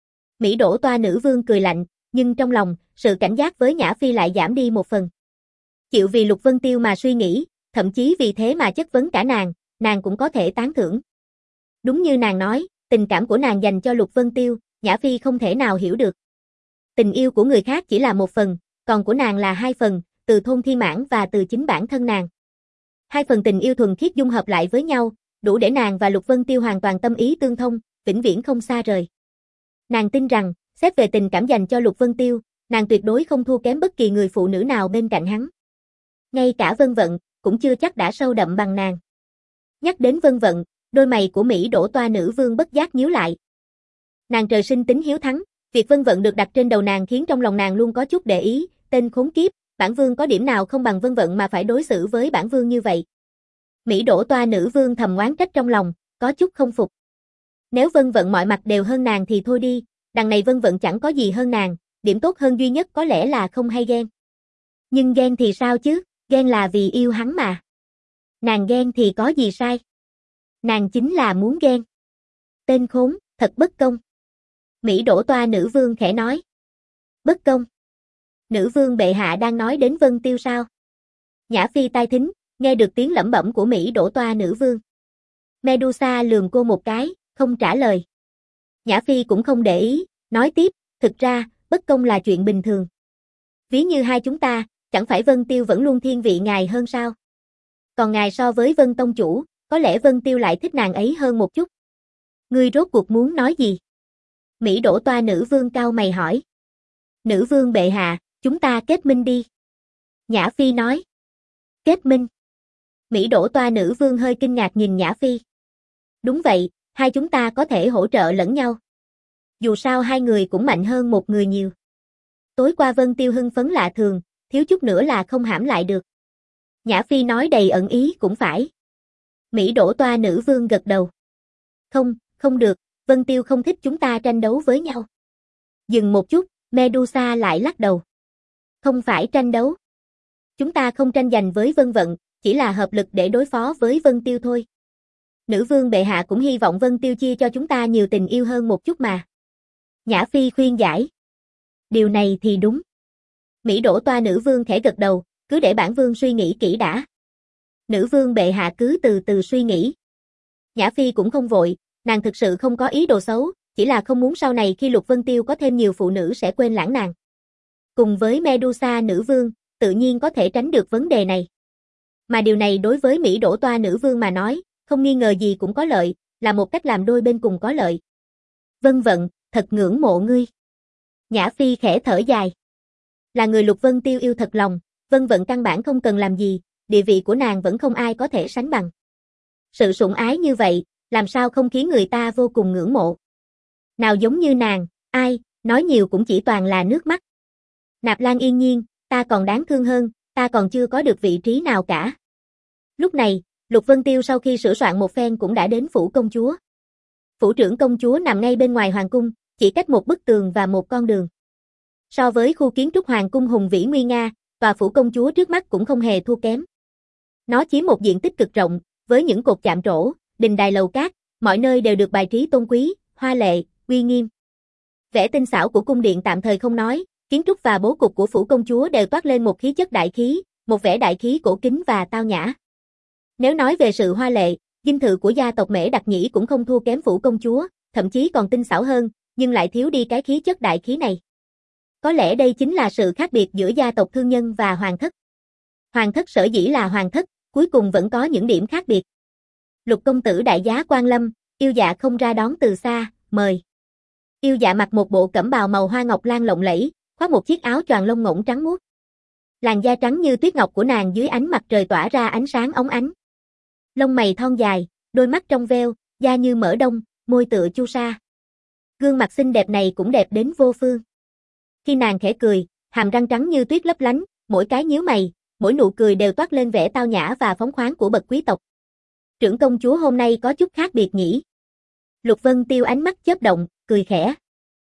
Mỹ Đỗ Toa nữ vương cười lạnh, nhưng trong lòng, sự cảnh giác với Nhã Phi lại giảm đi một phần. Chịu vì Lục Vân Tiêu mà suy nghĩ, thậm chí vì thế mà chất vấn cả nàng, nàng cũng có thể tán thưởng. Đúng như nàng nói, tình cảm của nàng dành cho Lục Vân Tiêu, Nhã Phi không thể nào hiểu được. Tình yêu của người khác chỉ là một phần, còn của nàng là hai phần, từ Thôn Thiên Mãn và từ chính bản thân nàng. Hai phần tình yêu thuần khiết dung hợp lại với nhau, đủ để nàng và Lục Vân Tiêu hoàn toàn tâm ý tương thông, vĩnh viễn không xa rời. Nàng tin rằng, xét về tình cảm dành cho Lục Vân Tiêu, nàng tuyệt đối không thua kém bất kỳ người phụ nữ nào bên cạnh hắn. Ngay cả Vân Vận, cũng chưa chắc đã sâu đậm bằng nàng. Nhắc đến Vân Vận, đôi mày của Mỹ Đỗ Toa nữ vương bất giác nhíu lại. Nàng trời sinh tính hiếu thắng, việc Vân Vận được đặt trên đầu nàng khiến trong lòng nàng luôn có chút để ý, tên khốn kiếp, bản vương có điểm nào không bằng Vân Vận mà phải đối xử với bản vương như vậy. Mỹ Đỗ Toa nữ vương thầm oán trách trong lòng, có chút không phục. Nếu Vân Vận mọi mặt đều hơn nàng thì thôi đi, đằng này Vân Vận chẳng có gì hơn nàng, điểm tốt hơn duy nhất có lẽ là không hay ghen. Nhưng ghen thì sao chứ, ghen là vì yêu hắn mà. Nàng ghen thì có gì sai. Nàng chính là muốn ghen. Tên khốn, thật bất công. Mỹ Đỗ Toa nữ vương khẽ nói. Bất công. Nữ vương bệ hạ đang nói đến Vân Tiêu sao? Nhã Phi tai thính, nghe được tiếng lẩm bẩm của Mỹ Đỗ Toa nữ vương. Medusa lườm cô một cái, không trả lời. Nhã Phi cũng không để ý, nói tiếp, thực ra, bất công là chuyện bình thường. Ví như hai chúng ta, chẳng phải Vân Tiêu vẫn luôn thiên vị ngài hơn sao? Còn ngài so với Vân Tông Chủ, có lẽ Vân Tiêu lại thích nàng ấy hơn một chút. Ngươi rốt cuộc muốn nói gì? Mỹ Đỗ Toa nữ vương cao mày hỏi. Nữ vương bệ hạ, chúng ta kết minh đi. Nhã Phi nói. Kết minh. Mỹ Đỗ Toa nữ vương hơi kinh ngạc nhìn Nhã Phi. Đúng vậy, hai chúng ta có thể hỗ trợ lẫn nhau. Dù sao hai người cũng mạnh hơn một người nhiều. Tối qua Vân Tiêu hưng phấn lạ thường, thiếu chút nữa là không hãm lại được. Nhã Phi nói đầy ẩn ý cũng phải. Mỹ Đỗ Toa nữ vương gật đầu. Không, không được, Vân Tiêu không thích chúng ta tranh đấu với nhau. Dừng một chút, Medusa lại lắc đầu. Không phải tranh đấu. Chúng ta không tranh giành với Vân Vận, chỉ là hợp lực để đối phó với Vân Tiêu thôi. Nữ vương bệ hạ cũng hy vọng Vân Tiêu chia cho chúng ta nhiều tình yêu hơn một chút mà. Nhã Phi khuyên giải. Điều này thì đúng. Mỹ Đỗ Toa nữ vương khẽ gật đầu, cứ để bản vương suy nghĩ kỹ đã. Nữ vương bệ hạ cứ từ từ suy nghĩ. Nhã Phi cũng không vội, nàng thực sự không có ý đồ xấu, chỉ là không muốn sau này khi Lục Vân Tiêu có thêm nhiều phụ nữ sẽ quên lãng nàng. Cùng với Medusa nữ vương, tự nhiên có thể tránh được vấn đề này. Mà điều này đối với Mỹ Đỗ Toa nữ vương mà nói, không nghi ngờ gì cũng có lợi, là một cách làm đôi bên cùng có lợi. Vân Vận, thật ngưỡng mộ ngươi. Nhã Phi khẽ thở dài. Là người Lục Vân Tiêu yêu thật lòng, Vân Vận căn bản không cần làm gì, địa vị của nàng vẫn không ai có thể sánh bằng. Sự sủng ái như vậy, làm sao không khiến người ta vô cùng ngưỡng mộ. Nào giống như nàng, ai, nói nhiều cũng chỉ toàn là nước mắt. Nạp Lan yên nhiên, ta còn đáng thương hơn, ta còn chưa có được vị trí nào cả. Lúc này, Lục Vân Tiêu sau khi sửa soạn một phen cũng đã đến phủ công chúa. Phủ trưởng công chúa nằm ngay bên ngoài hoàng cung, chỉ cách một bức tường và một con đường. So với khu kiến trúc hoàng cung hùng vĩ nguy nga, tòa phủ công chúa trước mắt cũng không hề thua kém. Nó chiếm một diện tích cực rộng, với những cột chạm trổ, đình đài lầu cát, mọi nơi đều được bài trí tôn quý, hoa lệ, uy nghiêm. Vẻ tinh xảo của cung điện tạm thời không nói, kiến trúc và bố cục của phủ công chúa đều toát lên một khí chất đại khí, một vẻ đại khí cổ kính và tao nhã. Nếu nói về sự hoa lệ, dinh thự của gia tộc Mễ Đặc Nhĩ cũng không thua kém phủ công chúa, thậm chí còn tinh xảo hơn, nhưng lại thiếu đi cái khí chất đại khí này. Có lẽ đây chính là sự khác biệt giữa gia tộc thương nhân và hoàng thất. Hoàng thất sở dĩ là hoàng thất, cuối cùng vẫn có những điểm khác biệt. Lục công tử đại giá quan lâm, yêu dạ không ra đón từ xa, mời. Yêu dạ mặc một bộ cẩm bào màu hoa ngọc lan lộng lẫy, khoác một chiếc áo choàng lông ngỗng trắng muốt. Làn da trắng như tuyết ngọc của nàng dưới ánh mặt trời tỏa ra ánh sáng óng ánh. Lông mày thon dài, đôi mắt trong veo, da như mỡ đông, môi tựa chu sa. Gương mặt xinh đẹp này cũng đẹp đến vô phương. Khi nàng khẽ cười, hàm răng trắng như tuyết lấp lánh, mỗi cái nhíu mày, mỗi nụ cười đều toát lên vẻ tao nhã và phóng khoáng của bậc quý tộc. Trưởng công chúa hôm nay có chút khác biệt nhỉ? Lục Vân Tiêu ánh mắt chớp động, cười khẽ.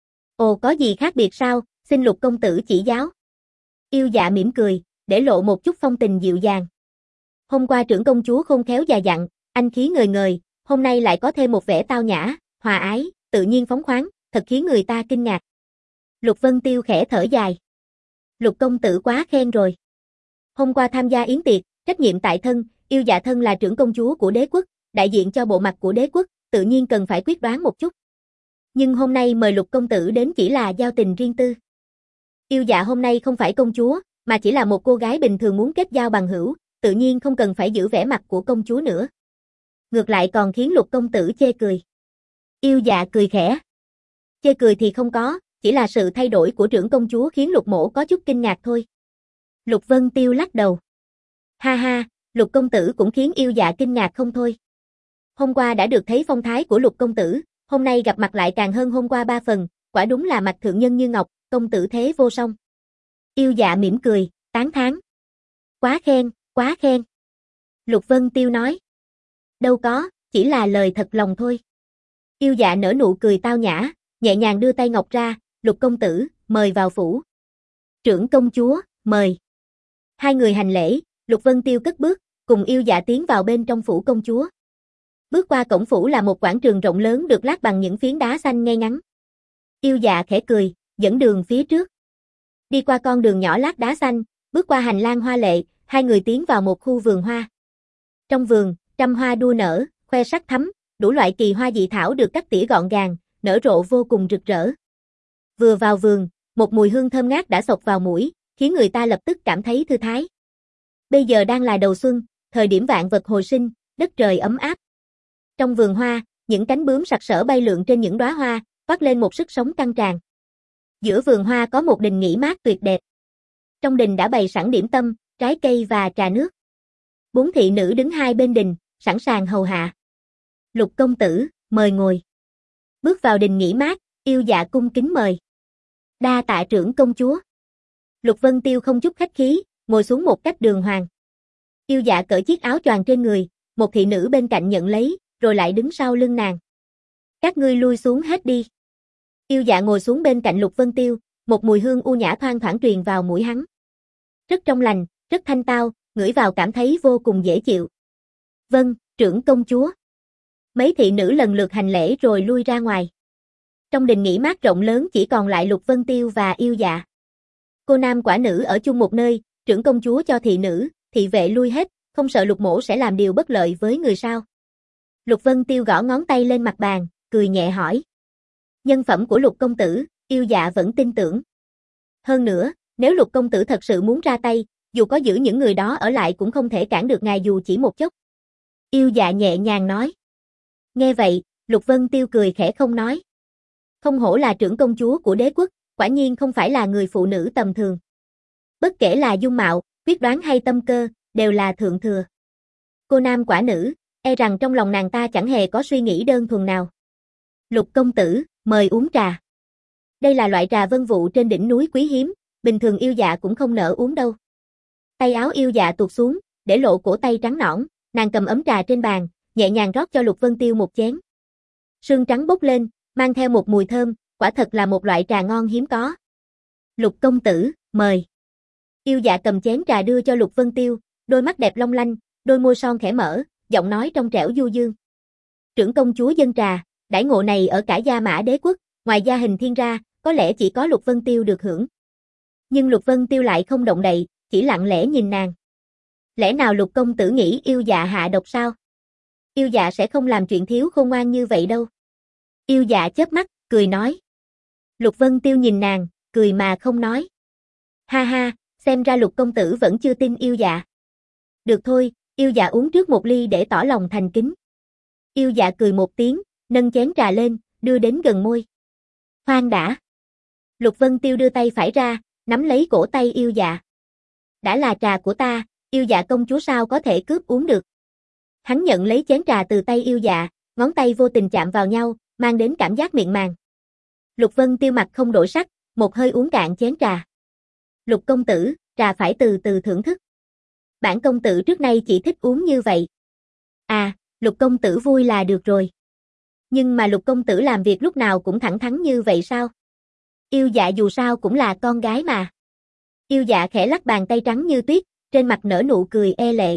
Ồ, có gì khác biệt sao, xin Lục công tử chỉ giáo. Yêu dạ mỉm cười, để lộ một chút phong tình dịu dàng. Hôm qua trưởng công chúa khôn khéo già dặn, anh khí ngời ngời, hôm nay lại có thêm một vẻ tao nhã, hòa ái, tự nhiên phóng khoáng, thật khiến người ta kinh ngạc. Lục Vân Tiêu khẽ thở dài. Lục công tử quá khen rồi. Hôm qua tham gia yến tiệc, trách nhiệm tại thân, yêu dạ thân là trưởng công chúa của đế quốc, đại diện cho bộ mặt của đế quốc, tự nhiên cần phải quyết đoán một chút. Nhưng hôm nay mời Lục công tử đến chỉ là giao tình riêng tư. Yêu dạ hôm nay không phải công chúa, mà chỉ là một cô gái bình thường muốn kết giao bằng hữu, tự nhiên không cần phải giữ vẻ mặt của công chúa nữa. Ngược lại còn khiến Lục công tử chê cười. Yêu dạ cười khẽ. Chê cười thì không có, chỉ là sự thay đổi của trưởng công chúa khiến Lục mỗ có chút kinh ngạc thôi. Lục Vân Tiêu lắc đầu. Ha ha, Lục công tử cũng khiến yêu dạ kinh ngạc không thôi. Hôm qua đã được thấy phong thái của Lục công tử, hôm nay gặp mặt lại càng hơn hôm qua ba phần, quả đúng là mặt thượng nhân như ngọc, công tử thế vô song. Yêu dạ mỉm cười, tán thán. Quá khen, quá khen. Lục Vân Tiêu nói. Đâu có, chỉ là lời thật lòng thôi. Yêu dạ nở nụ cười tao nhã, nhẹ nhàng đưa tay ngọc ra, Lục công tử, mời vào phủ. Trưởng công chúa, mời. Hai người hành lễ, Lục Vân Tiêu cất bước, cùng yêu dạ tiến vào bên trong phủ công chúa. Bước qua cổng phủ là một quảng trường rộng lớn được lát bằng những phiến đá xanh ngay ngắn. Yêu dạ khẽ cười, dẫn đường phía trước. Đi qua con đường nhỏ lát đá xanh, bước qua hành lang hoa lệ, hai người tiến vào một khu vườn hoa. Trong vườn, trăm hoa đua nở, khoe sắc thắm, đủ loại kỳ hoa dị thảo được cắt tỉa gọn gàng, nở rộ vô cùng rực rỡ. Vừa vào vườn, một mùi hương thơm ngát đã xộc vào mũi, khiến người ta lập tức cảm thấy thư thái. Bây giờ đang là đầu xuân, thời điểm vạn vật hồi sinh, đất trời ấm áp. Trong vườn hoa, những cánh bướm sặc sỡ bay lượn trên những đóa hoa, toát lên một sức sống căng tràn. Giữa vườn hoa có một đình nghỉ mát tuyệt đẹp. Trong đình đã bày sẵn điểm tâm, trái cây và trà nước. Bốn thị nữ đứng hai bên đình, sẵn sàng hầu hạ. Lục công tử, mời ngồi. Bước vào đình nghỉ mát, yêu dạ cung kính mời. Đa tạ trưởng công chúa. Lục Vân Tiêu không chút khách khí, ngồi xuống một cách đường hoàng. Yêu Dạ cởi chiếc áo choàng trên người, một thị nữ bên cạnh nhận lấy, rồi lại đứng sau lưng nàng. Các ngươi lui xuống hết đi. Yêu Dạ ngồi xuống bên cạnh Lục Vân Tiêu, một mùi hương u nhã thoang thoảng truyền vào mũi hắn. Rất trong lành, rất thanh tao, ngửi vào cảm thấy vô cùng dễ chịu. Vâng, trưởng công chúa. Mấy thị nữ lần lượt hành lễ rồi lui ra ngoài. Trong đình nghỉ mát rộng lớn chỉ còn lại Lục Vân Tiêu và Yêu Dạ. Cô nam quả nữ ở chung một nơi, trưởng công chúa cho thị nữ, thị vệ lui hết, không sợ Lục mỗ sẽ làm điều bất lợi với người sao? Lục Vân Tiêu gõ ngón tay lên mặt bàn, cười nhẹ hỏi. Nhân phẩm của Lục công tử, Yêu Dạ vẫn tin tưởng. Hơn nữa, nếu Lục công tử thật sự muốn ra tay, dù có giữ những người đó ở lại cũng không thể cản được ngài dù chỉ một chốc. Yêu Dạ nhẹ nhàng nói. Nghe vậy, Lục Vân Tiêu cười khẽ không nói. Không hổ là trưởng công chúa của đế quốc, quả nhiên không phải là người phụ nữ tầm thường. Bất kể là dung mạo, quyết đoán hay tâm cơ, đều là thượng thừa. Cô nam quả nữ, e rằng trong lòng nàng ta chẳng hề có suy nghĩ đơn thuần nào. Lục công tử, mời uống trà. Đây là loại trà vân vụ trên đỉnh núi quý hiếm, bình thường Yêu Dạ cũng không nỡ uống đâu. Tay áo Yêu Dạ tuột xuống, để lộ cổ tay trắng nõn, nàng cầm ấm trà trên bàn, nhẹ nhàng rót cho Lục Vân Tiêu một chén. Sương trắng bốc lên, mang theo một mùi thơm, quả thật là một loại trà ngon hiếm có. Lục công tử, mời. Yêu Dạ cầm chén trà đưa cho Lục Vân Tiêu, đôi mắt đẹp long lanh, đôi môi son khẽ mở, giọng nói trong trẻo du dương. Trưởng công chúa dâng trà, đãi ngộ này ở cả Gia Mã đế quốc, ngoài Gia Hình Thiên ra, có lẽ chỉ có Lục Vân Tiêu được hưởng. Nhưng Lục Vân Tiêu lại không động đậy, chỉ lặng lẽ nhìn nàng. Lẽ nào Lục công tử nghĩ Yêu Dạ hạ độc sao? Yêu Dạ sẽ không làm chuyện thiếu khôn ngoan như vậy đâu. Yêu Dạ chớp mắt, cười nói. Lục Vân Tiêu nhìn nàng, cười mà không nói. Ha ha, xem ra Lục công tử vẫn chưa tin Yêu Dạ. Được thôi, Yêu Dạ uống trước một ly để tỏ lòng thành kính. Yêu Dạ cười một tiếng, nâng chén trà lên, đưa đến gần môi. Khoan đã. Lục Vân Tiêu đưa tay phải ra, nắm lấy cổ tay Yêu Dạ. Đã là trà của ta, Yêu Dạ công chúa sao có thể cướp uống được. Hắn nhận lấy chén trà từ tay Yêu Dạ, ngón tay vô tình chạm vào nhau, mang đến cảm giác miệng màng. Lục Vân Tiêu mặt không đổi sắc, một hơi uống cạn chén trà. Lục công tử, trà phải từ từ thưởng thức. Bản công tử trước nay chỉ thích uống như vậy. À, Lục công tử vui là được rồi. Nhưng mà Lục công tử làm việc lúc nào cũng thẳng thắn như vậy sao? Yêu Dạ dù sao cũng là con gái mà. Yêu Dạ khẽ lắc bàn tay trắng như tuyết, trên mặt nở nụ cười e lệ.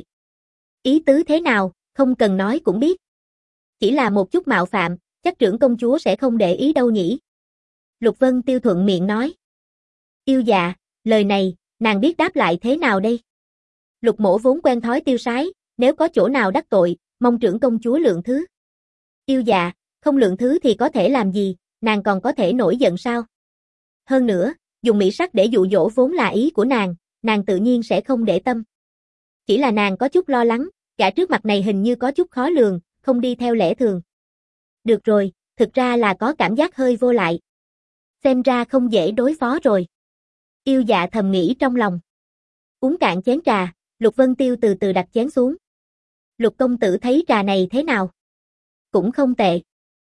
Ý tứ thế nào, không cần nói cũng biết. Chỉ là một chút mạo phạm, chắc trưởng công chúa sẽ không để ý đâu nhỉ. Lục Vân Tiêu thuận miệng nói. Yêu Dạ, lời này, nàng biết đáp lại thế nào đây? Lục mỗ vốn quen thói tiêu sái, nếu có chỗ nào đắc tội, mong trưởng công chúa lượng thứ. Yêu Dạ, không lượng thứ thì có thể làm gì, nàng còn có thể nổi giận sao? Hơn nữa, dùng mỹ sắc để dụ dỗ vốn là ý của nàng, nàng tự nhiên sẽ không để tâm. Chỉ là nàng có chút lo lắng, gã trước mặt này hình như có chút khó lường, không đi theo lẽ thường. Được rồi, thực ra là có cảm giác hơi vô lại. Xem ra không dễ đối phó rồi. Yêu Dạ thầm nghĩ trong lòng. Uống cạn chén trà, Lục Vân Tiêu từ từ đặt chén xuống. Lục công tử thấy trà này thế nào? Cũng không tệ.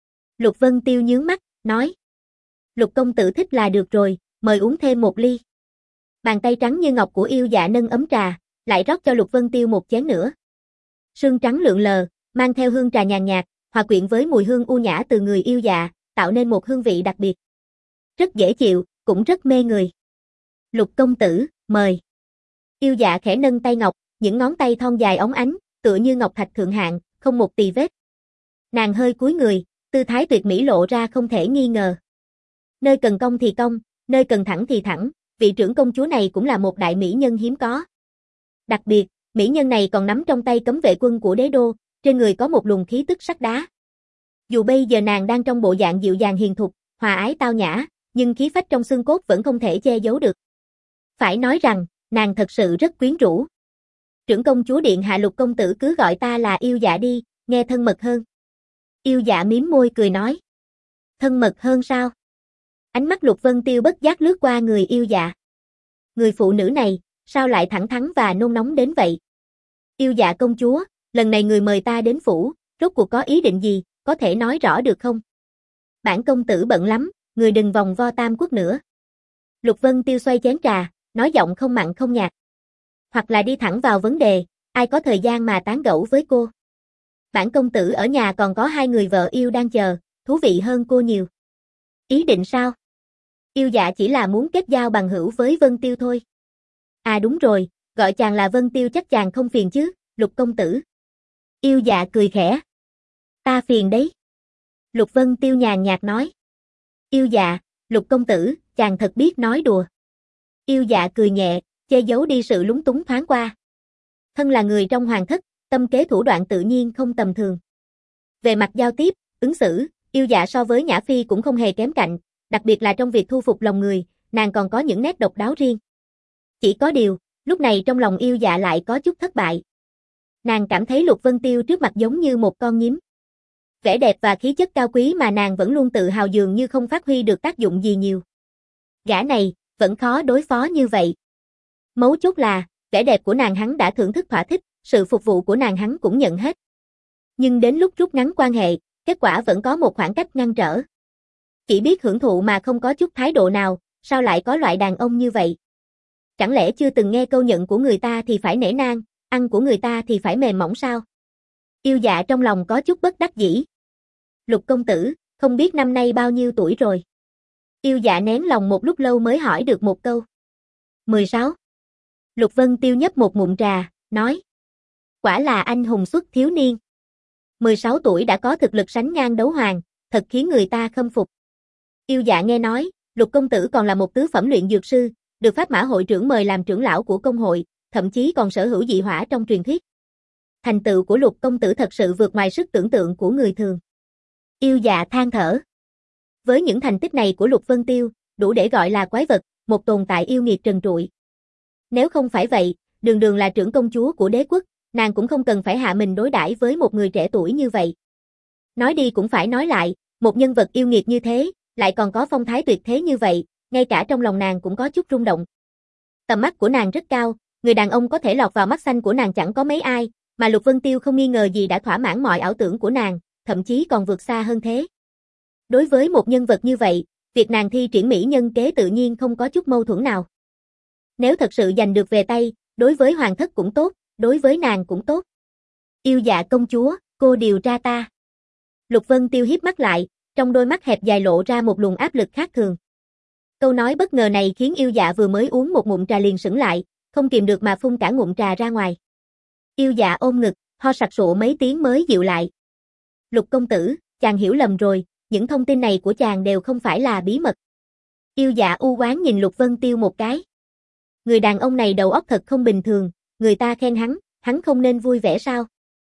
Lục Vân Tiêu nhướng mắt, nói. Lục công tử thích là được rồi, mời uống thêm một ly. Bàn tay trắng như ngọc của Yêu Dạ nâng ấm trà, lại rót cho Lục Vân Tiêu một chén nữa. Sương trắng lượn lờ, mang theo hương trà nhàn nhạt, hòa quyện với mùi hương u nhã từ người Yêu Dạ, tạo nên một hương vị đặc biệt. Rất dễ chịu, cũng rất mê người. Lục công tử, mời. Yêu Dạ khẽ nâng tay ngọc, những ngón tay thon dài óng ánh, tựa như ngọc thạch thượng hạng, không một tì vết. Nàng hơi cúi người, tư thái tuyệt mỹ lộ ra không thể nghi ngờ. Nơi cần cong thì cong, nơi cần thẳng thì thẳng, vị trưởng công chúa này cũng là một đại mỹ nhân hiếm có. Đặc biệt, mỹ nhân này còn nắm trong tay cấm vệ quân của đế đô, trên người có một luồng khí tức sắt đá. Dù bây giờ nàng đang trong bộ dạng dịu dàng hiền thục, hòa ái tao nhã, nhưng khí phách trong xương cốt vẫn không thể che giấu được. Phải nói rằng, nàng thật sự rất quyến rũ. Trưởng công chúa điện hạ Lục công tử cứ gọi ta là Yêu Dạ đi, nghe thân mật hơn. Yêu Dạ mím môi cười nói. Thân mật hơn sao? Ánh mắt Lục Vân Tiêu bất giác lướt qua người Yêu Dạ. Người phụ nữ này, sao lại thẳng thắn và nôn nóng đến vậy? Yêu Dạ công chúa, lần này người mời ta đến phủ, rốt cuộc có ý định gì, có thể nói rõ được không? Bản công tử bận lắm, người đừng vòng vo Tam Quốc nữa. Lục Vân Tiêu xoay chén trà, nói giọng không mặn không nhạt. Hoặc là đi thẳng vào vấn đề, ai có thời gian mà tán gẫu với cô. Bản công tử ở nhà còn có hai người vợ yêu đang chờ, thú vị hơn cô nhiều. Ý định sao? Yêu Dạ chỉ là muốn kết giao bằng hữu với Vân Tiêu thôi. À đúng rồi, gọi chàng là Vân Tiêu chắc chàng không phiền chứ, Lục công tử. Yêu Dạ cười khẽ. Ta phiền đấy. Lục Vân Tiêu nhàn nhạt nói. Yêu Dạ, Lục công tử, chàng thật biết nói đùa. Yêu Dạ cười nhẹ, che giấu đi sự lúng túng thoáng qua. Thân là người trong hoàng thất, tâm kế thủ đoạn tự nhiên không tầm thường. Về mặt giao tiếp, ứng xử, Yêu Dạ so với Nhã Phi cũng không hề kém cạnh, đặc biệt là trong việc thu phục lòng người, nàng còn có những nét độc đáo riêng. Chỉ có điều, lúc này trong lòng Yêu Dạ lại có chút thất bại. Nàng cảm thấy Lục Vân Tiêu trước mặt giống như một con nhím. Vẻ đẹp và khí chất cao quý mà nàng vẫn luôn tự hào dường như không phát huy được tác dụng gì nhiều. Gã này, vẫn khó đối phó như vậy. Mấu chốt là, vẻ đẹp của nàng hắn đã thưởng thức thỏa thích, sự phục vụ của nàng hắn cũng nhận hết. Nhưng đến lúc rút ngắn quan hệ, kết quả vẫn có một khoảng cách ngăn trở. Chỉ biết hưởng thụ mà không có chút thái độ nào, sao lại có loại đàn ông như vậy? Chẳng lẽ chưa từng nghe câu nhận của người ta thì phải nể nang, ăn của người ta thì phải mềm mỏng sao? Yêu Dạ trong lòng có chút bất đắc dĩ. Lục công tử, không biết năm nay bao nhiêu tuổi rồi? Yêu Dạ nén lòng một lúc lâu mới hỏi được một câu. mười sáu. Lục Vân Tiêu nhấp một ngụm trà, nói. Quả là anh hùng xuất thiếu niên. mười sáu tuổi đã có thực lực sánh ngang đấu hoàng, thật khiến người ta khâm phục. Yêu Dạ nghe nói, Lục công tử còn là một tứ phẩm luyện dược sư, được Pháp Mã hội trưởng mời làm trưởng lão của công hội, thậm chí còn sở hữu dị hỏa trong truyền thuyết. Thành tựu của Lục công tử thật sự vượt ngoài sức tưởng tượng của người thường. Yêu Dạ than thở. Với những thành tích này của Lục Vân Tiêu, đủ để gọi là quái vật, một tồn tại yêu nghiệt trần trụi. Nếu không phải vậy, đường đường là trưởng công chúa của đế quốc, nàng cũng không cần phải hạ mình đối đãi với một người trẻ tuổi như vậy. Nói đi cũng phải nói lại, một nhân vật yêu nghiệt như thế, lại còn có phong thái tuyệt thế như vậy, ngay cả trong lòng nàng cũng có chút rung động. Tầm mắt của nàng rất cao, người đàn ông có thể lọt vào mắt xanh của nàng chẳng có mấy ai, mà Lục Vân Tiêu không nghi ngờ gì đã thỏa mãn mọi ảo tưởng của nàng, thậm chí còn vượt xa hơn thế. Đối với một nhân vật như vậy, việc nàng thi triển mỹ nhân kế tự nhiên không có chút mâu thuẫn nào. Nếu thật sự giành được về tay, đối với hoàng thất cũng tốt, đối với nàng cũng tốt. Yêu Dạ công chúa, cô điều tra ta. Lục Vân Tiêu hiếp mắt lại, trong đôi mắt hẹp dài lộ ra một luồng áp lực khác thường. Câu nói bất ngờ này khiến Yêu Dạ vừa mới uống một ngụm trà liền sững lại, không kìm được mà phun cả ngụm trà ra ngoài. Yêu Dạ ôm ngực, ho sặc sụa mấy tiếng mới dịu lại. Lục công tử, chàng hiểu lầm rồi, những thông tin này của chàng đều không phải là bí mật. Yêu Dạ u oán nhìn Lục Vân Tiêu một cái. Người đàn ông này đầu óc thật không bình thường, người ta khen hắn, hắn không nên vui vẻ sao?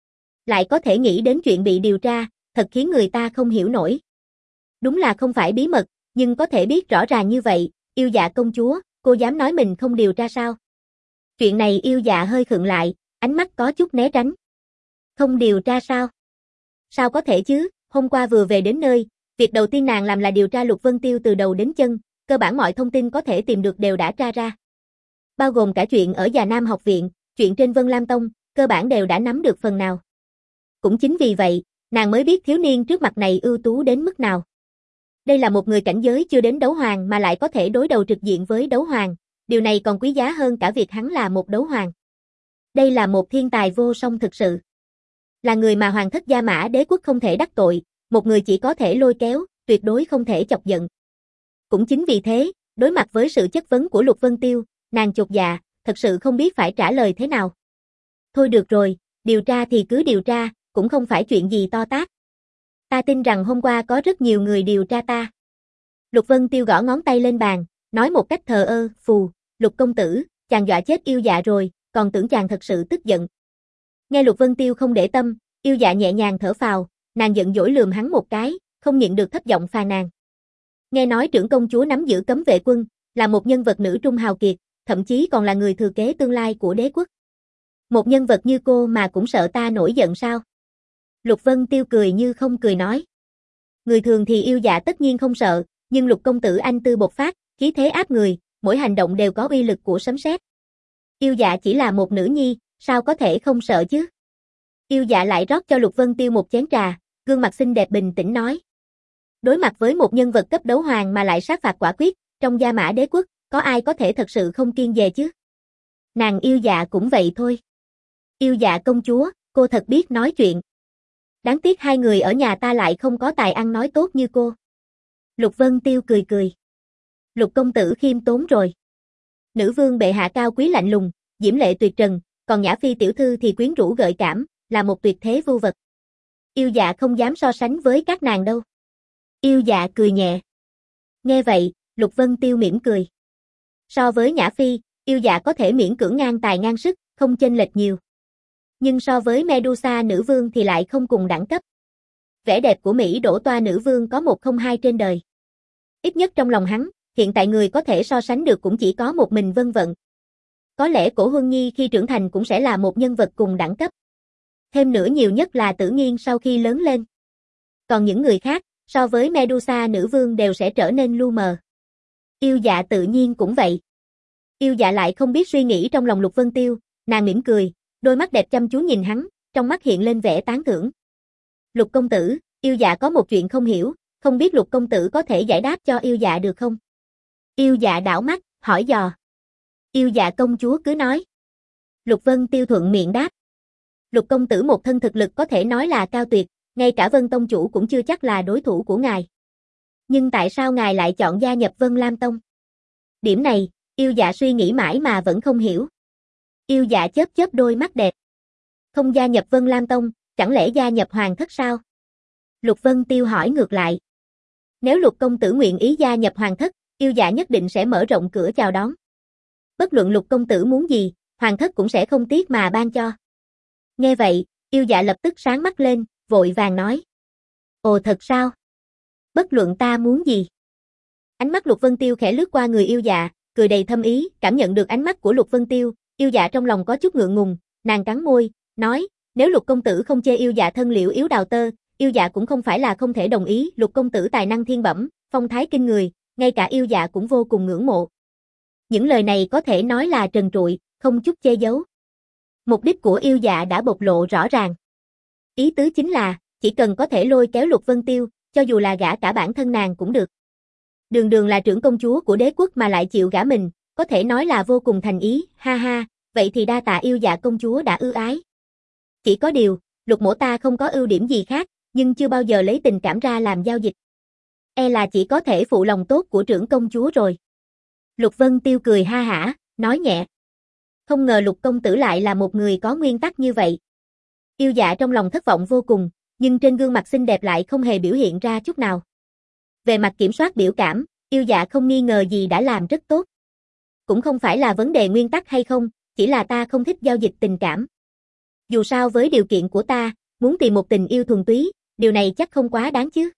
Lại có thể nghĩ đến chuyện bị điều tra, thật khiến người ta không hiểu nổi. Đúng là không phải bí mật, nhưng có thể biết rõ ràng như vậy, Yêu Dạ công chúa, cô dám nói mình không điều tra sao? Chuyện này Yêu Dạ hơi khựng lại, ánh mắt có chút né tránh. Không điều tra sao? Sao có thể chứ, hôm qua vừa về đến nơi, việc đầu tiên nàng làm là điều tra Lục Vân Tiêu từ đầu đến chân, cơ bản mọi thông tin có thể tìm được đều đã tra ra. Bao gồm cả chuyện ở Già Nam học viện, chuyện trên Vân Lam Tông, cơ bản đều đã nắm được phần nào. Cũng chính vì vậy, nàng mới biết thiếu niên trước mặt này ưu tú đến mức nào. Đây là một người cảnh giới chưa đến đấu hoàng mà lại có thể đối đầu trực diện với đấu hoàng, điều này còn quý giá hơn cả việc hắn là một đấu hoàng. Đây là một thiên tài vô song thực sự. Là người mà hoàng thất Gia Mã đế quốc không thể đắc tội, một người chỉ có thể lôi kéo, tuyệt đối không thể chọc giận. Cũng chính vì thế, đối mặt với sự chất vấn của Lục Vân Tiêu, nàng chột dạ, thật sự không biết phải trả lời thế nào. Thôi được rồi, điều tra thì cứ điều tra, cũng không phải chuyện gì to tát. Ta tin rằng hôm qua có rất nhiều người điều tra ta. Lục Vân Tiêu gõ ngón tay lên bàn, nói một cách thờ ơ, phù, Lục công tử, chàng dọa chết Yêu Dạ rồi, còn tưởng chàng thật sự tức giận. Nghe Lục Vân Tiêu không để tâm, Yêu Dạ nhẹ nhàng thở phào, nàng giận dỗi lườm hắn một cái, không nhịn được thấp giọng phàn nàn. Nghe nói trưởng công chúa nắm giữ cấm vệ quân, là một nhân vật nữ trung hào kiệt, thậm chí còn là người thừa kế tương lai của đế quốc. Một nhân vật như cô mà cũng sợ ta nổi giận sao? Lục Vân Tiêu cười như không cười nói. Người thường thì Yêu Dạ tất nhiên không sợ, nhưng Lục công tử anh tư bộc phát, khí thế áp người, mỗi hành động đều có uy lực của sấm sét. Yêu Dạ chỉ là một nữ nhi, sao có thể không sợ chứ? Yêu Dạ lại rót cho Lục Vân Tiêu một chén trà, gương mặt xinh đẹp bình tĩnh nói. Đối mặt với một nhân vật cấp đấu hoàng mà lại sát phạt quả quyết, trong Gia Mã đế quốc, có ai có thể thật sự không kiêng dè chứ? Nàng Yêu Dạ cũng vậy thôi. Yêu Dạ công chúa, cô thật biết nói chuyện. Đáng tiếc hai người ở nhà ta lại không có tài ăn nói tốt như cô. Lục Vân Tiêu cười cười. Lục công tử khiêm tốn rồi. Nữ vương bệ hạ cao quý lạnh lùng, diễm lệ tuyệt trần, còn Nhã Phi tiểu thư thì quyến rũ gợi cảm, là một tuyệt thế vưu vật. Yêu Dạ không dám so sánh với các nàng đâu. Yêu Dạ cười nhẹ. Nghe vậy, Lục Vân Tiêu mỉm cười. So với Nhã Phi, Yêu Dạ có thể miễn cưỡng ngang tài ngang sức, không chênh lệch nhiều. Nhưng so với Medusa nữ vương thì lại không cùng đẳng cấp. Vẻ đẹp của Mỹ đổ toa nữ vương có một không hai trên đời. Ít nhất trong lòng hắn, hiện tại người có thể so sánh được cũng chỉ có một mình Vân Vận. Có lẽ Cổ Huân Nhi khi trưởng thành cũng sẽ là một nhân vật cùng đẳng cấp. Thêm nữa nhiều nhất là Tử Nghiên sau khi lớn lên. Còn những người khác, so với Medusa nữ vương đều sẽ trở nên lu mờ. Yêu Dạ tự nhiên cũng vậy. Yêu Dạ lại không biết suy nghĩ trong lòng Lục Vân Tiêu, nàng mỉm cười, đôi mắt đẹp chăm chú nhìn hắn, trong mắt hiện lên vẻ tán thưởng. Lục công tử, Yêu Dạ có một chuyện không hiểu, không biết Lục công tử có thể giải đáp cho Yêu Dạ được không? Yêu Dạ đảo mắt, hỏi dò. Yêu Dạ công chúa cứ nói. Lục Vân Tiêu thuận miệng đáp. Lục công tử một thân thực lực có thể nói là cao tuyệt, ngay cả Vân Tông chủ cũng chưa chắc là đối thủ của ngài. Nhưng tại sao ngài lại chọn gia nhập Vân Lam Tông? Điểm này, Yêu Dạ suy nghĩ mãi mà vẫn không hiểu. Yêu Dạ chớp chớp đôi mắt đẹp. Không gia nhập Vân Lam Tông, chẳng lẽ gia nhập Hoàng Thất sao? Lục Vân Tiêu hỏi ngược lại. Nếu Lục công tử nguyện ý gia nhập Hoàng Thất, Yêu Dạ nhất định sẽ mở rộng cửa chào đón. Bất luận Lục công tử muốn gì, Hoàng Thất cũng sẽ không tiếc mà ban cho. Nghe vậy, Yêu Dạ lập tức sáng mắt lên, vội vàng nói. Ồ thật sao? Bất luận ta muốn gì? Ánh mắt Lục Vân Tiêu khẽ lướt qua người Yêu Dạ, cười đầy thâm ý, cảm nhận được ánh mắt của Lục Vân Tiêu, Yêu Dạ trong lòng có chút ngượng ngùng, nàng cắn môi, nói, nếu Lục công tử không chê Yêu Dạ thân liễu yếu đào tơ, Yêu Dạ cũng không phải là không thể đồng ý, Lục công tử tài năng thiên bẩm, phong thái kinh người, ngay cả Yêu Dạ cũng vô cùng ngưỡng mộ. Những lời này có thể nói là trần trụi, không chút che giấu. Mục đích của Yêu Dạ đã bộc lộ rõ ràng. Ý tứ chính là, chỉ cần có thể lôi kéo Lục Vân Tiêu, cho dù là gả cả bản thân nàng cũng được. Đường đường là trưởng công chúa của đế quốc mà lại chịu gả mình, có thể nói là vô cùng thành ý, ha ha, vậy thì đa tạ Yêu Dạ công chúa đã ưu ái. Chỉ có điều, Lục mỗ ta không có ưu điểm gì khác, nhưng chưa bao giờ lấy tình cảm ra làm giao dịch. E là chỉ có thể phụ lòng tốt của trưởng công chúa rồi. Lục Vân Tiêu cười ha hả, nói nhẹ. Không ngờ Lục công tử lại là một người có nguyên tắc như vậy. Yêu Dạ trong lòng thất vọng vô cùng, nhưng trên gương mặt xinh đẹp lại không hề biểu hiện ra chút nào. Về mặt kiểm soát biểu cảm, Yêu Dạ không nghi ngờ gì đã làm rất tốt. Cũng không phải là vấn đề nguyên tắc hay không, chỉ là ta không thích giao dịch tình cảm. Dù sao với điều kiện của ta, muốn tìm một tình yêu thuần túy, điều này chắc không quá đáng chứ.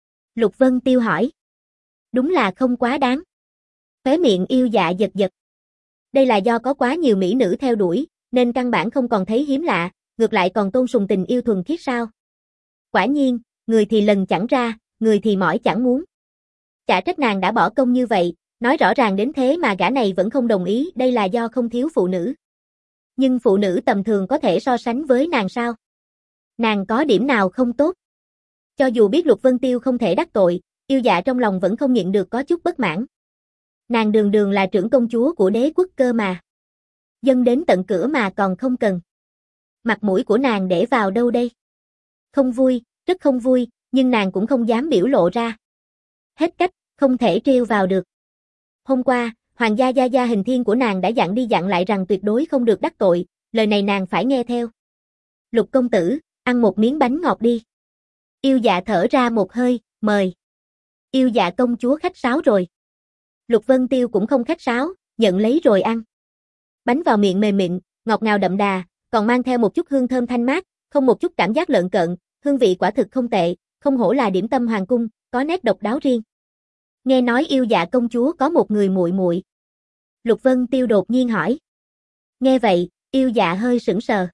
Lục Vân Tiêu hỏi. Đúng là không quá đáng. Khóe miệng Yêu Dạ giật giật. Đây là do có quá nhiều mỹ nữ theo đuổi, nên căn bản không còn thấy hiếm lạ, ngược lại còn tôn sùng tình yêu thuần khiết sao. Quả nhiên, người thì lần chẳng ra, người thì mỏi chẳng muốn. Chả trách nàng đã bỏ công như vậy, nói rõ ràng đến thế mà gã này vẫn không đồng ý, đây là do không thiếu phụ nữ. Nhưng phụ nữ tầm thường có thể so sánh với nàng sao? Nàng có điểm nào không tốt? Cho dù biết Lục Vân Tiêu không thể đắc tội, Yêu Dạ trong lòng vẫn không nhịn được có chút bất mãn. Nàng đường đường là trưởng công chúa của đế quốc cơ mà. Dâng đến tận cửa mà còn không cần. Mặt mũi của nàng để vào đâu đây? Không vui, rất không vui, nhưng nàng cũng không dám biểu lộ ra. Hết cách, không thể trêu vào được. Hôm qua, Hoàng gia gia gia Hình Thiên của nàng đã dặn đi dặn lại rằng tuyệt đối không được đắc tội, lời này nàng phải nghe theo. Lục công tử, ăn một miếng bánh ngọt đi. Yêu Dạ thở ra một hơi, mời. Yêu Dạ công chúa khách sáo rồi. Lục Vân Tiêu cũng không khách sáo, nhận lấy rồi ăn. Bánh vào miệng mềm mịn, ngọt ngào đậm đà, còn mang theo một chút hương thơm thanh mát, không một chút cảm giác lợn cợn, hương vị quả thực không tệ, không hổ là điểm tâm hoàng cung, có nét độc đáo riêng. Nghe nói Yêu Dạ công chúa có một người muội muội. Lục Vân Tiêu đột nhiên hỏi. Nghe vậy, Yêu Dạ hơi sững sờ.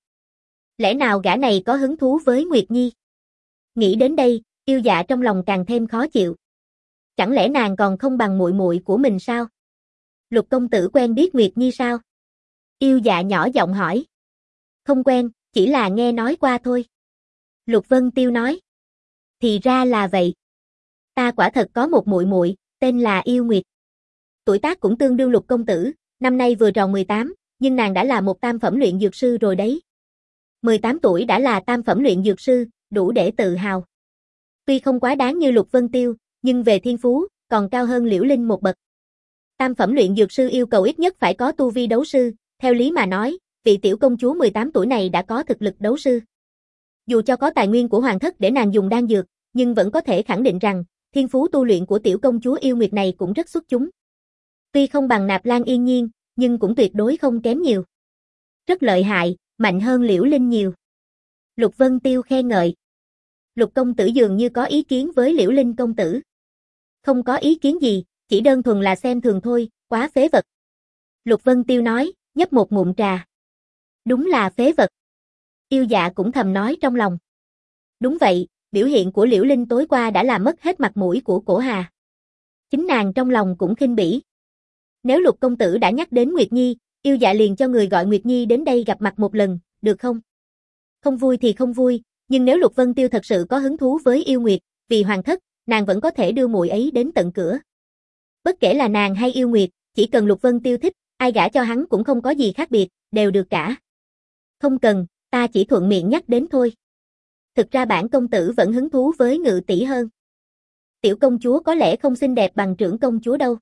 Lẽ nào gã này có hứng thú với Nguyệt Nhi? Nghĩ đến đây, Yêu Dạ trong lòng càng thêm khó chịu. Chẳng lẽ nàng còn không bằng muội muội của mình sao? Lục công tử quen biết Nguyệt Nhi sao? Yêu Dạ nhỏ giọng hỏi. Không quen, chỉ là nghe nói qua thôi. Lục Vân Tiêu nói. Thì ra là vậy. Ta quả thật có một muội muội, tên là Yêu Nguyệt. Tuổi tác cũng tương đương Lục công tử, năm nay vừa tròn mười tám, nhưng nàng đã là một tam phẩm luyện dược sư rồi đấy. mười tám tuổi đã là tam phẩm luyện dược sư, đủ để tự hào. Tuy không quá đáng như Lục Vân Tiêu, nhưng về thiên phú, còn cao hơn Liễu Linh một bậc. Tam phẩm luyện dược sư yêu cầu ít nhất phải có tu vi đấu sư, theo lý mà nói, vị tiểu công chúa mười tám tuổi này đã có thực lực đấu sư. Dù cho có tài nguyên của hoàng thất để nàng dùng đan dược, nhưng vẫn có thể khẳng định rằng, thiên phú tu luyện của tiểu công chúa yêu nguyệt này cũng rất xuất chúng. Tuy không bằng Nạp Lan Yên Nhiên, nhưng cũng tuyệt đối không kém nhiều. Rất lợi hại, mạnh hơn Liễu Linh nhiều. Lục Vân Tiêu khen ngợi. Lục công tử dường như có ý kiến với Liễu Linh công tử. Không có ý kiến gì, chỉ đơn thuần là xem thường thôi, quá phế vật. Lục Vân Tiêu nói, nhấp một ngụm trà. Đúng là phế vật. Yêu Dạ cũng thầm nói trong lòng. Đúng vậy, biểu hiện của Liễu Linh tối qua đã làm mất hết mặt mũi của Cổ Hà. Chính nàng trong lòng cũng khinh bỉ. Nếu Lục công tử đã nhắc đến Nguyệt Nhi, Yêu Dạ liền cho người gọi Nguyệt Nhi đến đây gặp mặt một lần, được không? Không vui thì không vui, nhưng nếu Lục Vân Tiêu thật sự có hứng thú với Yêu Nguyệt, vì hoàng thất, nàng vẫn có thể đưa muội ấy đến tận cửa. Bất kể là nàng hay Yêu Nguyệt, chỉ cần Lục Vân Tiêu thích, ai gả cho hắn cũng không có gì khác biệt, đều được cả. Không cần, ta chỉ thuận miệng nhắc đến thôi. Thực ra bản công tử vẫn hứng thú với Ngự tỷ hơn. Tiểu công chúa có lẽ không xinh đẹp bằng trưởng công chúa đâu.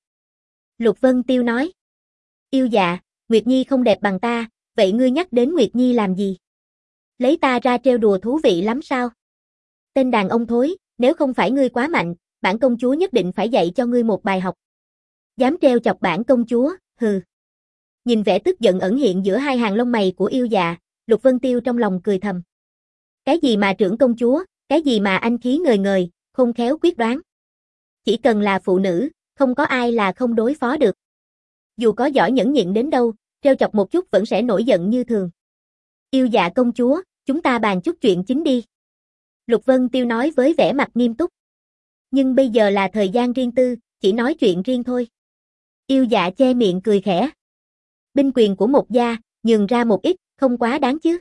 Lục Vân Tiêu nói. Yêu Dạ, Nguyệt Nhi không đẹp bằng ta, vậy ngươi nhắc đến Nguyệt Nhi làm gì? Lấy ta ra trêu đùa thú vị lắm sao? Tên đàn ông thối, nếu không phải ngươi quá mạnh, bản công chúa nhất định phải dạy cho ngươi một bài học. Dám trêu chọc bản công chúa, hừ. Nhìn vẻ tức giận ẩn hiện giữa hai hàng lông mày của Yêu Dạ, Lục Vân Tiêu trong lòng cười thầm. Cái gì mà trưởng công chúa, cái gì mà anh khí ngời ngời, khôn khéo quyết đoán. Chỉ cần là phụ nữ, không có ai là không đối phó được. Dù có giỏi nhẫn nhịn đến đâu, trêu chọc một chút vẫn sẽ nổi giận như thường. Yêu Dạ công chúa, chúng ta bàn chút chuyện chính đi. Lục Vân Tiêu nói với vẻ mặt nghiêm túc. Nhưng bây giờ là thời gian riêng tư, chỉ nói chuyện riêng thôi. Yêu Dạ che miệng cười khẽ. Binh quyền của một gia, nhường ra một ít, không quá đáng chứ.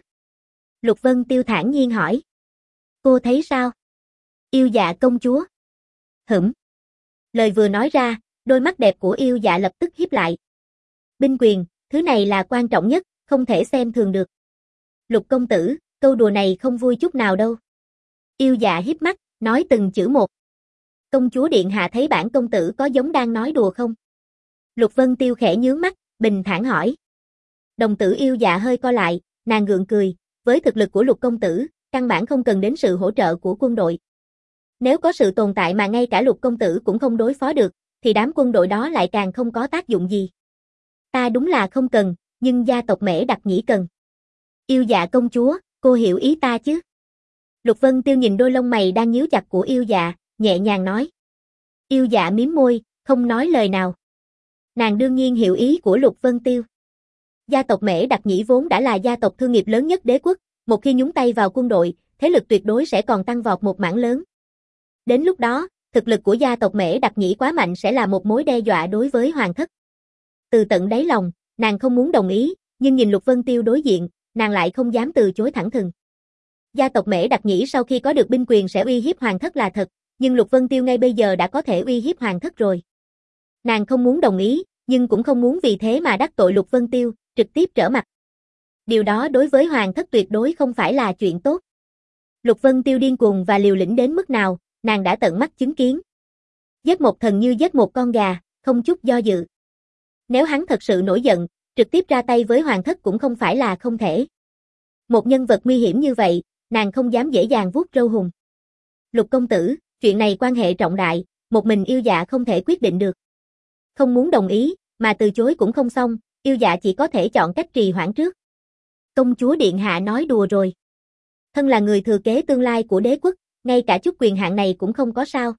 Lục Vân Tiêu thản nhiên hỏi. Cô thấy sao? Yêu Dạ công chúa. Hửm. Lời vừa nói ra, đôi mắt đẹp của Yêu Dạ lập tức híp lại. Binh quyền, thứ này là quan trọng nhất, không thể xem thường được. Lục công tử, câu đùa này không vui chút nào đâu. Yêu Dạ híp mắt, nói từng chữ một. Công chúa điện hạ thấy bản công tử có giống đang nói đùa không? Lục Vân Tiêu khẽ nhướng mắt, bình thản hỏi. Đồng tử Yêu Dạ hơi co lại, nàng gượng cười, với thực lực của Lục công tử, căn bản không cần đến sự hỗ trợ của quân đội. Nếu có sự tồn tại mà ngay cả Lục công tử cũng không đối phó được, thì đám quân đội đó lại càng không có tác dụng gì. Ta đúng là không cần, nhưng gia tộc Mễ Đặc Nhĩ cần. Yêu Dạ công chúa, cô hiểu ý ta chứ? Lục Vân Tiêu nhìn đôi lông mày đang nhíu chặt của Yêu Dạ, nhẹ nhàng nói. Yêu Dạ mím môi, không nói lời nào. Nàng đương nhiên hiểu ý của Lục Vân Tiêu. Gia tộc Mễ Đặc Nhĩ vốn đã là gia tộc thương nghiệp lớn nhất đế quốc, một khi nhúng tay vào quân đội, thế lực tuyệt đối sẽ còn tăng vọt một mảng lớn. Đến lúc đó, thực lực của gia tộc Mễ Đặc Nhĩ quá mạnh sẽ là một mối đe dọa đối với hoàng thất. Từ tận đáy lòng, nàng không muốn đồng ý, nhưng nhìn Lục Vân Tiêu đối diện, nàng lại không dám từ chối thẳng thừng. Gia tộc Mễ Đặc Nhĩ sau khi có được binh quyền sẽ uy hiếp hoàng thất là thật, nhưng Lục Vân Tiêu ngay bây giờ đã có thể uy hiếp hoàng thất rồi. Nàng không muốn đồng ý, nhưng cũng không muốn vì thế mà đắc tội Lục Vân Tiêu, trực tiếp trở mặt. Điều đó đối với hoàng thất tuyệt đối không phải là chuyện tốt. Lục Vân Tiêu điên cuồng và liều lĩnh đến mức nào, nàng đã tận mắt chứng kiến. Giết một thần như giết một con gà, không chút do dự. Nếu hắn thật sự nổi giận, trực tiếp ra tay với hoàng thất cũng không phải là không thể. Một nhân vật nguy hiểm như vậy, nàng không dám dễ dàng vuốt râu hùng. Lục công tử, chuyện này quan hệ trọng đại, một mình Yêu Dạ không thể quyết định được. Không muốn đồng ý, mà từ chối cũng không xong, Yêu Dạ chỉ có thể chọn cách trì hoãn trước. Công chúa điện hạ nói đùa rồi. Thân là người thừa kế tương lai của đế quốc, ngay cả chút quyền hạn này cũng không có sao.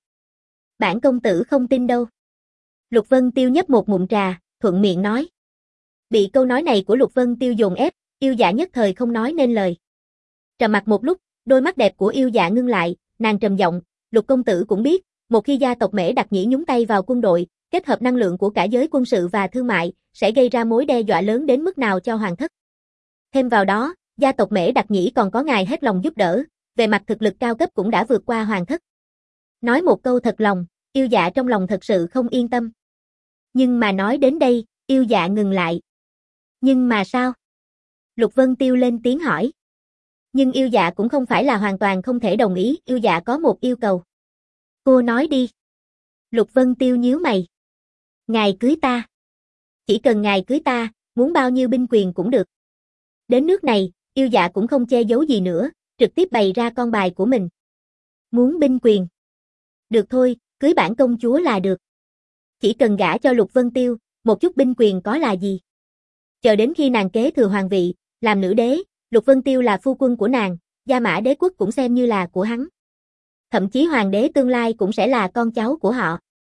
Bản công tử không tin đâu. Lục Vân Tiêu nhấp một ngụm trà, thuận miệng nói. Bị câu nói này của Lục Vân Tiêu dồn ép, Yêu Dạ nhất thời không nói nên lời. Trầm mặc một lúc, đôi mắt đẹp của Yêu Dạ ngưng lại, nàng trầm giọng, Lục công tử cũng biết, một khi gia tộc Mễ Đặc Nhĩ nhúng tay vào quân đội, kết hợp năng lượng của cả giới quân sự và thương mại, sẽ gây ra mối đe dọa lớn đến mức nào cho hoàng thất. Thêm vào đó, gia tộc Mễ Đặc Nhĩ còn có ngài hết lòng giúp đỡ, về mặt thực lực cao cấp cũng đã vượt qua hoàng thất. Nói một câu thật lòng, Yêu Dạ trong lòng thật sự không yên tâm. Nhưng mà nói đến đây, Yêu Dạ ngừng lại. Nhưng mà sao? Lục Vân Tiêu lên tiếng hỏi. Nhưng yêu dạ cũng không phải là hoàn toàn không thể đồng ý, yêu dạ có một yêu cầu. Cô nói đi. Lục Vân Tiêu nhíu mày. Ngài cưới ta. Chỉ cần ngài cưới ta, muốn bao nhiêu binh quyền cũng được. Đến nước này, yêu dạ cũng không che giấu gì nữa, trực tiếp bày ra con bài của mình. Muốn binh quyền. Được thôi, cưới bản công chúa là được. Chỉ cần gả cho Lục Vân Tiêu, một chút binh quyền có là gì. Chờ đến khi nàng kế thừa hoàng vị, làm nữ đế, Lục Vân Tiêu là phu quân của nàng, Gia Mã đế quốc cũng xem như là của hắn. Thậm chí hoàng đế tương lai cũng sẽ là con cháu của họ.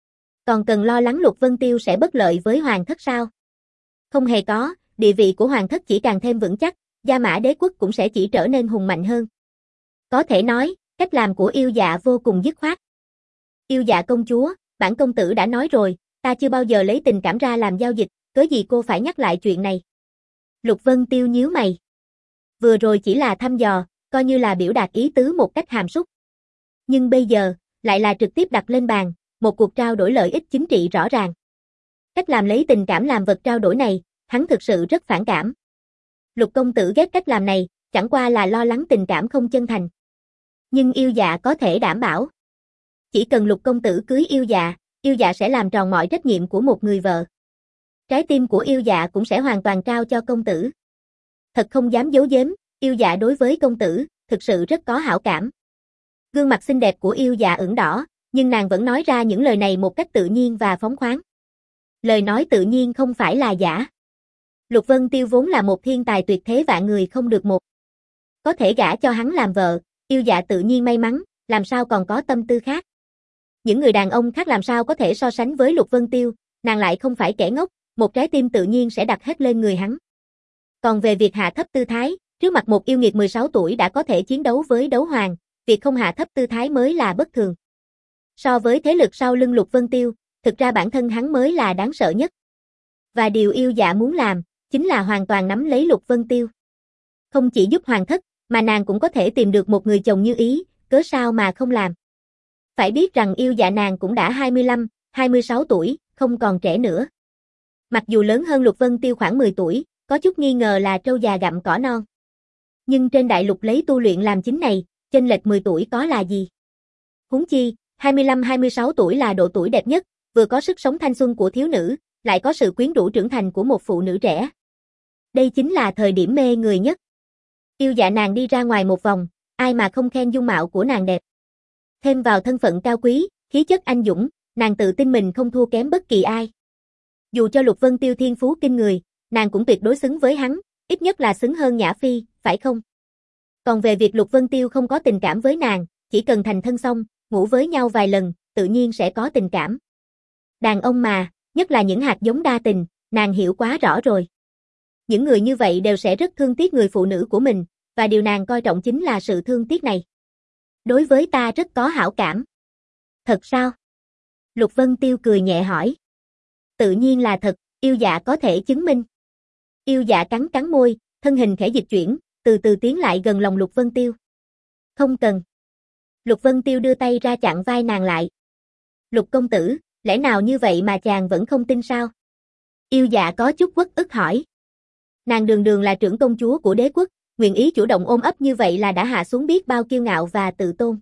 Còn cần lo lắng Lục Vân Tiêu sẽ bất lợi với hoàng thất sao? Không hề có, địa vị của hoàng thất chỉ càng thêm vững chắc, Gia Mã đế quốc cũng sẽ chỉ trở nên hùng mạnh hơn. Có thể nói, cách làm của yêu dạ vô cùng dứt khoát. Yêu dạ công chúa, bản công tử đã nói rồi, ta chưa bao giờ lấy tình cảm ra làm giao dịch, cớ gì cô phải nhắc lại chuyện này. Lục Vân Tiêu nhíu mày. Vừa rồi chỉ là thăm dò, coi như là biểu đạt ý tứ một cách hàm súc. Nhưng bây giờ, lại là trực tiếp đặt lên bàn, một cuộc trao đổi lợi ích chính trị rõ ràng. Cách làm lấy tình cảm làm vật trao đổi này, hắn thực sự rất phản cảm. Lục công tử ghét cách làm này, chẳng qua là lo lắng tình cảm không chân thành. Nhưng yêu dạ có thể đảm bảo. Chỉ cần Lục công tử cưới yêu dạ, yêu dạ sẽ làm tròn mọi trách nhiệm của một người vợ. Trái tim của yêu dạ cũng sẽ hoàn toàn trao cho công tử. Thật không dám giấu giếm, yêu dạ đối với công tử, thực sự rất có hảo cảm. Gương mặt xinh đẹp của yêu dạ ửng đỏ, nhưng nàng vẫn nói ra những lời này một cách tự nhiên và phóng khoáng. Lời nói tự nhiên không phải là giả. Lục Vân Tiêu vốn là một thiên tài tuyệt thế vạn người không được một. Có thể gả cho hắn làm vợ, yêu dạ tự nhiên may mắn, làm sao còn có tâm tư khác. Những người đàn ông khác làm sao có thể so sánh với Lục Vân Tiêu, nàng lại không phải kẻ ngốc, một trái tim tự nhiên sẽ đặt hết lên người hắn. Còn về việc hạ thấp tư thái, trước mặt một yêu nghiệt mười sáu tuổi đã có thể chiến đấu với đấu hoàng, việc không hạ thấp tư thái mới là bất thường. So với thế lực sau lưng Lục Vân Tiêu, thực ra bản thân hắn mới là đáng sợ nhất. Và điều yêu dạ muốn làm, chính là hoàn toàn nắm lấy Lục Vân Tiêu. Không chỉ giúp hoàng thất, mà nàng cũng có thể tìm được một người chồng như ý, cớ sao mà không làm. Phải biết rằng yêu dạ nàng cũng đã hai mươi lăm, hai mươi sáu tuổi, không còn trẻ nữa. Mặc dù lớn hơn Lục Vân Tiêu khoảng mười tuổi, có chút nghi ngờ là trâu già gặm cỏ non. Nhưng trên đại lục lấy tu luyện làm chính này, chênh lệch mười tuổi có là gì? Huống chi, hai mươi lăm hai mươi sáu tuổi là độ tuổi đẹp nhất, vừa có sức sống thanh xuân của thiếu nữ, lại có sự quyến rũ trưởng thành của một phụ nữ trẻ. Đây chính là thời điểm mê người nhất. Yêu dạ nàng đi ra ngoài một vòng, ai mà không khen dung mạo của nàng đẹp. Thêm vào thân phận cao quý, khí chất anh dũng, nàng tự tin mình không thua kém bất kỳ ai. Dù cho Lục Vân Tiêu thiên phú kinh người, nàng cũng tuyệt đối xứng với hắn, ít nhất là xứng hơn Nhã Phi, phải không? Còn về việc Lục Vân Tiêu không có tình cảm với nàng, chỉ cần thành thân xong, ngủ với nhau vài lần, tự nhiên sẽ có tình cảm. Đàn ông mà, nhất là những hạt giống đa tình, nàng hiểu quá rõ rồi. Những người như vậy đều sẽ rất thương tiếc người phụ nữ của mình, và điều nàng coi trọng chính là sự thương tiếc này. Đối với ta rất có hảo cảm. Thật sao? Lục Vân Tiêu cười nhẹ hỏi. Tự nhiên là thật, yêu dạ có thể chứng minh. Yêu dạ cắn cắn môi, thân hình khẽ dịch chuyển, từ từ tiến lại gần lòng Lục Vân Tiêu. Không cần. Lục Vân Tiêu đưa tay ra chặn vai nàng lại. Lục công tử, lẽ nào như vậy mà chàng vẫn không tin sao? Yêu dạ có chút uất ức hỏi. Nàng đường đường là trưởng công chúa của đế quốc, nguyện ý chủ động ôm ấp như vậy là đã hạ xuống biết bao kiêu ngạo và tự tôn.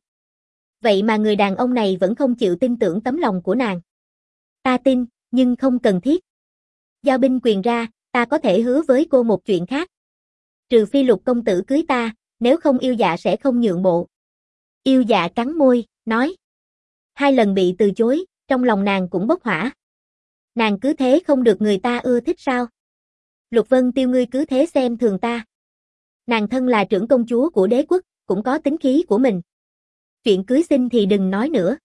Vậy mà người đàn ông này vẫn không chịu tin tưởng tấm lòng của nàng. Ta tin, nhưng không cần thiết. Giao binh quyền ra, ta có thể hứa với cô một chuyện khác. Trừ phi Lục công tử cưới ta, nếu không yêu dạ sẽ không nhượng bộ. Yêu dạ cắn môi, nói. Hai lần bị từ chối, trong lòng nàng cũng bốc hỏa. Nàng cứ thế không được người ta ưa thích sao? Lục Vân Tiêu ngươi cứ thế xem thường ta. Nàng thân là trưởng công chúa của đế quốc, cũng có tính khí của mình. Chuyện cưới xin thì đừng nói nữa.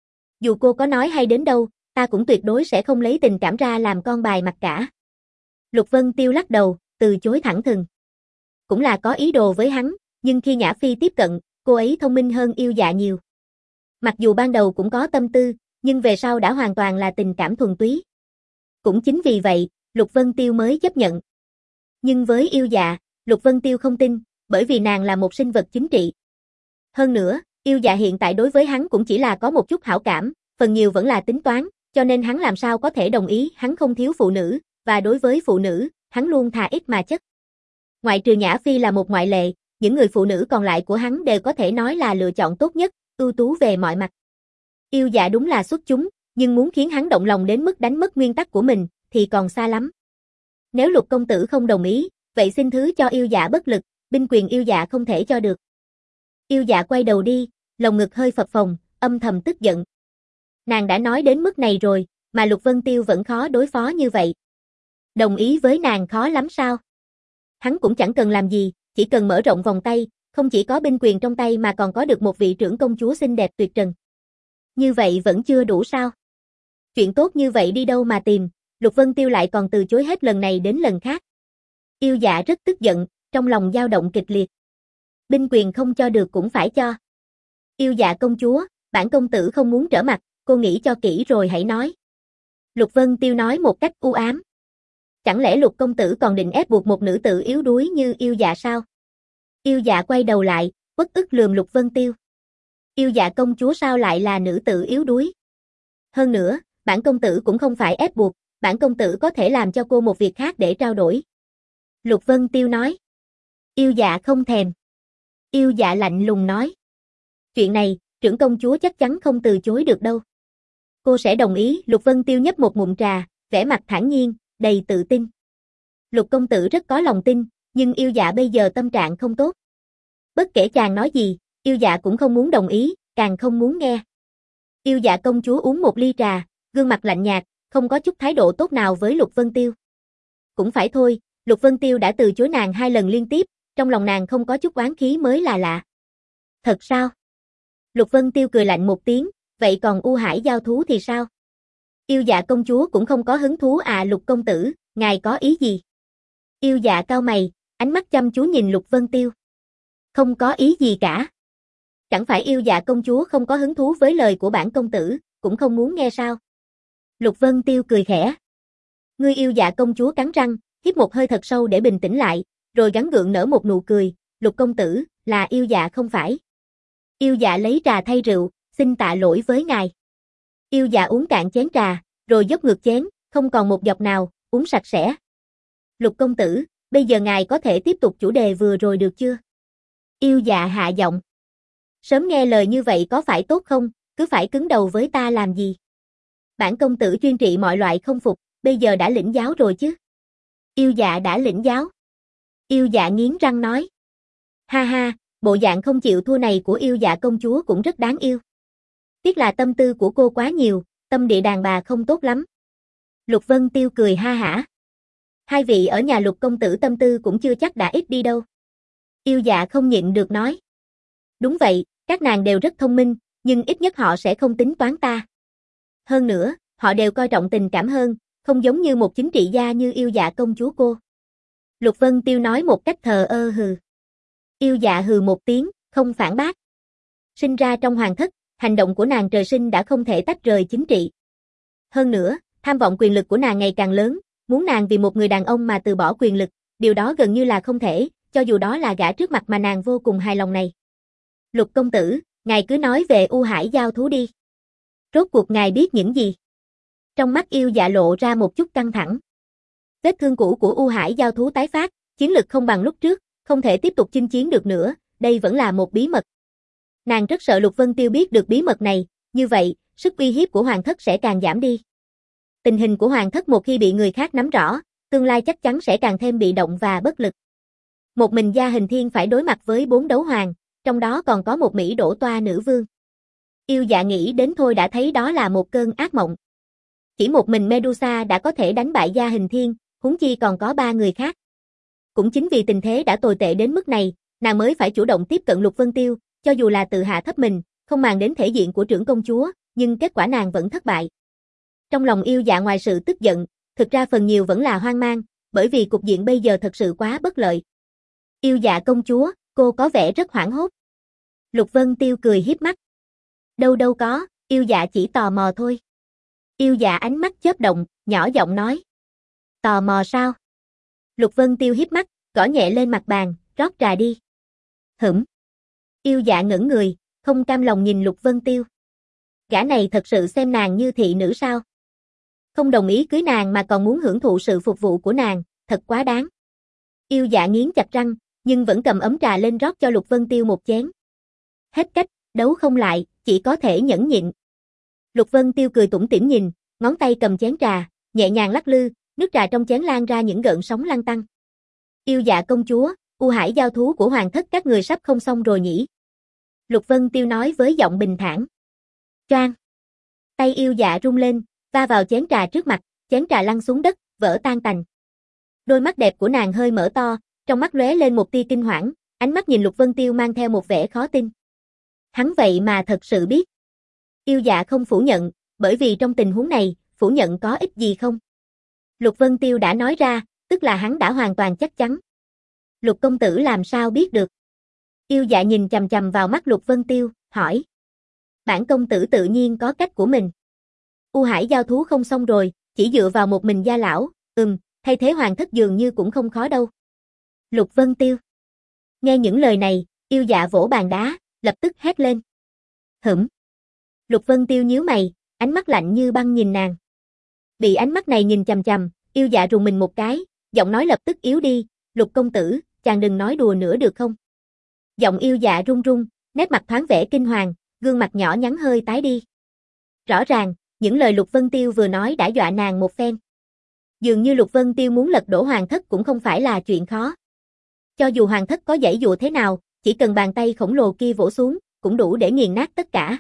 Dù cô có nói hay đến đâu, ta cũng tuyệt đối sẽ không lấy tình cảm ra làm con bài mặt cả. Lục Vân Tiêu lắc đầu, từ chối thẳng thừng. Cũng là có ý đồ với hắn, nhưng khi Nhã Phi tiếp cận, cô ấy thông minh hơn yêu dạ nhiều. Mặc dù ban đầu cũng có tâm tư, nhưng về sau đã hoàn toàn là tình cảm thuần túy. Cũng chính vì vậy, Lục Vân Tiêu mới chấp nhận. Nhưng với yêu dạ, Lục Vân Tiêu không tin, bởi vì nàng là một sinh vật chính trị. Hơn nữa, yêu dạ hiện tại đối với hắn cũng chỉ là có một chút hảo cảm, phần nhiều vẫn là tính toán, cho nên hắn làm sao có thể đồng ý, hắn không thiếu phụ nữ, và đối với phụ nữ, hắn luôn thà ít mà chất. Ngoại trừ Nhã Phi là một ngoại lệ, những người phụ nữ còn lại của hắn đều có thể nói là lựa chọn tốt nhất, ưu tú về mọi mặt. Yêu Dạ đúng là xuất chúng, nhưng muốn khiến hắn động lòng đến mức đánh mất nguyên tắc của mình, thì còn xa lắm. Nếu Lục công tử không đồng ý, vậy xin thứ cho Yêu Dạ bất lực, binh quyền Yêu Dạ không thể cho được. Yêu Dạ quay đầu đi, lồng ngực hơi phập phồng, âm thầm tức giận. Nàng đã nói đến mức này rồi, mà Lục Vân Tiêu vẫn khó đối phó như vậy. Đồng ý với nàng khó lắm sao? Hắn cũng chẳng cần làm gì, chỉ cần mở rộng vòng tay, không chỉ có binh quyền trong tay mà còn có được một vị trưởng công chúa xinh đẹp tuyệt trần. Như vậy vẫn chưa đủ sao? Chuyện tốt như vậy đi đâu mà tìm, Lục Vân Tiêu lại còn từ chối hết lần này đến lần khác. Yêu Dạ rất tức giận, trong lòng dao động kịch liệt. Binh quyền không cho được cũng phải cho. Yêu Dạ công chúa, bản công tử không muốn trở mặt, cô nghĩ cho kỹ rồi hãy nói. Lục Vân Tiêu nói một cách u ám. Chẳng lẽ Lục công tử còn định ép buộc một nữ tử yếu đuối như Yêu Dạ sao? Yêu Dạ quay đầu lại, uất ức lườm Lục Vân Tiêu. Yêu Dạ công chúa sao lại là nữ tử yếu đuối? Hơn nữa, bản công tử cũng không phải ép buộc, bản công tử có thể làm cho cô một việc khác để trao đổi. Lục Vân Tiêu nói. Yêu Dạ không thèm. Yêu Dạ lạnh lùng nói. Chuyện này, trưởng công chúa chắc chắn không từ chối được đâu. Cô sẽ đồng ý. Lục Vân Tiêu nhấp một ngụm trà, vẻ mặt thản nhiên, đầy tự tin. Lục công tử rất có lòng tin, nhưng Yêu Dạ bây giờ tâm trạng không tốt. Bất kể chàng nói gì, Yêu Dạ cũng không muốn đồng ý, càng không muốn nghe. Yêu Dạ công chúa uống một ly trà, gương mặt lạnh nhạt, không có chút thái độ tốt nào với Lục Vân Tiêu. Cũng phải thôi, Lục Vân Tiêu đã từ chối nàng hai lần liên tiếp, trong lòng nàng không có chút oán khí mới là lạ. Thật sao? Lục Vân Tiêu cười lạnh một tiếng, vậy còn U Hải giao thú thì sao? Yêu Dạ công chúa cũng không có hứng thú à? Lục công tử, ngài có ý gì? Yêu Dạ cau mày, ánh mắt chăm chú nhìn Lục Vân Tiêu. Không có ý gì cả. Chẳng phải Yêu Dạ công chúa không có hứng thú với lời của bản công tử, cũng không muốn nghe sao? Lục Vân Tiêu cười khẽ. Ngươi Yêu Dạ công chúa cắn răng, hít một hơi thật sâu để bình tĩnh lại, rồi gắng gượng nở một nụ cười. Lục công tử, là Yêu Dạ không phải? Yêu Dạ lấy trà thay rượu, xin tạ lỗi với ngài. Yêu Dạ uống cạn chén trà, rồi dốc ngược chén, không còn một giọt nào, uống sạch sẽ. Lục công tử, bây giờ ngài có thể tiếp tục chủ đề vừa rồi được chưa? Yêu Dạ hạ giọng. Sớm nghe lời như vậy có phải tốt không, cứ phải cứng đầu với ta làm gì? Bản công tử chuyên trị mọi loại không phục, bây giờ đã lĩnh giáo rồi chứ? Yêu Dạ đã lĩnh giáo. Yêu Dạ nghiến răng nói. Ha ha, bộ dạng không chịu thua này của Yêu Dạ công chúa cũng rất đáng yêu. Tiếc là tâm tư của cô quá nhiều, tâm địa đàn bà không tốt lắm. Lục Vân Tiêu cười ha hả. Hai vị ở nhà Lục công tử tâm tư cũng chưa chắc đã ít đi đâu. Yêu Dạ không nhịn được nói. Đúng vậy, các nàng đều rất thông minh, nhưng ít nhất họ sẽ không tính toán ta. Hơn nữa, họ đều coi trọng tình cảm hơn, không giống như một chính trị gia như Yêu Dạ công chúa cô. Lục Vân Tiêu nói một cách thờ ơ hừ. Yêu Dạ hừ một tiếng, không phản bác. Sinh ra trong hoàng thất, hành động của nàng trời sinh đã không thể tách rời chính trị. Hơn nữa, tham vọng quyền lực của nàng ngày càng lớn, muốn nàng vì một người đàn ông mà từ bỏ quyền lực, điều đó gần như là không thể, cho dù đó là gã trước mặt mà nàng vô cùng hài lòng này. Lục công tử, ngài cứ nói về U Hải giao thú đi. Rốt cuộc ngài biết những gì? Trong mắt Yêu Dạ lộ ra một chút căng thẳng. Vết thương cũ của U Hải giao thú tái phát, chiến lực không bằng lúc trước, không thể tiếp tục chinh chiến được nữa, đây vẫn là một bí mật. Nàng rất sợ Lục Vân Tiêu biết được bí mật này, như vậy, sức uy hiếp của hoàng thất sẽ càng giảm đi. Tình hình của hoàng thất một khi bị người khác nắm rõ, tương lai chắc chắn sẽ càng thêm bị động và bất lực. Một mình Gia Hình Thiên phải đối mặt với bốn đấu hoàng, trong đó còn có một Mỹ đổ toa nữ vương. Yêu Dạ nghĩ đến thôi đã thấy đó là một cơn ác mộng. Chỉ một mình Medusa đã có thể đánh bại Gia Hình Thiên, huống chi còn có ba người khác. Cũng chính vì tình thế đã tồi tệ đến mức này, nàng mới phải chủ động tiếp cận Lục Vân Tiêu, cho dù là tự hạ thấp mình, không màng đến thể diện của trưởng công chúa, nhưng kết quả nàng vẫn thất bại. Trong lòng Yêu Dạ ngoài sự tức giận, thực ra phần nhiều vẫn là hoang mang, bởi vì cục diện bây giờ thật sự quá bất lợi. Yêu Dạ công chúa, cô có vẻ rất hoảng hốt. Lục Vân Tiêu cười hiếp mắt. Đâu đâu có, Yêu Dạ chỉ tò mò thôi. Yêu Dạ ánh mắt chớp động, nhỏ giọng nói. Tò mò sao? Lục Vân Tiêu hiếp mắt, gõ nhẹ lên mặt bàn, rót trà đi. Hửm. Yêu Dạ ngẩng người, không cam lòng nhìn Lục Vân Tiêu. Gã này thật sự xem nàng như thị nữ sao? Không đồng ý cưới nàng mà còn muốn hưởng thụ sự phục vụ của nàng, thật quá đáng. Yêu Dạ nghiến chặt răng, nhưng vẫn cầm ấm trà lên rót cho Lục Vân Tiêu một chén. Hết cách, đấu không lại, chỉ có thể nhẫn nhịn. Lục Vân Tiêu cười tủm tỉm nhìn, ngón tay cầm chén trà, nhẹ nhàng lắc lư, nước trà trong chén lan ra những gợn sóng lăn tăn. Yêu Dạ công chúa, U Hải giao thú của hoàng thất các người sắp không xong rồi nhỉ? Lục Vân Tiêu nói với giọng bình thản. Choang. Tay Yêu Dạ rung lên, va vào chén trà trước mặt, chén trà lăn xuống đất, vỡ tan tành. Đôi mắt đẹp của nàng hơi mở to, trong mắt lóe lên một tia kinh hoảng, ánh mắt nhìn Lục Vân Tiêu mang theo một vẻ khó tin. Hắn vậy mà thật sự biết. Yêu Dạ không phủ nhận, bởi vì trong tình huống này, phủ nhận có ích gì không? Lục Vân Tiêu đã nói ra, tức là hắn đã hoàn toàn chắc chắn. Lục công tử làm sao biết được? Yêu Dạ nhìn chằm chằm vào mắt Lục Vân Tiêu, hỏi. Bản công tử tự nhiên có cách của mình. U Hải giao thú không xong rồi, chỉ dựa vào một mình gia lão, ừm, thay thế hoàng thất dường như cũng không khó đâu. Lục Vân Tiêu. Nghe những lời này, Yêu Dạ vỗ bàn đá, lập tức hét lên. Hửm. Lục Vân Tiêu nhíu mày, ánh mắt lạnh như băng nhìn nàng. Bị ánh mắt này nhìn chằm chằm, Yêu Dạ rùng mình một cái, giọng nói lập tức yếu đi, Lục công tử, chàng đừng nói đùa nữa được không? Giọng Yêu Dạ run run, nét mặt thoáng vẻ kinh hoàng, gương mặt nhỏ nhắn hơi tái đi. Rõ ràng, những lời Lục Vân Tiêu vừa nói đã dọa nàng một phen. Dường như Lục Vân Tiêu muốn lật đổ hoàng thất cũng không phải là chuyện khó. Cho dù hoàng thất có giãy dụa thế nào, chỉ cần bàn tay khổng lồ kia vỗ xuống, cũng đủ để nghiền nát tất cả.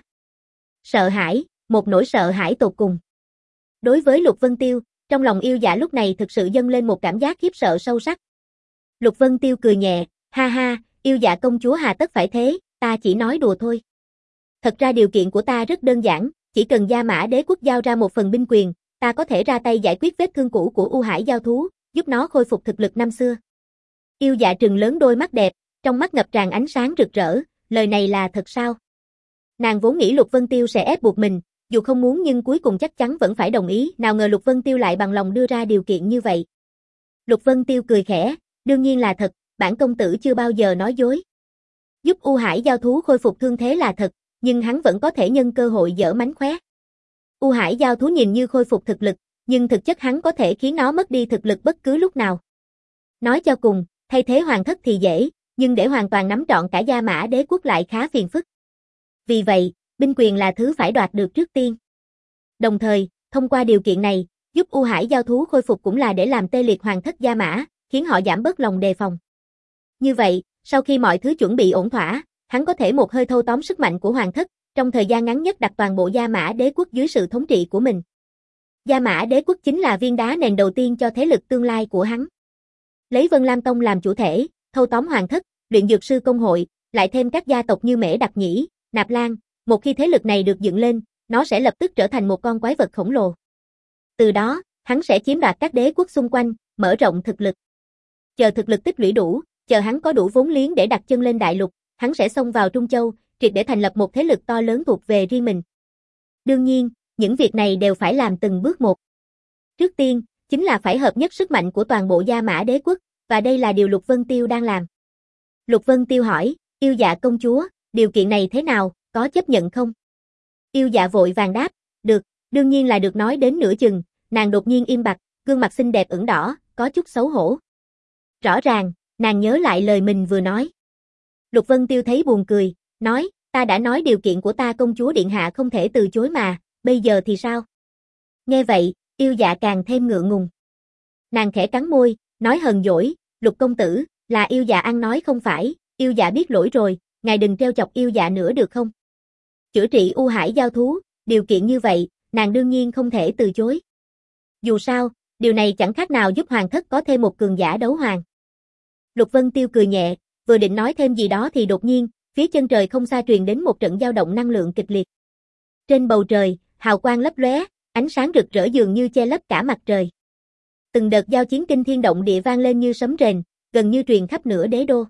Sợ hãi, một nỗi sợ hãi tột cùng. Đối với Lục Vân Tiêu, trong lòng Yêu Dạ lúc này thực sự dâng lên một cảm giác khiếp sợ sâu sắc. Lục Vân Tiêu cười nhẹ, ha ha, Yêu Dạ công chúa hà tất phải thế, ta chỉ nói đùa thôi. Thật ra điều kiện của ta rất đơn giản, chỉ cần Gia Mã Đế quốc giao ra một phần binh quyền, ta có thể ra tay giải quyết vết thương cũ của U Hải giao thú, giúp nó khôi phục thực lực năm xưa. Yêu Dạ trừng lớn đôi mắt đẹp, trong mắt ngập tràn ánh sáng rực rỡ, lời này là thật sao? Nàng vốn nghĩ Lục Vân Tiêu sẽ ép buộc mình, dù không muốn nhưng cuối cùng chắc chắn vẫn phải đồng ý, nào ngờ Lục Vân Tiêu lại bằng lòng đưa ra điều kiện như vậy. Lục Vân Tiêu cười khẽ, đương nhiên là thật, bản công tử chưa bao giờ nói dối. Giúp U Hải giao thú khôi phục thương thế là thật, nhưng hắn vẫn có thể nhân cơ hội giở mánh khóe. U Hải giao thú nhìn như khôi phục thực lực, nhưng thực chất hắn có thể khiến nó mất đi thực lực bất cứ lúc nào. Nói cho cùng, thay thế hoàng thất thì dễ, nhưng để hoàn toàn nắm trọn cả Gia Mã Đế quốc lại khá phiền phức. Vì vậy, binh quyền là thứ phải đoạt được trước tiên. Đồng thời, thông qua điều kiện này, giúp U Hải giao thú khôi phục cũng là để làm tê liệt hoàng thất Gia Mã, khiến họ giảm bớt lòng đề phòng. Như vậy, sau khi mọi thứ chuẩn bị ổn thỏa, hắn có thể một hơi thâu tóm sức mạnh của hoàng thất, trong thời gian ngắn nhất đặt toàn bộ Gia Mã Đế quốc dưới sự thống trị của mình. Gia Mã Đế quốc chính là viên đá nền đầu tiên cho thế lực tương lai của hắn. Lấy Vân Lam Tông làm chủ thể, thâu tóm hoàng thất, luyện dược sư công hội, lại thêm các gia tộc như Mễ Đặc Nhĩ, Nạp Lan, một khi thế lực này được dựng lên, nó sẽ lập tức trở thành một con quái vật khổng lồ. Từ đó, hắn sẽ chiếm đoạt các đế quốc xung quanh, mở rộng thực lực. Chờ thực lực tích lũy đủ, chờ hắn có đủ vốn liếng để đặt chân lên đại lục, hắn sẽ xông vào Trung Châu, triệt để thành lập một thế lực to lớn thuộc về riêng mình. Đương nhiên, những việc này đều phải làm từng bước một. Trước tiên, chính là phải hợp nhất sức mạnh của toàn bộ Gia Mã Đế quốc, và đây là điều Lục Vân Tiêu đang làm. Lục Vân Tiêu hỏi, Yêu Dạ công chúa, điều kiện này thế nào, có chấp nhận không? Yêu Dạ vội vàng đáp, được, đương nhiên là được. Nói đến nửa chừng, nàng đột nhiên im bặt, gương mặt xinh đẹp ửng đỏ, có chút xấu hổ. Rõ ràng, nàng nhớ lại lời mình vừa nói. Lục Vân Tiêu thấy buồn cười, nói, ta đã nói điều kiện của ta công chúa điện hạ không thể từ chối mà, bây giờ thì sao? Nghe vậy, Yêu Dạ càng thêm ngượng ngùng. Nàng khẽ cắn môi, nói hờn dỗi, Lục công tử, là Yêu Dạ ăn nói không phải, Yêu Dạ biết lỗi rồi, ngài đừng trêu chọc Yêu Dạ nữa được không? Chữa trị U Hải giao thú, điều kiện như vậy, nàng đương nhiên không thể từ chối. Dù sao, điều này chẳng khác nào giúp hoàng thất có thêm một cường giả đấu hoàng. Lục Vân Tiêu cười nhẹ, vừa định nói thêm gì đó thì đột nhiên, phía chân trời không xa truyền đến một trận dao động năng lượng kịch liệt. Trên bầu trời, hào quang lấp lóe, ánh sáng rực rỡ dường như che lấp cả mặt trời. Từng đợt giao chiến kinh thiên động địa vang lên như sấm rền, gần như truyền khắp nửa đế đô.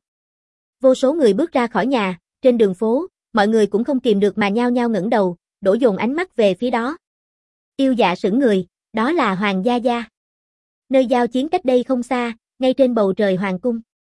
Vô số người bước ra khỏi nhà, trên đường phố, mọi người cũng không kìm được mà nhao nhao ngẩng đầu, đổ dồn ánh mắt về phía đó. Yêu Dạ sững người, đó là Hoàng Gia Gia. Nơi giao chiến cách đây không xa, ngay trên bầu trời hoàng cung.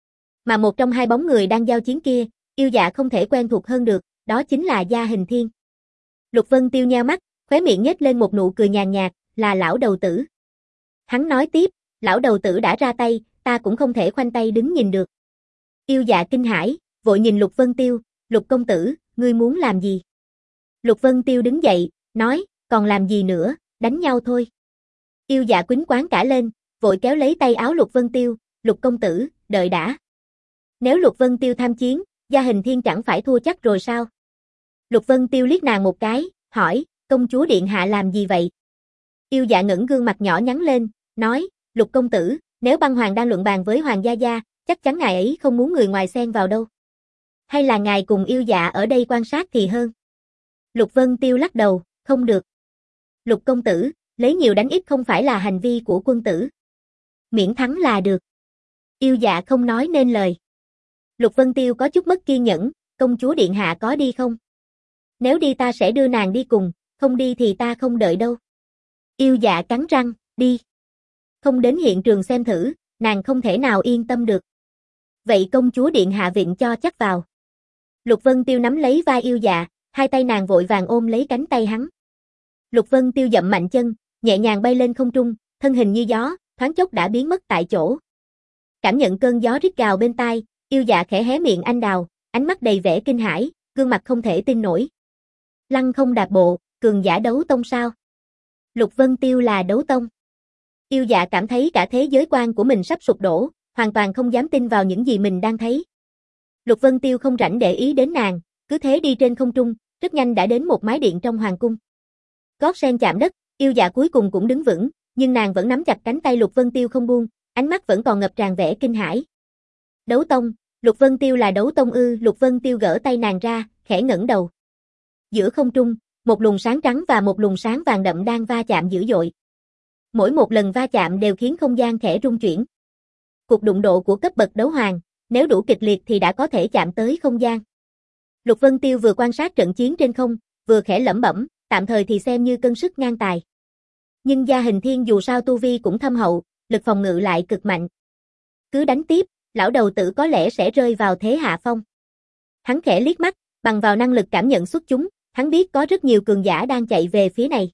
Mà một trong hai bóng người đang giao chiến kia, Yêu Dạ không thể quen thuộc hơn được, đó chính là Gia Hình Thiên. Lục Vân Tiêu nheo mắt, khóe miệng nhếch lên một nụ cười nhàn nhạt, là lão đầu tử. Hắn nói tiếp, lão đầu tử đã ra tay, ta cũng không thể khoanh tay đứng nhìn được. Yêu Dạ kinh hãi, vội nhìn Lục Vân Tiêu, Lục công tử, ngươi muốn làm gì? Lục Vân Tiêu đứng dậy, nói, còn làm gì nữa, đánh nhau thôi. Yêu Dạ quýnh quáng cả lên, vội kéo lấy tay áo Lục Vân Tiêu, Lục công tử, đợi đã. Nếu Lục Vân Tiêu tham chiến, Gia Hình Thiên chẳng phải thua chắc rồi sao? Lục Vân Tiêu liếc nàng một cái, hỏi, công chúa điện hạ làm gì vậy? Yêu Dạ ngẩng gương mặt nhỏ nhắn lên, nói, Lục công tử, nếu băng hoàng đang luận bàn với Hoàng gia gia, chắc chắn ngài ấy không muốn người ngoài xen vào đâu. Hay là ngài cùng Yêu Dạ ở đây quan sát thì hơn? Lục Vân Tiêu lắc đầu, không được. Lục công tử, lấy nhiều đánh ít không phải là hành vi của quân tử. Miễn thắng là được. Yêu Dạ không nói nên lời. Lục Vân Tiêu có chút mất kiên nhẫn, công chúa điện hạ có đi không? Nếu đi ta sẽ đưa nàng đi cùng, không đi thì ta không đợi đâu. Yêu Dạ cắn răng, đi. Không đến hiện trường xem thử, nàng không thể nào yên tâm được. Vậy công chúa điện hạ vịn cho chắc vào. Lục Vân Tiêu nắm lấy vai Yêu Dạ, hai tay nàng vội vàng ôm lấy cánh tay hắn. Lục Vân Tiêu dậm mạnh chân, nhẹ nhàng bay lên không trung, thân hình như gió, thoáng chốc đã biến mất tại chỗ. Cảm nhận cơn gió rít gào bên tai, Yêu Dạ khẽ hé miệng anh đào, ánh mắt đầy vẻ kinh hãi, gương mặt không thể tin nổi. Lăng không đạp bộ, cường giả đấu tông sao? Lục Vân Tiêu là đấu tông. Yêu Dạ cảm thấy cả thế giới quan của mình sắp sụp đổ, hoàn toàn không dám tin vào những gì mình đang thấy. Lục Vân Tiêu không rảnh để ý đến nàng, cứ thế đi trên không trung, rất nhanh đã đến một mái điện trong hoàng cung. Gót sen chạm đất, Yêu Dạ cuối cùng cũng đứng vững, nhưng nàng vẫn nắm chặt cánh tay Lục Vân Tiêu không buông, ánh mắt vẫn còn ngập tràn vẻ kinh hãi. Đấu tông, Lục Vân Tiêu là đấu tông ư? Lục Vân Tiêu gỡ tay nàng ra, khẽ ngẩng đầu. Giữa không trung, một luồng sáng trắng và một luồng sáng vàng đậm đang va chạm dữ dội. Mỗi một lần va chạm đều khiến không gian khẽ rung chuyển. Cuộc đụng độ của cấp bậc đấu hoàng, nếu đủ kịch liệt thì đã có thể chạm tới không gian. Lục Vân Tiêu vừa quan sát trận chiến trên không, vừa khẽ lẩm bẩm, tạm thời thì xem như cân sức ngang tài. Nhưng Gia Hình Thiên dù sao tu vi cũng thâm hậu, lực phòng ngự lại cực mạnh. Cứ đánh tiếp, lão đầu tử có lẽ sẽ rơi vào thế hạ phong. Hắn khẽ liếc mắt, bằng vào năng lực cảm nhận xuất chúng, hắn biết có rất nhiều cường giả đang chạy về phía này.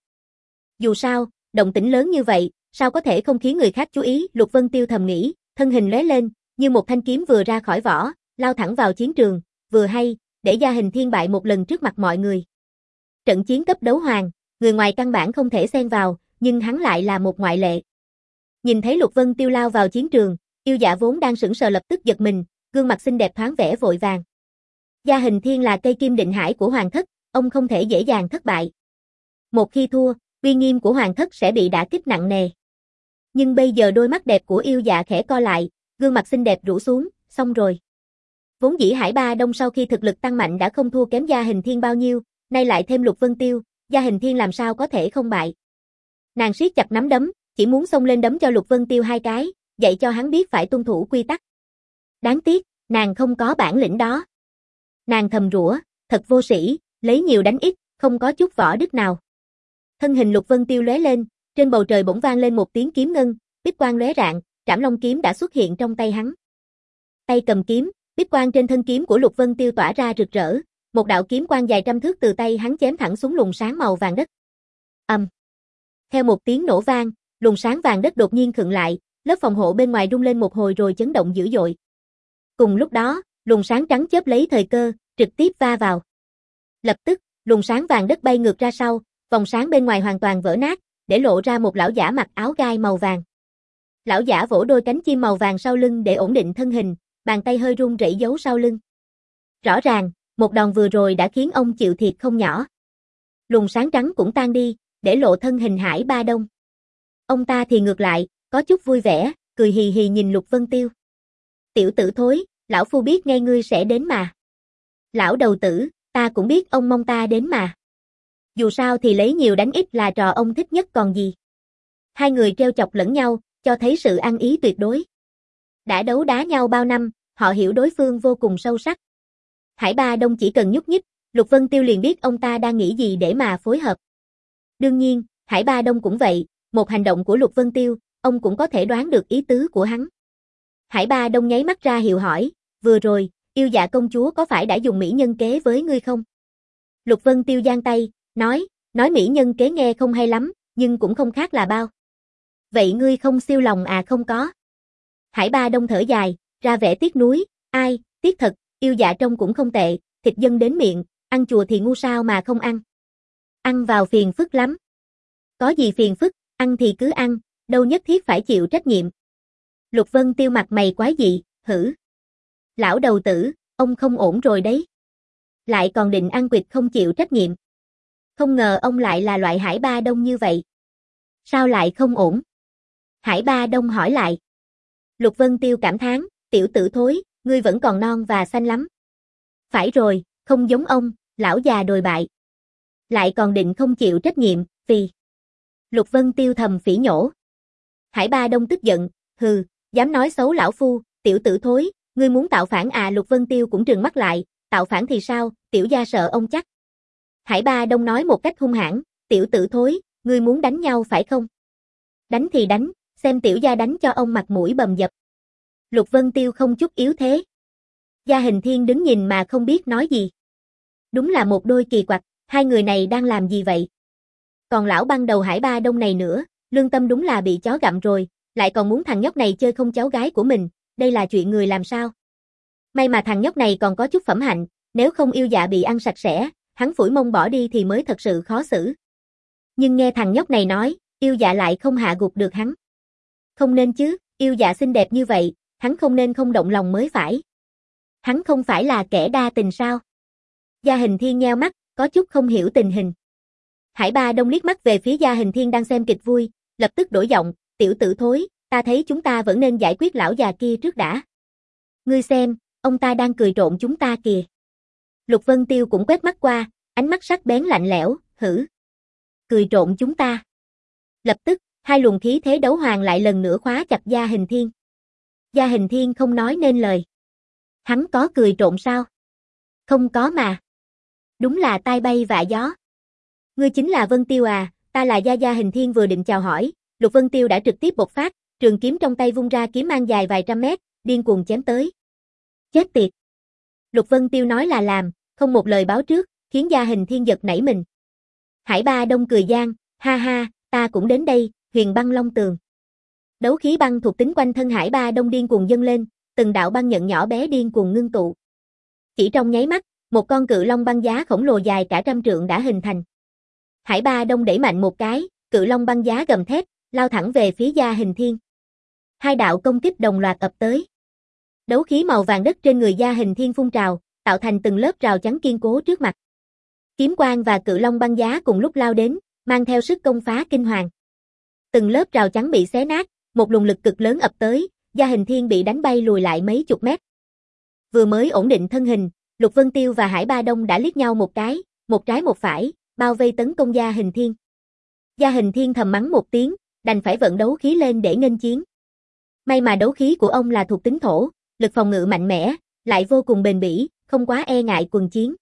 Dù sao, động tĩnh lớn như vậy, sao có thể không khiến người khác chú ý? Lục Vân Tiêu thầm nghĩ, thân hình lóe lên, như một thanh kiếm vừa ra khỏi vỏ, lao thẳng vào chiến trường, vừa hay, để Gia Hình Thiên bại một lần trước mặt mọi người. Trận chiến cấp đấu hoàng, người ngoài căn bản không thể xen vào, nhưng hắn lại là một ngoại lệ. Nhìn thấy Lục Vân Tiêu lao vào chiến trường, Yêu Dạ vốn đang sững sờ lập tức giật mình, gương mặt xinh đẹp thoáng vẻ vội vàng. Gia Hình Thiên là cây kim định hải của hoàng thất, ông không thể dễ dàng thất bại. Một khi thua, uy nghiêm của hoàng thất sẽ bị đả kích nặng nề. Nhưng bây giờ đôi mắt đẹp của Yêu Dạ khẽ co lại, gương mặt xinh đẹp rũ xuống, xong rồi. Vốn dĩ Hải Ba Đông sau khi thực lực tăng mạnh đã không thua kém Gia Hình Thiên bao nhiêu, nay lại thêm Lục Vân Tiêu, Gia Hình Thiên làm sao có thể không bại. Nàng siết chặt nắm đấm, chỉ muốn xông lên đấm cho Lục Vân Tiêu hai cái, dạy cho hắn biết phải tuân thủ quy tắc. Đáng tiếc, nàng không có bản lĩnh đó. Nàng thầm rủa, thật vô sĩ, lấy nhiều đánh ít, không có chút võ đức nào. Thân hình Lục Vân Tiêu lóe lên, trên bầu trời bỗng vang lên một tiếng kiếm ngân, bích quang lóe rạng, Trảm Long kiếm đã xuất hiện trong tay hắn. Tay cầm kiếm, bích quang trên thân kiếm của Lục Vân Tiêu tỏa ra rực rỡ, một đạo kiếm quang dài trăm thước từ tay hắn chém thẳng xuống luồng sáng màu vàng đất. Ầm. Um. Theo một tiếng nổ vang, luồng sáng vàng đất đột nhiên khựng lại, lớp phòng hộ bên ngoài rung lên một hồi rồi chấn động dữ dội. Cùng lúc đó, luồng sáng trắng chớp lấy thời cơ, trực tiếp va vào. Lập tức, luồng sáng vàng đất bay ngược ra sau, vòng sáng bên ngoài hoàn toàn vỡ nát, để lộ ra một lão giả mặc áo gai màu vàng. Lão giả vỗ đôi cánh chim màu vàng sau lưng để ổn định thân hình, bàn tay hơi run rẩy giấu sau lưng. Rõ ràng, một đòn vừa rồi đã khiến ông chịu thiệt không nhỏ. Luồng sáng trắng cũng tan đi, để lộ thân hình Hải Ba Đông. Ông ta thì ngược lại, có chút vui vẻ, cười hì hì nhìn Lục Vân Tiêu. Tiểu tử thối, lão phu biết ngay ngươi sẽ đến mà. Lão đầu tử, ta cũng biết ông mong ta đến mà. Dù sao thì lấy nhiều đánh ít là trò ông thích nhất còn gì. Hai người trêu chọc lẫn nhau, cho thấy sự ăn ý tuyệt đối. Đã đấu đá nhau bao năm, họ hiểu đối phương vô cùng sâu sắc. Hải Ba Đông chỉ cần nhúc nhích, Lục Vân Tiêu liền biết ông ta đang nghĩ gì để mà phối hợp. Đương nhiên, Hải Ba Đông cũng vậy, một hành động của Lục Vân Tiêu, ông cũng có thể đoán được ý tứ của hắn. Hải Ba Đông nháy mắt ra hiệu hỏi, vừa rồi, Yêu Dạ công chúa có phải đã dùng mỹ nhân kế với ngươi không? Lục Vân Tiêu giang tay, nói, nói mỹ nhân kế nghe không hay lắm, nhưng cũng không khác là bao. Vậy ngươi không siêu lòng à? Không có. Hải Ba Đông thở dài, ra vẻ tiếc nuối, Ai, tiếc thật, yêu dạ trông cũng không tệ, thịt dâng đến miệng, ăn chùa thì ngu sao mà không ăn. Ăn vào phiền phức lắm. Có gì phiền phức, ăn thì cứ ăn, đâu nhất thiết phải chịu trách nhiệm. Lục Vân Tiêu mặt mày quái dị, hử. Lão đầu tử, ông không ổn rồi đấy. Lại còn định ăn quỵt không chịu trách nhiệm. Không ngờ ông lại là loại Hải Ba Đông như vậy. Sao lại không ổn? Hải Ba Đông hỏi lại. Lục Vân Tiêu cảm thán, tiểu tử thối, ngươi vẫn còn non và xanh lắm. Phải rồi, không giống ông, lão già đồi bại. Lại còn định không chịu trách nhiệm, vì... Lục Vân Tiêu thầm phỉ nhổ. Hải Ba Đông tức giận, hừ, dám nói xấu lão phu, tiểu tử thối, ngươi muốn tạo phản à? Lục Vân Tiêu cũng trừng mắt lại, tạo phản thì sao, tiểu gia sợ ông chắc. Hải Ba Đông nói một cách hung hãn, tiểu tử thối, ngươi muốn đánh nhau phải không? Đánh thì đánh, xem tiểu gia đánh cho ông mặt mũi bầm dập. Lục Vân Tiêu không chút yếu thế. Gia Hình Thiên đứng nhìn mà không biết nói gì. Đúng là một đôi kỳ quặc, hai người này đang làm gì vậy? Còn lão băng đầu Hải Ba Đông này nữa, lương tâm đúng là bị chó gặm rồi, lại còn muốn thằng nhóc này chơi không cháu gái của mình, đây là chuyện người làm sao? May mà thằng nhóc này còn có chút phẩm hạnh, nếu không yêu dạ bị ăn sạch sẽ, hắn phủi mông bỏ đi thì mới thật sự khó xử. Nhưng nghe thằng nhóc này nói, yêu dạ lại không hạ gục được hắn. Không nên chứ, yêu dạ xinh đẹp như vậy, hắn không nên không động lòng mới phải. Hắn không phải là kẻ đa tình sao? Gia Hình Thiên nheo mắt, có chút không hiểu tình hình. Hải Ba Đông liếc mắt về phía Gia Hình Thiên đang xem kịch vui, lập tức đổi giọng, tiểu tử thối, ta thấy chúng ta vẫn nên giải quyết lão già kia trước đã. Ngươi xem, ông ta đang cười trộn chúng ta kìa. Lục Vân Tiêu cũng quét mắt qua, ánh mắt sắc bén lạnh lẽo, hử. Cười trộn chúng ta. Lập tức, hai luồng khí thế đấu hoàng lại lần nữa khóa chặt Gia Hình Thiên. Gia Hình Thiên không nói nên lời. Hắn có cười trộn sao? Không có mà. Đúng là tai bay vạ gió. Ngươi chính là Vân Tiêu à, ta là Gia. Gia Hình Thiên vừa định chào hỏi, Lục Vân Tiêu đã trực tiếp bộc phát, trường kiếm trong tay vung ra, kiếm mang dài vài trăm mét, điên cuồng chém tới. Chết tiệt. Lục Vân Tiêu nói là làm, không một lời báo trước, khiến Gia Hình Thiên giật nảy mình. Hải Ba Đông cười gian, ha ha, ta cũng đến đây, Huyền Băng Long Tường. Đấu khí băng thuộc tính quanh thân Hải Ba Đông điên cuồng dâng lên, từng đạo băng nhận nhỏ bé điên cuồng ngưng tụ. Chỉ trong nháy mắt, một con cự long băng giá khổng lồ dài cả trăm trượng đã hình thành. Hải Ba Đông đẩy mạnh một cái, cự long băng giá gầm thét, lao thẳng về phía Gia Hình Thiên. Hai đạo công kích đồng loạt ập tới. Đấu khí màu vàng đất trên người Gia Hình Thiên phun trào, tạo thành từng lớp rào chắn kiên cố trước mặt. Kiếm quang và cự long băng giá cùng lúc lao đến, mang theo sức công phá kinh hoàng. Từng lớp rào chắn bị xé nát, một luồng lực cực lớn ập tới, Gia Hình Thiên bị đánh bay lùi lại mấy chục mét. Vừa mới ổn định thân hình, Lục Vân Tiêu và Hải Ba Đông đã liếc nhau một cái, một trái một phải, bao vây tấn công Gia Hình Thiên. Gia Hình Thiên thầm mắng một tiếng, đành phải vận đấu khí lên để nghênh chiến. May mà đấu khí của ông là thuộc tính thổ, lực phòng ngự mạnh mẽ, lại vô cùng bền bỉ, không quá e ngại quần chiến.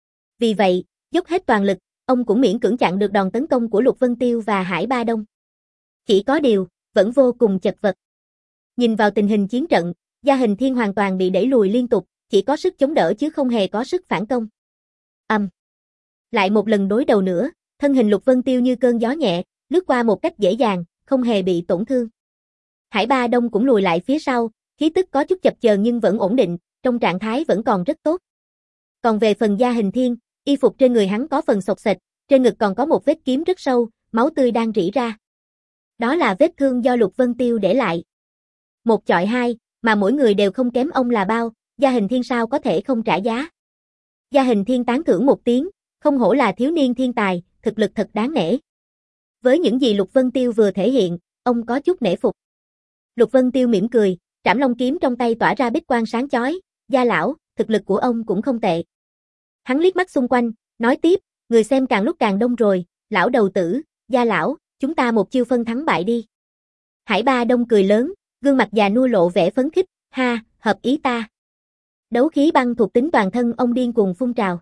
Vì vậy, dốc hết toàn lực, ông cũng miễn cưỡng chặn được đòn tấn công của Lục Vân Tiêu và Hải Ba Đông. Chỉ có điều, vẫn vô cùng chật vật. Nhìn vào tình hình chiến trận, Gia Hình Thiên hoàn toàn bị đẩy lùi liên tục, chỉ có sức chống đỡ chứ không hề có sức phản công. Ầm. Um. Lại một lần đối đầu nữa, thân hình Lục Vân Tiêu như cơn gió nhẹ, lướt qua một cách dễ dàng, không hề bị tổn thương. Hải Ba Đông cũng lùi lại phía sau, khí tức có chút chập chờn nhưng vẫn ổn định, trong trạng thái vẫn còn rất tốt. Còn về phần Gia Hình Thiên, y phục trên người hắn có phần xộc xệch, trên ngực còn có một vết kiếm rất sâu, máu tươi đang rỉ ra. Đó là vết thương do Lục Vân Tiêu để lại. Một chọi hai, mà mỗi người đều không kém ông là bao, Gia Hình Thiên sao có thể không trả giá. Gia Hình Thiên tán thưởng một tiếng, không hổ là thiếu niên thiên tài, thực lực thật đáng nể. Với những gì Lục Vân Tiêu vừa thể hiện, ông có chút nể phục. Lục Vân Tiêu mỉm cười, trảm long kiếm trong tay tỏa ra bích quang sáng chói, Gia lão, thực lực của ông cũng không tệ. Hắn liếc mắt xung quanh, nói tiếp, người xem càng lúc càng đông rồi, lão đầu tử, Gia lão, chúng ta một chiêu phân thắng bại đi. Hải Ba Đông cười lớn, gương mặt già nua lộ vẻ phấn khích, ha, hợp ý ta. Đấu khí băng thuộc tính toàn thân ông điên cuồng phun trào.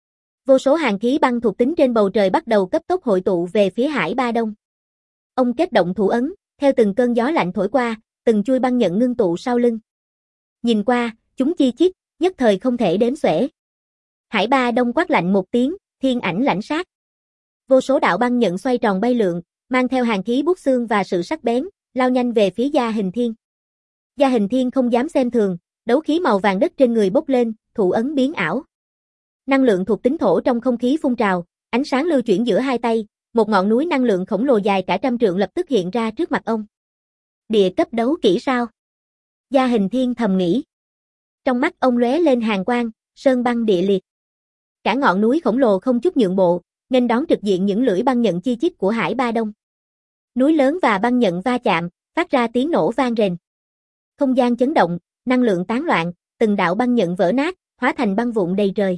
Vô số hàn khí băng thuộc tính trên bầu trời bắt đầu cấp tốc hội tụ về phía Hải Ba Đông. Ông kết động thủ ấn, theo từng cơn gió lạnh thổi qua, từng chui băng nhận ngưng tụ sau lưng. Nhìn qua, chúng chi chít, nhất thời không thể đếm xuể. Hải Ba Đông quát lạnh một tiếng, thiên ảnh lãnh sát. Vô số đạo băng nhận xoay tròn bay lượn, mang theo hàn khí buốt xương và sự sắc bén, lao nhanh về phía Gia Hình Thiên. Gia Hình Thiên không dám xem thường, Đấu khí màu vàng đất trên người bốc lên, thủ ấn biến ảo. Năng lượng thuộc tính thổ trong không khí phun trào, ánh sáng lưu chuyển giữa hai tay, một ngọn núi năng lượng khổng lồ dài cả trăm trượng lập tức hiện ra trước mặt ông. Địa cấp đấu kỹ sao? Gia Hình Thiên thầm nghĩ. Trong mắt ông lóe lên hàn quang, sơn băng địa liệt. Cả ngọn núi khổng lồ không chút nhượng bộ, nên đón trực diện những lưỡi băng nhận chi chít của Hải Ba Đông. Núi lớn và băng nhận va chạm, phát ra tiếng nổ vang rền. Không gian chấn động, năng lượng tán loạn, từng đạo băng nhận vỡ nát, hóa thành băng vụn đầy trời.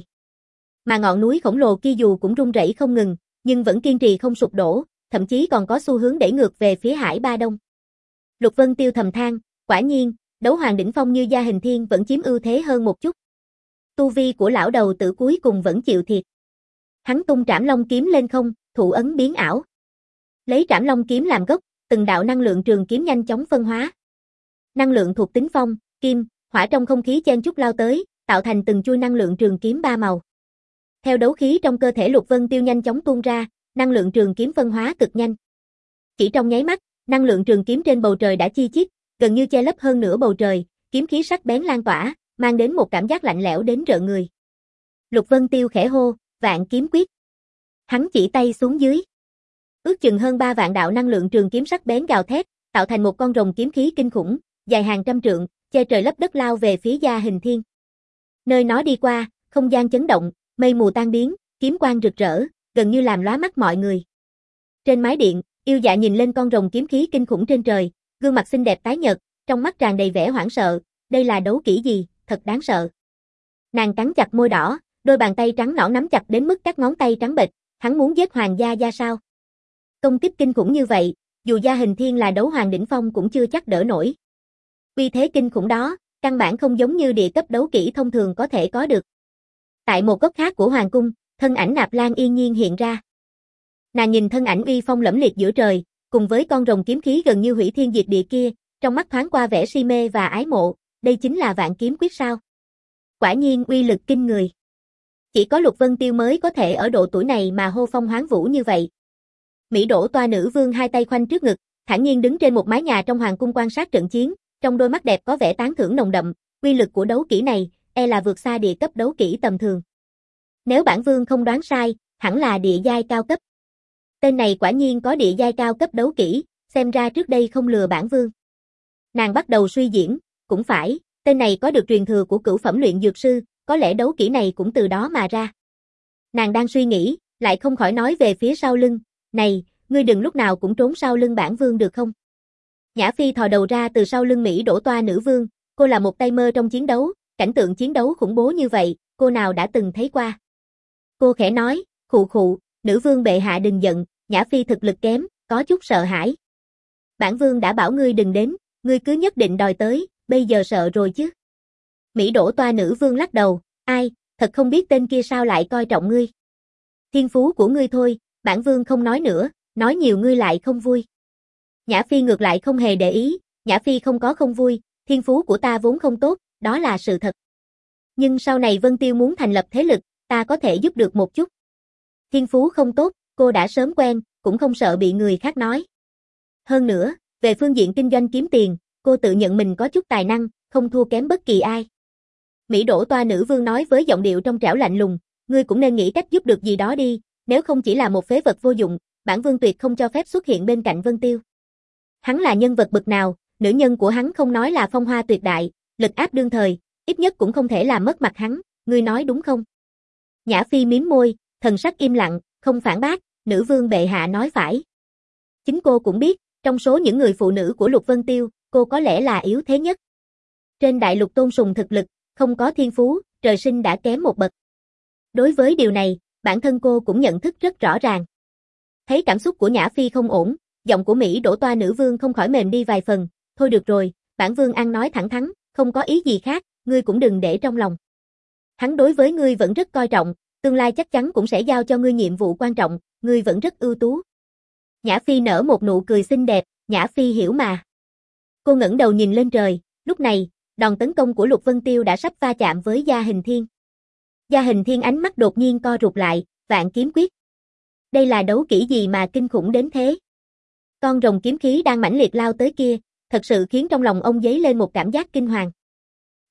Mà ngọn núi khổng lồ kia dù cũng rung rẩy không ngừng, nhưng vẫn kiên trì không sụp đổ, thậm chí còn có xu hướng đẩy ngược về phía Hải Ba Đông. Lục Vân Tiêu thầm than, quả nhiên, đấu hoàng đỉnh phong như Gia Hình Thiên vẫn chiếm ưu thế hơn một chút. Tu vi của lão đầu tử cuối cùng vẫn chịu thiệt. Hắn tung Trảm Long kiếm lên không, thủ ấn biến ảo. Lấy Trảm Long kiếm làm gốc, từng đạo năng lượng trường kiếm nhanh chóng phân hóa. Năng lượng thuộc tính phong, kim, hỏa trong không khí chen chúc lao tới, tạo thành từng chuôi năng lượng trường kiếm ba màu. Theo đấu khí trong cơ thể Lục Vân Tiêu nhanh chóng tuôn ra, năng lượng trường kiếm phân hóa cực nhanh. Chỉ trong nháy mắt, năng lượng trường kiếm trên bầu trời đã chi chít, gần như che lấp hơn nửa bầu trời, kiếm khí sắc bén lan tỏa, mang đến một cảm giác lạnh lẽo đến rợn người. Lục Vân Tiêu khẽ hô, vạn kiếm quyết. Hắn chỉ tay xuống dưới. Ước chừng hơn ba vạn đạo năng lượng trường kiếm sắc bén gào thét, tạo thành một con rồng kiếm khí kinh khủng, dài hàng trăm trượng, che trời lấp đất lao về phía Gia Hình Thiên. Nơi nó đi qua, không gian chấn động, mây mù tan biến, kiếm quang rực rỡ, gần như làm lóa mắt mọi người. Trên mái điện, Yêu Dạ nhìn lên con rồng kiếm khí kinh khủng trên trời, gương mặt xinh đẹp tái nhợt, trong mắt tràn đầy vẻ hoảng sợ, đây là đấu kỹ gì, thật đáng sợ. Nàng cắn chặt môi đỏ, đôi bàn tay trắng nõn nắm chặt đến mức các ngón tay trắng bệch, hắn muốn giết Hoàng Gia Gia sao? Công kích kinh khủng như vậy, dù Gia Hình Thiên là đấu hoàng đỉnh phong cũng chưa chắc đỡ nổi. Uy thế kinh khủng đó, căn bản không giống như địa cấp đấu kỹ thông thường có thể có được. Tại một góc khác của hoàng cung, thân ảnh Nạp Lan yên nhiên hiện ra. Nàng nhìn thân ảnh uy phong lẫm liệt giữa trời, cùng với con rồng kiếm khí gần như hủy thiên diệt địa kia, trong mắt thoáng qua vẻ si mê và ái mộ, đây chính là vạn kiếm quyết sao? Quả nhiên uy lực kinh người. Chỉ có Lục Vân Tiêu mới có thể ở độ tuổi này mà hô phong hoán vũ như vậy. Mỹ Đỗ Toa nữ vương hai tay khoanh trước ngực, thản nhiên đứng trên một mái nhà trong hoàng cung quan sát trận chiến, trong đôi mắt đẹp có vẻ tán thưởng nồng đậm, uy lực của đấu kỹ này, e là vượt xa địa cấp đấu kỹ tầm thường. Nếu bản vương không đoán sai, hẳn là địa giai cao cấp. Tên này quả nhiên có địa giai cao cấp đấu kỹ, xem ra trước đây không lừa bản vương. Nàng bắt đầu suy diễn, cũng phải, tên này có được truyền thừa của cửu phẩm luyện dược sư, có lẽ đấu kỹ này cũng từ đó mà ra. Nàng đang suy nghĩ, lại không khỏi nói về phía sau lưng, này, ngươi đừng lúc nào cũng trốn sau lưng bản vương được không? Nhã Phi thò đầu ra từ sau lưng Mỹ Đỗ Toa nữ vương, cô là một tay mơ trong chiến đấu, cảnh tượng chiến đấu khủng bố như vậy, cô nào đã từng thấy qua. Cô khẽ nói, khụ khụ, nữ vương bệ hạ đừng giận, Nhã Phi thực lực kém, có chút sợ hãi. Bản vương đã bảo ngươi đừng đến, ngươi cứ nhất định đòi tới, bây giờ sợ rồi chứ. Mỹ Đỗ Toa nữ vương lắc đầu, ai, thật không biết tên kia sao lại coi trọng ngươi. Thiên phú của ngươi thôi, bản vương không nói nữa, nói nhiều ngươi lại không vui. Nhã Phi ngược lại không hề để ý, Nhã Phi không có không vui, thiên phú của ta vốn không tốt, đó là sự thật. Nhưng sau này Vân Tiêu muốn thành lập thế lực, ta có thể giúp được một chút. Thiên phú không tốt, cô đã sớm quen, cũng không sợ bị người khác nói. Hơn nữa, về phương diện kinh doanh kiếm tiền, cô tự nhận mình có chút tài năng, không thua kém bất kỳ ai. Mỹ Đỗ Toa nữ vương nói với giọng điệu trong trẻo lạnh lùng, ngươi cũng nên nghĩ cách giúp được gì đó đi, nếu không chỉ là một phế vật vô dụng, bản vương tuyệt không cho phép xuất hiện bên cạnh Vân Tiêu. Hắn là nhân vật bậc nào, nữ nhân của hắn không nói là phong hoa tuyệt đại, lực áp đương thời, ít nhất cũng không thể làm mất mặt hắn, ngươi nói đúng không? Nhã Phi mím môi, thần sắc im lặng, không phản bác, nữ vương bệ hạ nói phải. Chính cô cũng biết, trong số những người phụ nữ của Lục Vân Tiêu, cô có lẽ là yếu thế nhất. Trên đại lục tôn sùng thực lực, không có thiên phú, trời sinh đã kém một bậc. Đối với điều này, bản thân cô cũng nhận thức rất rõ ràng. Thấy cảm xúc của Nhã Phi không ổn, giọng của Mỹ Đỗ Toa nữ vương không khỏi mềm đi vài phần, thôi được rồi, bản vương ăn nói thẳng thắn, không có ý gì khác, ngươi cũng đừng để trong lòng. Hắn đối với ngươi vẫn rất coi trọng, tương lai chắc chắn cũng sẽ giao cho ngươi nhiệm vụ quan trọng, ngươi vẫn rất ưu tú. Nhã Phi nở một nụ cười xinh đẹp, Nhã Phi hiểu mà. Cô ngẩng đầu nhìn lên trời, lúc này, đòn tấn công của Lục Vân Tiêu đã sắp va chạm với Gia Hình Thiên. Gia Hình Thiên ánh mắt đột nhiên co rụt lại, vạn kiếm quyết. Đây là đấu kỹ gì mà kinh khủng đến thế? Con rồng kiếm khí đang mãnh liệt lao tới kia, thật sự khiến trong lòng ông dấy lên một cảm giác kinh hoàng.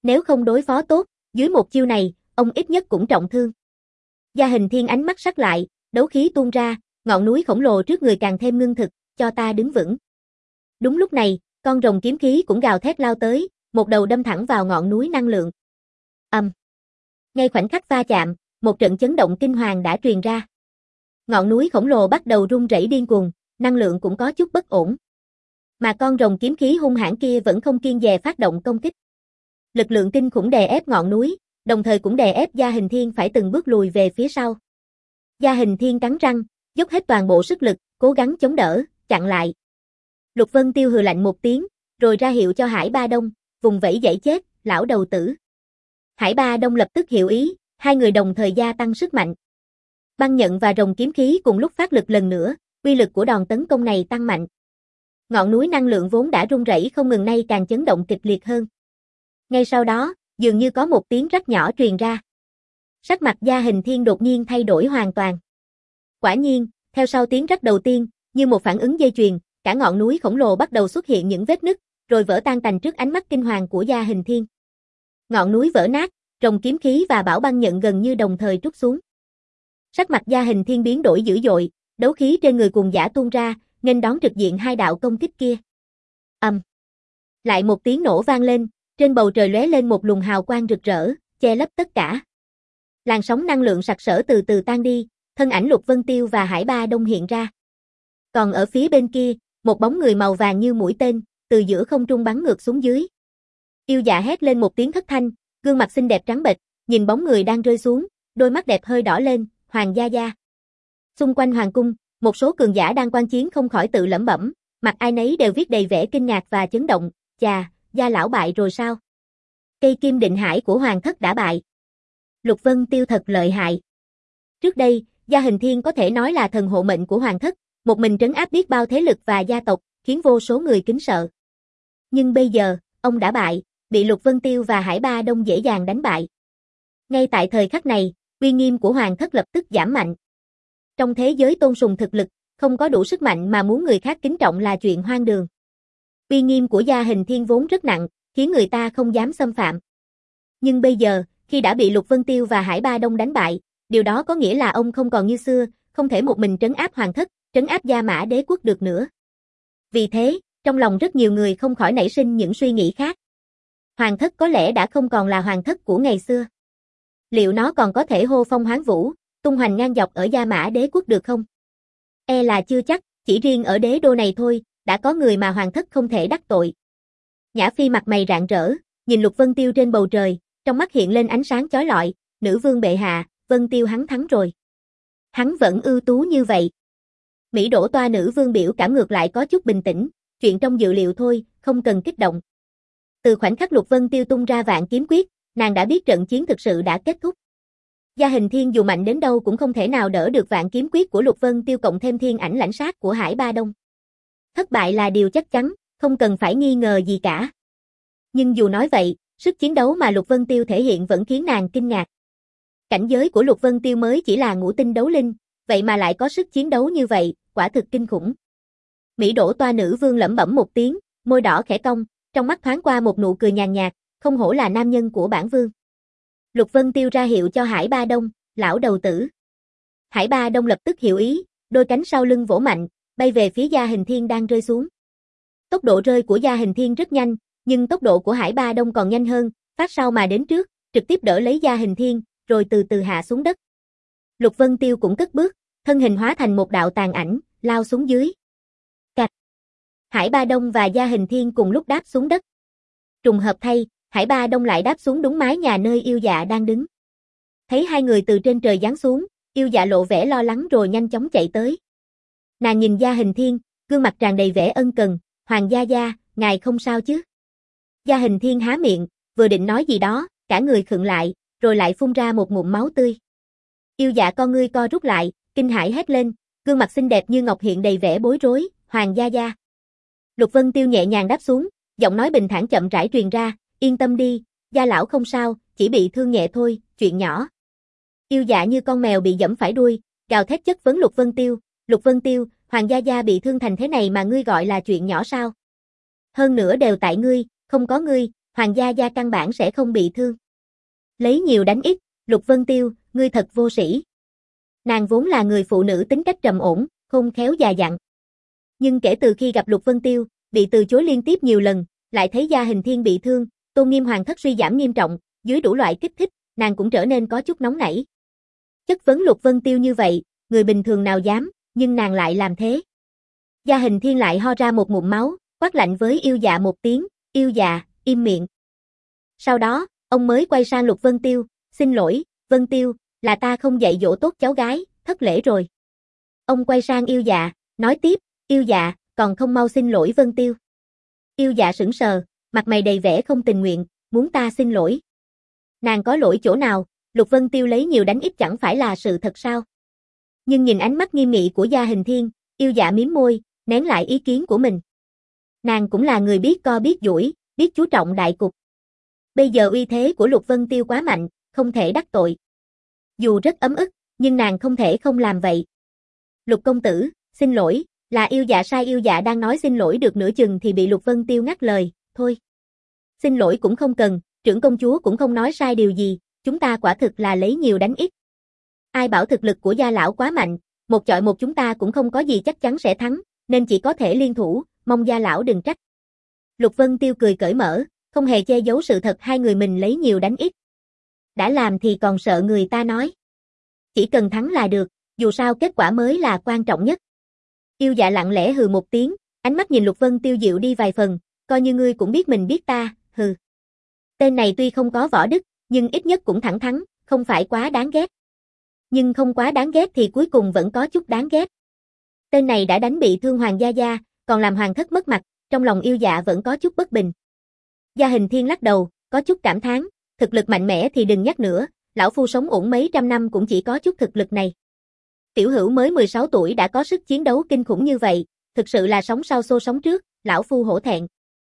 Nếu không đối phó tốt, dưới một chiêu này, ông ít nhất cũng trọng thương. Gia Hình Thiên ánh mắt sắc lại, đấu khí tuôn ra, ngọn núi khổng lồ trước người càng thêm ngưng thực, cho ta đứng vững. Đúng lúc này, con rồng kiếm khí cũng gào thét lao tới, một đầu đâm thẳng vào ngọn núi năng lượng. Ầm. Um. Ngay khoảnh khắc va chạm, một trận chấn động kinh hoàng đã truyền ra. Ngọn núi khổng lồ bắt đầu rung rẩy điên cuồng, năng lượng cũng có chút bất ổn. Mà con rồng kiếm khí hung hãn kia vẫn không kiêng dè phát động công kích. Lực lượng kinh khủng đè ép ngọn núi, đồng thời cũng đè ép Gia Hình Thiên phải từng bước lùi về phía sau. Gia Hình Thiên cắn răng, dốc hết toàn bộ sức lực, cố gắng chống đỡ, chặn lại. Lục Vân Tiêu hừ lạnh một tiếng, rồi ra hiệu cho Hải Ba Đông, vùng vẫy dãy chết, lão đầu tử. Hải Ba Đông lập tức hiểu ý, hai người đồng thời gia tăng sức mạnh. Băng nhận và rồng kiếm khí cùng lúc phát lực lần nữa, uy lực của đòn tấn công này tăng mạnh. Ngọn núi năng lượng vốn đã rung rẩy không ngừng nay càng chấn động kịch liệt hơn. Ngay sau đó, dường như có một tiếng rắc nhỏ truyền ra. Sắc mặt Gia Hình Thiên đột nhiên thay đổi hoàn toàn. Quả nhiên, theo sau tiếng rắc đầu tiên, như một phản ứng dây chuyền, cả ngọn núi khổng lồ bắt đầu xuất hiện những vết nứt, rồi vỡ tan tành trước ánh mắt kinh hoàng của Gia Hình Thiên. Ngọn núi vỡ nát, rồng kiếm khí và bão băng nhận gần như đồng thời trút xuống. Sắc mặt Gia Hình Thiên biến đổi dữ dội, đấu khí trên người cuồng dã tuôn ra, nghênh đón trực diện hai đạo công kích kia. Ầm. Um. Lại một tiếng nổ vang lên, trên bầu trời lóe lên một luồng hào quang rực rỡ, che lấp tất cả. Làn sóng năng lượng sặc sỡ từ từ tan đi, thân ảnh Lục Vân Tiêu và Hải Ba Đông hiện ra. Còn ở phía bên kia, một bóng người màu vàng như mũi tên, từ giữa không trung bắn ngược xuống dưới. Yêu Dạ hét lên một tiếng thất thanh, gương mặt xinh đẹp trắng bệch, nhìn bóng người đang rơi xuống, đôi mắt đẹp hơi đỏ lên, Hoàng gia gia. Xung quanh hoàng cung, một số cường giả đang quan chiến không khỏi tự lẩm bẩm, mặt ai nấy đều viết đầy vẻ kinh ngạc và chấn động, chà, Gia lão bại rồi sao? Cây kim định hải của hoàng thất đã bại. Lục Vân Tiêu thật lợi hại. Trước đây, Gia Hình Thiên có thể nói là thần hộ mệnh của hoàng thất, một mình trấn áp biết bao thế lực và gia tộc, khiến vô số người kính sợ. Nhưng bây giờ, ông đã bại, bị Lục Vân Tiêu và Hải Ba Đông dễ dàng đánh bại. Ngay tại thời khắc này, uy nghiêm của hoàng thất lập tức giảm mạnh. Trong thế giới tôn sùng thực lực, không có đủ sức mạnh mà muốn người khác kính trọng là chuyện hoang đường. Uy nghiêm của Gia Hình Thiên vốn rất nặng, khiến người ta không dám xâm phạm. Nhưng bây giờ, khi đã bị Lục Vân Tiêu và Hải Ba Đông đánh bại, điều đó có nghĩa là ông không còn như xưa, không thể một mình trấn áp hoàng thất, trấn áp Gia Mã đế quốc được nữa. Vì thế, trong lòng rất nhiều người không khỏi nảy sinh những suy nghĩ khác. Hoàng thất có lẽ đã không còn là hoàng thất của ngày xưa. Liệu nó còn có thể hô phong hoán vũ, tung hoành ngang dọc ở Gia Mã đế quốc được không? E là chưa chắc, chỉ riêng ở đế đô này thôi, đã có người mà hoàng thất không thể đắc tội. Nhã Phi mặt mày rạng rỡ, nhìn Lục Vân Tiêu trên bầu trời, trong mắt hiện lên ánh sáng chói lọi, nữ vương bệ hạ, Vân Tiêu hắn thắng rồi. Hắn vẫn ưu tú như vậy. Mỹ Đỗ Toa nữ vương biểu cảm ngược lại có chút bình tĩnh, chuyện trong dự liệu thôi, không cần kích động. Từ khoảnh khắc Lục Vân Tiêu tung ra vạn kiếm quyết, nàng đã biết trận chiến thực sự đã kết thúc. Gia Hình Thiên dù mạnh đến đâu cũng không thể nào đỡ được vạn kiếm quyết của Lục Vân Tiêu cộng thêm thiên ảnh lãnh sát của Hải Ba Đông. Thất bại là điều chắc chắn, không cần phải nghi ngờ gì cả. Nhưng dù nói vậy, sức chiến đấu mà Lục Vân Tiêu thể hiện vẫn khiến nàng kinh ngạc. Cảnh giới của Lục Vân Tiêu mới chỉ là ngũ tinh đấu linh, vậy mà lại có sức chiến đấu như vậy, quả thực kinh khủng. Mỹ Đỗ Toa nữ vương lẩm bẩm một tiếng, môi đỏ khẽ cong, trong mắt thoáng qua một nụ cười nhàn nhạt, không hổ là nam nhân của bản vương. Lục Vân Tiêu ra hiệu cho Hải Ba Đông, lão đầu tử. Hải Ba Đông lập tức hiểu ý, đôi cánh sau lưng vỗ mạnh, bay về phía Gia Hình Thiên đang rơi xuống. Tốc độ rơi của Gia Hình Thiên rất nhanh, nhưng tốc độ của Hải Ba Đông còn nhanh hơn, phát sau mà đến trước, trực tiếp đỡ lấy Gia Hình Thiên, rồi từ từ hạ xuống đất. Lục Vân Tiêu cũng cất bước, thân hình hóa thành một đạo tàn ảnh, lao xuống dưới. Cạch. Hải Ba Đông và Gia Hình Thiên cùng lúc đáp xuống đất. Trùng hợp thay, Hải Ba Đông lại đáp xuống đúng mái nhà nơi Yêu Dạ đang đứng. Thấy hai người từ trên trời giáng xuống, Yêu Dạ lộ vẻ lo lắng rồi nhanh chóng chạy tới. Nàng nhìn Gia Hình Thiên, gương mặt tràn đầy vẻ ân cần, Hoàng gia gia, ngài không sao chứ? Gia Hình Thiên há miệng, vừa định nói gì đó, cả người khựng lại, rồi lại phun ra một ngụm máu tươi. Yêu Dạ con ngươi co rút lại, kinh hãi hét lên, gương mặt xinh đẹp như ngọc hiện đầy vẻ bối rối, Hoàng gia gia. Lục Vân Tiêu nhẹ nhàng đáp xuống, giọng nói bình thản chậm rãi truyền ra, yên tâm đi, gia lão không sao, chỉ bị thương nhẹ thôi, chuyện nhỏ. Yêu Dạ như con mèo bị giẫm phải đuôi, gào thét chất vấn Lục Vân Tiêu, Lục Vân Tiêu, Hoàng gia gia bị thương thành thế này mà ngươi gọi là chuyện nhỏ sao? Hơn nữa đều tại ngươi, không có ngươi, Hoàng gia gia căn bản sẽ không bị thương. Lấy nhiều đánh ít, Lục Vân Tiêu, ngươi thật vô sĩ. Nàng vốn là người phụ nữ tính cách trầm ổn, khôn khéo già dặn. Nhưng kể từ khi gặp Lục Vân Tiêu, bị từ chối liên tiếp nhiều lần, lại thấy Gia Hình Thiên bị thương, tôn nghiêm hoàng thất suy giảm nghiêm trọng, dưới đủ loại kích thích, nàng cũng trở nên có chút nóng nảy. Chất vấn Lục Vân Tiêu như vậy, người bình thường nào dám, nhưng nàng lại làm thế. Gia Hình Thiên lại ho ra một ngụm máu, quát lạnh với Yêu Dạ một tiếng, Yêu Dạ, im miệng. Sau đó, ông mới quay sang Lục Vân Tiêu, xin lỗi, Vân Tiêu, là ta không dạy dỗ tốt cháu gái, thất lễ rồi. Ông quay sang Yêu Dạ, nói tiếp, Yêu Dạ, còn không mau xin lỗi Vân Tiêu. Yêu Dạ sững sờ, mặt mày đầy vẻ không tình nguyện, muốn ta xin lỗi. Nàng có lỗi chỗ nào, Lục Vân Tiêu lấy nhiều đánh ít chẳng phải là sự thật sao? Nhưng nhìn ánh mắt nghiêm nghị của Gia Hình Thiên, Yêu Dạ mím môi, nén lại ý kiến của mình. Nàng cũng là người biết co biết duỗi, biết chú trọng đại cục. Bây giờ uy thế của Lục Vân Tiêu quá mạnh, không thể đắc tội. Dù rất ấm ức, nhưng nàng không thể không làm vậy. Lục công tử, xin lỗi, là Yêu Dạ sai. Yêu Dạ đang nói xin lỗi được nửa chừng thì bị Lục Vân Tiêu ngắt lời, thôi. Xin lỗi cũng không cần, trưởng công chúa cũng không nói sai điều gì, chúng ta quả thực là lấy nhiều đánh ít. Ai bảo thực lực của Gia lão quá mạnh, một chọi một chúng ta cũng không có gì chắc chắn sẽ thắng, nên chỉ có thể liên thủ, mong Gia lão đừng trách. Lục Vân Tiêu cười cởi mở, không hề che giấu sự thật hai người mình lấy nhiều đánh ít. Đã làm thì còn sợ người ta nói. Chỉ cần thắng là được, dù sao kết quả mới là quan trọng nhất. Yêu Dạ lặng lẽ hừ một tiếng, ánh mắt nhìn Lục Vân Tiêu dịu đi vài phần, coi như ngươi cũng biết mình biết ta, hừ. Tên này tuy không có võ đức, nhưng ít nhất cũng thẳng thắn, không phải quá đáng ghét. Nhưng không quá đáng ghét thì cuối cùng vẫn có chút đáng ghét. Tên này đã đánh bị thương Hoàng gia gia, còn làm hoàng thất mất mặt, trong lòng Yêu Dạ vẫn có chút bất bình. Gia Hình Thiên lắc đầu, có chút cảm thán, thực lực mạnh mẽ thì đừng nhắc nữa, lão phu sống ổn mấy trăm năm cũng chỉ có chút thực lực này. Tiểu hữu mới mười sáu tuổi đã có sức chiến đấu kinh khủng như vậy, thực sự là sống sau xô sống trước, lão phu hổ thẹn.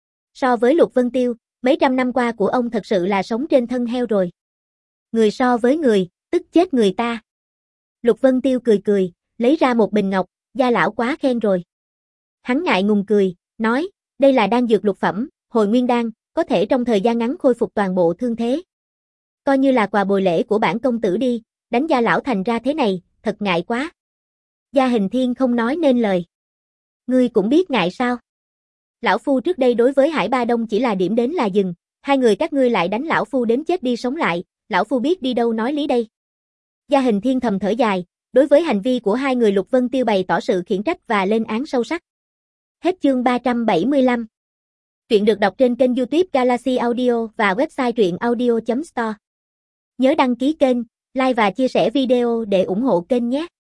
So với Lục Vân Tiêu, mấy trăm năm qua của ông thật sự là sống trên thân heo rồi. Người so với người, tức chết người ta. Lục Vân Tiêu cười cười, lấy ra một bình ngọc, Gia lão quá khen rồi. Hắn ngại ngùng cười, nói, đây là đan dược lục phẩm, hồi nguyên đan, có thể trong thời gian ngắn khôi phục toàn bộ thương thế. Coi như là quà bồi lễ của bản công tử đi, đánh Gia lão thành ra thế này, thật ngại quá. Gia Hình Thiên không nói nên lời. Ngươi cũng biết ngại sao? Lão phu trước đây đối với Hải Ba Đông chỉ là điểm đến là dừng, hai người các ngươi lại đánh lão phu đến chết đi sống lại, lão phu biết đi đâu nói lý đây. Gia Hình Thiên thầm thở dài, đối với hành vi của hai người Lục Vân Tiêu bày tỏ sự khiển trách và lên án sâu sắc. Hết chương ba trăm bảy mươi lăm. Truyện được đọc trên kênh YouTube Galaxy Audio và website truyện audio chấm store. Nhớ đăng ký kênh, like và chia sẻ video để ủng hộ kênh nhé.